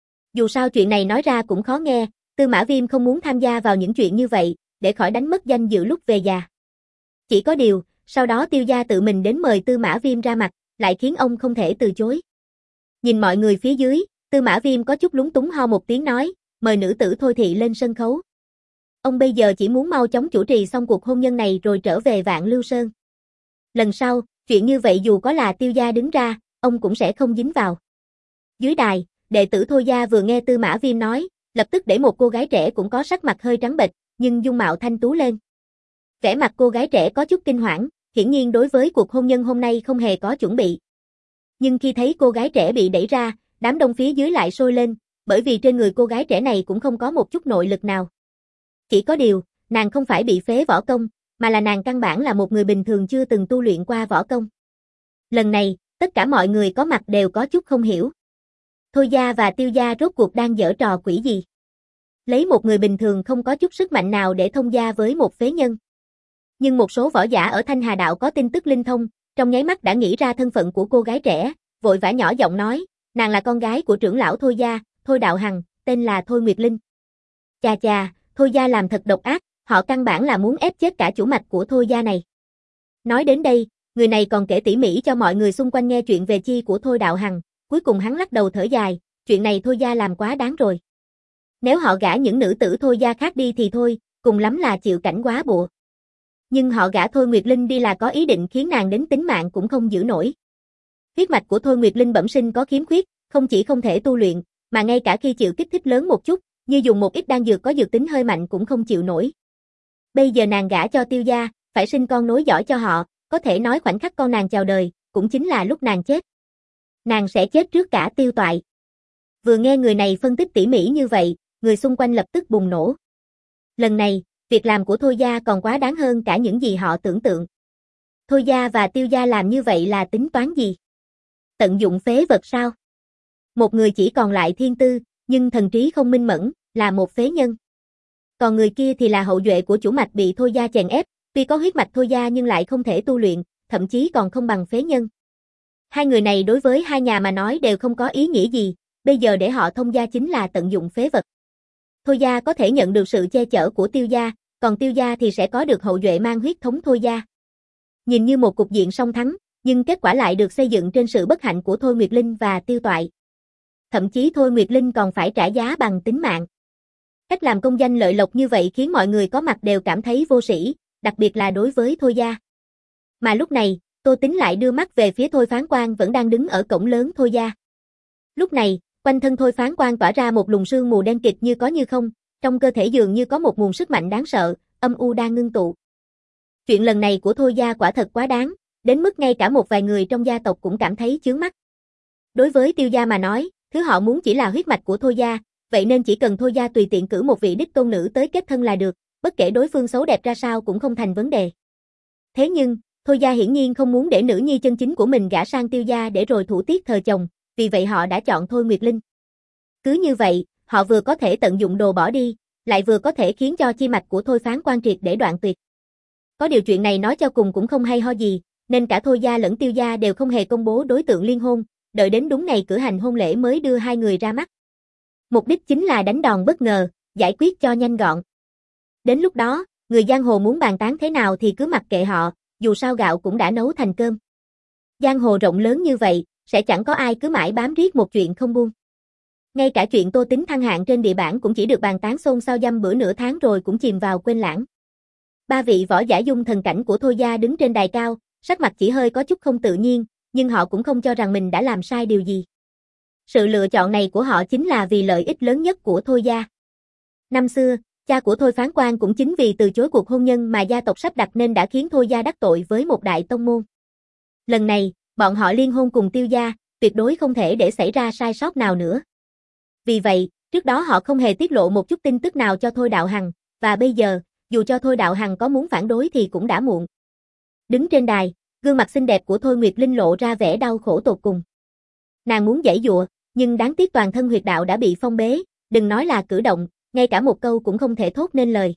[SPEAKER 1] Dù sao chuyện này nói ra cũng khó nghe, Tư Mã Viêm không muốn tham gia vào những chuyện như vậy, để khỏi đánh mất danh dự lúc về già. Chỉ có điều, sau đó Tiêu gia tự mình đến mời Tư Mã Viêm ra mặt, lại khiến ông không thể từ chối. Nhìn mọi người phía dưới, Tư Mã Viêm có chút lúng túng ho một tiếng nói, mời nữ tử Thôi thị lên sân khấu. Ông bây giờ chỉ muốn mau chóng chủ trì xong cuộc hôn nhân này rồi trở về Vạn Lưu Sơn. Lần sau, chuyện như vậy dù có là Tiêu gia đứng ra, ông cũng sẽ không dính vào. Dưới đài, đệ tử Thôi gia vừa nghe Tư Mã Viêm nói, lập tức để một cô gái trẻ cũng có sắc mặt hơi trắng bệch, nhưng dung mạo thanh tú lên. Vẻ mặt cô gái trẻ có chút kinh hoảng, hiển nhiên đối với cuộc hôn nhân hôm nay không hề có chuẩn bị. Nhưng khi thấy cô gái trẻ bị đẩy ra, đám đông phía dưới lại sôi lên, bởi vì trên người cô gái trẻ này cũng không có một chút nội lực nào. Chỉ có điều, nàng không phải bị phế võ công, mà là nàng căn bản là một người bình thường chưa từng tu luyện qua võ công. Lần này, tất cả mọi người có mặt đều có chút không hiểu. Thôi gia và Tiêu gia rốt cuộc đang giở trò quỷ gì? Lấy một người bình thường không có chút sức mạnh nào để thông gia với một phế nhân. Nhưng một số võ giả ở Thanh Hà Đạo có tin tức linh thông, trong nháy mắt đã nghĩ ra thân phận của cô gái trẻ, vội vã nhỏ giọng nói, nàng là con gái của trưởng lão Thôi gia, Thôi Đạo Hằng, tên là Thôi Nguyệt Linh. Chà chà, Thôi gia làm thật độc ác, họ căn bản là muốn ép chết cả chủ mạch của Thôi gia này. Nói đến đây, người này còn kể tỉ mỉ cho mọi người xung quanh nghe chuyện về chi của Thôi Đạo Hằng, cuối cùng hắn lắc đầu thở dài, chuyện này Thôi gia làm quá đáng rồi. Nếu họ gả những nữ tử Thôi gia khác đi thì thôi, cùng lắm là chịu cảnh góa bụa. Nhưng họ gả Thôi Nguyệt Linh đi là có ý định khiến nàng đến tính mạng cũng không giữ nổi. Huyết mạch của Thôi Nguyệt Linh bẩm sinh có khiếm khuyết, không chỉ không thể tu luyện, mà ngay cả khi chịu kích thích lớn một chút, như dùng một ít đan dược có dược tính hơi mạnh cũng không chịu nổi. Bây giờ nàng gả cho Tiêu gia, phải sinh con nối dõi cho họ, có thể nói khoảnh khắc con nàng chào đời, cũng chính là lúc nàng chết. Nàng sẽ chết trước cả Tiêu Toại. Vừa nghe người này phân tích tỉ mỉ như vậy, người xung quanh lập tức bùng nổ. Lần này, việc làm của Thôi gia còn quá đáng hơn cả những gì họ tưởng tượng. Thôi gia và Tiêu gia làm như vậy là tính toán gì? Tận dụng phế vật sao? Một người chỉ còn lại thiên tư, nhưng thần trí không minh mẫn, là một phế nhân. Còn người kia thì là hậu duệ của chủ mạch bị Thôi gia chèn ép, tuy có huyết mạch Thôi gia nhưng lại không thể tu luyện, thậm chí còn không bằng phế nhân. Hai người này đối với hai nhà mà nói đều không có ý nghĩa gì, bây giờ để họ thông gia chính là tận dụng phế vật. Thôi gia có thể nhận được sự che chở của Tiêu gia, còn Tiêu gia thì sẽ có được hậu duệ mang huyết thống Thôi gia. Nhìn như một cục diện song thắng, nhưng kết quả lại được xây dựng trên sự bất hạnh của Thôi Nguyệt Linh và Tiêu Toại. Thậm chí Thôi Nguyệt Linh còn phải trả giá bằng tính mạng. Cách làm công danh lợi lộc như vậy khiến mọi người có mặt đều cảm thấy vô sĩ, đặc biệt là đối với Thôi gia. Mà lúc này, Tô Tính lại đưa mắt về phía Thôi Phán Quan vẫn đang đứng ở cổng lớn Thôi gia. Lúc này, quanh thân Thôi Phán Quan tỏa ra một luồng sương mù đen kịt như có như không, trong cơ thể dường như có một nguồn sức mạnh đáng sợ, âm u đang ngưng tụ. Chuyện lần này của Thôi gia quả thật quá đáng, đến mức ngay cả một vài người trong gia tộc cũng cảm thấy chướng mắt. Đối với Tiêu gia mà nói, thứ họ muốn chỉ là huyết mạch của Thôi gia, vậy nên chỉ cần Thôi gia tùy tiện cử một vị đích tôn nữ tới kết thân là được, bất kể đối phương xấu đẹp ra sao cũng không thành vấn đề. Thế nhưng, Thôi gia hiển nhiên không muốn để nữ nhi chân chính của mình gả sang Tiêu gia để rồi thủ tiết thờ chồng, vì vậy họ đã chọn Thôi Nguyệt Linh. Cứ như vậy, họ vừa có thể tận dụng đồ bỏ đi, lại vừa có thể khiến cho chi mạch của Thôi Phán Quan triệt để đoạn tuyệt. Có điều chuyện này nói cho cùng cũng không hay ho gì, nên cả Thôi gia lẫn Tiêu gia đều không hề công bố đối tượng liên hôn, đợi đến đúng ngày cử hành hôn lễ mới đưa hai người ra mắt. Mục đích chính là đánh đòn bất ngờ, giải quyết cho nhanh gọn. Đến lúc đó, người giang hồ muốn bàn tán thế nào thì cứ mặc kệ họ, dù sao gạo cũng đã nấu thành cơm. Giang hồ rộng lớn như vậy, sẽ chẳng có ai cứ mãi bám riết một chuyện không buông. Ngay cả chuyện Tô Tính thăng hạng trên địa bản cũng chỉ được bàn tán xôn xao dăm bữa nửa tháng rồi cũng chìm vào quên lãng. Ba vị võ giả dung thần cảnh của Thôi gia đứng trên đài cao, sắc mặt chỉ hơi có chút không tự nhiên, nhưng họ cũng không cho rằng mình đã làm sai điều gì. Sự lựa chọn này của họ chính là vì lợi ích lớn nhất của Thôi gia. Năm xưa, cha của Thôi Phán Quan cũng chính vì từ chối cuộc hôn nhân mà gia tộc sắp đặt nên đã khiến Thôi gia đắc tội với một đại tông môn. Lần này, bọn họ liên hôn cùng Tiêu gia, tuyệt đối không thể để xảy ra sai sót nào nữa. Vì vậy, trước đó họ không hề tiết lộ một chút tin tức nào cho Thôi Đạo Hằng, và bây giờ, dù cho Thôi Đạo Hằng có muốn phản đối thì cũng đã muộn. Đứng trên đài, gương mặt xinh đẹp của Thôi Nguyệt Linh lộ ra vẻ đau khổ tột cùng. Nàng muốn giãy giụa, nhưng đáng tiếc toàn thân huyệt đạo đã bị phong bế, đừng nói là cử động, ngay cả một câu cũng không thể thốt nên lời.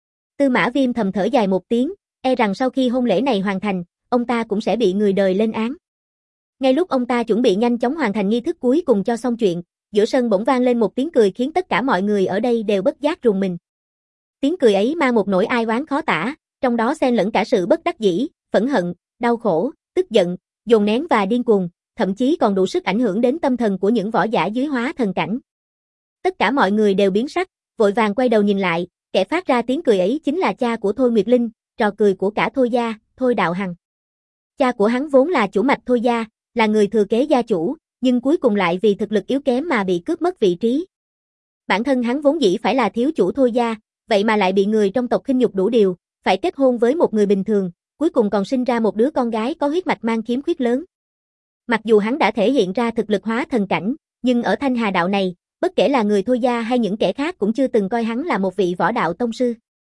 [SPEAKER 1] Tư Mã Viêm thầm thở dài một tiếng, e rằng sau khi hôn lễ này hoàn thành, ông ta cũng sẽ bị người đời lên án. Ngay lúc ông ta chuẩn bị nhanh chóng hoàn thành nghi thức cuối cùng cho xong chuyện, giữa sân bỗng vang lên một tiếng cười khiến tất cả mọi người ở đây đều bất giác rùng mình. Tiếng cười ấy mang một nỗi ai oán khó tả, trong đó xen lẫn cả sự bất đắc dĩ, phẫn hận, đau khổ, tức giận, dồn nén và điên cuồng, thậm chí còn đủ sức ảnh hưởng đến tâm thần của những võ giả dưới hóa thần cảnh. Tất cả mọi người đều biến sắc, vội vàng quay đầu nhìn lại, kẻ phát ra tiếng cười ấy chính là cha của Thôi Nguyệt Linh, trò cười của cả Thôi gia, Thôi Đạo Hằng. Cha của hắn vốn là chủ mạch Thôi gia, là người thừa kế gia chủ, nhưng cuối cùng lại vì thực lực yếu kém mà bị cướp mất vị trí. Bản thân hắn vốn dĩ phải là thiếu chủ Thôi gia, vậy mà lại bị người trong tộc khinh nhục đủ điều, phải kết hôn với một người bình thường, cuối cùng còn sinh ra một đứa con gái có huyết mạch mang khiếm khuyết lớn. Mặc dù hắn đã thể hiện ra thực lực hóa thần cảnh, nhưng ở Thanh Hà đạo này, bất kể là người Thôi gia hay những kẻ khác cũng chưa từng coi hắn là một vị võ đạo tông sư.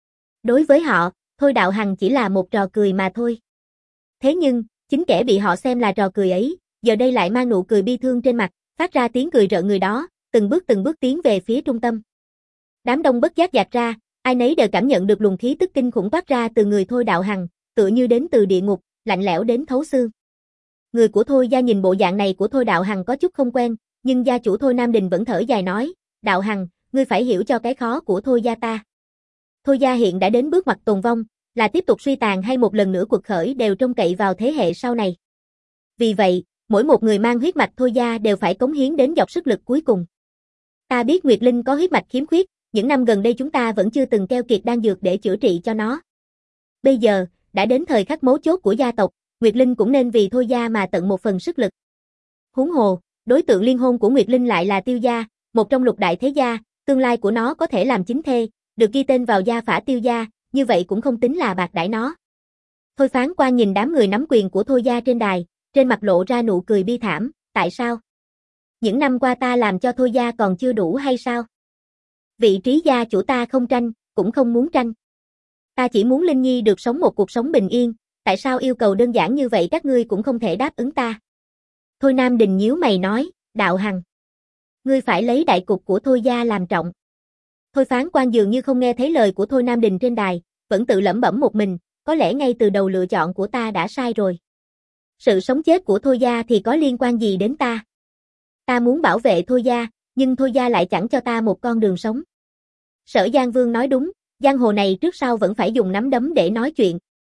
[SPEAKER 1] Đối với họ, Thôi Đạo Hằng chỉ là một trò cười mà thôi. Thế nhưng, chính kẻ bị họ xem là trò cười ấy, giờ đây lại mang nụ cười bi thương trên mặt, phát ra tiếng cười rợn người đó, từng bước từng bước tiến về phía trung tâm. Đám đông bất giác dạt ra, ai nấy đều cảm nhận được luồng khí tức kinh khủng toát ra từ người Thôi Đạo Hằng, tựa như đến từ địa ngục, lạnh lẽo đến thấu xương. Người của Thôi gia nhìn bộ dạng này của Thôi Đạo Hằng có chút không quen, nhưng gia chủ Thôi Nam Đình vẫn thở dài nói, Đạo Hằng, ngươi phải hiểu cho cái khó của Thôi gia ta. Thôi gia hiện đã đến bước ngoặt tồn vong, là tiếp tục suy tàn hay một lần nữa quật khởi đều trông cậy vào thế hệ sau này. Vì vậy, mỗi một người mang huyết mạch Thôi gia đều phải cống hiến đến giọt sức lực cuối cùng. Ta biết Nguyệt Linh có huyết mạch khiếm khuyết, những năm gần đây chúng ta vẫn chưa từng keo kiệt đan dược để chữa trị cho nó. Bây giờ, đã đến thời khắc mấu chốt của gia tộc, Nguyệt Linh cũng nên vì Thôi gia mà tận một phần sức lực. Huống hồ, đối tượng liên hôn của Nguyệt Linh lại là Tiêu gia, một trong lục đại thế gia, tương lai của nó có thể làm chính thê, được ghi tên vào gia phả Tiêu gia, như vậy cũng không tính là bạc đãi nó. Thôi Phán Quan nhìn đám người nắm quyền của Thôi gia trên đài, trên mặt lộ ra nụ cười bi thảm, tại sao? Những năm qua ta làm cho Thôi gia còn chưa đủ hay sao? Vị trí gia chủ ta không tranh, cũng không muốn tranh. Ta chỉ muốn Linh Nhi được sống một cuộc sống bình yên, tại sao yêu cầu đơn giản như vậy các ngươi cũng không thể đáp ứng ta? Thôi Nam Đình nhíu mày nói, Đạo Hằng, ngươi phải lấy đại cục của Thôi gia làm trọng. Thôi Phán Quan dường như không nghe thấy lời của Thôi Nam Đình trên đài, vẫn tự lẩm bẩm một mình, có lẽ ngay từ đầu lựa chọn của ta đã sai rồi. Sự sống chết của Thôi gia thì có liên quan gì đến ta? Ta muốn bảo vệ Thôi gia, nhưng Thôi gia lại chẳng cho ta một con đường sống. Sở Giang Vương nói đúng, giang hồ này trước sau vẫn phải dùng nắm đấm để nói chuyện.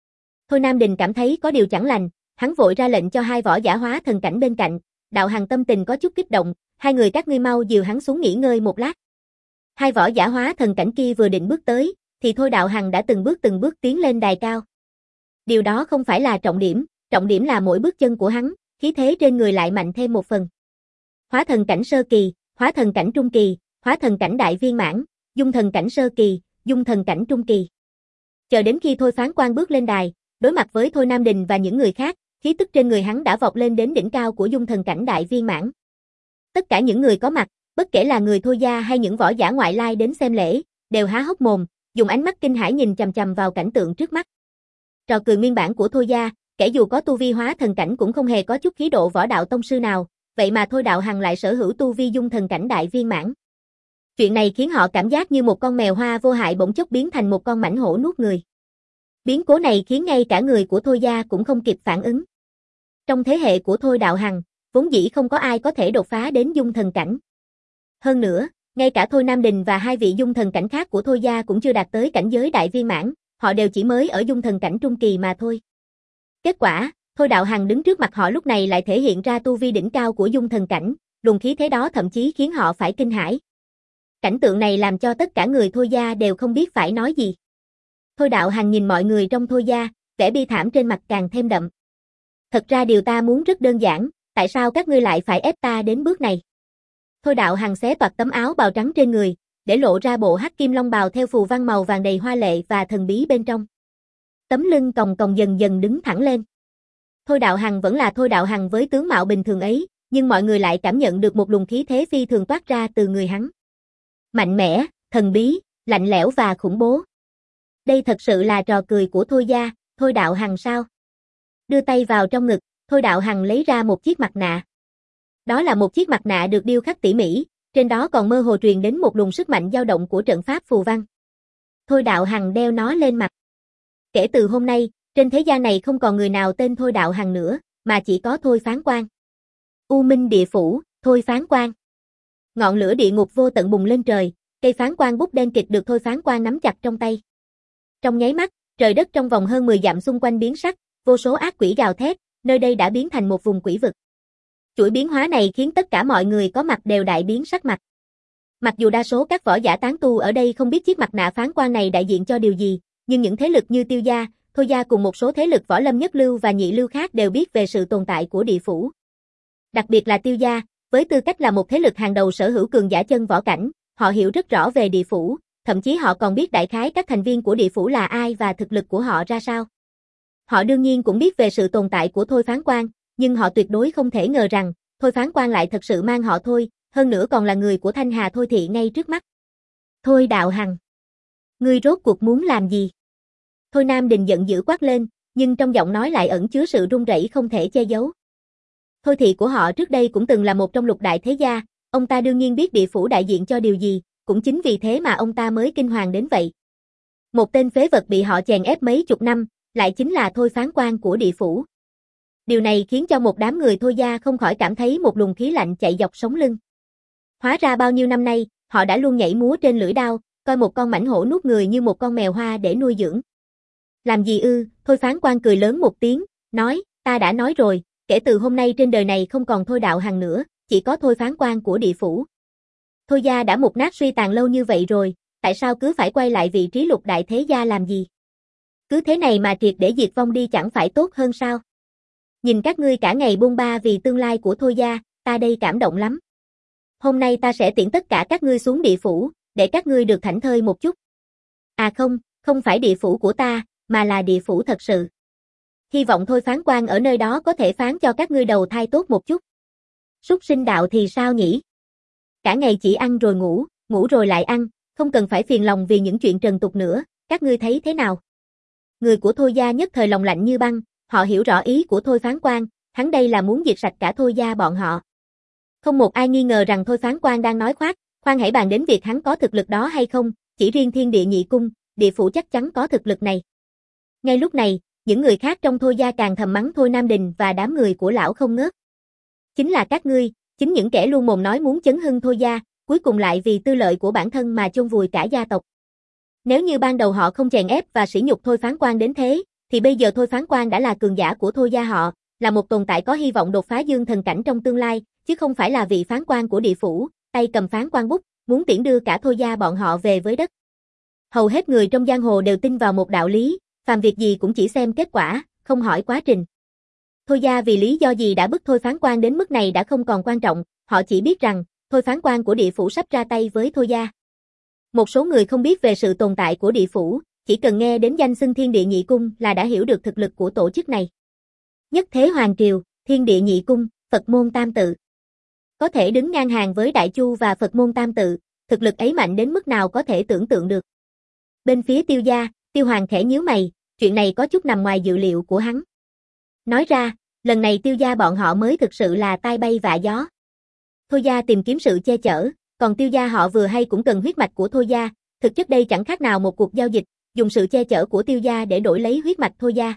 [SPEAKER 1] Thôi Nam Đình cảm thấy có điều chẳng lành, hắn vội ra lệnh cho hai võ giả hóa thần cảnh bên cạnh, Đạo Hằng tâm tình có chút kích động, hai người các ngươi mau dìu hắn xuống nghỉ ngơi một lát. Hai võ giả hóa thần cảnh kia vừa định bước tới, thì Thôi Đạo Hằng đã từng bước từng bước tiến lên đài cao. Điều đó không phải là trọng điểm, trọng điểm là mỗi bước chân của hắn, khí thế trên người lại mạnh thêm một phần. Hóa thần cảnh sơ kỳ, hóa thần cảnh trung kỳ, hóa thần cảnh đại viên mãn, dung thần cảnh sơ kỳ, dung thần cảnh trung kỳ. Chờ đến khi Thôi Phán Quan bước lên đài, đối mặt với Thôi Nam Đình và những người khác, khí tức trên người hắn đã vọt lên đến đỉnh cao của dung thần cảnh đại viên mãn. Tất cả những người có mặt, bất kể là người Thôi gia hay những võ giả ngoại lai đến xem lễ, đều há hốc mồm, dùng ánh mắt kinh hãi nhìn chằm chằm vào cảnh tượng trước mắt. Trò cười nguyên bản của Thôi gia, kẻ dù có tu vi hóa thần cảnh cũng không hề có chút khí độ võ đạo tông sư nào, vậy mà Thôi Đạo Hằng lại sở hữu tu vi dung thần cảnh đại viên mãn. Chuyện này khiến họ cảm giác như một con mèo hoa vô hại bỗng chốc biến thành một con mãnh hổ nuốt người. Biến cố này khiến ngay cả người của Thôi gia cũng không kịp phản ứng. Trong thế hệ của Thôi Đạo Hằng, vốn dĩ không có ai có thể đột phá đến dung thần cảnh. Hơn nữa, ngay cả Thôi Nam Đình và hai vị dung thần cảnh khác của Thôi gia cũng chưa đạt tới cảnh giới đại viên mãn, họ đều chỉ mới ở dung thần cảnh trung kỳ mà thôi. Kết quả, Thôi Đạo Hằng đứng trước mặt họ lúc này lại thể hiện ra tu vi đỉnh cao của dung thần cảnh, luồng khí thế đó thậm chí khiến họ phải kinh hãi. Cảnh tượng này làm cho tất cả người Thôi gia đều không biết phải nói gì. Thôi Đạo Hằng nhìn mọi người trong Thôi gia, vẻ bi thảm trên mặt càng thêm đậm. Thật ra điều ta muốn rất đơn giản, tại sao các ngươi lại phải ép ta đến bước này? Thôi Đạo Hằng xé toạc tấm áo bào trắng trên người, để lộ ra bộ hắc kim long bào theo phù văn màu vàng đầy hoa lệ và thần bí bên trong. Tấm lưng còng còng dần dần đứng thẳng lên. Thôi Đạo Hằng vẫn là Thôi Đạo Hằng với tướng mạo bình thường ấy, nhưng mọi người lại cảm nhận được một luồng khí thế phi thường toát ra từ người hắn. Mạnh mẽ, thần bí, lạnh lẽo và khủng bố. Đây thật sự là trò cười của Thôi gia, Thôi Đạo Hằng sao? Đưa tay vào trong ngực, Thôi Đạo Hằng lấy ra một chiếc mặt nạ. Đó là một chiếc mặt nạ được điêu khắc tỉ mỉ, trên đó còn mơ hồ truyền đến một luồng sức mạnh dao động của trận pháp phù văn. Thôi Đạo Hằng đeo nó lên mặt. Kể từ hôm nay, trên thế gian này không còn người nào tên Thôi Đạo Hằng nữa, mà chỉ có Thôi Phán Quan. U Minh Địa Phủ, Thôi Phán Quan. Ngọn lửa địa ngục vô tận bùng lên trời, cây phán quan bút đen kịt được Thôi Phán Quan nắm chặt trong tay. Trong nháy mắt, trời đất trong vòng hơn mười dặm xung quanh biến sắc, vô số ác quỷ gào thét, nơi đây đã biến thành một vùng quỷ vực. Chuỗi biến hóa này khiến tất cả mọi người có mặt đều đại biến sắc mặt. Mặc dù đa số các võ giả tán tu ở đây không biết chiếc mặt nạ phán quan này đại diện cho điều gì, nhưng những thế lực như Tiêu gia, Thôi gia cùng một số thế lực võ lâm nhất lưu và nhị lưu khác đều biết về sự tồn tại của địa phủ. Đặc biệt là Tiêu gia, với tư cách là một thế lực hàng đầu sở hữu cường giả chân võ cảnh, họ hiểu rất rõ về địa phủ, thậm chí họ còn biết đại khái các thành viên của địa phủ là ai và thực lực của họ ra sao. Họ đương nhiên cũng biết về sự tồn tại của Thôi Phán Quan, nhưng họ tuyệt đối không thể ngờ rằng, Thôi Phán Quan lại thật sự mang họ Thôi, hơn nữa còn là người của Thanh Hà Thôi thị ngay trước mắt. Thôi Đạo Hằng, ngươi rốt cuộc muốn làm gì? Thôi Nam Đình giận dữ quát lên, nhưng trong giọng nói lại ẩn chứa sự run rẩy không thể che giấu. Thôi thị của họ trước đây cũng từng là một trong lục đại thế gia, ông ta đương nhiên biết địa phủ đại diện cho điều gì, cũng chính vì thế mà ông ta mới kinh hoàng đến vậy. Một tên phế vật bị họ chèn ép mấy chục năm, lại chính là Thôi Phán Quan của địa phủ. Điều này khiến cho một đám người Thôi gia không khỏi cảm thấy một luồng khí lạnh chạy dọc sống lưng. Hóa ra bao nhiêu năm nay, họ đã luôn nhảy múa trên lưỡi đao, coi một con mãnh hổ nuốt người như một con mèo hoa để nuôi dưỡng. Làm gì ư? Thôi Phán Quan cười lớn một tiếng, nói, ta đã nói rồi, kể từ hôm nay trên đời này không còn Thôi Đạo Hằng nữa, chỉ có Thôi Phán Quan của địa phủ. Thôi gia đã mục nát suy tàn lâu như vậy rồi, tại sao cứ phải quay lại vị trí lục đại thế gia làm gì? Cứ thế này mà triệt để diệt vong đi chẳng phải tốt hơn sao? Nhìn các ngươi cả ngày bôn ba vì tương lai của Thôi gia, ta đây cảm động lắm. Hôm nay ta sẽ tiễn tất cả các ngươi xuống địa phủ, để các ngươi được thảnh thơi một chút. À không, không phải địa phủ của ta, mà là địa phủ thật sự. Hy vọng Thôi Phán Quan ở nơi đó có thể phán cho các ngươi đầu thai tốt một chút. Súc sinh đạo thì sao nhỉ? Cả ngày chỉ ăn rồi ngủ, ngủ rồi lại ăn, không cần phải phiền lòng vì những chuyện trần tục nữa, các ngươi thấy thế nào? Người của Thôi gia nhất thời lòng lạnh như băng, họ hiểu rõ ý của Thôi Phán Quan, hắn đây là muốn diệt sạch cả Thôi gia bọn họ. Không một ai nghi ngờ rằng Thôi Phán Quan đang nói khoác, khoan hãy bàn đến việc hắn có thực lực đó hay không, chỉ riêng Thiên Địa Nhị Cung, địa phủ chắc chắn có thực lực này. Ngay lúc này, những người khác trong Thôi gia càng thầm mắng Thôi Nam Đình và đám người của lão không ngớt. Chính là các ngươi, chính những kẻ luôn mồm nói muốn chấn hưng Thôi gia, cuối cùng lại vì tư lợi của bản thân mà chôn vùi cả gia tộc. Nếu như ban đầu họ không chèn ép và sỉ nhục Thôi Phán Quan đến thế, thì bây giờ Thôi Phán Quan đã là cường giả của Thôi gia họ, là một tồn tại có hy vọng đột phá dương thần cảnh trong tương lai, chứ không phải là vị phán quan của địa phủ, tay cầm phán quan bút, muốn tiễn đưa cả Thôi gia bọn họ về với đất. Hầu hết người trong giang hồ đều tin vào một đạo lý, phàm việc gì cũng chỉ xem kết quả, không hỏi quá trình. Thôi gia vì lý do gì đã bức Thôi Phán Quan đến mức này đã không còn quan trọng, họ chỉ biết rằng, Thôi Phán Quan của địa phủ sắp ra tay với Thôi gia. Một số người không biết về sự tồn tại của địa phủ, chỉ cần nghe đến danh xưng Thiên Địa Nhị Cung là đã hiểu được thực lực của tổ chức này. Nhất Thế Hoàng Triều, Thiên Địa Nhị Cung, Phật môn Tam Tự. Có thể đứng ngang hàng với Đại Chu và Phật môn Tam Tự, thực lực ấy mạnh đến mức nào có thể tưởng tượng được. Bên phía Tiêu gia, Tiêu Hoàng khẽ nhíu mày, chuyện này có chút nằm ngoài dự liệu của hắn. Nói ra, lần này Tiêu gia bọn họ mới thực sự là tai bay vạ gió. Thôi gia tìm kiếm sự che chở, còn Tiêu gia họ vừa hay cũng cần huyết mạch của Thôi gia, thực chất đây chẳng khác nào một cuộc giao dịch, dùng sự che chở của Tiêu gia để đổi lấy huyết mạch Thôi gia.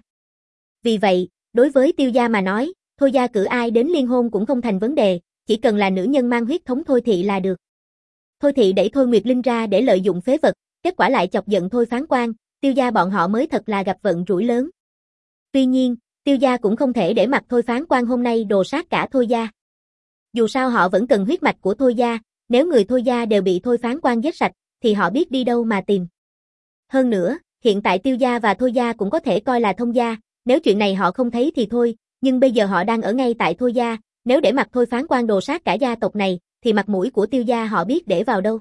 [SPEAKER 1] Vì vậy, đối với Tiêu gia mà nói, Thôi gia cử ai đến liên hôn cũng không thành vấn đề, chỉ cần là nữ nhân mang huyết thống Thôi thị là được. Thôi thị đẩy Thôi Nguyệt Linh ra để lợi dụng phế vật, kết quả lại chọc giận Thôi Phán Quan, Tiêu gia bọn họ mới thật là gặp vận rủi lớn. Tuy nhiên, Tiêu gia cũng không thể để mặc Thôi Phán Quan hôm nay đồ sát cả Thôi gia. Dù sao họ vẫn cần huyết mạch của Thôi gia, nếu người Thôi gia đều bị Thôi Phán Quan giết sạch, thì họ biết đi đâu mà tìm. Hơn nữa, hiện tại Tiêu gia và Thôi gia cũng có thể coi là thông gia, nếu chuyện này họ không thấy thì thôi, nhưng bây giờ họ đang ở ngay tại Thôi gia, nếu để mặc Thôi Phán Quan đồ sát cả gia tộc này, thì mặt mũi của Tiêu gia họ biết để vào đâu.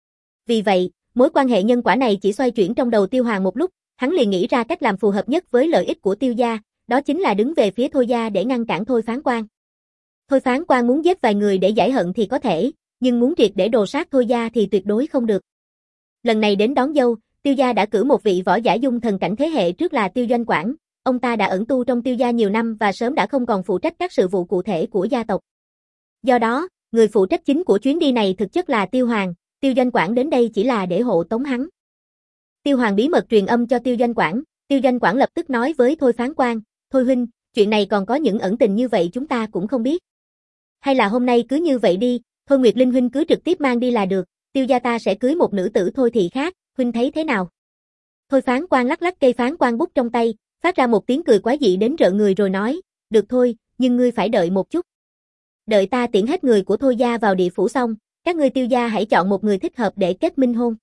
[SPEAKER 1] Vì vậy, mối quan hệ nhân quả này chỉ xoay chuyển trong đầu Tiêu Hoàng một lúc, hắn liền nghĩ ra cách làm phù hợp nhất với lợi ích của Tiêu gia, đó chính là đứng về phía Thôi gia để ngăn cản Thôi Phán Quan. Thôi Phán Quan muốn giết vài người để giải hận thì có thể, nhưng muốn triệt để đồ sát Thôi gia thì tuyệt đối không được. Lần này đến đón dâu, Tiêu gia đã cử một vị võ giả dung thần cảnh thế hệ trước là Tiêu Doanh Quảng, ông ta đã ẩn tu trong Tiêu gia nhiều năm và sớm đã không còn phụ trách các sự vụ cụ thể của gia tộc. Do đó, người phụ trách chính của chuyến đi này thực chất là Tiêu Hoàng, Tiêu Doanh Quảng đến đây chỉ là để hộ tống hắn. Tiêu Hoàng bí mật truyền âm cho Tiêu Doanh Quảng, Tiêu Doanh Quảng lập tức nói với Thôi Phán Quan, Thôi huynh, chuyện này còn có những ẩn tình như vậy chúng ta cũng không biết. Hay là hôm nay cứ như vậy đi, Thôi Nguyệt Linh huynh cứ trực tiếp mang đi là được, Tiêu gia ta sẽ cưới một nữ tử Thôi thị khác, huynh thấy thế nào? Thôi Phán Quan lắc lắc cây phán quan bút trong tay, phát ra một tiếng cười quái dị đến rợn người rồi nói, được thôi, nhưng ngươi phải đợi một chút. Đợi ta tiễn hết người của Thôi gia vào địa phủ xong, các ngươi Tiêu gia hãy chọn một người thích hợp để kết minh hôn.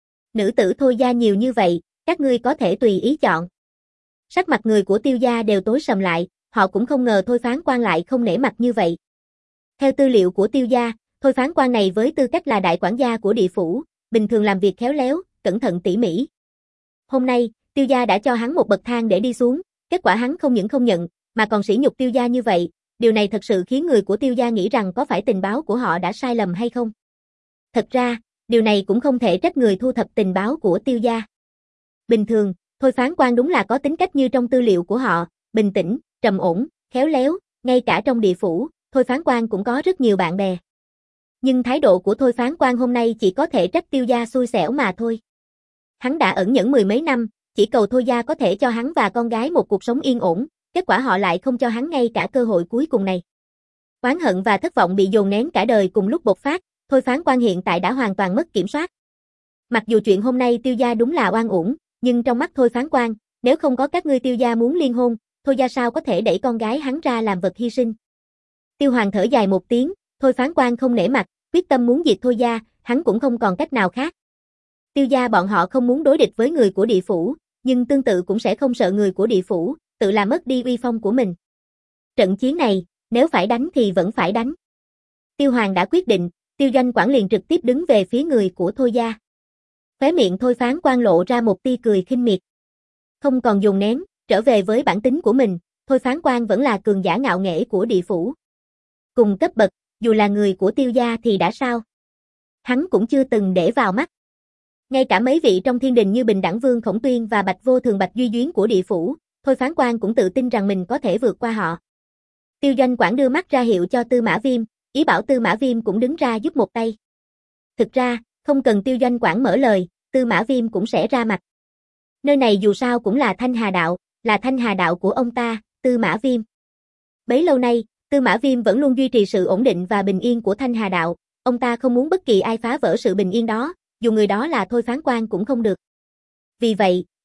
[SPEAKER 1] Nữ tử Thôi gia nhiều như vậy, các ngươi có thể tùy ý chọn. Sắc mặt người của Tiêu gia đều tối sầm lại, họ cũng không ngờ Thôi Phán Quan lại không nể mặt như vậy. Theo tư liệu của Tiêu gia, Thôi Phán Quan này với tư cách là đại quản gia của địa phủ, bình thường làm việc khéo léo, cẩn thận tỉ mỉ. Hôm nay, Tiêu gia đã cho hắn một bậc thang để đi xuống, kết quả hắn không những không nhận, mà còn sỉ nhục Tiêu gia như vậy, điều này thật sự khiến người của Tiêu gia nghĩ rằng có phải tình báo của họ đã sai lầm hay không. Thật ra, điều này cũng không thể trách người thu thập tình báo của Tiêu gia. Bình thường, Thôi Phán Quan đúng là có tính cách như trong tư liệu của họ, bình tĩnh, trầm ổn, khéo léo, ngay cả trong địa phủ, Thôi Phán Quan cũng có rất nhiều bạn bè. Nhưng thái độ của Thôi Phán Quan hôm nay chỉ có thể trách Tiêu gia xui xẻo mà thôi. Hắn đã ẩn nhẫn mười mấy năm, chỉ cầu Thôi gia có thể cho hắn và con gái một cuộc sống yên ổn, kết quả họ lại không cho hắn ngay cả cơ hội cuối cùng này. Oán hận và thất vọng bị dồn nén cả đời cùng lúc bộc phát, Thôi Phán Quan hiện tại đã hoàn toàn mất kiểm soát. Mặc dù chuyện hôm nay Tiêu gia đúng là oan uổng, nhưng trong mắt Thôi Phán Quan, nếu không có các ngươi Tiêu gia muốn liên hôn, Thôi gia sao có thể đẩy con gái hắn ra làm vật hy sinh. Tiêu Hoàng thở dài một tiếng, Thôi Phán Quan không nể mặt, quyết tâm muốn diệt Thôi gia, hắn cũng không còn cách nào khác. Tiêu gia bọn họ không muốn đối địch với người của địa phủ, nhưng tương tự cũng sẽ không sợ người của địa phủ, tự làm mất đi uy phong của mình. Trận chiến này, nếu phải đánh thì vẫn phải đánh. Tiêu Hoàng đã quyết định, Tiêu Doanh Quảng liền trực tiếp đứng về phía người của Thôi gia. Khóe miệng Thôi Phán Quan lộ ra một tia cười khinh miệt. Không còn dồn nén, trở về với bản tính của mình, Thôi Phán Quan vẫn là cường giả ngạo nghễ của địa phủ. Cùng cấp bậc, dù là người của Tiêu gia thì đã sao? Hắn cũng chưa từng để vào mắt. Ngay cả mấy vị trong thiên đình như Bình Đẳng Vương Khổng Tuyên và Bạch Vô Thường Bạch Duy Duyến của địa phủ, Thôi Phán Quan cũng tự tin rằng mình có thể vượt qua họ. Tiêu Doanh Quảng đưa mắt ra hiệu cho Tư Mã Viêm, ý bảo Tư Mã Viêm cũng đứng ra giúp một tay. Thực ra, không cần Tiêu Doanh Quảng mở lời, Tư Mã Viêm cũng sẽ ra mặt. Nơi này dù sao cũng là Thanh Hà Đạo, là Thanh Hà Đạo của ông ta, Tư Mã Viêm. Bấy lâu nay, Tư Mã Viêm vẫn luôn duy trì sự ổn định và bình yên của Thanh Hà Đạo, ông ta không muốn bất kỳ ai phá vỡ sự bình yên đó, dù người đó là Thôi Phán Quan cũng không được. Vì vậy,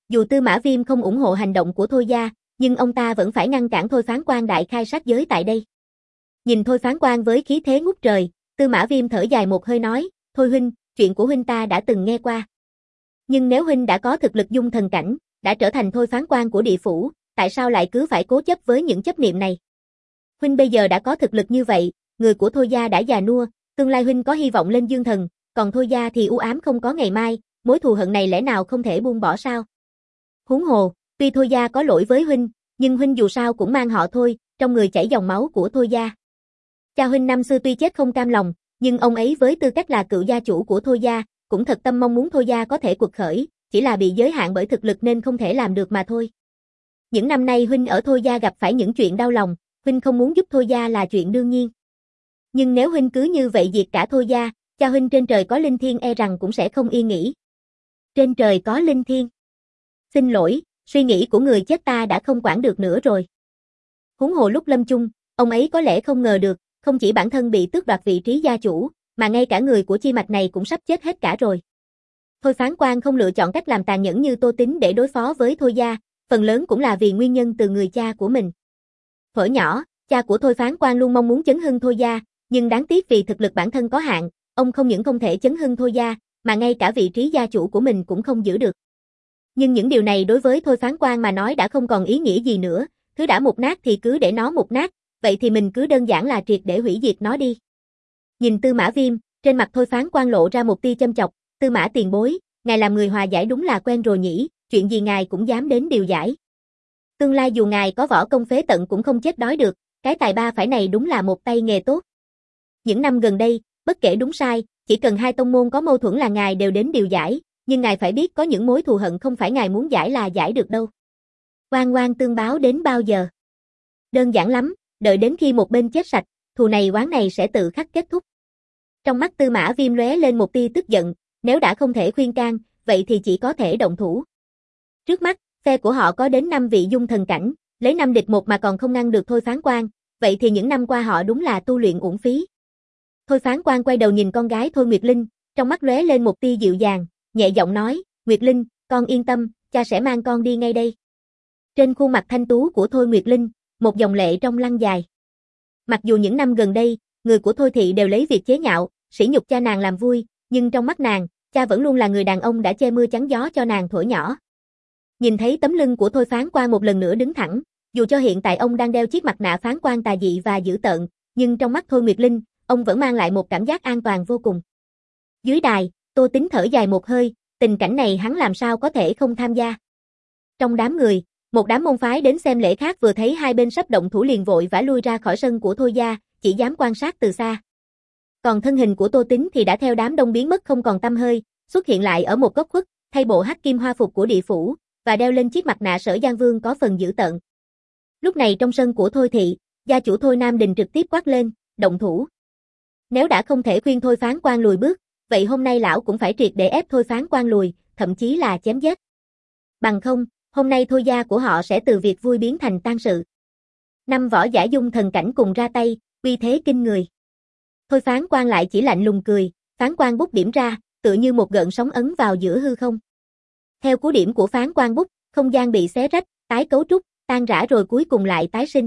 [SPEAKER 1] Dù Tư Mã Viêm không ủng hộ hành động của Thôi gia, nhưng ông ta vẫn phải ngăn cản Thôi Phán Quan đại khai sát giới tại đây. Nhìn Thôi Phán Quan với khí thế ngút trời, Tư Mã Viêm thở dài một hơi nói, Thôi huynh, chuyện của huynh ta đã từng nghe qua. Nhưng nếu huynh đã có thực lực dung thần cảnh, đã trở thành Thôi Phán Quan của địa phủ, tại sao lại cứ phải cố chấp với những chấp niệm này? Huynh bây giờ đã có thực lực như vậy, người của Thôi gia đã già nua, tương lai huynh có hy vọng lên dương thần, còn Thôi gia thì u ám không có ngày mai, mối thù hận này lẽ nào không thể buông bỏ sao? Huống hồ, tuy Thôi gia có lỗi với huynh, nhưng huynh dù sao cũng mang họ Thôi, trong người chảy dòng máu của Thôi gia. Cha huynh năm xưa tuy chết không cam lòng, nhưng ông ấy với tư cách là cựu gia chủ của Thôi gia, cũng thật tâm mong muốn Thôi gia có thể quật khởi, chỉ là bị giới hạn bởi thực lực nên không thể làm được mà thôi. Những năm nay huynh ở Thôi gia gặp phải những chuyện đau lòng, huynh không muốn giúp Thôi gia là chuyện đương nhiên. Nhưng nếu huynh cứ như vậy diệt cả Thôi gia, cha huynh trên trời có linh thiêng e rằng cũng sẽ không yên nghỉ. Trên trời có linh thiêng. Xin lỗi, suy nghĩ của người chết ta đã không quản được nữa rồi. Huống hồ lúc lâm chung, ông ấy có lẽ không ngờ được, không chỉ bản thân bị tước đoạt vị trí gia chủ, mà ngay cả người của chi mạch này cũng sắp chết hết cả rồi. Thôi Phán Quan không lựa chọn cách làm tàn nhẫn như Tô Tính để đối phó với Thôi gia, phần lớn cũng là vì nguyên nhân từ người cha của mình. Thuở nhỏ, cha của Thôi Phán Quan luôn mong muốn chấn hưng Thôi gia, nhưng đáng tiếc vì thực lực bản thân có hạn, ông không những không thể chấn hưng Thôi gia, mà ngay cả vị trí gia chủ của mình cũng không giữ được. Nhưng những điều này đối với Thôi Phán Quan mà nói đã không còn ý nghĩa gì nữa, thứ đã mục nát thì cứ để nó mục nát, vậy thì mình cứ đơn giản là triệt để hủy diệt nó đi. Nhìn Tư Mã Viêm, trên mặt Thôi Phán Quan lộ ra một tia châm chọc, Tư Mã tiền bối, ngài làm người hòa giải đúng là quen rồi nhỉ, chuyện gì ngài cũng dám đến điều giải. Tương lai dù ngài có võ công phế tận cũng không chết đói được, cái tài ba phải này đúng là một tay nghề tốt. Những năm gần đây, bất kể đúng sai, chỉ cần hai tông môn có mâu thuẫn là ngài đều đến điều giải, nhưng ngài phải biết có những mối thù hận không phải ngài muốn giải là giải được đâu. Oan oan tương báo đến bao giờ? Đơn giản lắm, đợi đến khi một bên chết sạch, thù này oán này sẽ tự khắc kết thúc. Trong mắt Tư Mã Viêm lóe lên một tia tức giận, nếu đã không thể khuyên can, vậy thì chỉ có thể động thủ. Trước mắt, phe của họ có đến năm vị dung thần cảnh, lấy năm địch một mà còn không ngăn được Thôi Phán Quan, vậy thì những năm qua họ đúng là tu luyện uổng phí. Thôi Phán Quan quay đầu nhìn con gái Thôi Nguyệt Linh, trong mắt lóe lên một tia dịu dàng, nhẹ giọng nói, Nguyệt Linh, con yên tâm, cha sẽ mang con đi ngay đây. Trên khuôn mặt thanh tú của Thôi Nguyệt Linh, một dòng lệ trong lăn dài. Mặc dù những năm gần đây, người của Thôi thị đều lấy việc chế nhạo, sỉ nhục cha nàng làm vui, nhưng trong mắt nàng, cha vẫn luôn là người đàn ông đã che mưa chắn gió cho nàng thuở nhỏ. Nhìn thấy tấm lưng của Thôi Phán Quan một lần nữa đứng thẳng, dù cho hiện tại ông đang đeo chiếc mặt nạ phán quan tà dị và dữ tợn, nhưng trong mắt Thôi Nguyệt Linh, ông vẫn mang lại một cảm giác an toàn vô cùng. Dưới đài, Tô Tính thở dài một hơi, tình cảnh này hắn làm sao có thể không tham gia. Trong đám người, một đám môn phái đến xem lễ khác vừa thấy hai bên sắp động thủ liền vội vã lui ra khỏi sân của Thôi gia, chỉ dám quan sát từ xa. Còn thân hình của Tô Tính thì đã theo đám đông biến mất không còn tăm hơi, xuất hiện lại ở một góc khuất, thay bộ hắc kim hoa phục của địa phủ, và đeo lên chiếc mặt nạ Sở Giang Vương có phần dữ tợn. Lúc này trong sân của Thôi thị, gia chủ Thôi Nam Đình trực tiếp quát lên, động thủ. Nếu đã không thể khuyên Thôi Phán Quan lùi bước, vậy hôm nay lão cũng phải triệt để ép Thôi Phán Quan lùi, thậm chí là chém giết. Bằng không, hôm nay Thôi gia của họ sẽ từ việc vui biến thành tang sự. Năm võ giả dung thần cảnh cùng ra tay, uy thế kinh người. Thôi Phán Quan lại chỉ lạnh lùng cười, Phán Quan bút điểm ra, tựa như một gợn sóng ấn vào giữa hư không. Theo cú điểm của Phán Quan bút, không gian bị xé rách, tái cấu trúc, tan rã rồi cuối cùng lại tái sinh.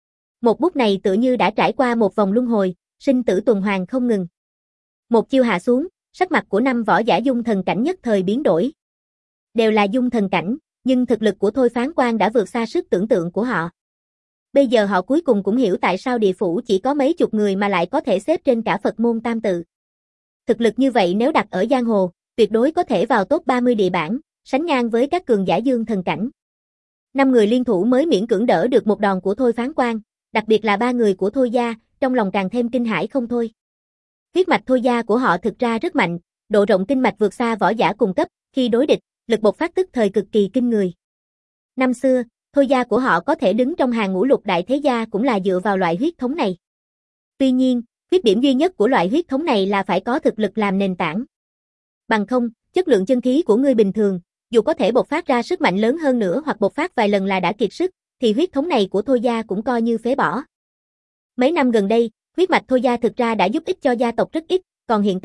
[SPEAKER 1] Một bút này tựa như đã trải qua một vòng luân hồi, sinh tử tuần hoàn không ngừng. Một chiêu hạ xuống, sắc mặt của năm võ giả dung thần cảnh nhất thời biến đổi. Đều là dung thần cảnh, nhưng thực lực của Thôi Phán Quan đã vượt xa sức tưởng tượng của họ. Bây giờ họ cuối cùng cũng hiểu tại sao địa phủ chỉ có mấy chục người mà lại có thể xếp trên cả Phật môn tam tự. Thực lực như vậy nếu đặt ở giang hồ, tuyệt đối có thể vào top ba mươi địa bảng, sánh ngang với các cường giả dương thần cảnh. Năm người liên thủ mới miễn cưỡng đỡ được một đòn của Thôi Phán Quan, đặc biệt là ba người của Thôi gia, trong lòng càng thêm kinh hãi không thôi. Huyết mạch Thôi gia của họ thực ra rất mạnh, độ rộng kinh mạch vượt xa võ giả cùng cấp, khi đối địch, lực bộc phát tức thời cực kỳ kinh người. Năm xưa, Thôi gia của họ có thể đứng trong hàng ngũ lục đại thế gia cũng là dựa vào loại huyết thống này. Tuy nhiên, khuyết điểm duy nhất của loại huyết thống này là phải có thực lực làm nền tảng. Bằng không, chất lượng chân khí của ngươi bình thường, dù có thể bộc phát ra sức mạnh lớn hơn nữa hoặc bộc phát vài lần là đã kiệt sức, thì huyết thống này của Thôi gia cũng coi như phế bỏ. Mấy năm gần đây, huyết mạch Thôi gia thực ra đã giúp ích cho gia tộc rất ít, còn hiện tại,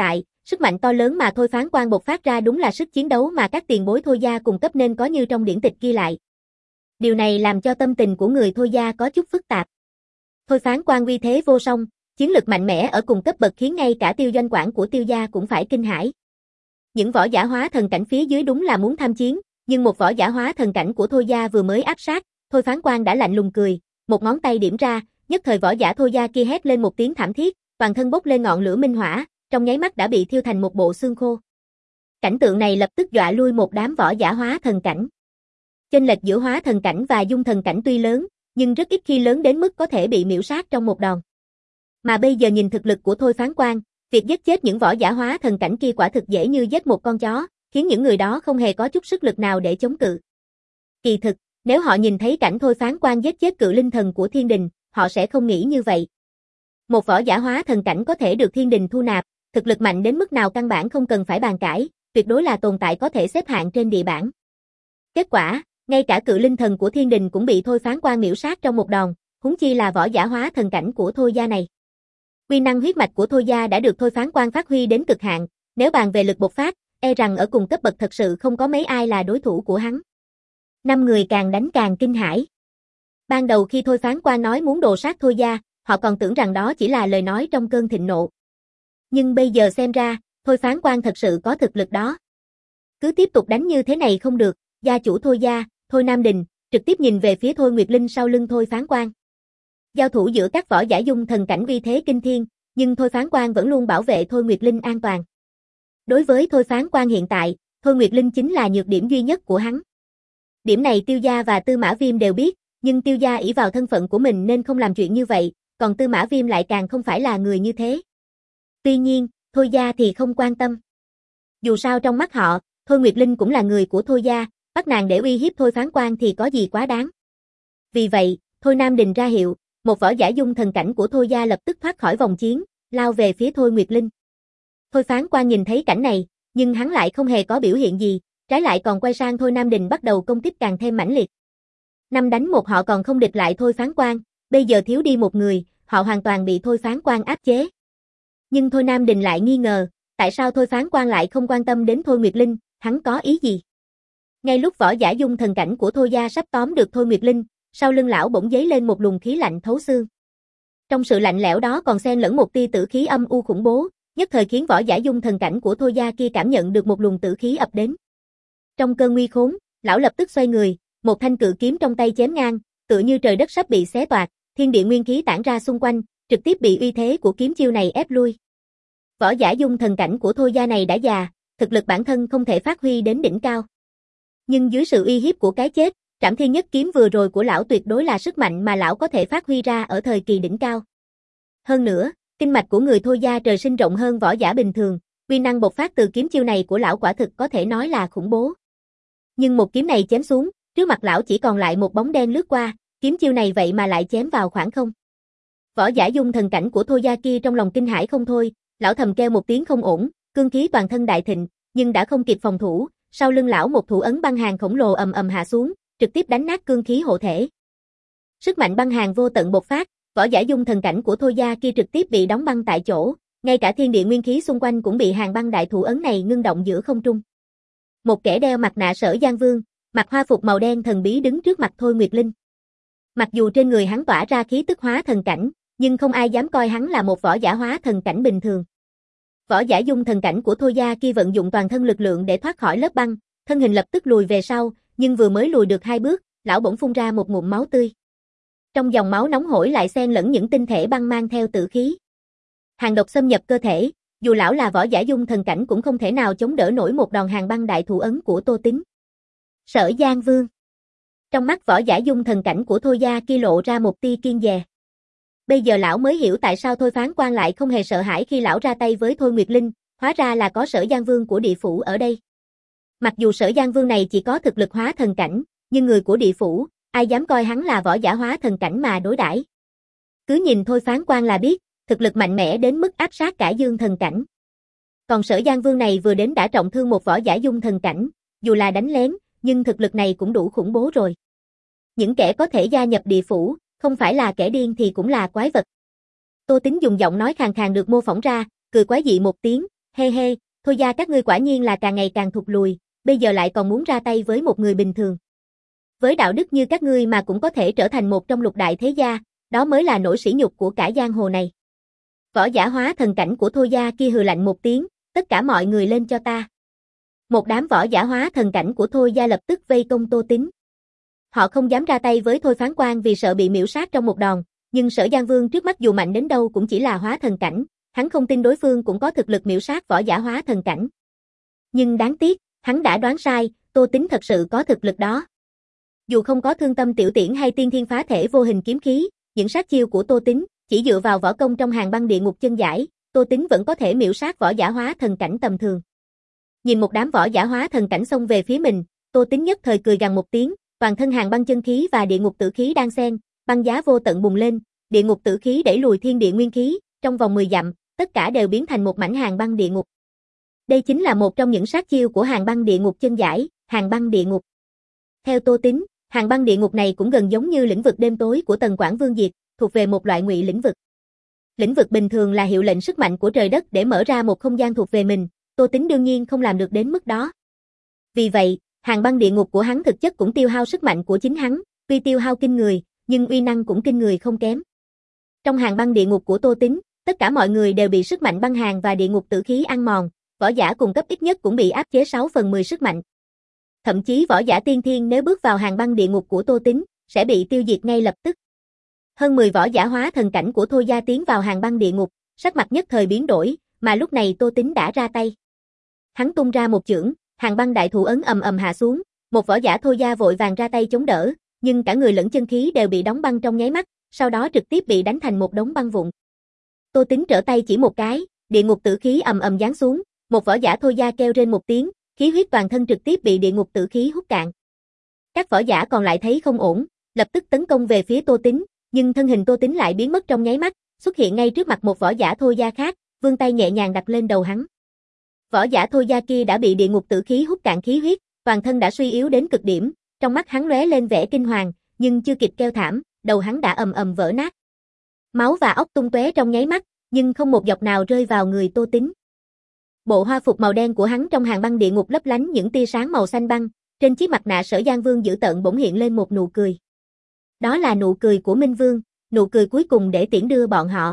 [SPEAKER 1] Sức mạnh to lớn mà Thôi Phán Quan bộc phát ra đúng là sức chiến đấu mà các tiền bối Thôi gia cùng cấp nên có như trong điển tịch ghi lại. Điều này làm cho tâm tình của người Thôi gia có chút phức tạp. Thôi Phán Quan uy thế vô song, chiến lực mạnh mẽ ở cùng cấp bậc khiến ngay cả Tiêu doanh quản của Tiêu gia cũng phải kinh hãi. Những võ giả hóa thần cảnh phía dưới đúng là muốn tham chiến, nhưng một võ giả hóa thần cảnh của Thôi gia vừa mới áp sát, Thôi Phán Quan đã lạnh lùng cười, một ngón tay điểm ra, nhất thời võ giả Thôi gia kia hét lên một tiếng thảm thiết, toàn thân bốc lên ngọn lửa minh hỏa, trong nháy mắt đã bị thiêu thành một bộ xương khô. Cảnh tượng này lập tức dọa lui một đám võ giả hóa thần cảnh. Chênh lệch giữa hóa thần cảnh và dung thần cảnh tuy lớn, nhưng rất ít khi lớn đến mức có thể bị miễu sát trong một đòn. Mà bây giờ nhìn thực lực của Thôi Phán Quan, việc giết chết những võ giả hóa thần cảnh kia quả thực dễ như giết một con chó, khiến những người đó không hề có chút sức lực nào để chống cự. Kỳ thực, nếu họ nhìn thấy cảnh Thôi Phán Quan giết chết cự linh thần của thiên đình, họ sẽ không nghĩ như vậy. Một võ giả hóa thần cảnh có thể được thiên đình thu nạp, thực lực mạnh đến mức nào căn bản không cần phải bàn cãi, tuyệt đối là tồn tại có thể xếp hạng trên địa bảng. Kết quả, ngay cả cự linh thần của thiên đình cũng bị Thôi Phán Quan miễu sát trong một đòn, huống chi là võ giả hóa thần cảnh của Thôi gia này. Uy năng huyết mạch của Thôi gia đã được Thôi Phán Quan phát huy đến cực hạn, nếu bàn về lực bộc phát, e rằng ở cùng cấp bậc thật sự không có mấy ai là đối thủ của hắn. Năm người càng đánh càng kinh hãi. Ban đầu khi Thôi Phán Quan nói muốn đồ sát Thôi gia, họ còn tưởng rằng đó chỉ là lời nói trong cơn thịnh nộ. Nhưng bây giờ xem ra, Thôi Phán Quan thật sự có thực lực đó. Cứ tiếp tục đánh như thế này không được, gia chủ Thôi gia, Thôi Nam Đình, trực tiếp nhìn về phía Thôi Nguyệt Linh sau lưng Thôi Phán Quan. Giao thủ giữa các võ giả dung thần cảnh uy thế kinh thiên, nhưng Thôi Phán Quan vẫn luôn bảo vệ Thôi Nguyệt Linh an toàn. Đối với Thôi Phán Quan hiện tại, Thôi Nguyệt Linh chính là nhược điểm duy nhất của hắn. Điểm này Tiêu gia và Tư Mã Viêm đều biết, nhưng Tiêu gia ỷ vào thân phận của mình nên không làm chuyện như vậy, còn Tư Mã Viêm lại càng không phải là người như thế. Tuy nhiên, Thôi gia thì không quan tâm. Dù sao trong mắt họ, Thôi Nguyệt Linh cũng là người của Thôi gia, bắt nàng để uy hiếp Thôi Phán Quan thì có gì quá đáng. Vì vậy, Thôi Nam Đình ra hiệu, một võ giả dung thần cảnh của Thôi gia lập tức thoát khỏi vòng chiến, lao về phía Thôi Nguyệt Linh. Thôi Phán Quan nhìn thấy cảnh này, nhưng hắn lại không hề có biểu hiện gì, trái lại còn quay sang Thôi Nam Đình bắt đầu công kích càng thêm mãnh liệt. Năm đánh một họ còn không địch lại Thôi Phán Quan, bây giờ thiếu đi một người, họ hoàn toàn bị Thôi Phán Quan áp chế. Nhưng Thôi Nam Đình lại nghi ngờ, tại sao Thôi Phán Quan lại không quan tâm đến Thôi Nguyệt Linh, hắn có ý gì? Ngay lúc võ giả dung thần cảnh của Thôi gia sắp tóm được Thôi Nguyệt Linh, sau lưng lão bỗng giấy lên một luồng khí lạnh thấu xương. Trong sự lạnh lẽo đó còn xen lẫn một tia tử khí âm u khủng bố, nhất thời khiến võ giả dung thần cảnh của Thôi gia kia cảm nhận được một luồng tử khí ập đến. Trong cơn nguy khốn, lão lập tức xoay người, một thanh cự kiếm trong tay chém ngang, tựa như trời đất sắp bị xé toạc, thiên địa nguyên khí tản ra xung quanh, trực tiếp bị uy thế của kiếm chiêu này ép lui. Võ giả dung thần cảnh của Thôi gia này đã già, thực lực bản thân không thể phát huy đến đỉnh cao. Nhưng dưới sự uy hiếp của cái chết, Trảm Thiên Nhất kiếm vừa rồi của lão tuyệt đối là sức mạnh mà lão có thể phát huy ra ở thời kỳ đỉnh cao. Hơn nữa, kinh mạch của người Thôi gia trời sinh rộng hơn võ giả bình thường, uy năng bộc phát từ kiếm chiêu này của lão quả thực có thể nói là khủng bố. Nhưng một kiếm này chém xuống, trước mặt lão chỉ còn lại một bóng đen lướt qua, kiếm chiêu này vậy mà lại chém vào khoảng không. Võ giả dung thần cảnh của Thôi gia kia trong lòng kinh hãi không thôi, lão thầm kêu một tiếng không ổn, cương khí toàn thân đại thịnh, nhưng đã không kịp phòng thủ, sau lưng lão một thủ ấn băng hàn khổng lồ ầm ầm hạ xuống, trực tiếp đánh nát cương khí hộ thể. Sức mạnh băng hàn vô tận bộc phát, võ giả dung thần cảnh của Thôi gia kia trực tiếp bị đóng băng tại chỗ, ngay cả thiên địa nguyên khí xung quanh cũng bị hàn băng đại thủ ấn này ngưng động giữa không trung. Một kẻ đeo mặt nạ Sở Giang Vương, mặc hoa phục màu đen thần bí đứng trước mặt Thôi Nguyệt Linh. Mặc dù trên người hắn tỏa ra khí tức hóa thần cảnh, nhưng không ai dám coi hắn là một võ giả hóa thần cảnh bình thường. Võ giả dung thần cảnh của Thôi gia kia vận dụng toàn thân lực lượng để thoát khỏi lớp băng, thân hình lập tức lùi về sau, nhưng vừa mới lùi được hai bước, lão bỗng phun ra một ngụm máu tươi. Trong dòng máu nóng hổi lại xen lẫn những tinh thể băng mang theo tử khí. Hàn độc xâm nhập cơ thể, dù lão là võ giả dung thần cảnh cũng không thể nào chống đỡ nổi một đòn hàn băng đại thủ ấn của Tô Tín. Sở Giang Vương. Trong mắt võ giả dung thần cảnh của Thôi gia kia lộ ra một tia kiêng dè. Bây giờ lão mới hiểu tại sao Thôi Phán Quan lại không hề sợ hãi khi lão ra tay với Thôi Nguyệt Linh, hóa ra là có Sở Giang Vương của địa phủ ở đây. Mặc dù Sở Giang Vương này chỉ có thực lực hóa thần cảnh, nhưng người của địa phủ, ai dám coi hắn là võ giả hóa thần cảnh mà đối đãi. Cứ nhìn Thôi Phán Quan là biết, thực lực mạnh mẽ đến mức áp sát cả dương thần cảnh. Còn Sở Giang Vương này vừa đến đã trọng thương một võ giả dung thần cảnh, dù là đánh lén, nhưng thực lực này cũng đủ khủng bố rồi. Những kẻ có thể gia nhập địa phủ, không phải là kẻ điên thì cũng là quái vật. Tô Tín dùng giọng nói khàn khàn được mô phỏng ra, cười quái dị một tiếng, Hê hê, Thôi Gia các ngươi quả nhiên là càng ngày càng thụt lùi, bây giờ lại còn muốn ra tay với một người bình thường. Với đạo đức như các ngươi mà cũng có thể trở thành một trong lục đại thế gia, đó mới là nỗi sỉ nhục của cả giang hồ này. Võ giả hóa thần cảnh của Thôi Gia kia hừ lạnh một tiếng, tất cả mọi người lên cho ta. Một đám võ giả hóa thần cảnh của Thôi Gia lập tức vây công Tô Tín. Họ không dám ra tay với Thôi Phán Quan vì sợ bị miễu sát trong một đòn, nhưng Sở Giang Vương trước mắt dù mạnh đến đâu cũng chỉ là hóa thần cảnh, hắn không tin đối phương cũng có thực lực miễu sát võ giả hóa thần cảnh. Nhưng đáng tiếc, hắn đã đoán sai, Tô Tín thật sự có thực lực đó. Dù không có Thương Tâm Tiểu Tiễn hay Tiên Thiên Phá Thể vô hình kiếm khí, những sát chiêu của Tô Tín, chỉ dựa vào võ công trong Hàng Băng Địa Ngục chân giải, Tô Tín vẫn có thể miễu sát võ giả hóa thần cảnh tầm thường. Nhìn một đám võ giả hóa thần cảnh xông về phía mình, Tô Tín nhất thời cười gằn một tiếng, toàn thân hàng băng chân khí và địa ngục tử khí đang xen, băng giá vô tận bùng lên, địa ngục tử khí đẩy lùi thiên địa nguyên khí, trong vòng mười dặm, tất cả đều biến thành một mảnh hàng băng địa ngục. Đây chính là một trong những sát chiêu của Hàng Băng Địa Ngục chân giải, Hàng Băng Địa Ngục. Theo Tô Tín, Hàng Băng Địa Ngục này cũng gần giống như lĩnh vực đêm tối của Tần Quảng Vương Diệt, thuộc về một loại ngụy lĩnh vực. Lĩnh vực bình thường là hiệu lệnh sức mạnh của trời đất để mở ra một không gian thuộc về mình, Tô Tín đương nhiên không làm được đến mức đó. Vì vậy, Hàng Băng Địa Ngục của hắn thực chất cũng tiêu hao sức mạnh của chính hắn, tuy tiêu hao kinh người, nhưng uy năng cũng kinh người không kém. Trong Hàng Băng Địa Ngục của Tô Tín, tất cả mọi người đều bị sức mạnh băng hàn và địa ngục tử khí ăn mòn, võ giả cùng cấp ít nhất cũng bị áp chế sáu phần mười sức mạnh. Thậm chí võ giả tiên thiên nếu bước vào Hàng Băng Địa Ngục của Tô Tín, sẽ bị tiêu diệt ngay lập tức. Hơn mười võ giả hóa thần cảnh của Thôi Gia tiến vào Hàng Băng Địa Ngục, sắc mặt nhất thời biến đổi, mà lúc này Tô Tín đã ra tay. Hắn tung ra một chưởng, Hàng Băng Đại Thủ ấn ầm ầm hạ xuống, một võ giả Thôi Gia vội vàng ra tay chống đỡ, nhưng cả người lẫn chân khí đều bị đóng băng trong nháy mắt, sau đó trực tiếp bị đánh thành một đống băng vụn. Tô Tín trở tay chỉ một cái, địa ngục tử khí ầm ầm giáng xuống, một võ giả Thôi Gia kêu rên một tiếng, khí huyết toàn thân trực tiếp bị địa ngục tử khí hút cạn. Các võ giả còn lại thấy không ổn, lập tức tấn công về phía Tô Tín, nhưng thân hình Tô Tín lại biến mất trong nháy mắt, xuất hiện ngay trước mặt một võ giả Thôi Gia khác, vươn tay nhẹ nhàng đặt lên đầu hắn. Võ giả Thôi Gia kia đã bị địa ngục tử khí hút cạn khí huyết, toàn thân đã suy yếu đến cực điểm, trong mắt hắn lóe lên vẻ kinh hoàng, nhưng chưa kịp kêu thảm, đầu hắn đã ầm ầm vỡ nát. Máu và óc tung tóe trong nháy mắt, nhưng không một giọt nào rơi vào người Tô Tín. Bộ hoa phục màu đen của hắn trong Hàng Băng Địa Ngục lấp lánh những tia sáng màu xanh băng, trên chiếc mặt nạ Sở Giang Vương dữ tợn bỗng hiện lên một nụ cười. Đó là nụ cười của Minh Vương, nụ cười cuối cùng để tiễn đưa bọn họ.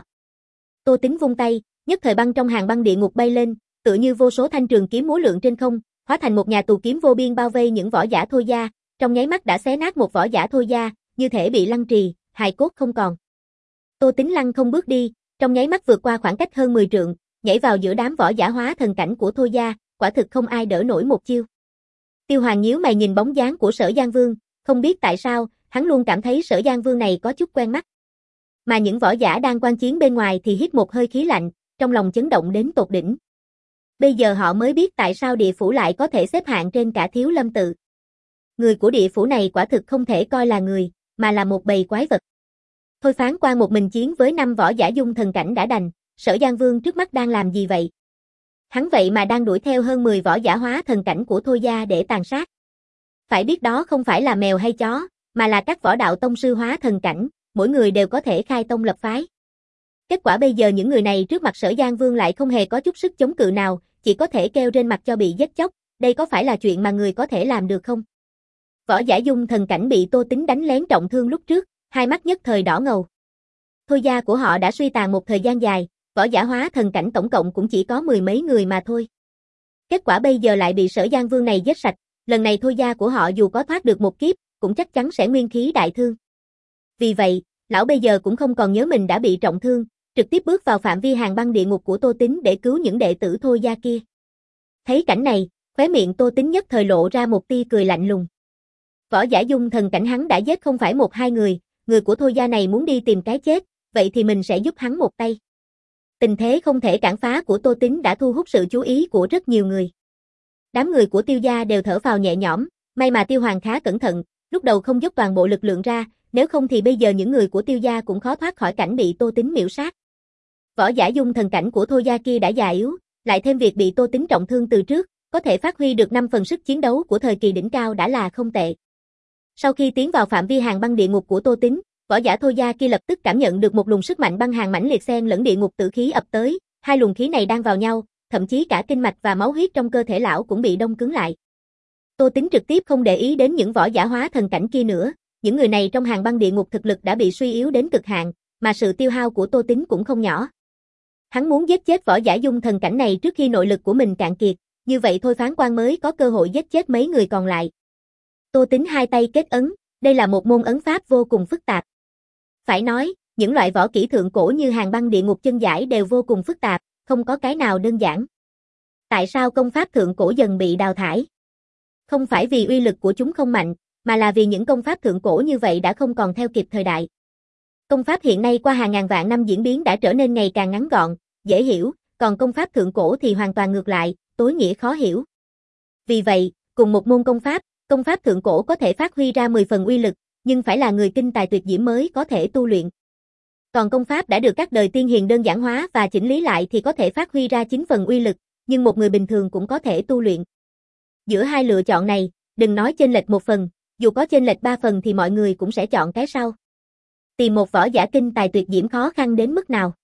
[SPEAKER 1] Tô Tín vung tay, nhất thời băng trong Hàng Băng Địa Ngục bay lên, tựa như vô số thanh trường kiếm múa lượn trên không, hóa thành một nhà tù kiếm vô biên bao vây những võ giả Thôi Gia, trong nháy mắt đã xé nát một võ giả Thôi Gia, như thể bị lăng trì, hài cốt không còn. Tô Tín lăng không bước đi, trong nháy mắt vượt qua khoảng cách hơn mười trượng, nhảy vào giữa đám võ giả hóa thần cảnh của Thôi Gia, quả thực không ai đỡ nổi một chiêu. Tiêu Hoàng nhíu mày nhìn bóng dáng của Sở Giang Vương, không biết tại sao, hắn luôn cảm thấy Sở Giang Vương này có chút quen mắt. Mà những võ giả đang quan chiến bên ngoài thì hít một hơi khí lạnh, trong lòng chấn động đến tột đỉnh. Bây giờ họ mới biết tại sao địa phủ lại có thể xếp hạng trên cả Thiếu Lâm tự. Người của địa phủ này quả thực không thể coi là người, mà là một bầy quái vật. Thôi Phán Quan một mình chiến với năm võ giả dung thần cảnh đã đành, Sở Giang Vương trước mắt đang làm gì vậy? Hắn vậy mà đang đuổi theo hơn mười võ giả hóa thần cảnh của Thôi Gia để tàn sát. Phải biết đó không phải là mèo hay chó, mà là các võ đạo tông sư hóa thần cảnh, mỗi người đều có thể khai tông lập phái. Kết quả bây giờ những người này trước mặt Sở Giang Vương lại không hề có chút sức chống cự nào, chỉ có thể kêu trên mặt cho bị giết chóc, đây có phải là chuyện mà người có thể làm được không? Võ giả dung thần cảnh bị Tô Tín đánh lén trọng thương lúc trước, hai mắt nhất thời đỏ ngầu. Thôi Gia của họ đã suy tàn một thời gian dài, võ giả hóa thần cảnh tổng cộng cũng chỉ có mười mấy người mà thôi. Kết quả bây giờ lại bị Sở Giang Vương này giết sạch, lần này Thôi Gia của họ dù có thoát được một kiếp, cũng chắc chắn sẽ nguyên khí đại thương. Vì vậy, lão bây giờ cũng không còn nhớ mình đã bị trọng thương, trực tiếp bước vào phạm vi Hàng Băng Địa Ngục của Tô Tín để cứu những đệ tử Thôi Gia kia. Thấy cảnh này, khóe miệng Tô Tín nhất thời lộ ra một tia cười lạnh lùng. Võ giả dung thần cảnh hắn đã giết không phải một hai người, người của Thôi Gia này muốn đi tìm cái chết, vậy thì mình sẽ giúp hắn một tay. Tình thế không thể cản phá của Tô Tín đã thu hút sự chú ý của rất nhiều người. Đám người của Tiêu Gia đều thở phào nhẹ nhõm, may mà Tiêu Hoàng khá cẩn thận, lúc đầu không dốc toàn bộ lực lượng ra, nếu không thì bây giờ những người của Tiêu Gia cũng khó thoát khỏi cảnh bị Tô Tín miểu sát. Võ giả dung thần cảnh của Thôi Gia kia đã già yếu, lại thêm việc bị Tô Tín trọng thương từ trước, có thể phát huy được năm phần sức chiến đấu của thời kỳ đỉnh cao đã là không tệ. Sau khi tiến vào phạm vi Hàng Băng Địa Ngục của Tô Tín, võ giả Thôi Gia kia lập tức cảm nhận được một luồng sức mạnh băng hàn mãnh liệt xen lẫn địa ngục tử khí ập tới, hai luồng khí này đang vào nhau, thậm chí cả kinh mạch và máu huyết trong cơ thể lão cũng bị đông cứng lại. Tô Tính trực tiếp không để ý đến những võ giả hóa thần cảnh kia nữa, những người này trong Hàn Băng Địa Ngục thực lực đã bị suy yếu đến cực hạn, mà sự tiêu hao của Tô Tính cũng không nhỏ. Hắn muốn giết chết võ giả dung thần cảnh này trước khi nội lực của mình cạn kiệt, như vậy thôi phán quan mới có cơ hội giết chết mấy người còn lại. Tô Tính hai tay kết ấn, đây là một môn ấn pháp vô cùng phức tạp. Phải nói, những loại võ kỹ thượng cổ như Hàn Băng Địa Ngục chân giải đều vô cùng phức tạp, không có cái nào đơn giản. Tại sao công pháp thượng cổ dần bị đào thải? Không phải vì uy lực của chúng không mạnh, mà là vì những công pháp thượng cổ như vậy đã không còn theo kịp thời đại. Công pháp hiện nay qua hàng ngàn vạn năm diễn biến đã trở nên ngày càng ngắn gọn, dễ hiểu, còn công pháp thượng cổ thì hoàn toàn ngược lại, tối nghĩa khó hiểu. Vì vậy, cùng một môn công pháp, công pháp thượng cổ có thể phát huy ra mười phần uy lực, nhưng phải là người kinh tài tuyệt diễm mới có thể tu luyện. Còn công pháp đã được các đời tiên hiền đơn giản hóa và chỉnh lý lại thì có thể phát huy ra chín phần uy lực, nhưng một người bình thường cũng có thể tu luyện. Giữa hai lựa chọn này, đừng nói chênh lệch một phần, dù có chênh lệch ba phần thì mọi người cũng sẽ chọn cái sau. Tìm một võ giả kinh tài tuyệt diễm khó khăn đến mức nào?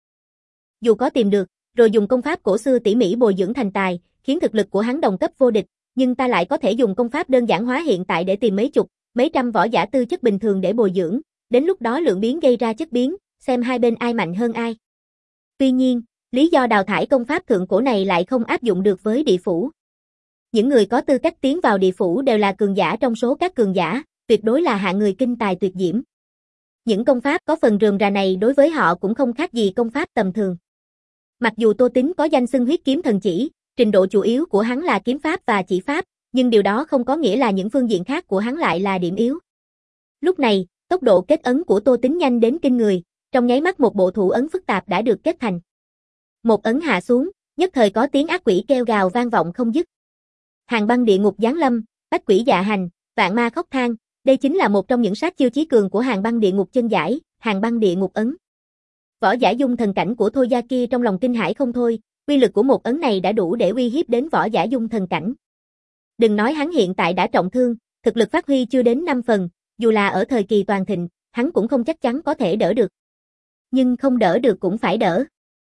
[SPEAKER 1] Dù có tìm được, rồi dùng công pháp cổ xưa tỉ mỉ bồi dưỡng thành tài, khiến thực lực của hắn đồng cấp vô địch, nhưng ta lại có thể dùng công pháp đơn giản hóa hiện tại để tìm mấy chục, mấy trăm võ giả tư chất bình thường để bồi dưỡng, đến lúc đó lượng biến gây ra chất biến, xem hai bên ai mạnh hơn ai. Tuy nhiên, lý do đào thải công pháp thượng cổ này lại không áp dụng được với địa phủ. Những người có tư cách tiến vào địa phủ đều là cường giả trong số các cường giả, tuyệt đối là hạng người kinh tài tuyệt diễm. Những công pháp có phần rườm rà này đối với họ cũng không khác gì công pháp tầm thường. Mặc dù Tô Tính có danh xưng huyết kiếm thần chỉ, trình độ chủ yếu của hắn là kiếm pháp và chỉ pháp, nhưng điều đó không có nghĩa là những phương diện khác của hắn lại là điểm yếu. Lúc này, tốc độ kết ấn của Tô Tính nhanh đến kinh người, trong nháy mắt một bộ thủ ấn phức tạp đã được kết thành. Một ấn hạ xuống, nhất thời có tiếng ác quỷ kêu gào vang vọng không dứt. Hàn Băng Địa Ngục giáng lâm, bách quỷ dạ hành, vạn ma khóc than, đây chính là một trong những sát chiêu chí cường của Hàn Băng Địa Ngục chân giải, Hàn Băng Địa Ngục ấn. Võ giả dung thần cảnh của Thôi Gia kia trong lòng kinh hãi không thôi, uy lực của một ấn này đã đủ để uy hiếp đến võ giả dung thần cảnh. Đừng nói hắn hiện tại đã trọng thương, thực lực phát huy chưa đến năm phần, dù là ở thời kỳ toàn thịnh, hắn cũng không chắc chắn có thể đỡ được. Nhưng không đỡ được cũng phải đỡ.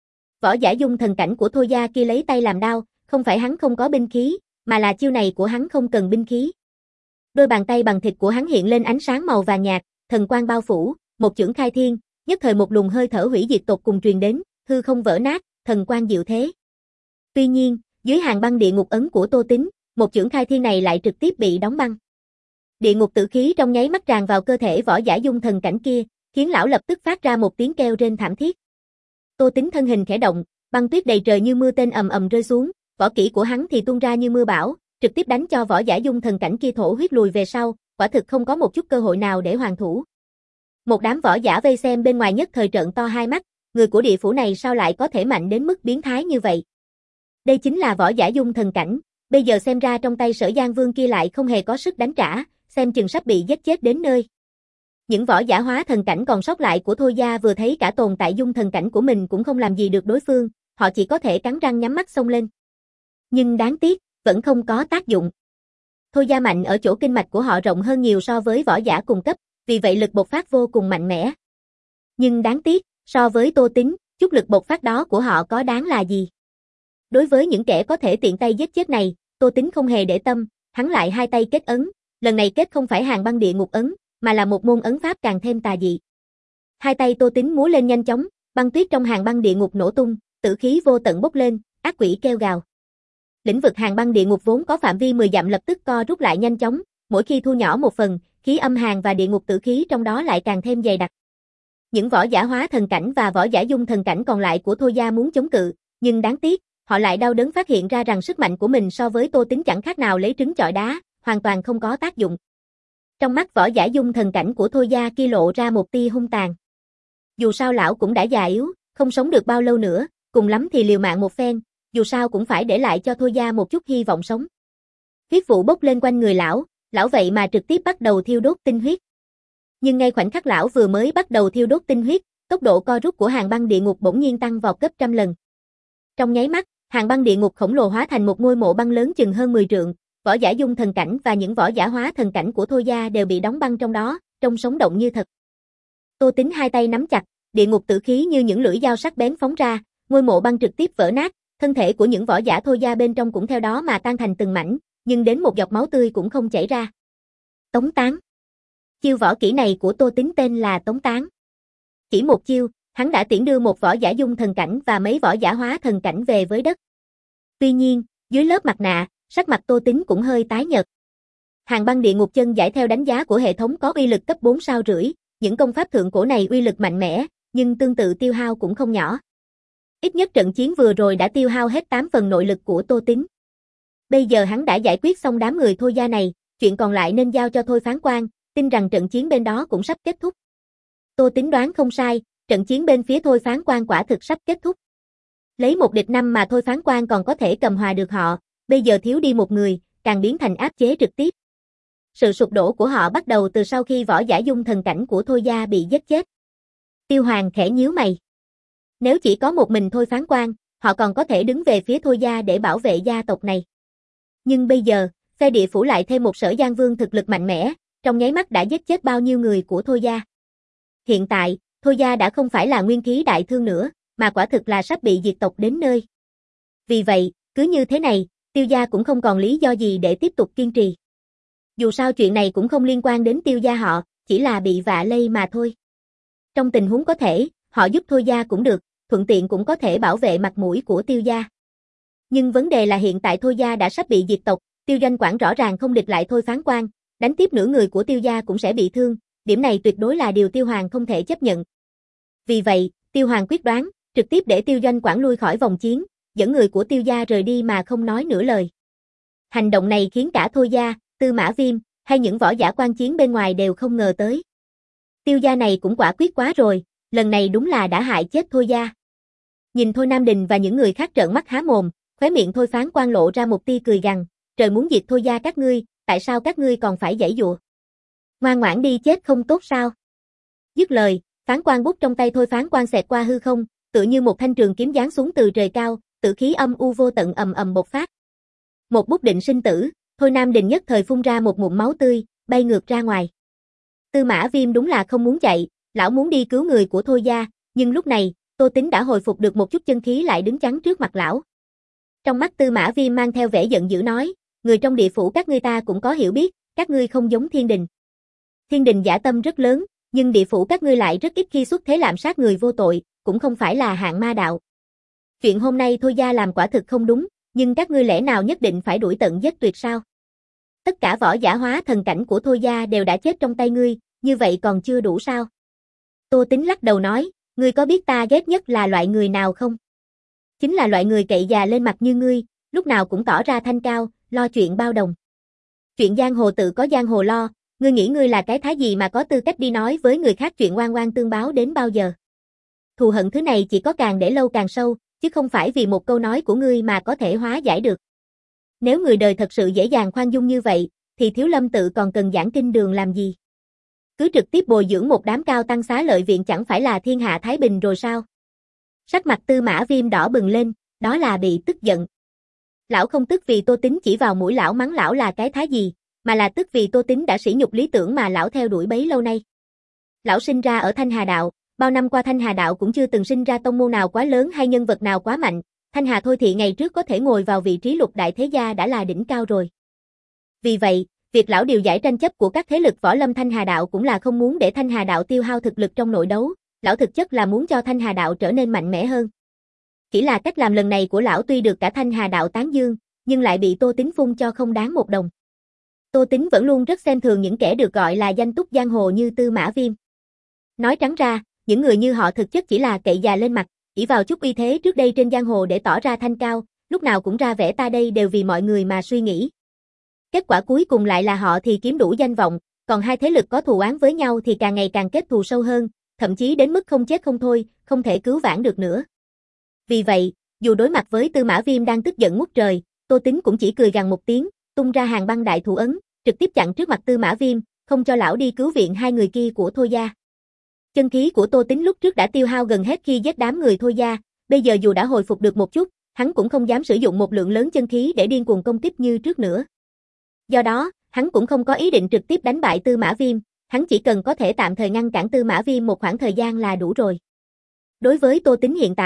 [SPEAKER 1] Võ giả dung thần cảnh của Thôi Gia kia lấy tay làm đao, không phải hắn không có binh khí, mà là chiêu này của hắn không cần binh khí. Đôi bàn tay bằng thịt của hắn hiện lên ánh sáng màu vàng nhạt, thần quang bao phủ, một chưởng khai thiên, nhất thời một luồng hơi thở hủy diệt tột cùng truyền đến, hư không vỡ nát, thần quang diệu thế. Tuy nhiên, dưới Hàn Băng Địa Ngục ấn của Tô Tính, một chưởng khai thiên này lại trực tiếp bị đóng băng. Địa ngục tử khí trong nháy mắt tràn vào cơ thể võ giả dung thần cảnh kia, khiến lão lập tức phát ra một tiếng kêu rên thảm thiết. Tô Tính thân hình khẽ động, băng tuyết đầy trời như mưa tên ầm ầm rơi xuống, võ kỹ của hắn thì tuôn ra như mưa bão, trực tiếp đánh cho võ giả dung thần cảnh kia thổ huyết lùi về sau, quả thực không có một chút cơ hội nào để hoàn thủ. Một đám võ giả vây xem bên ngoài nhất thời trợn to hai mắt, người của địa phủ này sao lại có thể mạnh đến mức biến thái như vậy? Đây chính là võ giả dung thần cảnh, bây giờ xem ra trong tay Sở Giang Vương kia lại không hề có sức đánh trả, xem chừng sắp bị giết chết đến nơi. Những võ giả hóa thần cảnh còn sót lại của Thôi Gia vừa thấy cả tồn tại dung thần cảnh của mình cũng không làm gì được đối phương, họ chỉ có thể cắn răng nhắm mắt xông lên. Nhưng đáng tiếc, vẫn không có tác dụng. Thôi Gia mạnh ở chỗ kinh mạch của họ rộng hơn nhiều so với võ giả cùng cấp, vì vậy lực bộc phát vô cùng mạnh mẽ. Nhưng đáng tiếc, so với Tô Tính, chút lực bộc phát đó của họ có đáng là gì? Đối với những kẻ có thể tiện tay giết chết này, Tô Tính không hề để tâm, hắn lại hai tay kết ấn, lần này kết không phải Hàn Băng Địa Ngục ấn, mà là một môn ấn pháp càng thêm tà dị. Hai tay Tô Tính múa lên nhanh chóng, băng tuyết trong Hàn Băng Địa Ngục nổ tung, tử khí vô tận bốc lên, ác quỷ kêu gào. Lĩnh vực Hàn Băng Địa Ngục vốn có phạm vi mười dặm lập tức co rút lại nhanh chóng, mỗi khi thu nhỏ một phần, khí âm hàn và địa ngục tử khí trong đó lại càng thêm dày đặc. Những võ giả hóa thần cảnh và võ giả dung thần cảnh còn lại của Thôi Gia muốn chống cự, nhưng đáng tiếc, họ lại đau đớn phát hiện ra rằng sức mạnh của mình so với Tô Tính chẳng khác nào lấy trứng chọi đá, hoàn toàn không có tác dụng. Trong mắt võ giả dung thần cảnh của Thôi Gia kia lộ ra một tia hung tàn. Dù sao lão cũng đã già yếu, không sống được bao lâu nữa, cùng lắm thì liều mạng một phen, dù sao cũng phải để lại cho Thôi Gia một chút hy vọng sống. Huyết vụ bốc lên quanh người lão, lão vậy mà trực tiếp bắt đầu thiêu đốt tinh huyết. Nhưng ngay khoảnh khắc lão vừa mới bắt đầu thiêu đốt tinh huyết, tốc độ co rút của Hàn Băng Địa Ngục bỗng nhiên tăng vọt gấp trăm lần. Trong nháy mắt, Hàn Băng Địa Ngục khổng lồ hóa thành một ngôi mộ băng lớn chừng hơn mười trượng, võ giả dung thần cảnh và những võ giả hóa thần cảnh của Thôi Gia đều bị đóng băng trong đó, trông sống động như thật. Tô Tính hai tay nắm chặt, địa ngục tử khí như những lưỡi dao sắc bén phóng ra, ngôi mộ băng trực tiếp vỡ nát, Thân thể của những võ giả Thôi gia bên trong cũng theo đó mà tan thành từng mảnh, nhưng đến một giọt máu tươi cũng không chảy ra. Tống tán. Chiêu võ kỹ này của Tô Tín tên là tống tán. Chỉ một chiêu, hắn đã tiễn đưa một võ giả dung thần cảnh và mấy võ giả hóa thần cảnh về với đất. Tuy nhiên, dưới lớp mặt nạ, sắc mặt Tô Tín cũng hơi tái nhợt. Hàng băng địa ngục chân giải theo đánh giá của hệ thống có uy lực cấp bốn sao rưỡi, những công pháp thượng cổ này uy lực mạnh mẽ, nhưng tương tự tiêu hao cũng không nhỏ. Ít nhất trận chiến vừa rồi đã tiêu hao hết tám phần nội lực của Tô Tín. Bây giờ hắn đã giải quyết xong đám người Thôi gia này, chuyện còn lại nên giao cho Thôi Phán Quan, tin rằng trận chiến bên đó cũng sắp kết thúc. Tô Tín đoán không sai, trận chiến bên phía Thôi Phán Quan quả thực sắp kết thúc. Lấy một địch năm mà Thôi Phán Quan còn có thể cầm hòa được họ, bây giờ thiếu đi một người, càng biến thành áp chế trực tiếp. Sự sụp đổ của họ bắt đầu từ sau khi võ giả dung thần cảnh của Thôi gia bị giết chết. Tiêu Hoàng khẽ nhíu mày. Nếu chỉ có một mình Thôi Phán Quan, họ còn có thể đứng về phía Thôi gia để bảo vệ gia tộc này. Nhưng bây giờ, phe địa phủ lại thêm một Sở Giang Vương thực lực mạnh mẽ, trong nháy mắt đã giết chết bao nhiêu người của Thôi gia. Hiện tại, Thôi gia đã không phải là nguyên khí đại thương nữa, mà quả thực là sắp bị diệt tộc đến nơi. Vì vậy, cứ như thế này, Tiêu gia cũng không còn lý do gì để tiếp tục kiên trì. Dù sao chuyện này cũng không liên quan đến Tiêu gia họ, chỉ là bị vạ lây mà thôi. Trong tình huống có thể, họ giúp Thôi gia cũng được, thuận tiện cũng có thể bảo vệ mặt mũi của Tiêu gia. Nhưng vấn đề là hiện tại Thôi gia đã sắp bị diệt tộc, Tiêu Doanh Quảng rõ ràng không địch lại Thôi Phán Quan, đánh tiếp nửa người của Tiêu gia cũng sẽ bị thương, điểm này tuyệt đối là điều Tiêu Hoàng không thể chấp nhận. Vì vậy, Tiêu Hoàng quyết đoán, trực tiếp để Tiêu Doanh Quảng lui khỏi vòng chiến, dẫn người của Tiêu gia rời đi mà không nói nửa lời. Hành động này khiến cả Thôi gia, Tư Mã Viêm, hay những võ giả quan chiến bên ngoài đều không ngờ tới. Tiêu gia này cũng quả quyết quá rồi, lần này đúng là đã hại chết Thôi gia. Nhìn Thôi Nam Đình và những người khác trợn mắt há mồm, khóe miệng Thôi Phán Quan lộ ra một tia cười gằn, trời muốn diệt Thôi gia các ngươi, tại sao các ngươi còn phải giãy giụa? Ngoan ngoãn đi chết không tốt sao? Dứt lời, phán quan bút trong tay Thôi Phán Quan xẹt qua hư không, tựa như một thanh trường kiếm giáng xuống từ trời cao, tử khí âm u vô tận ầm ầm bộc phát. Một bút định sinh tử, Thôi Nam Đình nhất thời phun ra một ngụm máu tươi, bay ngược ra ngoài. Tư Mã Viêm đúng là không muốn chạy, lão muốn đi cứu người của Thôi gia, nhưng lúc này, Tô Tín đã hồi phục được một chút chân khí lại đứng chắn trước mặt lão. Trong mắt Tư Mã Viêm mang theo vẻ giận dữ nói, người trong địa phủ các ngươi ta cũng có hiểu biết, các ngươi không giống Thiên Đình. Thiên Đình dã tâm rất lớn, nhưng địa phủ các ngươi lại rất ít khi xuất thế lạm sát người vô tội, cũng không phải là hạng ma đạo. Chuyện hôm nay Thôi gia làm quả thực không đúng, nhưng các ngươi lẽ nào nhất định phải đuổi tận giết tuyệt sao? Tất cả võ giả hóa thần cảnh của Thôi gia đều đã chết trong tay ngươi, như vậy còn chưa đủ sao? Tô Tín lắc đầu nói, ngươi có biết ta ghét nhất là loại người nào không? Chính là loại người cậy già lên mặt như ngươi, lúc nào cũng tỏ ra thanh cao, lo chuyện bao đồng. Chuyện giang hồ tự có giang hồ lo, ngươi nghĩ ngươi là cái thái gì mà có tư cách đi nói với người khác chuyện oan oan tương báo đến bao giờ? Thù hận thứ này chỉ có càng để lâu càng sâu, chứ không phải vì một câu nói của ngươi mà có thể hóa giải được. Nếu người đời thật sự dễ dàng khoan dung như vậy, thì Thiếu Lâm tự còn cần giảng kinh đường làm gì? Cứ trực tiếp bồi dưỡng một đám cao tăng xá lợi viện chẳng phải là thiên hạ thái bình rồi sao? Sắc mặt Tư Mã Viêm đỏ bừng lên, đó là bị tức giận. Lão không tức vì Tô Tín chỉ vào mũi lão mắng lão là cái thái gì, mà là tức vì Tô Tín đã sỉ nhục lý tưởng mà lão theo đuổi bấy lâu nay. Lão sinh ra ở Thanh Hà Đạo, bao năm qua Thanh Hà Đạo cũng chưa từng sinh ra tông môn nào quá lớn hay nhân vật nào quá mạnh, Thanh Hà Thôi Thị ngày trước có thể ngồi vào vị trí lục đại thế gia đã là đỉnh cao rồi. Vì vậy, việc lão điều giải tranh chấp của các thế lực võ lâm Thanh Hà Đạo cũng là không muốn để Thanh Hà Đạo tiêu hao thực lực trong nội đấu, lão thực chất là muốn cho Thanh Hà Đạo trở nên mạnh mẽ hơn. Chỉ là cách làm lần này của lão tuy được cả Thanh Hà Đạo tán dương, nhưng lại bị Tô Tín phun cho không đáng một đồng. Tô Tín vẫn luôn rất xem thường những kẻ được gọi là danh túc giang hồ như Tư Mã Viêm. Nói trắng ra, những người như họ thực chất chỉ là cậy già lên mặt, ỷ vào chút uy thế trước đây trên giang hồ để tỏ ra thanh cao, lúc nào cũng ra vẻ ta đây đều vì mọi người mà suy nghĩ. Kết quả cuối cùng lại là họ thì kiếm đủ danh vọng, còn hai thế lực có thù oán với nhau thì càng ngày càng kết thù sâu hơn, thậm chí đến mức không chết không thôi, không thể cứu vãn được nữa. Vì vậy, dù đối mặt với Tư Mã Viêm đang tức giận ngút trời, Tô Tín cũng chỉ cười gằn một tiếng, tung ra hàng băng đại thủ ấn, trực tiếp chặn trước mặt Tư Mã Viêm, không cho lão đi cứu viện hai người kia của Thôi gia. Chân khí của Tô Tín lúc trước đã tiêu hao gần hết khi giết đám người Thôi gia, bây giờ dù đã hồi phục được một chút, hắn cũng không dám sử dụng một lượng lớn chân khí để điên cuồng công kích như trước nữa. Do đó, hắn cũng không có ý định trực tiếp đánh bại Tư Mã Viêm, hắn chỉ cần có thể tạm thời ngăn cản Tư Mã Viêm một khoảng thời gian là đủ rồi. Đối với Tô Tín hiện tại,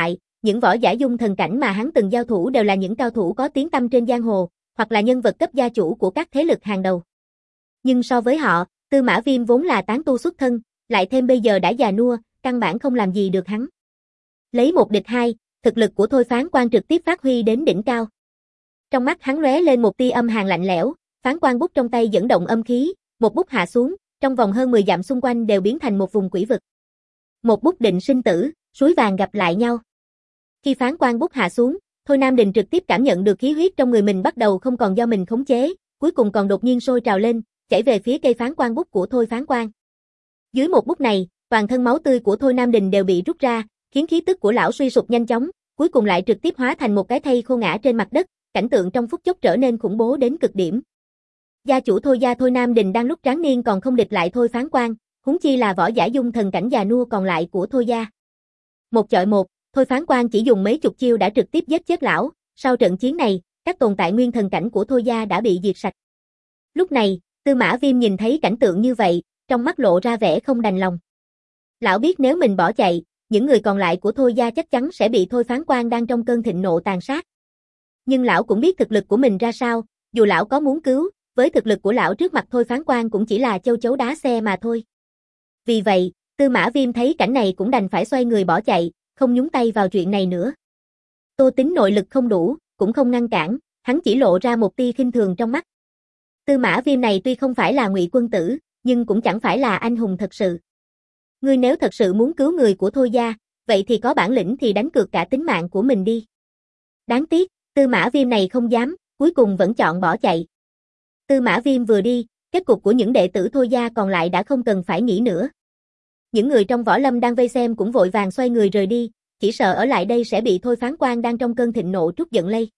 [SPEAKER 1] những võ giả dung thần cảnh mà hắn từng giao thủ đều là những cao thủ có tiếng tăm trên giang hồ, hoặc là nhân vật cấp gia chủ của các thế lực hàng đầu. Nhưng so với họ, Tư Mã Viêm vốn là tán tu xuất thân, lại thêm bây giờ đã già nua, căn bản không làm gì được hắn. Lấy một địch hai, thực lực của Thôi Phán Quan trực tiếp phát huy đến đỉnh cao. Trong mắt hắn lóe lên một tia âm hàn lạnh lẽo, phán quan bút trong tay dẫn động âm khí, một bút hạ xuống, trong vòng hơn mười dặm xung quanh đều biến thành một vùng quỷ vực. Một bút định sinh tử, suối vàng gặp lại nhau. Khi phán quan bút hạ xuống, Thôi Nam Đình trực tiếp cảm nhận được khí huyết trong người mình bắt đầu không còn do mình khống chế, cuối cùng còn đột nhiên sôi trào lên, chảy về phía cây phán quan bút của Thôi Phán Quan. Dưới một bút này, toàn thân máu tươi của Thôi Nam Đình đều bị rút ra, khiến khí tức của lão suy sụp nhanh chóng, cuối cùng lại trực tiếp hóa thành một cái thây khô ngã trên mặt đất, cảnh tượng trong phút chốc trở nên khủng bố đến cực điểm. Gia chủ Thôi gia Thôi Nam Đình đang lúc tráng niên còn không địch lại Thôi Phán Quan, huống chi là võ giả dung thần cảnh già nua còn lại của Thôi gia. Một chọi một, Thôi Phán Quan chỉ dùng mấy chục chiêu đã trực tiếp giết chết lão, sau trận chiến này, các tồn tại nguyên thần cảnh của Thôi gia đã bị diệt sạch. Lúc này, Tư Mã Viêm nhìn thấy cảnh tượng như vậy, trong mắt lộ ra vẻ không đành lòng. Lão biết nếu mình bỏ chạy, những người còn lại của Thôi gia chắc chắn sẽ bị Thôi Phán Quan đang trong cơn thịnh nộ tàn sát. Nhưng lão cũng biết thực lực của mình ra sao, dù lão có muốn cứu, với thực lực của lão trước mặt Thôi Phán Quan cũng chỉ là châu chấu đá xe mà thôi. Vì vậy, Tư Mã Viêm thấy cảnh này cũng đành phải xoay người bỏ chạy, không nhúng tay vào chuyện này nữa. Tô Tính nội lực không đủ, cũng không ngăn cản, hắn chỉ lộ ra một tia khinh thường trong mắt. Tư Mã Viêm này tuy không phải là Ngụy quân tử, nhưng cũng chẳng phải là anh hùng thật sự. Ngươi nếu thật sự muốn cứu người của Thôi gia, vậy thì có bản lĩnh thì đánh cược cả tính mạng của mình đi. Đáng tiếc, Tư Mã Viêm này không dám, cuối cùng vẫn chọn bỏ chạy. Tư Mã Viêm vừa đi, kết cục của những đệ tử Thôi gia còn lại đã không cần phải nghĩ nữa. Những người trong võ lâm đang vây xem cũng vội vàng xoay người rời đi, chỉ sợ ở lại đây sẽ bị Thôi Phán Quan đang trong cơn thịnh nộ trút giận lây.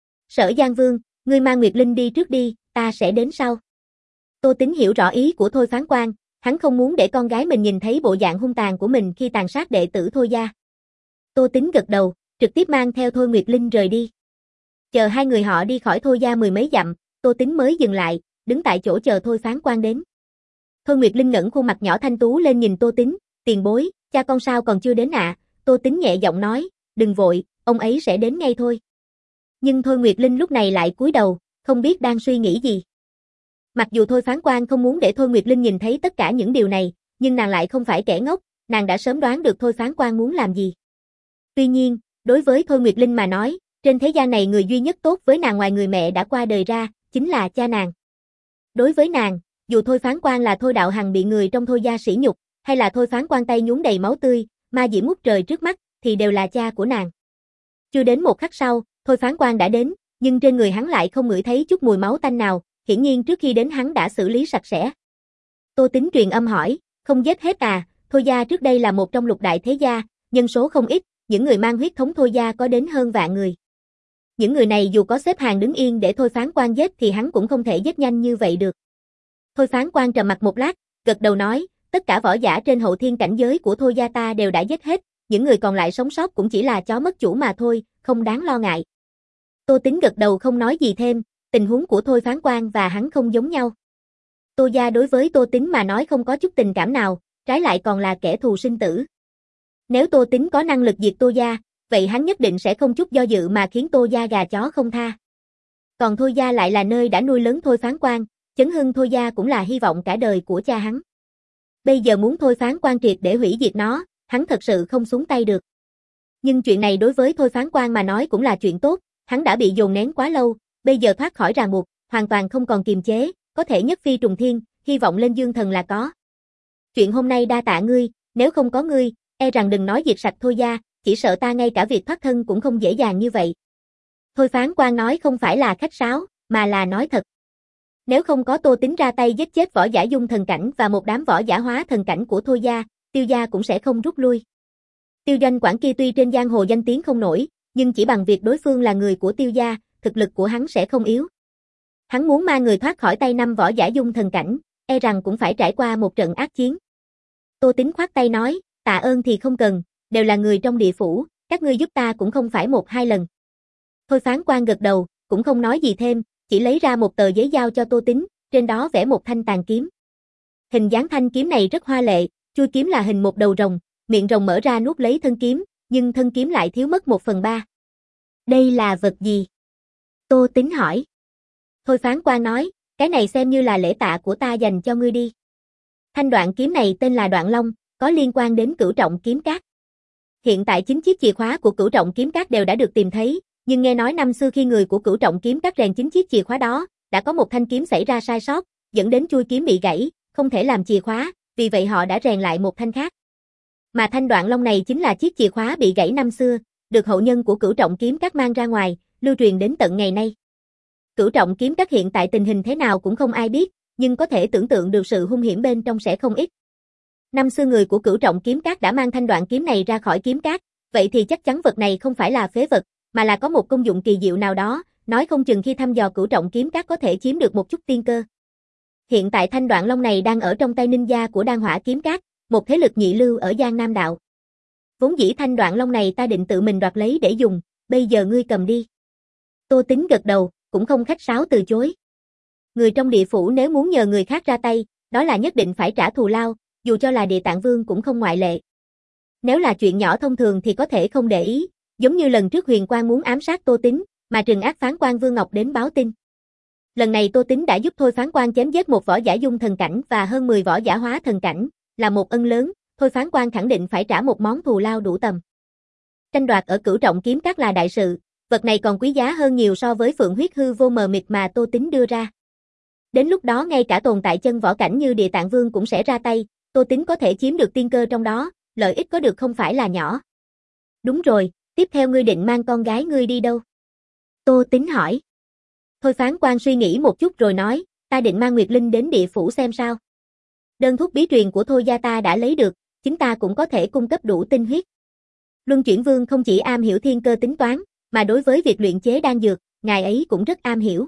[SPEAKER 1] Sở Giang Vương, ngươi mang Nguyệt Linh đi trước đi, ta sẽ đến sau. Tô Tính hiểu rõ ý của Thôi Phán Quan, hắn không muốn để con gái mình nhìn thấy bộ dạng hung tàn của mình khi tàn sát đệ tử Thôi gia. Tô Tính gật đầu, trực tiếp mang theo Thôi Nguyệt Linh rời đi. Chờ hai người họ đi khỏi Thôi gia mười mấy dặm, Tô Tính mới dừng lại, đứng tại chỗ chờ Thôi Phán Quan đến. Thôi Nguyệt Linh ngẩng khuôn mặt nhỏ thanh tú lên nhìn Tô Tính, tiền bối, cha con sao còn chưa đến ạ? À? Tô Tính nhẹ giọng nói, đừng vội, ông ấy sẽ đến ngay thôi. Nhưng Thôi Nguyệt Linh lúc này lại cúi đầu, không biết đang suy nghĩ gì. Mặc dù Thôi Phán Quan không muốn để Thôi Nguyệt Linh nhìn thấy tất cả những điều này, nhưng nàng lại không phải kẻ ngốc, nàng đã sớm đoán được Thôi Phán Quan muốn làm gì. Tuy nhiên, đối với Thôi Nguyệt Linh mà nói, trên thế gian này người duy nhất tốt với nàng ngoài người mẹ đã qua đời ra, chính là cha nàng. Đối với nàng, dù Thôi Phán Quan là Thôi Đạo Hằng bị người trong Thôi gia sỉ nhục, hay là Thôi Phán Quan tay nhuốm đầy máu tươi, ma diễm ngút trời trước mắt, thì đều là cha của nàng. Chưa đến một khắc sau, Thôi Phán Quan đã đến, nhưng trên người hắn lại không ngửi thấy chút mùi máu tanh nào, hiển nhiên trước khi đến hắn đã xử lý sạch sẽ. Tô Tính truyền âm hỏi, không giết hết à? Thôi gia trước đây là một trong lục đại thế gia, nhân số không ít, những người mang huyết thống Thôi gia có đến hơn vạn người. Những người này dù có xếp hàng đứng yên để Thôi Phán Quan giết thì hắn cũng không thể giết nhanh như vậy được. Thôi Phán Quan trầm mặt một lát, gật đầu nói, tất cả võ giả trên hậu thiên cảnh giới của Thôi gia ta đều đã giết hết, những người còn lại sống sót cũng chỉ là chó mất chủ mà thôi, không đáng lo ngại. Tô Tính gật đầu không nói gì thêm, tình huống của Thôi Phán Quan và hắn không giống nhau. Tô gia đối với Tô Tính mà nói không có chút tình cảm nào, trái lại còn là kẻ thù sinh tử. Nếu Tô Tính có năng lực diệt Tô gia, vậy hắn nhất định sẽ không chút do dự mà khiến Tô gia gà chó không tha. Còn Thôi gia lại là nơi đã nuôi lớn Thôi Phán Quan, chấn hưng Thôi gia cũng là hy vọng cả đời của cha hắn. Bây giờ muốn Thôi Phán Quan triệt để hủy diệt nó, hắn thật sự không xuống tay được. Nhưng chuyện này đối với Thôi Phán Quan mà nói cũng là chuyện tốt, hắn đã bị dồn nén quá lâu, bây giờ thoát khỏi ràng buộc, hoàn toàn không còn kiềm chế, có thể nhất phi trùng thiên, hy vọng lên dương thần là có. Chuyện hôm nay đa tạ ngươi, nếu không có ngươi, e rằng đừng nói diệt sạch Thôi gia, chỉ sợ ta ngay cả việc thoát thân cũng không dễ dàng như vậy. Thôi Phán Quan nói không phải là khách sáo, mà là nói thật. Nếu không có Tô Tính ra tay giết chết võ giả dung thần cảnh và một đám võ giả hóa thần cảnh của Thôi gia, Tiêu gia cũng sẽ không rút lui. Tiêu Doanh Quảng kia tuy trên giang hồ danh tiếng không nổi, nhưng chỉ bằng việc đối phương là người của Tiêu gia, thực lực của hắn sẽ không yếu. Hắn muốn mang người thoát khỏi tay năm võ giả dung thần cảnh, e rằng cũng phải trải qua một trận ác chiến. Tô Tính khoát tay nói, tạ ơn thì không cần, đều là người trong địa phủ, các ngươi giúp ta cũng không phải một hai lần. Thôi Phán Quan gật đầu, cũng không nói gì thêm, chỉ lấy ra một tờ giấy giao cho Tô Tính, trên đó vẽ một thanh tàn kiếm. Hình dáng thanh kiếm này rất hoa lệ, chuôi kiếm là hình một đầu rồng, miệng rồng mở ra nuốt lấy thân kiếm, nhưng thân kiếm lại thiếu mất một phần ba. Đây là vật gì? Tô Tính hỏi. Thôi Phán Quan nói, cái này xem như là lễ tạ của ta dành cho ngươi đi. Thanh đoạn kiếm này tên là Đoạn Long, có liên quan đến Cửu Trọng Kiếm Các. Hiện tại chính chiếc chìa khóa của Cửu Trọng Kiếm Các đều đã được tìm thấy, nhưng nghe nói năm xưa khi người của Cửu Trọng Kiếm Các rèn chính chiếc chìa khóa đó, đã có một thanh kiếm xảy ra sai sót, dẫn đến chuôi kiếm bị gãy, không thể làm chìa khóa, vì vậy họ đã rèn lại một thanh khác. Mà thanh Đoạn Long này chính là chiếc chìa khóa bị gãy năm xưa, được hậu nhân của Cửu Trọng Kiếm Các mang ra ngoài, lưu truyền đến tận ngày nay. Cửu Trọng Kiếm Các hiện tại tình hình thế nào cũng không ai biết, nhưng có thể tưởng tượng được sự hung hiểm bên trong sẽ không ít. Năm xưa người của Cửu Trọng Kiếm Các đã mang thanh đoạn kiếm này ra khỏi kiếm các, vậy thì chắc chắn vật này không phải là phế vật, mà là có một công dụng kỳ diệu nào đó, nói không chừng khi thăm dò Cửu Trọng Kiếm Các có thể chiếm được một chút tiên cơ. Hiện tại thanh Đoạn Long này đang ở trong tay ninh gia của Đan Hỏa Kiếm Các, một thế lực nhị lưu ở Giang Nam Đạo. Vốn dĩ thanh Đoạn Long này ta định tự mình đoạt lấy để dùng, bây giờ ngươi cầm đi. Tô Tính gật đầu, cũng không khách sáo từ chối. Người trong địa phủ nếu muốn nhờ người khác ra tay, đó là nhất định phải trả thù lao, dù cho là Địa Tạng Vương cũng không ngoại lệ. Nếu là chuyện nhỏ thông thường thì có thể không để ý, giống như lần trước Huyền Quang muốn ám sát Tô Tính, mà trừng ác phán quan Vương Ngọc đến báo tin. Lần này Tô Tính đã giúp Thôi Phán Quan chém giết một võ giả dung thần cảnh và hơn mười võ giả hóa thần cảnh, là một ân lớn, Thôi Phán Quan khẳng định phải trả một món thù lao đủ tầm. Tranh đoạt ở Cửu Trọng Kiếm Các là đại sự, vật này còn quý giá hơn nhiều so với phượng huyết hư vô mờ mịt mà Tô Tính đưa ra. Đến lúc đó ngay cả tồn tại chân võ cảnh như Địa Tạng Vương cũng sẽ ra tay, Tô Tính có thể chiếm được tiên cơ trong đó, lợi ích có được không phải là nhỏ. Đúng rồi, tiếp theo ngươi định mang con gái ngươi đi đâu? Tô Tính hỏi. Thôi Phán Quan suy nghĩ một chút rồi nói, ta định mang Nguyệt Linh đến địa phủ xem sao. Đơn thuốc bí truyền của Thôi gia ta đã lấy được, chúng ta cũng có thể cung cấp đủ tinh huyết. Luân Chuyển Vương không chỉ am hiểu thiên cơ tính toán, mà đối với việc luyện chế đan dược, ngài ấy cũng rất am hiểu.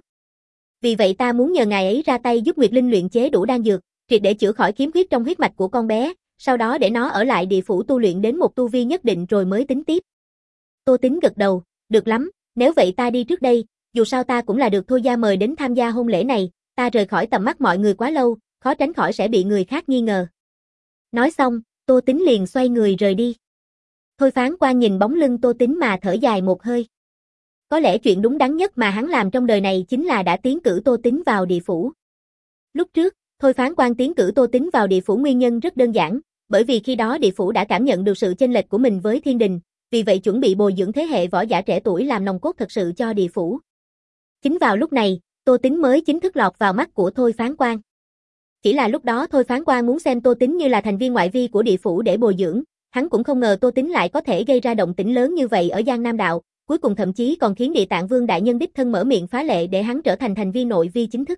[SPEAKER 1] Vì vậy ta muốn nhờ ngài ấy ra tay giúp Nguyệt Linh luyện chế đủ đan dược, triệt để chữa khỏi khiếm khuyết trong huyết mạch của con bé, sau đó để nó ở lại địa phủ tu luyện đến một tu vi nhất định rồi mới tính tiếp. Tô Tính gật đầu, được lắm, nếu vậy ta đi trước đây, dù sao ta cũng là được Thôi gia mời đến tham gia hôn lễ này, ta rời khỏi tầm mắt mọi người quá lâu, khó tránh khỏi sẽ bị người khác nghi ngờ. Nói xong, Tô Tính liền xoay người rời đi. Thôi Phán Quan nhìn bóng lưng Tô Tính mà thở dài một hơi. Có lẽ chuyện đúng đắn nhất mà hắn làm trong đời này chính là đã tiến cử Tô Tính vào địa phủ. Lúc trước, Thôi Phán Quan tiến cử Tô Tính vào địa phủ nguyên nhân rất đơn giản, bởi vì khi đó địa phủ đã cảm nhận được sự chênh lệch của mình với thiên đình, vì vậy chuẩn bị bồi dưỡng thế hệ võ giả trẻ tuổi làm nòng cốt thật sự cho địa phủ. Chính vào lúc này, Tô Tính mới chính thức lọt vào mắt của Thôi Phán Quan. Chỉ là lúc đó Thôi Phán Quan muốn xem Tô Tính như là thành viên ngoại vi của địa phủ để bồi dưỡng, hắn cũng không ngờ Tô Tính lại có thể gây ra động tĩnh lớn như vậy ở Giang Nam Đạo, cuối cùng thậm chí còn khiến Địa Tạng Vương đại nhân đích thân mở miệng phá lệ để hắn trở thành thành viên nội vi chính thức.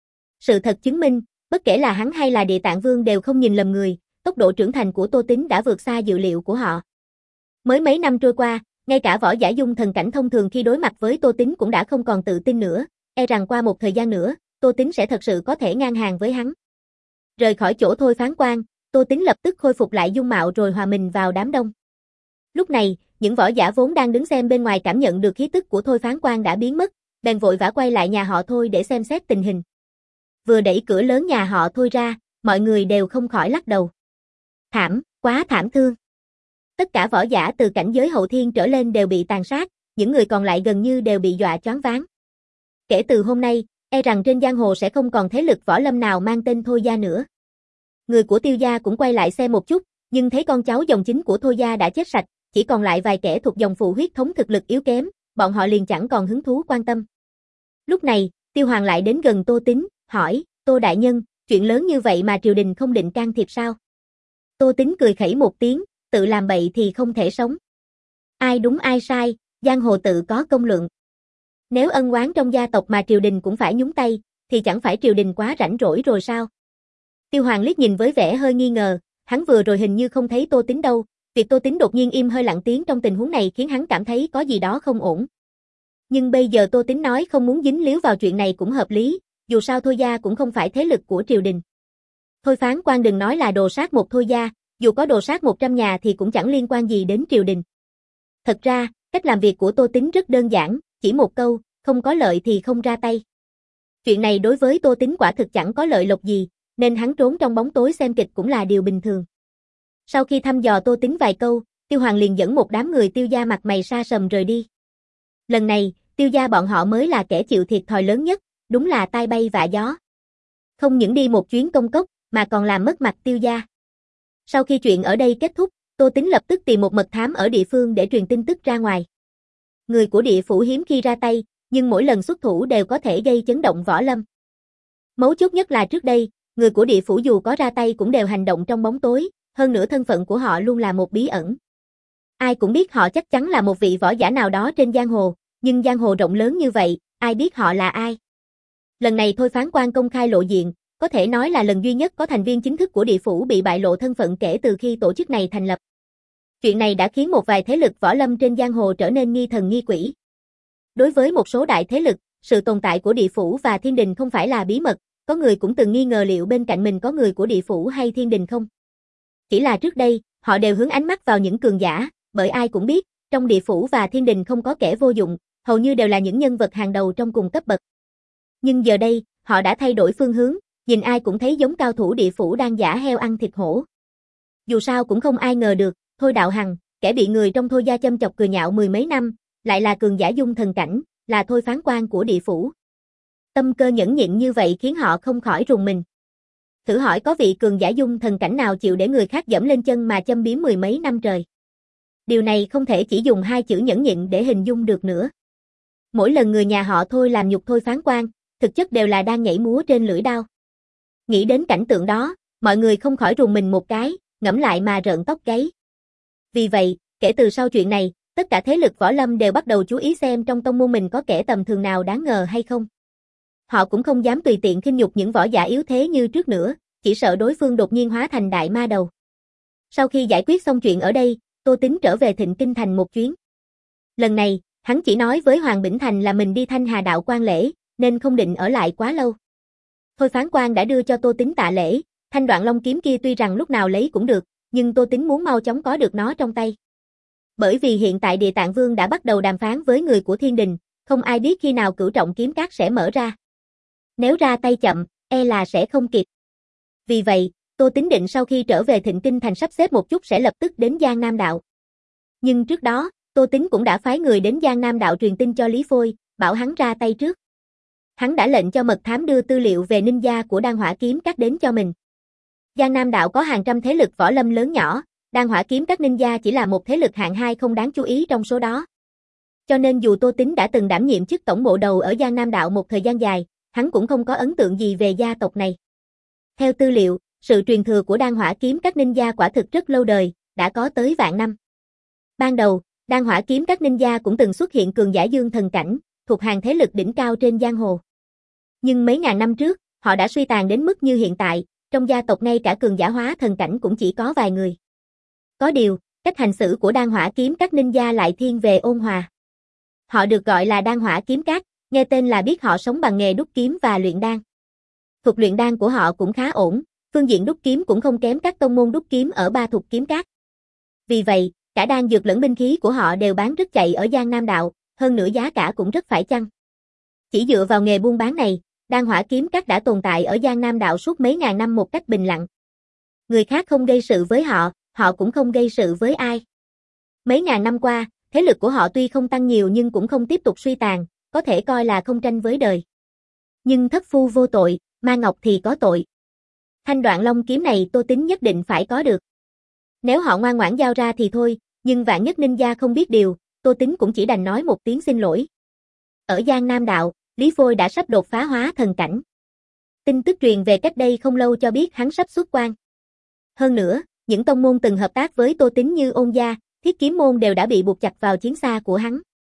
[SPEAKER 1] Sự thật chứng minh, bất kể là hắn hay là Địa Tạng Vương đều không nhìn lầm người, tốc độ trưởng thành của Tô Tính đã vượt xa dự liệu của họ. Mới mấy năm trôi qua, ngay cả võ giả dung thần cảnh thông thường khi đối mặt với Tô Tính cũng đã không còn tự tin nữa, e rằng qua một thời gian nữa, Tô Tính sẽ thật sự có thể ngang hàng với hắn. Rời khỏi chỗ Thôi Phán Quan, Tô Tính lập tức khôi phục lại dung mạo rồi hòa mình vào đám đông. Lúc này, những võ giả vốn đang đứng xem bên ngoài cảm nhận được khí tức của Thôi Phán Quan đã biến mất, bèn vội vã quay lại nhà họ Thôi để xem xét tình hình. Vừa đẩy cửa lớn nhà họ Thôi ra, mọi người đều không khỏi lắc đầu. Thảm, quá thảm thương. Tất cả võ giả từ cảnh giới hậu thiên trở lên đều bị tàn sát, những người còn lại gần như đều bị dọa choáng váng. Kể từ hôm nay, e rằng trên giang hồ sẽ không còn thế lực võ lâm nào mang tên Thôi gia nữa. Người của Tiêu gia cũng quay lại xem một chút, nhưng thấy con cháu dòng chính của Thôi gia đã chết sạch, chỉ còn lại vài kẻ thuộc dòng phụ huyết thống thực lực yếu kém, bọn họ liền chẳng còn hứng thú quan tâm. Lúc này, Tiêu Hoàng lại đến gần Tô Tính, hỏi, Tô đại nhân, chuyện lớn như vậy mà triều đình không định can thiệp sao? Tô Tính cười khẩy một tiếng, tự làm bậy thì không thể sống. Ai đúng ai sai, giang hồ tự có công luận. Nếu ân oán trong gia tộc mà triều đình cũng phải nhúng tay, thì chẳng phải triều đình quá rảnh rỗi rồi sao? Tiêu Hoàng liếc nhìn với vẻ hơi nghi ngờ, hắn vừa rồi hình như không thấy Tô Tính đâu, việc Tô Tính đột nhiên im hơi lặng tiếng trong tình huống này khiến hắn cảm thấy có gì đó không ổn. Nhưng bây giờ Tô Tính nói không muốn dính líu vào chuyện này cũng hợp lý, dù sao Thôi gia cũng không phải thế lực của triều đình. Thôi Phán Quan đừng nói là đồ sát một Thôi gia, dù có đồ sát một trăm nhà thì cũng chẳng liên quan gì đến triều đình. Thật ra, cách làm việc của Tô Tính rất đơn giản, chỉ một câu, không có lợi thì không ra tay. Chuyện này đối với Tô Tính quả thực chẳng có lợi lộc gì, nên hắn trốn trong bóng tối xem kịch cũng là điều bình thường. Sau khi thăm dò Tô Tính vài câu, Tiêu Hoàng liền dẫn một đám người Tiêu gia mặt mày sa sầm rời đi. Lần này, Tiêu gia bọn họ mới là kẻ chịu thiệt thòi lớn nhất, đúng là tai bay vạ gió. Không những đi một chuyến công cốc, mà còn làm mất mặt Tiêu gia. Sau khi chuyện ở đây kết thúc, Tô Tính lập tức tìm một mật thám ở địa phương để truyền tin tức ra ngoài. Người của địa phủ hiếm khi ra tay, nhưng mỗi lần xuất thủ đều có thể gây chấn động võ lâm. Mấu chốt nhất là trước đây, người của địa phủ dù có ra tay cũng đều hành động trong bóng tối, hơn nữa thân phận của họ luôn là một bí ẩn. Ai cũng biết họ chắc chắn là một vị võ giả nào đó trên giang hồ, nhưng giang hồ rộng lớn như vậy, ai biết họ là ai. Lần này Thôi Phán Quan công khai lộ diện, có thể nói là lần duy nhất có thành viên chính thức của địa phủ bị bại lộ thân phận kể từ khi tổ chức này thành lập. Chuyện này đã khiến một vài thế lực võ lâm trên giang hồ trở nên nghi thần nghi quỷ. Đối với một số đại thế lực, sự tồn tại của địa phủ và thiên đình không phải là bí mật, có người cũng từng nghi ngờ liệu bên cạnh mình có người của địa phủ hay thiên đình không. Chỉ là trước đây, họ đều hướng ánh mắt vào những cường giả, bởi ai cũng biết, trong địa phủ và thiên đình không có kẻ vô dụng, hầu như đều là những nhân vật hàng đầu trong cùng cấp bậc. Nhưng giờ đây, họ đã thay đổi phương hướng, nhìn ai cũng thấy giống cao thủ địa phủ đang giả heo ăn thịt hổ. Dù sao cũng không ai ngờ được, Thôi Đạo Hằng, kẻ bị người trong Thôi gia châm chọc cười nhạo mười mấy năm, lại là cường giả dung thần cảnh, là Thôi Phán Quan của địa phủ. Tâm cơ nhẫn nhịn như vậy khiến họ không khỏi rùng mình. Thử hỏi có vị cường giả dung thần cảnh nào chịu để người khác dẫm lên chân mà châm biếm mười mấy năm trời. Điều này không thể chỉ dùng hai chữ nhẫn nhịn để hình dung được nữa. Mỗi lần người nhà họ Thôi làm nhục Thôi Phán Quan, thực chất đều là đang nhảy múa trên lưỡi đao. Nghĩ đến cảnh tượng đó, mọi người không khỏi rùng mình một cái, ngẫm lại mà rợn tóc gáy. Vì vậy, kể từ sau chuyện này, tất cả thế lực võ lâm đều bắt đầu chú ý xem trong tông môn mình có kẻ tầm thường nào đáng ngờ hay không. Họ cũng không dám tùy tiện khinh nhục những võ giả yếu thế như trước nữa, chỉ sợ đối phương đột nhiên hóa thành đại ma đầu. Sau khi giải quyết xong chuyện ở đây, Tô Tính trở về Thịnh Kinh Thành một chuyến. Lần này, hắn chỉ nói với Hoàng Bỉnh Thành là mình đi Thanh Hà đạo quan lễ, nên không định ở lại quá lâu. Thôi Phán Quan đã đưa cho Tô Tính tạ lễ, thanh đoạn long kiếm kia tuy rằng lúc nào lấy cũng được, nhưng Tô Tính muốn mau chóng có được nó trong tay. Bởi vì hiện tại Địa Tạng Vương đã bắt đầu đàm phán với người của thiên đình, không ai biết khi nào Cửu Trọng Kiếm Các sẽ mở ra. Nếu ra tay chậm, e là sẽ không kịp. Vì vậy, Tô Tính định sau khi trở về Thịnh Kinh Thành sắp xếp một chút sẽ lập tức đến Giang Nam Đạo. Nhưng trước đó, Tô Tính cũng đã phái người đến Giang Nam Đạo truyền tin cho Lý Phôi, bảo hắn ra tay trước. Hắn đã lệnh cho mật thám đưa tư liệu về ninh gia của Đan Hỏa Kiếm Các đến cho mình. Giang Nam Đạo có hàng trăm thế lực võ lâm lớn nhỏ, Đan Hỏa Kiếm Các ninh gia chỉ là một thế lực hạng hai không đáng chú ý trong số đó. Cho nên dù Tô Tính đã từng đảm nhiệm chức tổng bộ đầu ở Giang Nam Đạo một thời gian dài, hắn cũng không có ấn tượng gì về gia tộc này. Theo tư liệu, sự truyền thừa của Đan Hỏa Kiếm Các ninh gia quả thực rất lâu đời, đã có tới vạn năm. Ban đầu, Đan Hỏa Kiếm Các ninh gia cũng từng xuất hiện cường giả dương thần cảnh, thuộc hàng thế lực đỉnh cao trên giang hồ. Nhưng mấy ngàn năm trước, họ đã suy tàn đến mức như hiện tại, trong gia tộc ngay cả cường giả hóa thần cảnh cũng chỉ có vài người. Có điều, cách hành xử của Đan Hỏa Kiếm Các ninh gia lại thiên về ôn hòa. Họ được gọi là Đan Hỏa Kiếm Các, nghe tên là biết họ sống bằng nghề đúc kiếm và luyện đan. Thuật luyện đan của họ cũng khá ổn, phương diện đúc kiếm cũng không kém các tông môn đúc kiếm ở Ba Thục Kiếm Các. Vì vậy, cả đan dược lẫn binh khí của họ đều bán rất chạy ở Giang Nam Đạo, hơn nữa giá cả cũng rất phải chăng. Chỉ dựa vào nghề buôn bán này, Đan Hỏa Kiếm Các đã tồn tại ở Giang Nam Đạo suốt mấy ngàn năm một cách bình lặng. Người khác không gây sự với họ, họ cũng không gây sự với ai. Mấy ngàn năm qua, thế lực của họ tuy không tăng nhiều nhưng cũng không tiếp tục suy tàn, có thể coi là không tranh với đời. Nhưng thất phu vô tội, ma ngọc thì có tội. Thanh đoạn long kiếm này Tô Tính nhất định phải có được. Nếu họ ngoan ngoãn giao ra thì thôi, nhưng vạn nhất ninh gia không biết điều, Tô Tính cũng chỉ đành nói một tiếng xin lỗi. Ở Giang Nam Đạo, Lý Phôi đã sắp đột phá hóa thần cảnh. Tin tức truyền về cách đây không lâu cho biết hắn sắp xuất quan. Hơn nữa, những tông môn từng hợp tác với Tô Tính như Ôn gia, Thiết Kiếm môn đều đã bị buộc chặt vào chiến xa của hắn.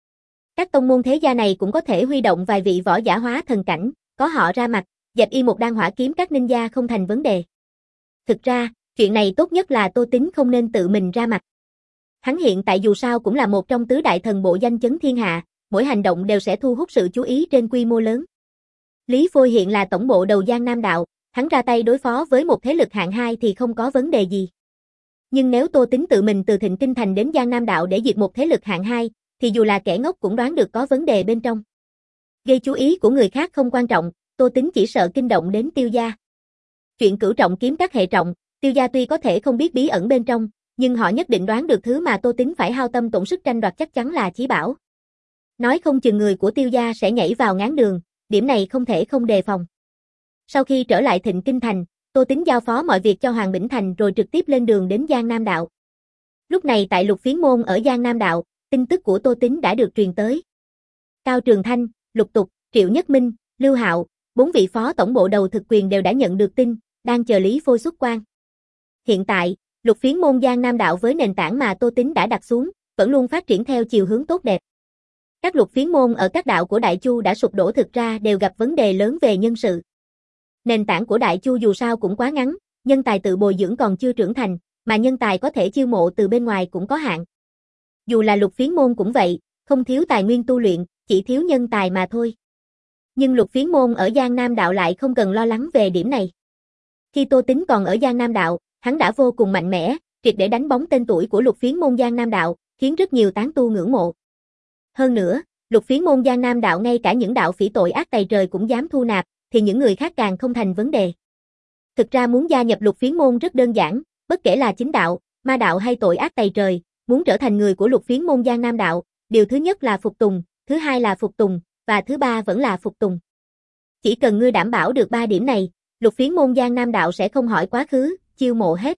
[SPEAKER 1] Các tông môn thế gia này cũng có thể huy động vài vị võ giả hóa thần cảnh, có họ ra mặt, dẹp y một Đan Hỏa Kiếm Các ninh gia không thành vấn đề. Thực ra, chuyện này tốt nhất là Tô Tính không nên tự mình ra mặt. Hắn hiện tại dù sao cũng là một trong tứ đại thần bộ danh chấn thiên hạ, mỗi hành động đều sẽ thu hút sự chú ý trên quy mô lớn. Lý Phôi hiện là tổng bộ đầu Giang Nam Đạo, hắn ra tay đối phó với một thế lực hạng hai thì không có vấn đề gì. Nhưng nếu Tô Tính tự mình từ Thịnh Kinh Thành đến Giang Nam Đạo để diệt một thế lực hạng hai, thì dù là kẻ ngốc cũng đoán được có vấn đề bên trong. Gây chú ý của người khác không quan trọng, Tô Tính chỉ sợ kinh động đến Tiêu gia. Chuyện Cửu Trọng Kiếm Các hệ trọng, Tiêu gia tuy có thể không biết bí ẩn bên trong, nhưng họ nhất định đoán được thứ mà Tô Tín phải hao tâm tổn sức tranh đoạt chắc chắn là chí bảo. Nói không chừng người của Tiêu gia sẽ nhảy vào ngáng đường, điểm này không thể không đề phòng. Sau khi trở lại Thịnh Kinh Thành, Tô Tín giao phó mọi việc cho Hoàng Bỉnh Thành rồi trực tiếp lên đường đến Giang Nam Đạo. Lúc này tại Lục Phiến Môn ở Giang Nam Đạo, tin tức của Tô Tín đã được truyền tới. Cao Trường Thanh, Lục Tục, Triệu Nhất Minh, Lưu Hạo, bốn vị phó tổng bộ đầu thực quyền đều đã nhận được tin, đang chờ Lý Phôi xuất quan. Hiện tại, Lục Phiến Môn Giang Nam Đạo với nền tảng mà Tô Tín đã đặt xuống, vẫn luôn phát triển theo chiều hướng tốt đẹp. Các lục phiến môn ở các đạo của Đại Chu đã sụp đổ thực ra đều gặp vấn đề lớn về nhân sự. Nền tảng của Đại Chu dù sao cũng quá ngắn, nhân tài tự bồi dưỡng còn chưa trưởng thành, mà nhân tài có thể chiêu mộ từ bên ngoài cũng có hạn. Dù là lục phiến môn cũng vậy, không thiếu tài nguyên tu luyện, chỉ thiếu nhân tài mà thôi. Nhưng lục phiến môn ở Giang Nam Đạo lại không cần lo lắng về điểm này. Khi Tô Tín còn ở Giang Nam Đạo, hắn đã vô cùng mạnh mẽ, triệt để đánh bóng tên tuổi của lục phiến môn Giang Nam Đạo, khiến rất nhiều tán tu ngưỡng mộ. Hơn nữa, lục phiến môn Giang Nam Đạo ngay cả những đạo phỉ tội ác tày trời cũng dám thu nạp, thì những người khác càng không thành vấn đề. Thực ra muốn gia nhập lục phiến môn rất đơn giản, bất kể là chính đạo, ma đạo hay tội ác tày trời, muốn trở thành người của lục phiến môn Giang Nam Đạo, điều thứ nhất là phục tùng, thứ hai là phục tùng, và thứ ba vẫn là phục tùng. Chỉ cần ngươi đảm bảo được ba điểm này, lục phiến môn Giang Nam Đạo sẽ không hỏi quá khứ, chiêu mộ hết.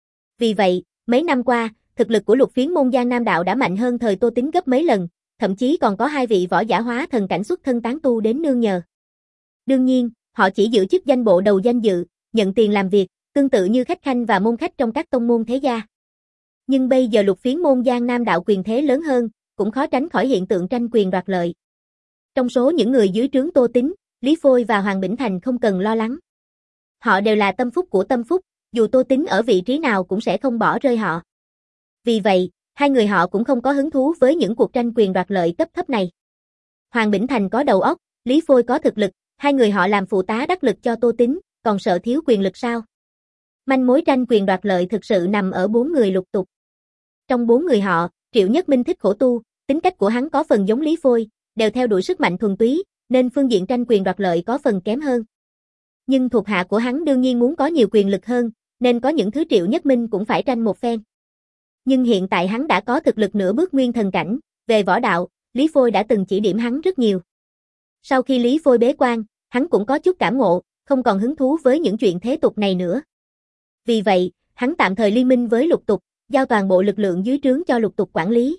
[SPEAKER 1] Vì vậy, mấy năm qua, thực lực của lục phiến môn Giang Nam Đạo đã mạnh hơn thời Tô Tín gấp mấy lần, thậm chí còn có hai vị võ giả hóa thần cảnh xuất thân tán tu đến nương nhờ. Đương nhiên, họ chỉ giữ chức danh bộ đầu danh dự, nhận tiền làm việc, tương tự như khách khanh và môn khách trong các tông môn thế gia. Nhưng bây giờ lục phiến môn Giang Nam Đạo quyền thế lớn hơn, cũng khó tránh khỏi hiện tượng tranh quyền đoạt lợi. Trong số những người dưới trướng Tô Tín, Lý Phôi và Hoàng Bỉnh Thành không cần lo lắng. Họ đều là tâm phúc của tâm phúc, dù Tô Tín ở vị trí nào cũng sẽ không bỏ rơi họ. Vì vậy, hai người họ cũng không có hứng thú với những cuộc tranh quyền đoạt lợi cấp thấp này. Hoàng Bỉnh Thành có đầu óc, Lý Phôi có thực lực, hai người họ làm phụ tá đắc lực cho Tô Tín, còn sợ thiếu quyền lực sao? Manh mối tranh quyền đoạt lợi thực sự nằm ở bốn người lục tục. Trong bốn người họ, Triệu Nhất Minh thích khổ tu, tính cách của hắn có phần giống Lý Phôi, đều theo đuổi sức mạnh thuần túy, nên phương diện tranh quyền đoạt lợi có phần kém hơn. Nhưng thuộc hạ của hắn đương nhiên muốn có nhiều quyền lực hơn, nên có những thứ Triệu Nhất Minh cũng phải tranh một phen. Nhưng hiện tại hắn đã có thực lực nửa bước nguyên thần cảnh, về võ đạo, Lý Phôi đã từng chỉ điểm hắn rất nhiều. Sau khi Lý Phôi bế quan, hắn cũng có chút cảm ngộ, không còn hứng thú với những chuyện thế tục này nữa. Vì vậy, hắn tạm thời liên minh với lục tục, giao toàn bộ lực lượng dưới trướng cho lục tục quản lý.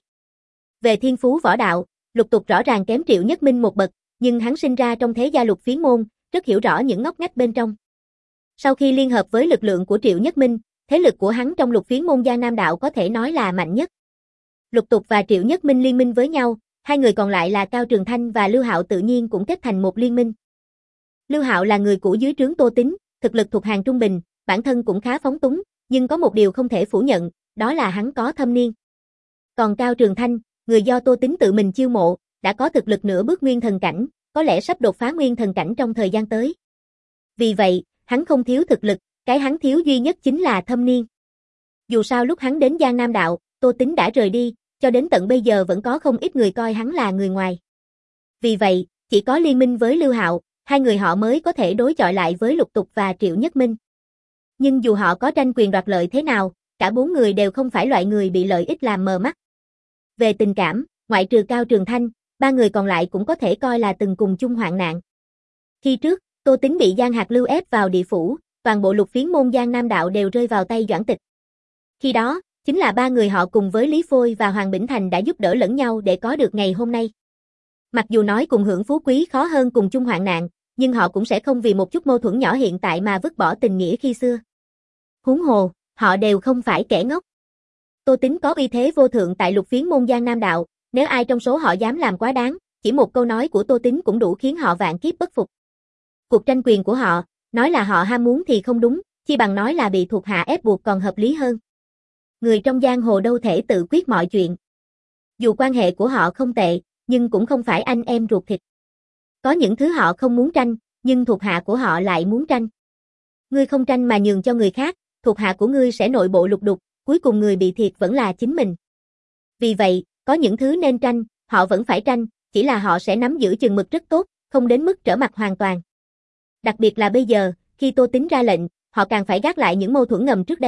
[SPEAKER 1] Về thiên phú võ đạo, lục tục rõ ràng kém Triệu Nhất Minh một bậc, nhưng hắn sinh ra trong thế gia lục phiến môn, rất hiểu rõ những ngóc ngách bên trong. Sau khi liên hợp với lực lượng của Triệu Nhất Minh, thế lực của hắn trong lục phiến môn Giang Nam Đạo có thể nói là mạnh nhất. Lục tục và Triệu Nhất Minh liên minh với nhau, hai người còn lại là Cao Trường Thanh và Lưu Hạo tự nhiên cũng kết thành một liên minh. Lưu Hạo là người cũ dưới trướng Tô Tín, thực lực thuộc hàng trung bình, bản thân cũng khá phóng túng, nhưng có một điều không thể phủ nhận, đó là hắn có thâm niên. Còn Cao Trường Thanh, người do Tô Tín tự mình chiêu mộ, đã có thực lực nửa bước nguyên thần cảnh, có lẽ sắp đột phá nguyên thần cảnh trong thời gian tới. Vì vậy, hắn không thiếu thực lực, cái hắn thiếu duy nhất chính là thâm niên. Dù sao lúc hắn đến Giang Nam Đạo, Tô Tín đã rời đi, cho đến tận bây giờ vẫn có không ít người coi hắn là người ngoài. Vì vậy, chỉ có liên minh với Lưu Hạo, hai người họ mới có thể đối chọi lại với Lục Tục và Triệu Nhất Minh. Nhưng dù họ có tranh quyền đoạt lợi thế nào, cả bốn người đều không phải loại người bị lợi ích làm mờ mắt. Về tình cảm, ngoại trừ Cao Trường Thanh, ba người còn lại cũng có thể coi là từng cùng chung hoạn nạn. Khi trước, Tô Tín bị Giang Hạc Lưu ép vào địa phủ, toàn bộ lục phiến môn Giang Nam Đạo đều rơi vào tay Doãn Tịch. Khi đó, chính là ba người họ cùng với Lý Phôi và Hoàng Bỉnh Thành đã giúp đỡ lẫn nhau để có được ngày hôm nay. Mặc dù nói cùng hưởng phú quý khó hơn cùng chung hoạn nạn, nhưng họ cũng sẽ không vì một chút mâu thuẫn nhỏ hiện tại mà vứt bỏ tình nghĩa khi xưa. Huống hồ, họ đều không phải kẻ ngốc. Tô Tín có uy thế vô thượng tại lục phiến môn Giang Nam Đạo, nếu ai trong số họ dám làm quá đáng, chỉ một câu nói của Tô Tín cũng đủ khiến họ vạn kiếp bất phục. Cuộc tranh quyền của họ, nói là họ ham muốn thì không đúng, chi bằng nói là bị thuộc hạ ép buộc còn hợp lý hơn. Người trong giang hồ đâu thể tự quyết mọi chuyện. Dù quan hệ của họ không tệ, nhưng cũng không phải anh em ruột thịt. Có những thứ họ không muốn tranh, nhưng thuộc hạ của họ lại muốn tranh. Ngươi không tranh mà nhường cho người khác, thuộc hạ của ngươi sẽ nội bộ lục đục, cuối cùng người bị thiệt vẫn là chính mình. Vì vậy, có những thứ nên tranh, họ vẫn phải tranh, chỉ là họ sẽ nắm giữ chừng mực rất tốt, không đến mức trở mặt hoàn toàn. Đặc biệt là bây giờ, khi Tô Tín ra lệnh, họ càng phải gác lại những mâu thuẫn ngầm trước đây,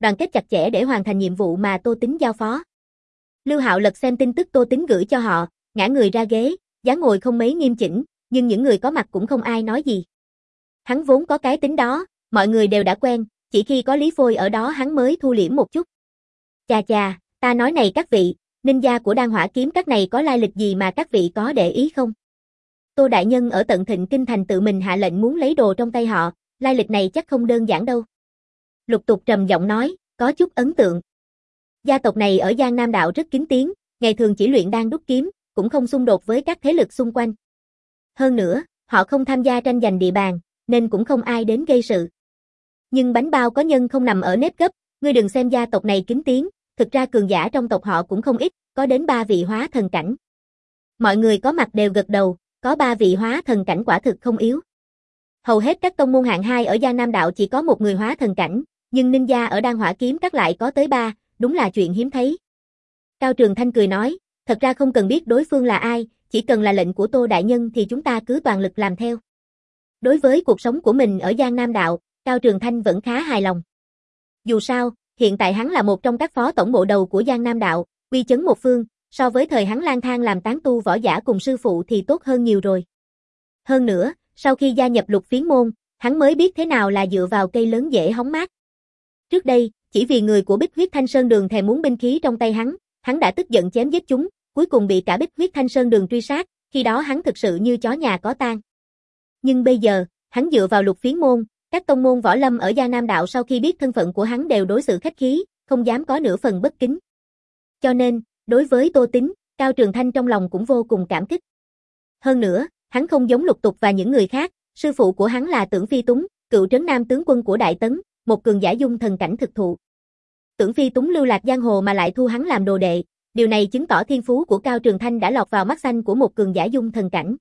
[SPEAKER 1] đoàn kết chặt chẽ để hoàn thành nhiệm vụ mà Tô Tính giao phó. Lưu Hạo lật xem tin tức Tô Tính gửi cho họ, ngã người ra ghế, dáng ngồi không mấy nghiêm chỉnh, nhưng những người có mặt cũng không ai nói gì. Hắn vốn có cái tính đó, mọi người đều đã quen, chỉ khi có Lý Phôi ở đó hắn mới thu liễm một chút. Chà chà, ta nói này các vị, ninja của Đan Hỏa Kiếm Các này có lai lịch gì mà các vị có để ý không? Tô đại nhân ở tận Thịnh Kinh Thành tự mình hạ lệnh muốn lấy đồ trong tay họ, lai lịch này chắc không đơn giản đâu. Lục Tục trầm giọng nói, có chút ấn tượng. Gia tộc này ở Giang Nam Đạo rất kín tiếng, ngày thường chỉ luyện đan đúc kiếm, cũng không xung đột với các thế lực xung quanh. Hơn nữa, họ không tham gia tranh giành địa bàn, nên cũng không ai đến gây sự. Nhưng bánh bao có nhân không nằm ở nếp gấp, ngươi đừng xem gia tộc này kín tiếng, thực ra cường giả trong tộc họ cũng không ít, có đến ba vị hóa thần cảnh. Mọi người có mặt đều gật đầu, có ba vị hóa thần cảnh quả thực không yếu. Hầu hết các tông môn hạng hai ở Giang Nam Đạo chỉ có một người hóa thần cảnh, nhưng ninja ở Đan Hỏa Kiếm Các lại có tới ba, đúng là chuyện hiếm thấy. Cao Trường Thanh cười nói, thật ra không cần biết đối phương là ai, chỉ cần là lệnh của Tô đại nhân thì chúng ta cứ toàn lực làm theo. Đối với cuộc sống của mình ở Giang Nam Đạo, Cao Trường Thanh vẫn khá hài lòng. Dù sao, hiện tại hắn là một trong các phó tổng bộ đầu của Giang Nam Đạo, uy chấn một phương, so với thời hắn lang thang làm tán tu võ giả cùng sư phụ thì tốt hơn nhiều rồi. Hơn nữa, sau khi gia nhập Lục Phiến môn, hắn mới biết thế nào là dựa vào cây lớn dễ hóng mát. Trước đây, chỉ vì người của Bích Huyết Thanh Sơn Đường thèm muốn binh khí trong tay hắn, hắn đã tức giận chém giết chúng, cuối cùng bị cả Bích Huyết Thanh Sơn Đường truy sát, khi đó hắn thực sự như chó nhà có tang. Nhưng bây giờ, hắn dựa vào Lục Phiến môn, các tông môn võ lâm ở Giang Nam Đạo sau khi biết thân phận của hắn đều đối xử khách khí, không dám có nửa phần bất kính. Cho nên, đối với Tô Tính, Cao Trường Thanh trong lòng cũng vô cùng cảm kích. Hơn nữa, hắn không giống Lục Tục và những người khác, sư phụ của hắn là Tưởng Phi Túng, cựu trấn nam tướng quân của Đại Tấn, một cường giả dung thần cảnh thực thụ. Tưởng Phi Túng lưu lạc giang hồ mà lại thu hắn làm đồ đệ, điều này chứng tỏ thiên phú của Cao Trường Thanh đã lọt vào mắt xanh của một cường giả dung thần cảnh.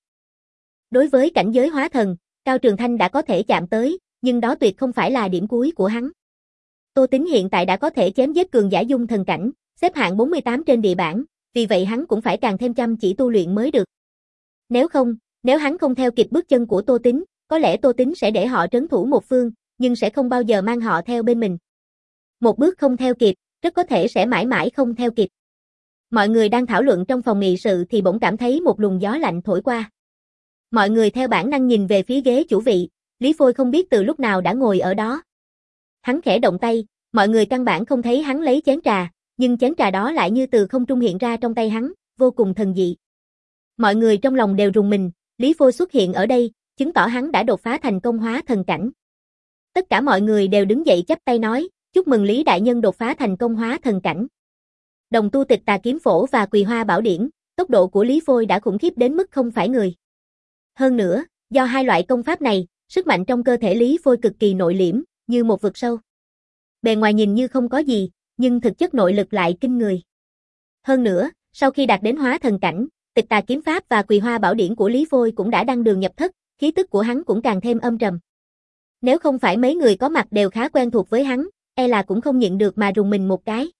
[SPEAKER 1] Đối với cảnh giới hóa thần, Cao Trường Thanh đã có thể chạm tới, nhưng đó tuyệt không phải là điểm cuối của hắn. Tô Tính hiện tại đã có thể chém giết cường giả dung thần cảnh, xếp hạng bốn mươi tám trên địa bảng, vì vậy hắn cũng phải càng thêm chăm chỉ tu luyện mới được. Nếu không, nếu hắn không theo kịp bước chân của Tô Tính, có lẽ Tô Tính sẽ để họ trấn thủ một phương, nhưng sẽ không bao giờ mang họ theo bên mình. Một bước không theo kịp, rất có thể sẽ mãi mãi không theo kịp. Mọi người đang thảo luận trong phòng nghị sự thì bỗng cảm thấy một luồng gió lạnh thổi qua. Mọi người theo bản năng nhìn về phía ghế chủ vị, Lý Phôi không biết từ lúc nào đã ngồi ở đó. Hắn khẽ động tay, mọi người căn bản không thấy hắn lấy chén trà, nhưng chén trà đó lại như từ không trung hiện ra trong tay hắn, vô cùng thần dị. Mọi người trong lòng đều rùng mình, Lý Phôi xuất hiện ở đây, chứng tỏ hắn đã đột phá thành công hóa thần cảnh. Tất cả mọi người đều đứng dậy chắp tay nói, chúc mừng Lý đại nhân đột phá thành công hóa thần cảnh. Đồng tu tịch tà kiếm phổ và Quỳ Hoa Bảo Điển, tốc độ của Lý Phôi đã khủng khiếp đến mức không phải người. Hơn nữa, do hai loại công pháp này, sức mạnh trong cơ thể Lý Phôi cực kỳ nội liễm, như một vực sâu. Bề ngoài nhìn như không có gì, nhưng thực chất nội lực lại kinh người. Hơn nữa, sau khi đạt đến hóa thần cảnh, tịch tà kiếm pháp và Quỳ Hoa Bảo Điển của Lý Phôi cũng đã đăng đường nhập thất, khí tức của hắn cũng càng thêm âm trầm. Nếu không phải mấy người có mặt đều khá quen thuộc với hắn, e là cũng không nhịn được mà rùng mình một cái.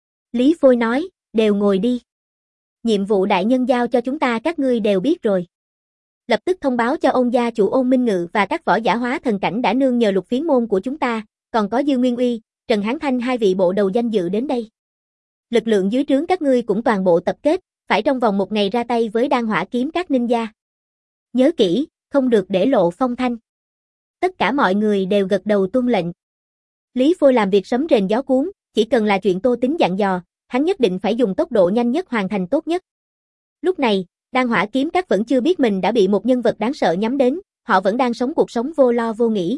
[SPEAKER 1] Lý Phôi nói, đều ngồi đi. Nhiệm vụ đại nhân giao cho chúng ta các ngươi đều biết rồi. Lập tức thông báo cho ông gia chủ Ôn Minh Ngự và các võ giả hóa thần cảnh đã nương nhờ Lục Phiến môn của chúng ta, còn có Dư Nguyên Uy, Trần Hán Thanh hai vị bộ đầu danh dự đến đây. Lực lượng dưới trướng các ngươi cũng toàn bộ tập kết, phải trong vòng một ngày ra tay với Đan Hỏa Kiếm Các ninja. Nhớ kỹ, không được để lộ phong thanh. Tất cả mọi người đều gật đầu tuân lệnh. Lý Phôi làm việc sấm rền gió cuốn, chỉ cần là chuyện Tô Tính dặn dò, hắn nhất định phải dùng tốc độ nhanh nhất hoàn thành tốt nhất. Lúc này, Đan Hỏa Kiếm Các vẫn chưa biết mình đã bị một nhân vật đáng sợ nhắm đến, họ vẫn đang sống cuộc sống vô lo vô nghĩ.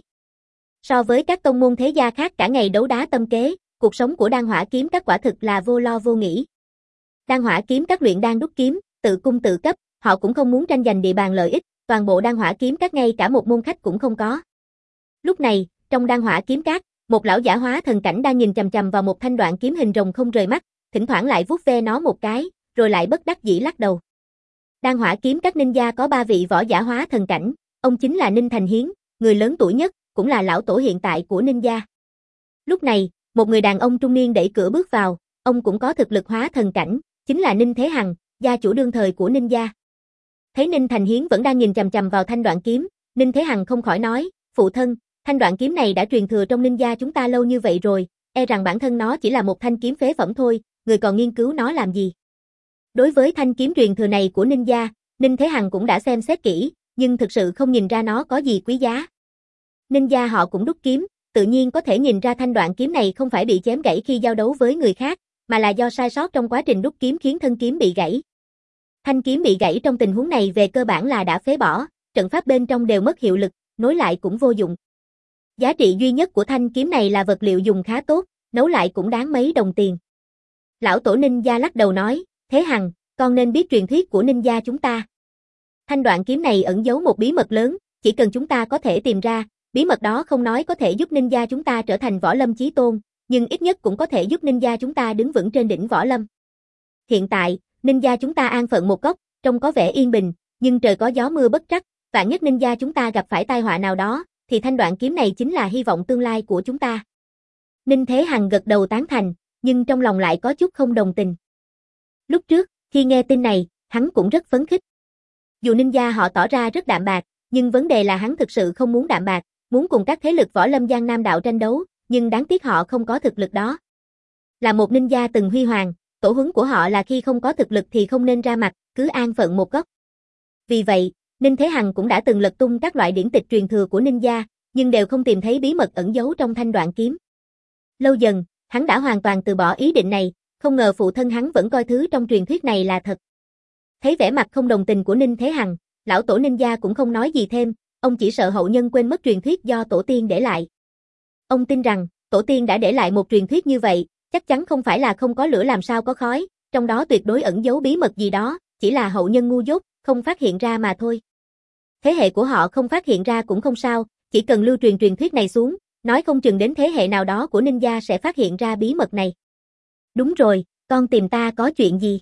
[SPEAKER 1] So với các tông môn thế gia khác cả ngày đấu đá tâm kế, cuộc sống của Đan Hỏa Kiếm Các quả thực là vô lo vô nghĩ. Đan Hỏa Kiếm Các luyện đan đúc kiếm, tự cung tự cấp, họ cũng không muốn tranh giành địa bàn lợi ích, toàn bộ Đan Hỏa Kiếm Các ngay cả một môn khách cũng không có. Lúc này, trong Đan Hỏa Kiếm Các, một lão giả hóa thần cảnh đang nhìn chằm chằm vào một thanh đoạn kiếm hình rồng không rời mắt, thỉnh thoảng lại vuốt ve nó một cái, rồi lại bất đắc dĩ lắc đầu. Đan Hỏa Kiếm Các ninja có ba vị võ giả hóa thần cảnh, ông chính là Ninh Thành Hiến, người lớn tuổi nhất, cũng là lão tổ hiện tại của ninja. Lúc này, một người đàn ông trung niên đẩy cửa bước vào, ông cũng có thực lực hóa thần cảnh, chính là Ninh Thế Hằng, gia chủ đương thời của ninja. Thấy Ninh Thành Hiến vẫn đang nhìn chằm chằm vào thanh đoạn kiếm, Ninh Thế Hằng không khỏi nói, phụ thân, thanh đoạn kiếm này đã truyền thừa trong ninja chúng ta lâu như vậy rồi, e rằng bản thân nó chỉ là một thanh kiếm phế phẩm thôi, người còn nghiên cứu nó làm gì. Đối với thanh kiếm truyền thừa này của Ninh gia, Ninh Thế Hằng cũng đã xem xét kỹ, nhưng thực sự không nhìn ra nó có gì quý giá. Ninh gia họ cũng đúc kiếm, tự nhiên có thể nhìn ra thanh đoạn kiếm này không phải bị chém gãy khi giao đấu với người khác, mà là do sai sót trong quá trình đúc kiếm khiến thân kiếm bị gãy. Thanh kiếm bị gãy trong tình huống này về cơ bản là đã phế bỏ, trận pháp bên trong đều mất hiệu lực, nối lại cũng vô dụng. Giá trị duy nhất của thanh kiếm này là vật liệu dùng khá tốt, nấu lại cũng đáng mấy đồng tiền. Lão tổ Ninh gia lắc đầu nói, Thế Hằng, con nên biết truyền thuyết của Ninh gia chúng ta. Thanh đoạn kiếm này ẩn giấu một bí mật lớn, chỉ cần chúng ta có thể tìm ra, bí mật đó không nói có thể giúp Ninh gia chúng ta trở thành võ lâm chí tôn, nhưng ít nhất cũng có thể giúp Ninh gia chúng ta đứng vững trên đỉnh võ lâm. Hiện tại, Ninh gia chúng ta an phận một góc, trông có vẻ yên bình, nhưng trời có gió mưa bất trắc, vạn nhất Ninh gia chúng ta gặp phải tai họa nào đó, thì thanh đoạn kiếm này chính là hy vọng tương lai của chúng ta. Ninh Thế Hằng gật đầu tán thành, nhưng trong lòng lại có chút không đồng tình. Lúc trước, khi nghe tin này, hắn cũng rất phấn khích. Dù Ninh gia họ tỏ ra rất đạm bạc, nhưng vấn đề là hắn thực sự không muốn đạm bạc, muốn cùng các thế lực võ lâm Giang Nam đạo tranh đấu, nhưng đáng tiếc họ không có thực lực đó. Là một Ninh gia từng huy hoàng, tổ huấn của họ là khi không có thực lực thì không nên ra mặt, cứ an phận một góc. Vì vậy, Ninh Thế Hằng cũng đã từng lật tung các loại điển tịch truyền thừa của Ninh gia, nhưng đều không tìm thấy bí mật ẩn giấu trong thanh đoạn kiếm. Lâu dần, hắn đã hoàn toàn từ bỏ ý định này, không ngờ phụ thân hắn vẫn coi thứ trong truyền thuyết này là thật. Thấy vẻ mặt không đồng tình của Ninh Thế Hằng, lão tổ Ninh gia cũng không nói gì thêm, ông chỉ sợ hậu nhân quên mất truyền thuyết do tổ tiên để lại. Ông tin rằng, tổ tiên đã để lại một truyền thuyết như vậy, chắc chắn không phải là không có lửa làm sao có khói, trong đó tuyệt đối ẩn giấu bí mật gì đó, chỉ là hậu nhân ngu dốt, không phát hiện ra mà thôi. Thế hệ của họ không phát hiện ra cũng không sao, chỉ cần lưu truyền truyền thuyết này xuống, nói không chừng đến thế hệ nào đó của Ninh gia sẽ phát hiện ra bí mật này. Đúng rồi, con tìm ta có chuyện gì?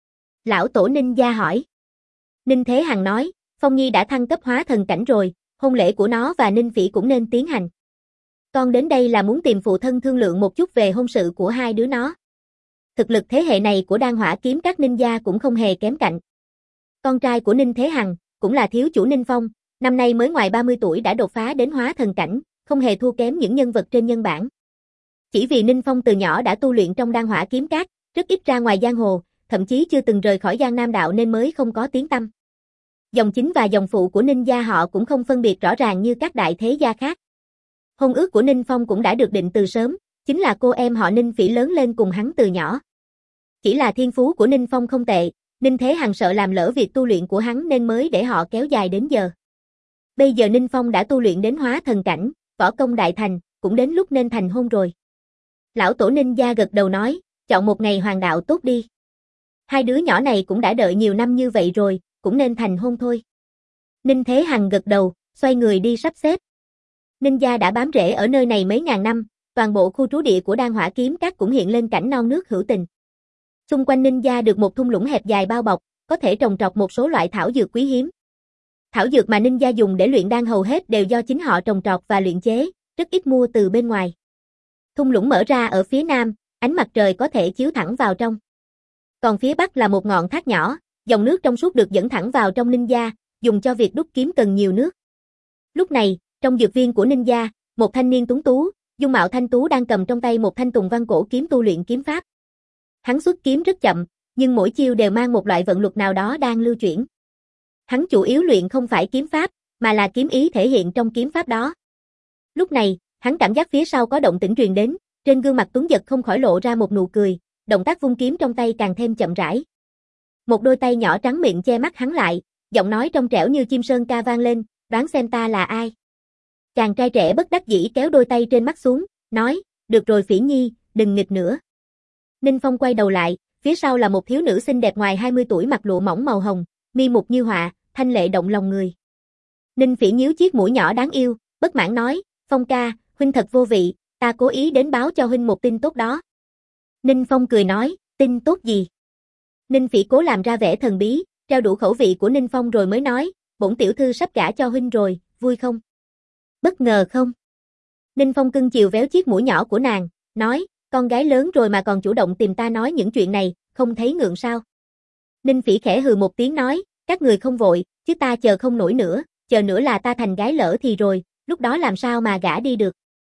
[SPEAKER 1] Lão tổ Ninh gia hỏi. Ninh Thế Hằng nói, Phong Nhi đã thăng cấp hóa thần cảnh rồi, hôn lễ của nó và Ninh Phỉ cũng nên tiến hành. Con đến đây là muốn tìm phụ thân thương lượng một chút về hôn sự của hai đứa nó. Thực lực thế hệ này của Đan Hỏa Kiếm các Ninh gia cũng không hề kém cạnh. Con trai của Ninh Thế Hằng, cũng là thiếu chủ Ninh Phong, năm nay mới ngoài ba mươi tuổi đã đột phá đến hóa thần cảnh, không hề thua kém những nhân vật trên nhân bản. Chỉ vì Ninh Phong từ nhỏ đã tu luyện trong Đan Hỏa Kiếm các, rất ít ra ngoài giang hồ, thậm chí chưa từng rời khỏi Giang Nam đạo nên mới không có tiếng tăm. Dòng chính và dòng phụ của Ninh gia họ cũng không phân biệt rõ ràng như các đại thế gia khác. Hôn ước của Ninh Phong cũng đã được định từ sớm, chính là cô em họ Ninh Phỉ lớn lên cùng hắn từ nhỏ. Chỉ là thiên phú của Ninh Phong không tệ, Ninh Thế Hằng sợ làm lỡ việc tu luyện của hắn nên mới để họ kéo dài đến giờ. Bây giờ Ninh Phong đã tu luyện đến hóa thần cảnh, võ công đại thành, cũng đến lúc nên thành hôn rồi. Lão tổ Ninh gia gật đầu nói, chọn một ngày hoàng đạo tốt đi. Hai đứa nhỏ này cũng đã đợi nhiều năm như vậy rồi, cũng nên thành hôn thôi. Ninh Thế Hằng gật đầu, xoay người đi sắp xếp. Ninh gia đã bám rễ ở nơi này mấy ngàn năm, toàn bộ khu trú địa của Đan Hỏa Kiếm các cũng hiện lên cảnh non nước hữu tình. Xung quanh Ninh gia được một thung lũng hẹp dài bao bọc, có thể trồng trọt một số loại thảo dược quý hiếm. Thảo dược mà Ninh gia dùng để luyện đan hầu hết đều do chính họ trồng trọt và luyện chế, rất ít mua từ bên ngoài. Thung lũng mở ra ở phía nam, ánh mặt trời có thể chiếu thẳng vào trong. Còn phía bắc là một ngọn thác nhỏ, dòng nước trong suốt được dẫn thẳng vào trong Ninh gia, dùng cho việc đúc kiếm cần nhiều nước. Lúc này, trong dược viên của Ninh gia, một thanh niên tuấn tú, dung mạo thanh tú đang cầm trong tay một thanh tùng văn cổ kiếm tu luyện kiếm pháp. Hắn xuất kiếm rất chậm, nhưng mỗi chiêu đều mang một loại vận luật nào đó đang lưu chuyển. Hắn chủ yếu luyện không phải kiếm pháp, mà là kiếm ý thể hiện trong kiếm pháp đó. Lúc này, hắn cảm giác phía sau có động tĩnh truyền đến, trên gương mặt tuấn giật không khỏi lộ ra một nụ cười, động tác vung kiếm trong tay càng thêm chậm rãi. Một đôi tay nhỏ trắng miệng che mắt hắn lại, giọng nói trong trẻo như chim sơn ca vang lên, đoán xem ta là ai. Chàng trai trẻ bất đắc dĩ kéo đôi tay trên mắt xuống, nói, được rồi Phỉ Nhi, đừng nghịch nữa. Ninh Phong quay đầu lại, phía sau là một thiếu nữ xinh đẹp ngoài hai mươi tuổi mặc lụa mỏng màu hồng, mi mục như họa, thanh lệ động lòng người. Ninh Phỉ nhíu chiếc mũi nhỏ đáng yêu, bất mãn nói, Phong ca, huynh thật vô vị, ta cố ý đến báo cho huynh một tin tốt đó. Ninh Phong cười nói, tin tốt gì? Ninh Phỉ cố làm ra vẻ thần bí, trao đủ khẩu vị của Ninh Phong rồi mới nói, bổn tiểu thư sắp gả cho huynh rồi, vui không? Bất ngờ không? Ninh Phong cưng chiều véo chiếc mũi nhỏ của nàng, nói, con gái lớn rồi mà còn chủ động tìm ta nói những chuyện này, không thấy ngượng sao? Ninh Phỉ khẽ hừ một tiếng nói, các người không vội, chứ ta chờ không nổi nữa, chờ nữa là ta thành gái lỡ thì rồi, lúc đó làm sao mà gả đi được.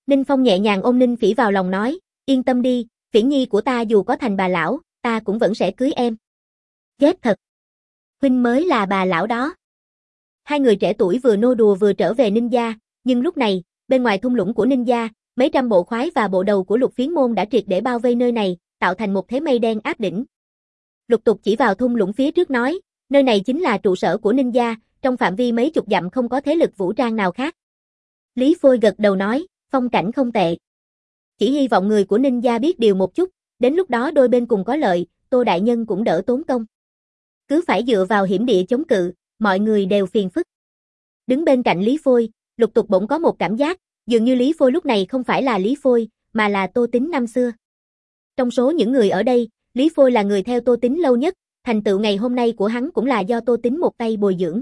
[SPEAKER 1] Ninh Phong nhẹ nhàng ôm Ninh Phỉ vào lòng nói, yên tâm đi, Phỉ nhi của ta dù có thành bà lão, ta cũng vẫn sẽ cưới em. Ghét thật. Huynh mới là bà lão đó. Hai người trẻ tuổi vừa nô đùa vừa trở về Ninh gia, nhưng lúc này, bên ngoài thung lũng của Ninh gia, mấy trăm bộ khoái và bộ đầu của Lục Phiến môn đã triệt để bao vây nơi này, tạo thành một thế mây đen áp đỉnh. Lục Tục chỉ vào thung lũng phía trước nói, nơi này chính là trụ sở của Ninh gia, trong phạm vi mấy chục dặm không có thế lực vũ trang nào khác. Lý Phôi gật đầu nói, phong cảnh không tệ. Chỉ hy vọng người của Ninh gia biết điều một chút, đến lúc đó đôi bên cùng có lợi, Tô đại nhân cũng đỡ tốn công. Cứ phải dựa vào hiểm địa chống cự, mọi người đều phiền phức. Đứng bên cạnh Lý Phôi, Lục Tục bỗng có một cảm giác, dường như Lý Phôi lúc này không phải là Lý Phôi, mà là Tô Tính năm xưa. Trong số những người ở đây, Lý Phôi là người theo Tô Tính lâu nhất, thành tựu ngày hôm nay của hắn cũng là do Tô Tính một tay bồi dưỡng.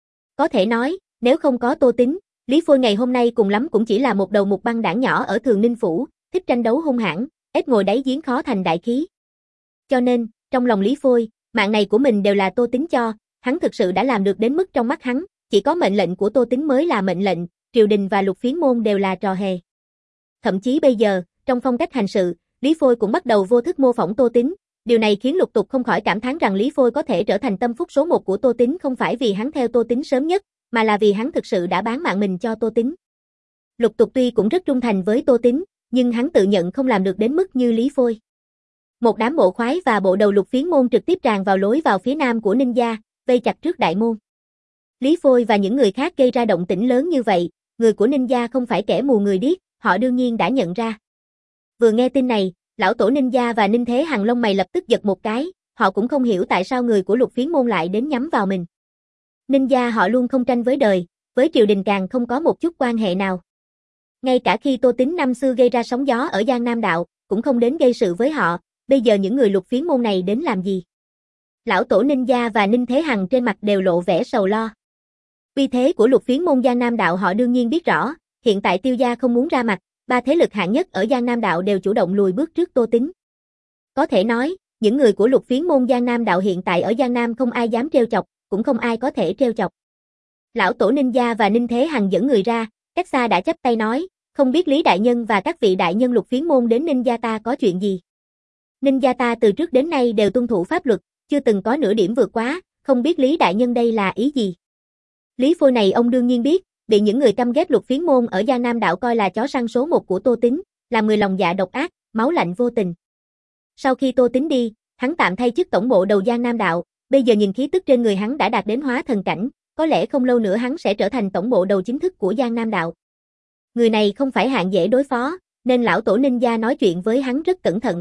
[SPEAKER 1] Có thể nói, nếu không có Tô Tính, Lý Phôi ngày hôm nay cùng lắm cũng chỉ là một đầu mục băng đảng nhỏ ở Thường Ninh Phủ, thích tranh đấu hung hãn, ếch ngồi đáy giếng khó thành đại khí. Cho nên, trong lòng Lý Phôi, mạng này của mình đều là Tô Tính cho, hắn thực sự đã làm được đến mức trong mắt hắn, chỉ có mệnh lệnh của Tô Tính mới là mệnh lệnh, triều đình và Lục Phiến môn đều là trò hề. Thậm chí bây giờ, trong phong cách hành sự, Lý Phôi cũng bắt đầu vô thức mô phỏng Tô Tính, điều này khiến Lục Tục không khỏi cảm thán rằng Lý Phôi có thể trở thành tâm phúc số một của Tô Tính không phải vì hắn theo Tô Tính sớm nhất, mà là vì hắn thực sự đã bán mạng mình cho Tô Tính. Lục Tục tuy cũng rất trung thành với Tô Tính, nhưng hắn tự nhận không làm được đến mức như Lý Phôi. Một đám bộ khoái và bộ đầu Lục Phiến môn trực tiếp tràn vào lối vào phía nam của Ninh gia, vây chặt trước đại môn. Lý Phôi và những người khác gây ra động tĩnh lớn như vậy, người của Ninh gia không phải kẻ mù người điếc, họ đương nhiên đã nhận ra. Vừa nghe tin này, lão tổ Ninh gia và Ninh Thế Hằng lông mày lập tức giật một cái, họ cũng không hiểu tại sao người của Lục Phiến môn lại đến nhắm vào mình. Ninh gia họ luôn không tranh với đời, với triều đình càng không có một chút quan hệ nào. Ngay cả khi Tô Tính năm xưa gây ra sóng gió ở Giang Nam đạo, cũng không đến gây sự với họ, bây giờ những người Lục Phiến môn này đến làm gì? Lão tổ Ninh gia và Ninh Thế Hằng trên mặt đều lộ vẻ sầu lo. Uy thế của Lục Phiến môn Giang Nam đạo họ đương nhiên biết rõ, hiện tại Tiêu gia không muốn ra mặt, ba thế lực hạng nhất ở Giang Nam đạo đều chủ động lùi bước trước Tô Tính. Có thể nói, những người của Lục Phiến môn Giang Nam đạo hiện tại ở Giang Nam không ai dám trêu chọc, cũng không ai có thể trêu chọc. Lão tổ Ninh gia và Ninh Thế Hằng dẫn người ra, cách xa đã chắp tay nói, không biết Lý đại nhân và các vị đại nhân Lục Phiến môn đến Ninh gia ta có chuyện gì? Ninh gia ta từ trước đến nay đều tuân thủ pháp luật, chưa từng có nửa điểm vượt quá, không biết Lý đại nhân đây là ý gì? Lý Phôi này ông đương nhiên biết, bị những người căm ghét Lục Phiến môn ở Giang Nam đạo coi là chó săn số một của Tô Tính, làm người lòng dạ độc ác, máu lạnh vô tình. Sau khi Tô Tính đi, hắn tạm thay chức tổng bộ đầu Giang Nam đạo, bây giờ nhìn khí tức trên người hắn đã đạt đến hóa thần cảnh, có lẽ không lâu nữa hắn sẽ trở thành tổng bộ đầu chính thức của Giang Nam đạo. Người này không phải hạng dễ đối phó, nên lão tổ Ninh gia nói chuyện với hắn rất cẩn thận.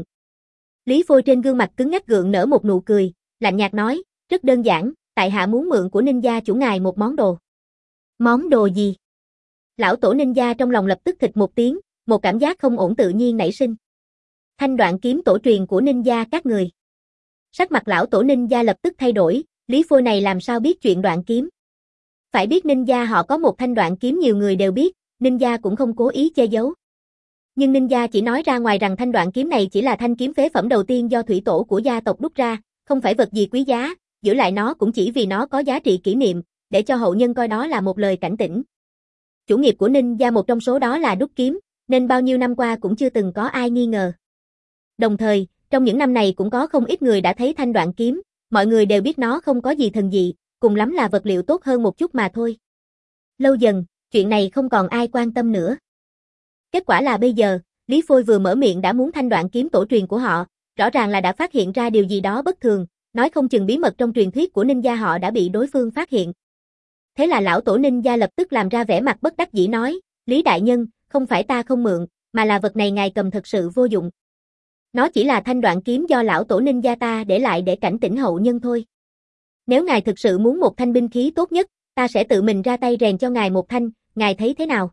[SPEAKER 1] Lý Phôi trên gương mặt cứng ngắc gượng nở một nụ cười, lạnh nhạt nói, rất đơn giản, tại hạ muốn mượn của Ninh gia chủ ngài một món đồ. Món đồ gì? Lão tổ Ninh gia trong lòng lập tức thịch một tiếng, một cảm giác không ổn tự nhiên nảy sinh. Thanh đoạn kiếm tổ truyền của Ninh gia các người. Sắc mặt lão tổ Ninh gia lập tức thay đổi, Lý Phôi này làm sao biết chuyện đoạn kiếm? Phải biết Ninh gia họ có một thanh đoạn kiếm nhiều người đều biết, Ninh gia cũng không cố ý che giấu. Nhưng Ninh gia chỉ nói ra ngoài rằng thanh đoạn kiếm này chỉ là thanh kiếm phế phẩm đầu tiên do thủy tổ của gia tộc đúc ra, không phải vật gì quý giá, giữ lại nó cũng chỉ vì nó có giá trị kỷ niệm, để cho hậu nhân coi đó là một lời cảnh tỉnh. Chủ nghiệp của Ninh gia một trong số đó là đúc kiếm, nên bao nhiêu năm qua cũng chưa từng có ai nghi ngờ. Đồng thời, trong những năm này cũng có không ít người đã thấy thanh đoạn kiếm, mọi người đều biết nó không có gì thần dị, cùng lắm là vật liệu tốt hơn một chút mà thôi. Lâu dần, chuyện này không còn ai quan tâm nữa. Kết quả là bây giờ, Lý Phôi vừa mở miệng đã muốn thanh đoạn kiếm tổ truyền của họ, rõ ràng là đã phát hiện ra điều gì đó bất thường, nói không chừng bí mật trong truyền thuyết của Ninh gia họ đã bị đối phương phát hiện. Thế là lão tổ Ninh gia lập tức làm ra vẻ mặt bất đắc dĩ nói, Lý đại nhân, không phải ta không mượn, mà là vật này ngài cầm thật sự vô dụng. Nó chỉ là thanh đoạn kiếm do lão tổ Ninh gia ta để lại để cảnh tỉnh hậu nhân thôi. Nếu ngài thực sự muốn một thanh binh khí tốt nhất, ta sẽ tự mình ra tay rèn cho ngài một thanh, ngài thấy thế nào?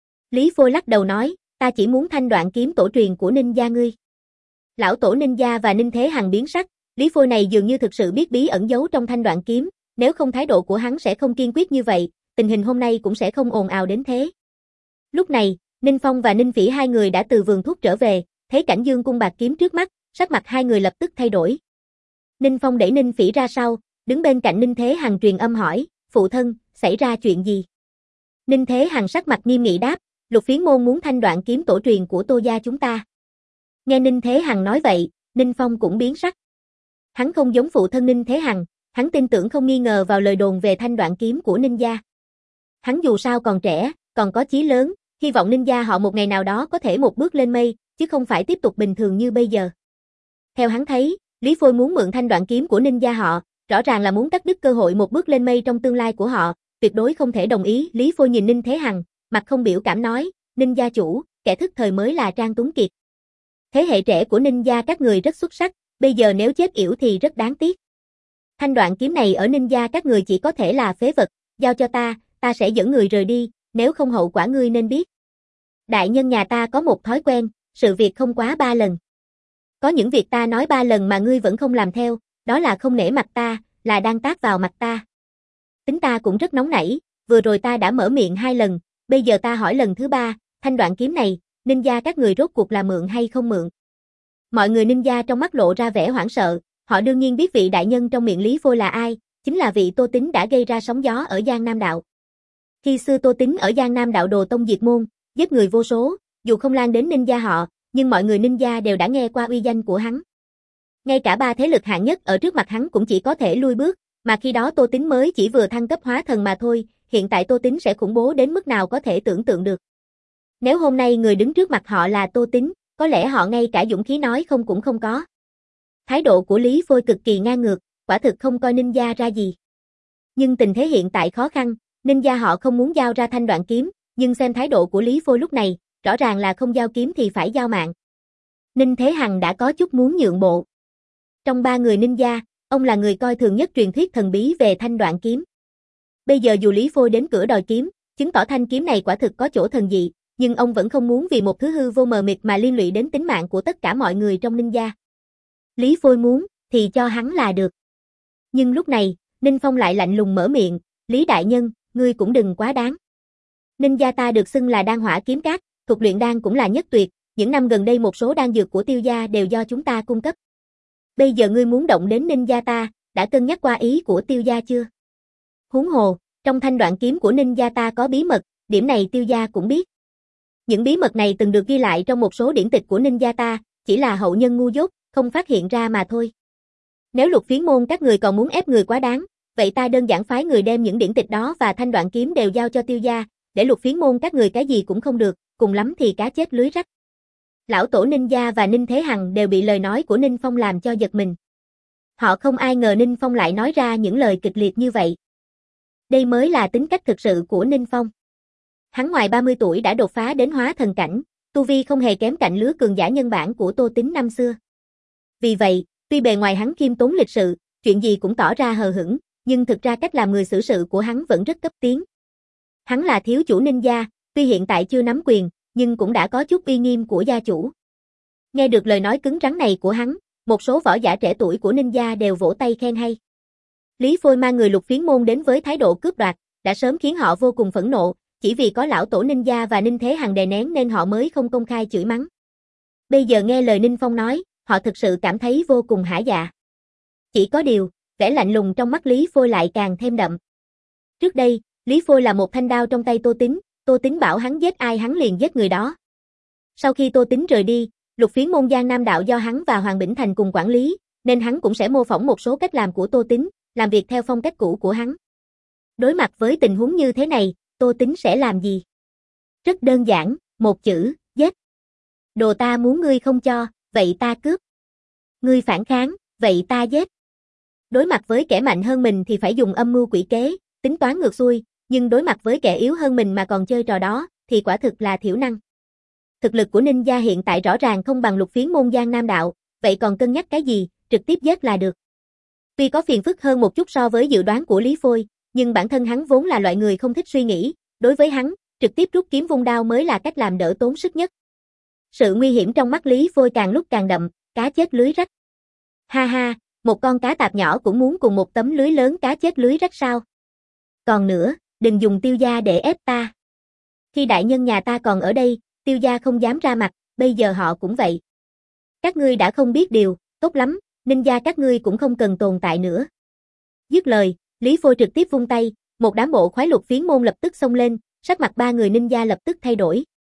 [SPEAKER 1] Lý Phôi lắc đầu nói, ta chỉ muốn thanh đoạn kiếm tổ truyền của Ninh gia ngươi. Lão tổ Ninh gia và Ninh Thế Hằng biến sắc, Lý Phôi này dường như thực sự biết bí ẩn giấu trong thanh đoạn kiếm, nếu không thái độ của hắn sẽ không kiên quyết như vậy, tình hình hôm nay cũng sẽ không ồn ào đến thế. Lúc này, Ninh Phong và Ninh Phỉ hai người đã từ vườn thuốc trở về, thấy cảnh dương cung bạc kiếm trước mắt, sắc mặt hai người lập tức thay đổi. Ninh Phong đẩy Ninh Phỉ ra sau, đứng bên cạnh Ninh Thế Hằng truyền âm hỏi, phụ thân, xảy ra chuyện gì? Ninh Thế Hằng sắc mặt nghiêm nghị đáp, Lục Phiến Môn muốn thanh đoạn kiếm tổ truyền của Tô gia chúng ta. Nghe Ninh Thế Hằng nói vậy, Ninh Phong cũng biến sắc. Hắn không giống phụ thân Ninh Thế Hằng, hắn tin tưởng không nghi ngờ vào lời đồn về thanh đoạn kiếm của Ninh gia. Hắn dù sao còn trẻ, còn có chí lớn, hy vọng Ninh gia họ một ngày nào đó có thể một bước lên mây, chứ không phải tiếp tục bình thường như bây giờ. Theo hắn thấy, Lý Phôi muốn mượn thanh đoạn kiếm của Ninh gia họ, rõ ràng là muốn cắt đứt cơ hội một bước lên mây trong tương lai của họ, tuyệt đối không thể đồng ý. Lý Phôi nhìn Ninh Thế Hằng, mặt không biểu cảm nói, Ninh gia chủ, kẻ thức thời mới là Trang Tuấn Kiệt. Thế hệ trẻ của Ninh gia các người rất xuất sắc, bây giờ nếu chết yểu thì rất đáng tiếc. Thanh đoạn kiếm này ở Ninh gia các người chỉ có thể là phế vật, giao cho ta, ta sẽ dẫn người rời đi, nếu không hậu quả ngươi nên biết. Đại nhân nhà ta có một thói quen, sự việc không quá ba lần. Có những việc ta nói ba lần mà ngươi vẫn không làm theo, đó là không nể mặt ta, là đang tát vào mặt ta. Tính ta cũng rất nóng nảy, vừa rồi ta đã mở miệng hai lần, bây giờ ta hỏi lần thứ ba, thanh đoạn kiếm này, Ninh gia các người rốt cuộc là mượn hay không mượn? Mọi người Ninh gia trong mắt lộ ra vẻ hoảng sợ, họ đương nhiên biết vị đại nhân trong miệng Lý Phôi là ai, chính là vị Tô Tín đã gây ra sóng gió ở Giang Nam Đạo. Khi xưa Tô Tín ở Giang Nam Đạo đồ tông diệt môn, giết người vô số, dù không lan đến Ninh gia họ, nhưng mọi người Ninh gia đều đã nghe qua uy danh của hắn. Ngay cả ba thế lực hạng nhất ở trước mặt hắn cũng chỉ có thể lui bước, mà khi đó Tô Tín mới chỉ vừa thăng cấp hóa thần mà thôi, hiện tại Tô Tín sẽ khủng bố đến mức nào có thể tưởng tượng được. Nếu hôm nay người đứng trước mặt họ là Tô Tín, có lẽ họ ngay cả dũng khí nói không cũng không có. Thái độ của Lý Phôi cực kỳ ngang ngược, quả thực không coi Ninh gia ra gì. Nhưng tình thế hiện tại khó khăn, Ninh gia họ không muốn giao ra thanh đoạn kiếm, nhưng xem thái độ của Lý Phôi lúc này, rõ ràng là không giao kiếm thì phải giao mạng. Ninh Thế Hằng đã có chút muốn nhượng bộ. Trong ba người Ninh gia, ông là người coi thường nhất truyền thuyết thần bí về thanh đoạn kiếm. Bây giờ dù Lý Phôi đến cửa đòi kiếm, chứng tỏ thanh kiếm này quả thực có chỗ thần dị, nhưng ông vẫn không muốn vì một thứ hư vô mờ mịt mà liên lụy đến tính mạng của tất cả mọi người trong Ninh gia. Lý Phôi muốn, thì cho hắn là được. Nhưng lúc này, Ninh Phong lại lạnh lùng mở miệng, Lý đại nhân, ngươi cũng đừng quá đáng. Ninh gia ta được xưng là đan hỏa kiếm cát, thuật luyện đan cũng là nhất tuyệt, những năm gần đây một số đan dược của Tiêu gia đều do chúng ta cung cấp. Bây giờ ngươi muốn động đến Ninh gia ta, đã cân nhắc qua ý của Tiêu gia chưa? Huống hồ, trong thanh đoạn kiếm của Ninh gia ta có bí mật, điểm này Tiêu gia cũng biết. Những bí mật này từng được ghi lại trong một số điển tịch của Ninh gia ta, chỉ là hậu nhân ngu dốt, không phát hiện ra mà thôi. Nếu Lục Phiến Môn các người còn muốn ép người quá đáng, vậy ta đơn giản phái người đem những điển tịch đó và thanh đoạn kiếm đều giao cho Tiêu gia, để Lục Phiến Môn các người cái gì cũng không được, cùng lắm thì cá chết lưới rách. Lão tổ Ninh gia và Ninh Thế Hằng đều bị lời nói của Ninh Phong làm cho giật mình. Họ không ai ngờ Ninh Phong lại nói ra những lời kịch liệt như vậy. Đây mới là tính cách thực sự của Ninh Phong. Hắn ngoài ba mươi tuổi đã đột phá đến hóa thần cảnh, tu vi không hề kém cạnh lứa cường giả nhân bản của Tô Tín năm xưa. Vì vậy, tuy bề ngoài hắn khiêm tốn lịch sự, chuyện gì cũng tỏ ra hờ hững, nhưng thực ra cách làm người xử sự của hắn vẫn rất cấp tiến. Hắn là thiếu chủ Ninh gia, tuy hiện tại chưa nắm quyền, nhưng cũng đã có chút uy nghiêm của gia chủ. Nghe được lời nói cứng rắn này của hắn, một số võ giả trẻ tuổi của Ninh gia đều vỗ tay khen hay. Lý Phôi mang người Lục Phiến Môn đến với thái độ cướp đoạt, đã sớm khiến họ vô cùng phẫn nộ, chỉ vì có lão tổ Ninh gia và Ninh Thế Hằng đè nén nên họ mới không công khai chửi mắng. Bây giờ nghe lời Ninh Phong nói, họ thực sự cảm thấy vô cùng hả dạ. Chỉ có điều, vẻ lạnh lùng trong mắt Lý Phôi lại càng thêm đậm. Trước đây, Lý Phôi là một thanh đao trong tay Tô Tín, Tô Tín bảo hắn giết ai hắn liền giết người đó. Sau khi Tô Tín rời đi, Lục Phiến Môn Giang Nam Đạo do hắn và Hoàng Bỉnh Thành cùng quản lý, nên hắn cũng sẽ mô phỏng một số cách làm của Tô Tín, làm việc theo phong cách cũ của hắn. Đối mặt với tình huống như thế này, Tô Tín sẽ làm gì? Rất đơn giản, một chữ, giết. Đồ ta muốn ngươi không cho, vậy ta cướp. Ngươi phản kháng, vậy ta giết. Đối mặt với kẻ mạnh hơn mình thì phải dùng âm mưu quỷ kế, tính toán ngược xuôi, nhưng đối mặt với kẻ yếu hơn mình mà còn chơi trò đó, thì quả thực là thiểu năng. Thực lực của Ninh gia hiện tại rõ ràng không bằng Lục Phiến Môn Giang Nam Đạo, vậy còn cân nhắc cái gì, trực tiếp giết là được. Tuy có phiền phức hơn một chút so với dự đoán của Lý Phôi, nhưng bản thân hắn vốn là loại người không thích suy nghĩ, đối với hắn, trực tiếp rút kiếm vung đao mới là cách làm đỡ tốn sức nhất. Sự nguy hiểm trong mắt Lý Phôi càng lúc càng đậm, cá chết lưới rách. Ha ha, một con cá tạp nhỏ cũng muốn cùng một tấm lưới lớn cá chết lưới rách sao? Còn nữa, đừng dùng Tiêu gia để ép ta. Khi đại nhân nhà ta còn ở đây, Tiêu gia không dám ra mặt, bây giờ họ cũng vậy. Các ngươi đã không biết điều, tốt lắm, Ninh gia các ngươi cũng không cần tồn tại nữa. Dứt lời, Lý Phôi trực tiếp vung tay, một đám bộ khoái Lục Phiến Môn lập tức xông lên, sắc mặt ba người Ninh gia lập tức thay đổi.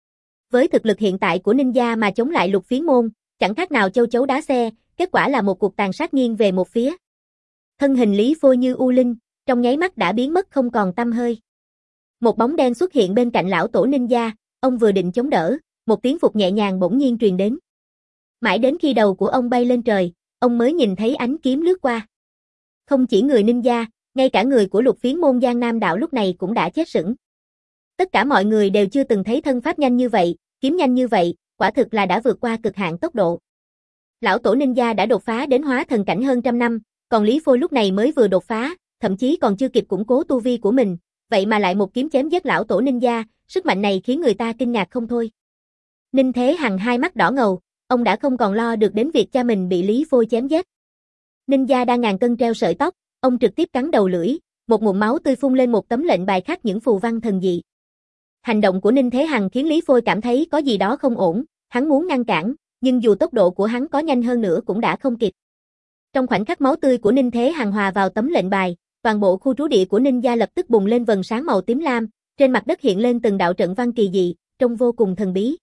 [SPEAKER 1] Với thực lực hiện tại của ninja mà chống lại Lục Phiến Môn, chẳng khác nào châu chấu đá xe, kết quả là một cuộc tàn sát nghiêng về một phía. Thân hình Lý Phôi như u linh, trong nháy mắt đã biến mất không còn tăm hơi. Một bóng đen xuất hiện bên cạnh lão tổ ninja, ông vừa định chống đỡ, một tiếng phục nhẹ nhàng bỗng nhiên truyền đến. Mãi đến khi đầu của ông bay lên trời, ông mới nhìn thấy ánh kiếm lướt qua. Không chỉ người ninja, ngay cả người của Lục Phiến Môn Giang Nam đạo lúc này cũng đã chết sững. Tất cả mọi người đều chưa từng thấy thân pháp nhanh như vậy, kiếm nhanh như vậy, quả thực là đã vượt qua cực hạn tốc độ. Lão tổ ninja đã đột phá đến hóa thần cảnh hơn trăm năm, còn Lý Phôi lúc này mới vừa đột phá, thậm chí còn chưa kịp củng cố tu vi của mình, vậy mà lại một kiếm chém giết lão tổ ninja, sức mạnh này khiến người ta kinh ngạc không thôi. Ninh Thế Hằng hai mắt đỏ ngầu, ông đã không còn lo được đến việc cha mình bị Lý Phôi chém giết. Ninja đang ngàn cân treo sợi tóc, ông trực tiếp cắn đầu lưỡi, một ngụm máu tươi phun lên một tấm lệnh bài khắc những phù văn thần dị. Hành động của Ninh Thế Hằng khiến Lý Phôi cảm thấy có gì đó không ổn, hắn muốn ngăn cản, nhưng dù tốc độ của hắn có nhanh hơn nữa cũng đã không kịp. Trong khoảnh khắc máu tươi của Ninh Thế Hằng hòa vào tấm lệnh bài, toàn bộ khu trú địa của ninja lập tức bùng lên vầng sáng màu tím lam, trên mặt đất hiện lên từng đạo trận văn kỳ dị, trông vô cùng thần bí.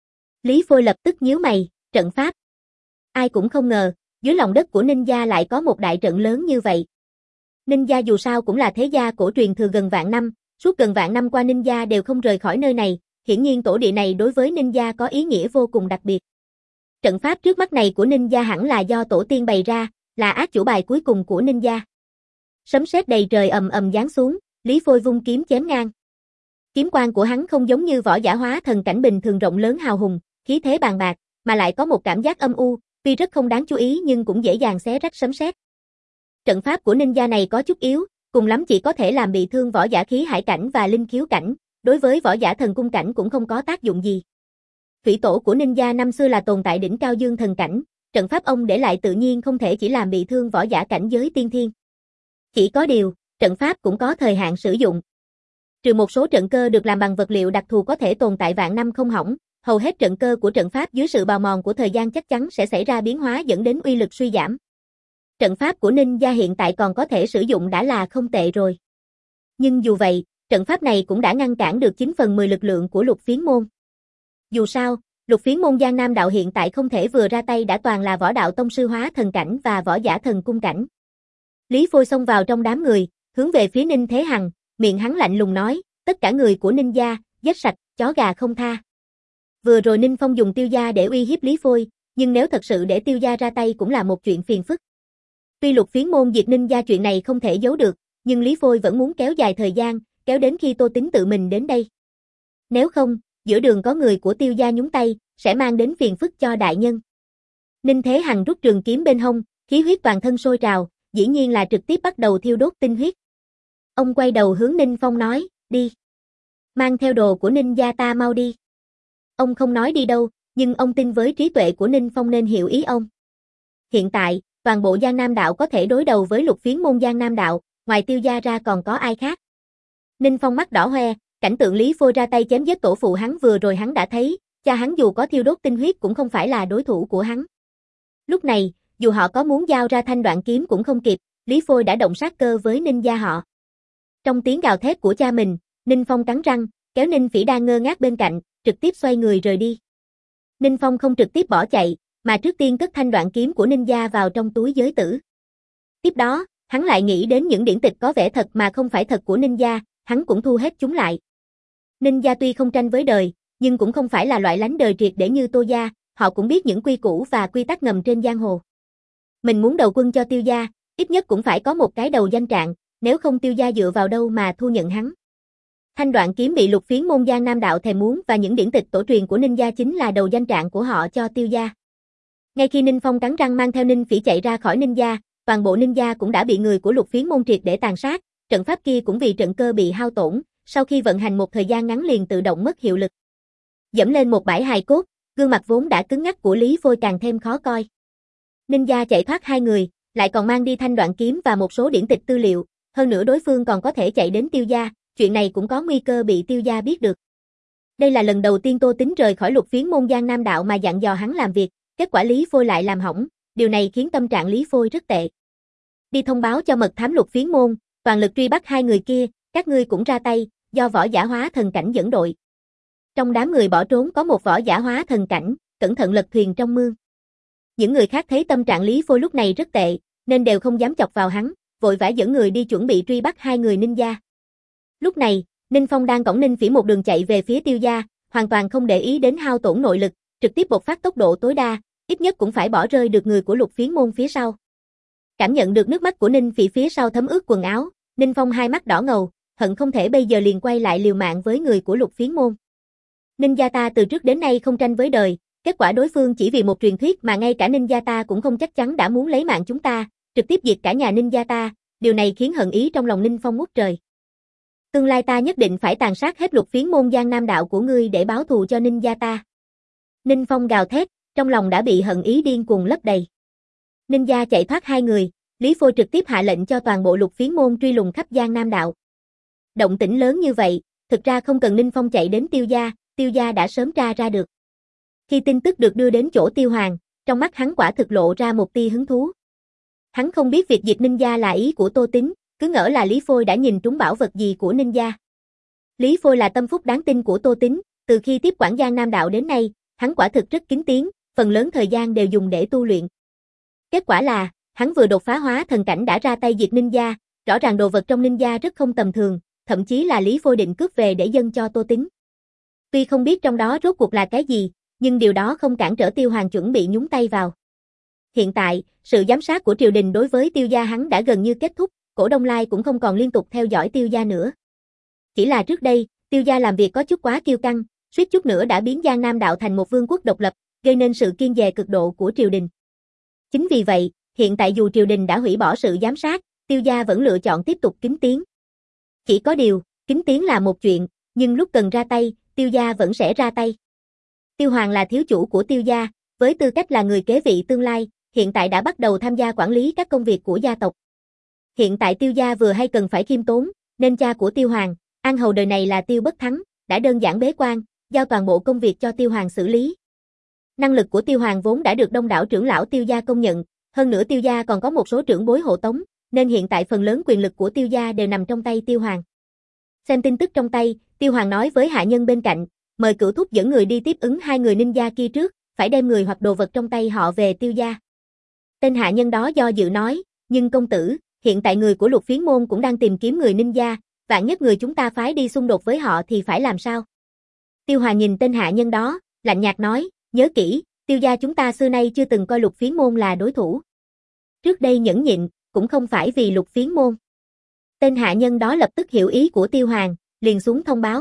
[SPEAKER 1] Lý Phôi lập tức nhíu mày, trận pháp. Ai cũng không ngờ, dưới lòng đất của ninja lại có một đại trận lớn như vậy. Ninja dù sao cũng là thế gia cổ truyền thừa gần vạn năm, suốt gần vạn năm qua ninja đều không rời khỏi nơi này, hiển nhiên tổ địa này đối với ninja có ý nghĩa vô cùng đặc biệt. Trận pháp trước mắt này của ninja hẳn là do tổ tiên bày ra, là át chủ bài cuối cùng của ninja. Sấm sét đầy trời ầm ầm giáng xuống, Lý Phôi vung kiếm chém ngang. Kiếm quang của hắn không giống như võ giả hóa thần cảnh bình thường rộng lớn hào hùng, khí thế bàn bạc, mà lại có một cảm giác âm u, tuy rất không đáng chú ý nhưng cũng dễ dàng xé rách sấm sét. Trận pháp của ninja này có chút yếu, cùng lắm chỉ có thể làm bị thương võ giả khí hải cảnh và linh khiếu cảnh, đối với võ giả thần cung cảnh cũng không có tác dụng gì. Thủy tổ của ninja năm xưa là tồn tại đỉnh cao dương thần cảnh, trận pháp ông để lại tự nhiên không thể chỉ làm bị thương võ giả cảnh giới tiên thiên. Chỉ có điều, trận pháp cũng có thời hạn sử dụng. Trừ một số trận cơ được làm bằng vật liệu đặc thù có thể tồn tại vạn năm không hỏng, hầu hết trận cơ của trận pháp dưới sự bào mòn của thời gian chắc chắn sẽ xảy ra biến hóa dẫn đến uy lực suy giảm. Trận pháp của ninja hiện tại còn có thể sử dụng đã là không tệ rồi. Nhưng dù vậy, trận pháp này cũng đã ngăn cản được chín phần mười lực lượng của Lục Phiến Môn. Dù sao, Lục Phiến Môn Giang Nam đạo hiện tại không thể vừa ra tay đã toàn là võ đạo tông sư hóa thần cảnh và võ giả thần cung cảnh. Lý Phôi xông vào trong đám người, hướng về phía Ninh Thế Hằng, miệng hắn lạnh lùng nói, tất cả người của ninja, giết sạch, chó gà không tha. Vừa rồi Ninh Phong dùng Tiêu gia để uy hiếp Lý Phôi, nhưng nếu thật sự để Tiêu gia ra tay cũng là một chuyện phiền phức. Tuy Lục Phiến Môn diệt ninja chuyện này không thể giấu được, nhưng Lý Phôi vẫn muốn kéo dài thời gian, kéo đến khi Tô Tính tự mình đến đây. Nếu không, giữa đường có người của Tiêu gia nhúng tay, sẽ mang đến phiền phức cho đại nhân. Ninh Thế Hằng rút trường kiếm bên hông, khí huyết toàn thân sôi trào, dĩ nhiên là trực tiếp bắt đầu thiêu đốt tinh huyết. Ông quay đầu hướng Ninh Phong nói, đi. Mang theo đồ của Ninh gia ta mau đi. Ông không nói đi đâu, nhưng ông tin với trí tuệ của Ninh Phong nên hiểu ý ông. Hiện tại, toàn bộ Giang Nam đạo có thể đối đầu với Lục Phiến Môn Giang Nam đạo, ngoài Tiêu gia ra còn có ai khác. Ninh Phong mắt đỏ hoe, cảnh tượng Lý Phôi ra tay chém giết tổ phụ hắn vừa rồi hắn đã thấy, cha hắn dù có thiêu đốt tinh huyết cũng không phải là đối thủ của hắn. Lúc này, dù họ có muốn giao ra thanh đoạn kiếm cũng không kịp, Lý Phôi đã động sát cơ với Ninh gia họ. Trong tiếng gào thét của cha mình, Ninh Phong cắn răng, kéo Ninh Phỉ đang ngơ ngác bên cạnh, trực tiếp xoay người rời đi. Ninh Phong không trực tiếp bỏ chạy, mà trước tiên cất thanh đoạn kiếm của Ninh gia vào trong túi giới tử. Tiếp đó, hắn lại nghĩ đến những điển tịch có vẻ thật mà không phải thật của Ninh gia, hắn cũng thu hết chúng lại. Ninh gia tuy không tranh với đời, nhưng cũng không phải là loại lánh đời triệt để như Tô gia, họ cũng biết những quy củ và quy tắc ngầm trên giang hồ. Mình muốn đầu quân cho Tiêu gia, ít nhất cũng phải có một cái đầu danh trạng, nếu không Tiêu gia dựa vào đâu mà thu nhận hắn. Thanh đoạn kiếm bị Lục Phiến Môn Giang Nam đạo thèm muốn và những điển tịch tổ truyền của Ninh gia chính là đầu danh trạng của họ cho Tiêu gia. Ngay khi Ninh Phong cắn răng mang theo Ninh Phỉ chạy ra khỏi Ninh gia, toàn bộ Ninh gia cũng đã bị người của Lục Phiến Môn triệt để tàn sát, trận pháp kia cũng vì trận cơ bị hao tổn, sau khi vận hành một thời gian ngắn liền tự động mất hiệu lực. Dẫm lên một bãi hài cốt, gương mặt vốn đã cứng ngắc của Lý Phôi càng thêm khó coi. Ninh gia chạy thoát hai người, lại còn mang đi thanh đoạn kiếm và một số điển tịch tư liệu, hơn nữa đối phương còn có thể chạy đến Tiêu gia, chuyện này cũng có nguy cơ bị Tiêu gia biết được. Đây là lần đầu tiên Tô Tính rời khỏi Lục Phiến Môn Giang Nam đạo mà dặn dò hắn làm việc, kết quả Lý Phôi lại làm hỏng, điều này khiến tâm trạng Lý Phôi rất tệ. Đi thông báo cho mật thám Lục Phiến Môn, toàn lực truy bắt hai người kia, các ngươi cũng ra tay, do võ giả hóa thần cảnh dẫn đội. Trong đám người bỏ trốn có một võ giả hóa thần cảnh, cẩn thận lật thuyền trong mương. Những người khác thấy tâm trạng Lý Phôi lúc này rất tệ, nên đều không dám chọc vào hắn, vội vã dẫn người đi chuẩn bị truy bắt hai người ninja. Lúc này, Ninh Phong đang cõng Ninh Phỉ một đường chạy về phía Tiêu gia, hoàn toàn không để ý đến hao tổn nội lực, trực tiếp bộc phát tốc độ tối đa, ít nhất cũng phải bỏ rơi được người của Lục Phiến môn phía sau. Cảm nhận được nước mắt của Ninh Phỉ phía sau thấm ướt quần áo, Ninh Phong hai mắt đỏ ngầu, hận không thể bây giờ liền quay lại liều mạng với người của Lục Phiến môn. Ninja ta từ trước đến nay không tranh với đời, kết quả đối phương chỉ vì một truyền thuyết mà ngay cả ninja ta cũng không chắc chắn đã muốn lấy mạng chúng ta, trực tiếp diệt cả nhà ninja ta, điều này khiến hận ý trong lòng Ninh Phong ngút trời. Tương lai ta nhất định phải tàn sát hết Lục Phiến môn Giang Nam đạo của ngươi để báo thù cho ninja ta. Ninh Phong gào thét, trong lòng đã bị hận ý điên cuồng lấp đầy. Ninja chạy thoát hai người, Lý Phôi trực tiếp hạ lệnh cho toàn bộ Lục Phiến môn truy lùng khắp Giang Nam đạo. Động tĩnh lớn như vậy, thực ra không cần Ninh Phong chạy đến Tiêu gia, Tiêu gia đã sớm tra ra được. Khi tin tức được đưa đến chỗ Tiêu Hoàng, trong mắt hắn quả thực lộ ra một tia hứng thú. Hắn không biết việc diệt ninja là ý của Tô Tính, cứ ngỡ là Lý Phôi đã nhìn trúng bảo vật gì của ninja. Lý Phôi là tâm phúc đáng tin của Tô Tính, từ khi tiếp quản Giang Nam đạo đến nay, hắn quả thực rất kín tiếng, phần lớn thời gian đều dùng để tu luyện. Kết quả là, hắn vừa đột phá hóa thần cảnh đã ra tay diệt ninja, rõ ràng đồ vật trong ninja rất không tầm thường, thậm chí là Lý Phôi định cướp về để dâng cho Tô Tính. Tuy không biết trong đó rốt cuộc là cái gì, nhưng điều đó không cản trở Tiêu Hoàng chuẩn bị nhúng tay vào. Hiện tại, sự giám sát của triều đình đối với Tiêu gia hắn đã gần như kết thúc, Cổ Đông Lai cũng không còn liên tục theo dõi Tiêu gia nữa. Chỉ là trước đây, Tiêu gia làm việc có chút quá kiêu căng, suýt chút nữa đã biến Giang Nam đạo thành một vương quốc độc lập, gây nên sự kiêng dè cực độ của triều đình. Chính vì vậy, hiện tại dù triều đình đã hủy bỏ sự giám sát, Tiêu gia vẫn lựa chọn tiếp tục kín tiếng. Chỉ có điều, kín tiếng là một chuyện, nhưng lúc cần ra tay, Tiêu gia vẫn sẽ ra tay. Tiêu Hoàng là thiếu chủ của Tiêu gia, với tư cách là người kế vị tương lai, hiện tại đã bắt đầu tham gia quản lý các công việc của gia tộc. Hiện tại Tiêu gia vừa hay cần phải khiêm tốn, nên cha của Tiêu Hoàng, An Hầu đời này là Tiêu Bất Thắng, đã đơn giản bế quan, giao toàn bộ công việc cho Tiêu Hoàng xử lý. Năng lực của Tiêu Hoàng vốn đã được đông đảo trưởng lão Tiêu gia công nhận, hơn nữa Tiêu gia còn có một số trưởng bối hộ tống, nên hiện tại phần lớn quyền lực của Tiêu gia đều nằm trong tay Tiêu Hoàng. Xem tin tức trong tay, Tiêu Hoàng nói với hạ nhân bên cạnh, mời Cửu Thúc dẫn người đi tiếp ứng hai người ninja kia trước, phải đem người hoặc đồ vật trong tay họ về Tiêu gia. Tên hạ nhân đó do dự nói, nhưng công tử, hiện tại người của Lục Phiến môn cũng đang tìm kiếm người ninja, vạn nhất người chúng ta phái đi xung đột với họ thì phải làm sao? Tiêu Hoàng nhìn tên hạ nhân đó, lạnh nhạt nói, nhớ kỹ, Tiêu gia chúng ta xưa nay chưa từng coi Lục Phiến môn là đối thủ. Trước đây nhẫn nhịn, cũng không phải vì Lục Phiến môn. Tên hạ nhân đó lập tức hiểu ý của Tiêu Hoàng, liền xuống thông báo.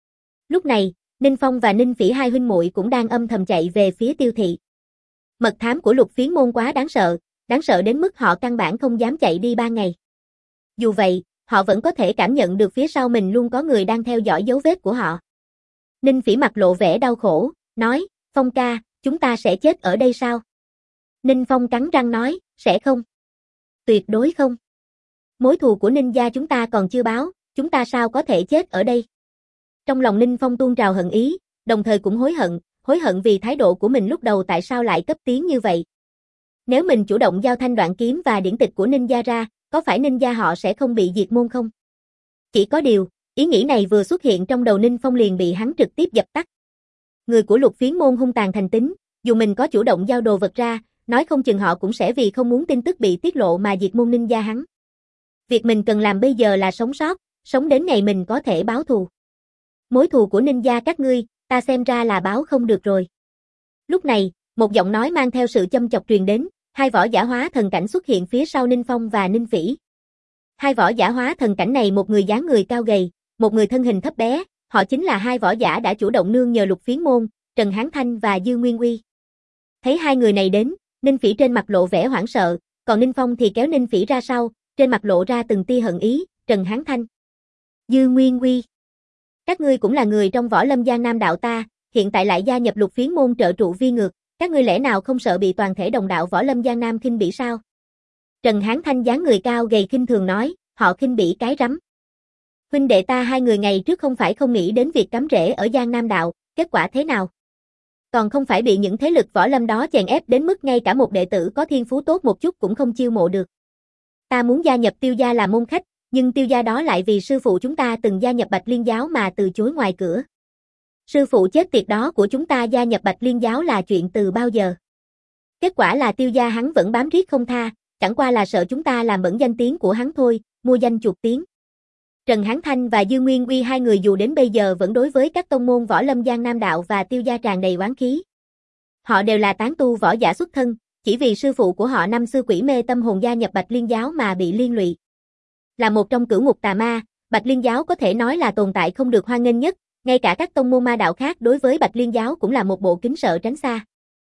[SPEAKER 1] Lúc này, Ninh Phong và Ninh Phỉ hai huynh muội cũng đang âm thầm chạy về phía Tiêu thị. Mật thám của Lục Phiến môn quá đáng sợ, đáng sợ đến mức họ căn bản không dám chạy đi ba ngày. Dù vậy, họ vẫn có thể cảm nhận được phía sau mình luôn có người đang theo dõi dấu vết của họ. Ninh Phỉ mặt lộ vẻ đau khổ, nói, Phong ca, chúng ta sẽ chết ở đây sao? Ninh Phong cắn răng nói, sẽ không. Tuyệt đối không. Mối thù của Ninh gia chúng ta còn chưa báo, chúng ta sao có thể chết ở đây? Trong lòng Ninh Phong tuôn trào hận ý, đồng thời cũng hối hận, hối hận vì thái độ của mình lúc đầu tại sao lại cấp tiến như vậy. Nếu mình chủ động giao thanh đoạn kiếm và điển tịch của Ninh gia ra, có phải Ninh gia họ sẽ không bị diệt môn không? Chỉ có điều, ý nghĩ này vừa xuất hiện trong đầu Ninh Phong liền bị hắn trực tiếp dập tắt. Người của Lục Phiến môn hung tàn thành tính, dù mình có chủ động giao đồ vật ra, nói không chừng họ cũng sẽ vì không muốn tin tức bị tiết lộ mà diệt môn Ninh gia hắn. Việc mình cần làm bây giờ là sống sót, sống đến ngày mình có thể báo thù. Mối thù của Ninh gia các ngươi, ta xem ra là báo không được rồi. Lúc này, một giọng nói mang theo sự châm chọc truyền đến, hai võ giả hóa thần cảnh xuất hiện phía sau Ninh Phong và Ninh Phỉ. Hai võ giả hóa thần cảnh này một người dáng người cao gầy, một người thân hình thấp bé, họ chính là hai võ giả đã chủ động nương nhờ Lục Phiến môn, Trần Hán Thanh và Dư Nguyên Uy. Thấy hai người này đến, Ninh Phỉ trên mặt lộ vẻ hoảng sợ, còn Ninh Phong thì kéo Ninh Phỉ ra sau, trên mặt lộ ra từng tia hận ý, Trần Hán Thanh, Dư Nguyên Uy. Các ngươi cũng là người trong võ lâm Giang Nam đạo ta, hiện tại lại gia nhập Lục Phiến môn trợ trụ vi ngược, các ngươi lẽ nào không sợ bị toàn thể đồng đạo võ lâm Giang Nam khinh bỉ sao? Trần Hán Thanh dáng người cao gầy khinh thường nói, họ khinh bỉ cái rắm. Huynh đệ ta hai người ngày trước không phải không nghĩ đến việc cắm rễ ở Giang Nam đạo, kết quả thế nào? Còn không phải bị những thế lực võ lâm đó chèn ép đến mức ngay cả một đệ tử có thiên phú tốt một chút cũng không chiêu mộ được. Ta muốn gia nhập Tiêu gia làm môn khách, nhưng Tiêu gia đó lại vì sư phụ chúng ta từng gia nhập Bạch Liên giáo mà từ chối ngoài cửa. Sư phụ chết tiệt đó của chúng ta gia nhập Bạch Liên giáo là chuyện từ bao giờ? Kết quả là Tiêu gia hắn vẫn bám riết không tha, chẳng qua là sợ chúng ta làm bẩn danh tiếng của hắn thôi, mua danh chuộc tiếng. Trần Hán Thanh và Dương Nguyên Uy hai người dù đến bây giờ vẫn đối với các tông môn võ lâm Giang Nam đạo và Tiêu gia tràn đầy oán khí. Họ đều là tán tu võ giả xuất thân, chỉ vì sư phụ của họ năm xưa quỷ mê tâm hồn gia nhập Bạch Liên giáo mà bị liên lụy. Là một trong cửu ngục tà ma, Bạch Liên giáo có thể nói là tồn tại không được hoan nghênh nhất, ngay cả các tông môn ma đạo khác đối với Bạch Liên giáo cũng là một bộ kính sợ tránh xa.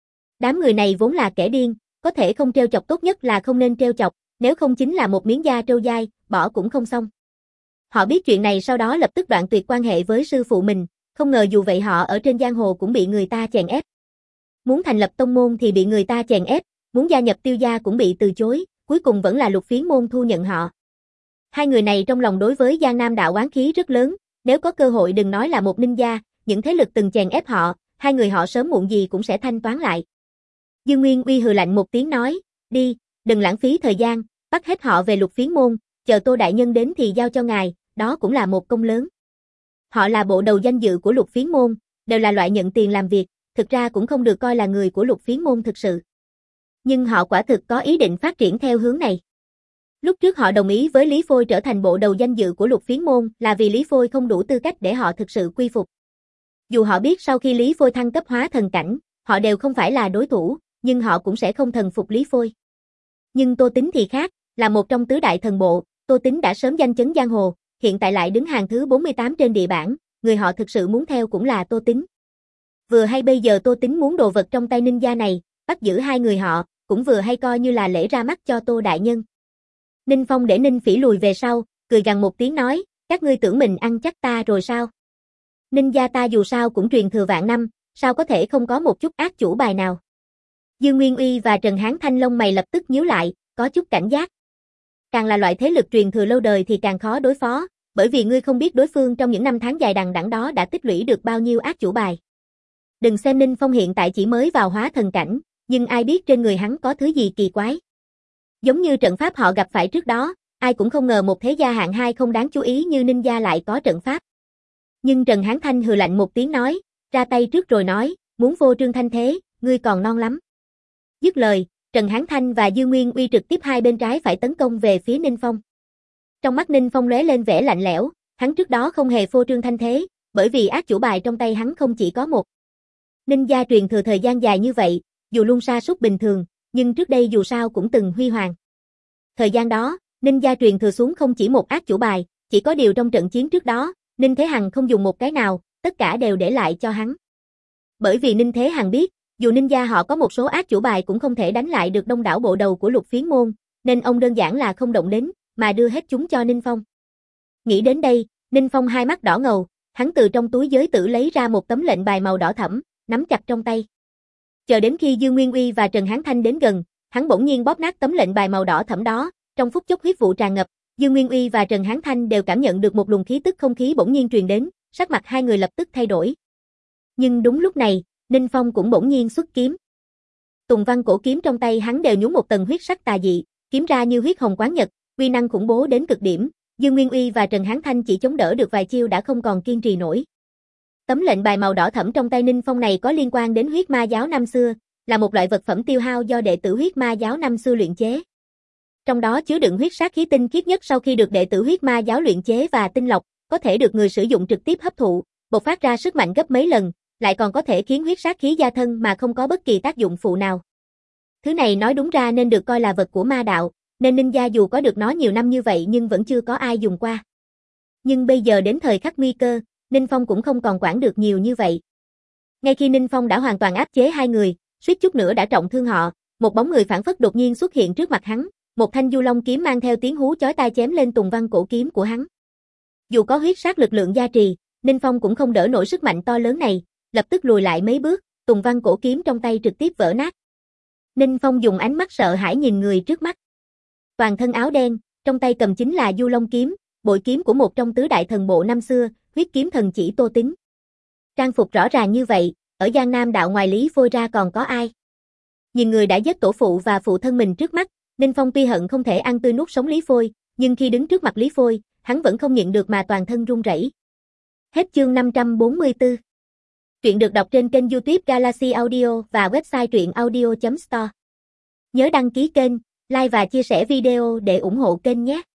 [SPEAKER 1] Đám người này vốn là kẻ điên, có thể không trêu chọc tốt nhất là không nên trêu chọc, nếu không chính là một miếng da trâu dai, bỏ cũng không xong. Họ biết chuyện này sau đó lập tức đoạn tuyệt quan hệ với sư phụ mình, không ngờ dù vậy họ ở trên giang hồ cũng bị người ta chèn ép. Muốn thành lập tông môn thì bị người ta chèn ép, muốn gia nhập Tiêu gia cũng bị từ chối, cuối cùng vẫn là Lục Phiến môn thu nhận họ. Hai người này trong lòng đối với Giang Nam đạo oán khí rất lớn, nếu có cơ hội đừng nói là một ninh gia, những thế lực từng chèn ép họ, hai người họ sớm muộn gì cũng sẽ thanh toán lại. Dương Nguyên Uy hừ lạnh một tiếng nói, đi, đừng lãng phí thời gian, bắt hết họ về Lục Phiến môn, chờ Tô đại nhân đến thì giao cho ngài, đó cũng là một công lớn. Họ là bộ đầu danh dự của Lục Phiến môn, đều là loại nhận tiền làm việc, thực ra cũng không được coi là người của Lục Phiến môn thực sự. Nhưng họ quả thực có ý định phát triển theo hướng này. Lúc trước họ đồng ý với Lý Phôi trở thành bộ đầu danh dự của Lục Phiến môn là vì Lý Phôi không đủ tư cách để họ thực sự quy phục. Dù họ biết sau khi Lý Phôi thăng cấp hóa thần cảnh, họ đều không phải là đối thủ, nhưng họ cũng sẽ không thần phục Lý Phôi. Nhưng Tô Tính thì khác, là một trong tứ đại thần bộ, Tô Tính đã sớm danh chấn giang hồ, hiện tại lại đứng hàng thứ bốn mươi tám trên địa bảng, người họ thực sự muốn theo cũng là Tô Tính. Vừa hay bây giờ Tô Tính muốn đồ vật trong tay ninh gia này, bắt giữ hai người họ, cũng vừa hay coi như là lễ ra mắt cho Tô đại nhân. Ninh Phong để Ninh Phỉ lùi về sau, cười gằn một tiếng nói, các ngươi tưởng mình ăn chắc ta rồi sao? Ninh gia ta dù sao cũng truyền thừa vạn năm, sao có thể không có một chút ác chủ bài nào? Dương Nguyên Uy và Trần Hán Thanh lông mày lập tức nhíu lại, có chút cảnh giác. Càng là loại thế lực truyền thừa lâu đời thì càng khó đối phó, bởi vì ngươi không biết đối phương trong những năm tháng dài đằng đẵng đó đã tích lũy được bao nhiêu ác chủ bài. Đừng xem Ninh Phong hiện tại chỉ mới vào hóa thần cảnh, nhưng ai biết trên người hắn có thứ gì kỳ quái. Giống như trận pháp họ gặp phải trước đó, ai cũng không ngờ một thế gia hạng hai không đáng chú ý như Ninh gia lại có trận pháp. Nhưng Trần Hán Thanh hừ lạnh một tiếng nói, ra tay trước rồi nói, muốn vô trương thanh thế, ngươi còn non lắm. Dứt lời, Trần Hán Thanh và Dương Nguyên Uy trực tiếp hai bên trái phải tấn công về phía Ninh Phong. Trong mắt Ninh Phong lóe lên vẻ lạnh lẽo, hắn trước đó không hề phô trương thanh thế, bởi vì ác chủ bài trong tay hắn không chỉ có một. Ninh gia truyền thừa thời gian dài như vậy, dù luôn sa sút bình thường, nhưng trước đây dù sao cũng từng huy hoàng. Thời gian đó, Ninh gia truyền thừa xuống không chỉ một ác chủ bài, chỉ có điều trong trận chiến trước đó, Ninh Thế Hằng không dùng một cái nào, tất cả đều để lại cho hắn. Bởi vì Ninh Thế Hằng biết, dù Ninh gia họ có một số ác chủ bài cũng không thể đánh lại được đông đảo bộ đầu của Lục Phiến môn, nên ông đơn giản là không động đến, mà đưa hết chúng cho Ninh Phong. Nghĩ đến đây, Ninh Phong hai mắt đỏ ngầu, hắn từ trong túi giới tử lấy ra một tấm lệnh bài màu đỏ thẫm, nắm chặt trong tay. Chờ đến khi Dương Nguyên Uy và Trần Hán Thanh đến gần, hắn bỗng nhiên bóp nát tấm lệnh bài màu đỏ thẫm đó, trong phút chốc huyết vụ tràn ngập, Dương Nguyên Uy và Trần Hán Thanh đều cảm nhận được một luồng khí tức không khí bỗng nhiên truyền đến, sắc mặt hai người lập tức thay đổi. Nhưng đúng lúc này, Ninh Phong cũng bỗng nhiên xuất kiếm. Tùng văn cổ kiếm trong tay hắn đều nhúng một tầng huyết sắc tà dị, kiếm ra như huyết hồng quán nhật, uy năng khủng bố đến cực điểm, Dương Nguyên Uy và Trần Hán Thanh chỉ chống đỡ được vài chiêu đã không còn kiên trì nổi. Tấm lệnh bài màu đỏ thẫm trong tay Ninh Phong này có liên quan đến huyết ma giáo năm xưa, là một loại vật phẩm tiêu hao do đệ tử huyết ma giáo năm xưa luyện chế. Trong đó chứa đựng huyết sát khí tinh khiết nhất sau khi được đệ tử huyết ma giáo luyện chế và tinh lọc, có thể được người sử dụng trực tiếp hấp thụ, bộc phát ra sức mạnh gấp mấy lần, lại còn có thể khiến huyết sát khí gia thân mà không có bất kỳ tác dụng phụ nào. Thứ này nói đúng ra nên được coi là vật của ma đạo, nên Ninh gia dù có được nó nhiều năm như vậy nhưng vẫn chưa có ai dùng qua. Nhưng bây giờ đến thời khắc nguy cơ, Ninh Phong cũng không còn quản được nhiều như vậy. Ngay khi Ninh Phong đã hoàn toàn áp chế hai người, suýt chút nữa đã trọng thương họ, một bóng người phản phất đột nhiên xuất hiện trước mặt hắn, một thanh du long kiếm mang theo tiếng hú chói tai chém lên tùng văn cổ kiếm của hắn. Dù có huyết sát lực lượng gia trì, Ninh Phong cũng không đỡ nổi sức mạnh to lớn này, lập tức lùi lại mấy bước, tùng văn cổ kiếm trong tay trực tiếp vỡ nát. Ninh Phong dùng ánh mắt sợ hãi nhìn người trước mắt. Toàn thân áo đen, trong tay cầm chính là du long kiếm, bội kiếm của một trong tứ đại thần bộ năm xưa, huyết kiếm thần chỉ Tô Tính. Trang phục rõ ràng như vậy, ở Giang Nam đạo ngoài Lý Phôi ra còn có ai? Nhìn người đã giết tổ phụ và phụ thân mình trước mắt, Ninh Phong tuy hận không thể ăn tươi nuốt sống Lý Phôi, nhưng khi đứng trước mặt Lý Phôi, hắn vẫn không nhịn được mà toàn thân run rẩy. Hết chương năm trăm bốn mươi tư. Truyện được đọc trên kênh YouTube Galaxy Audio và website truyện audio chấm store. Nhớ đăng ký kênh, like và chia sẻ video để ủng hộ kênh nhé.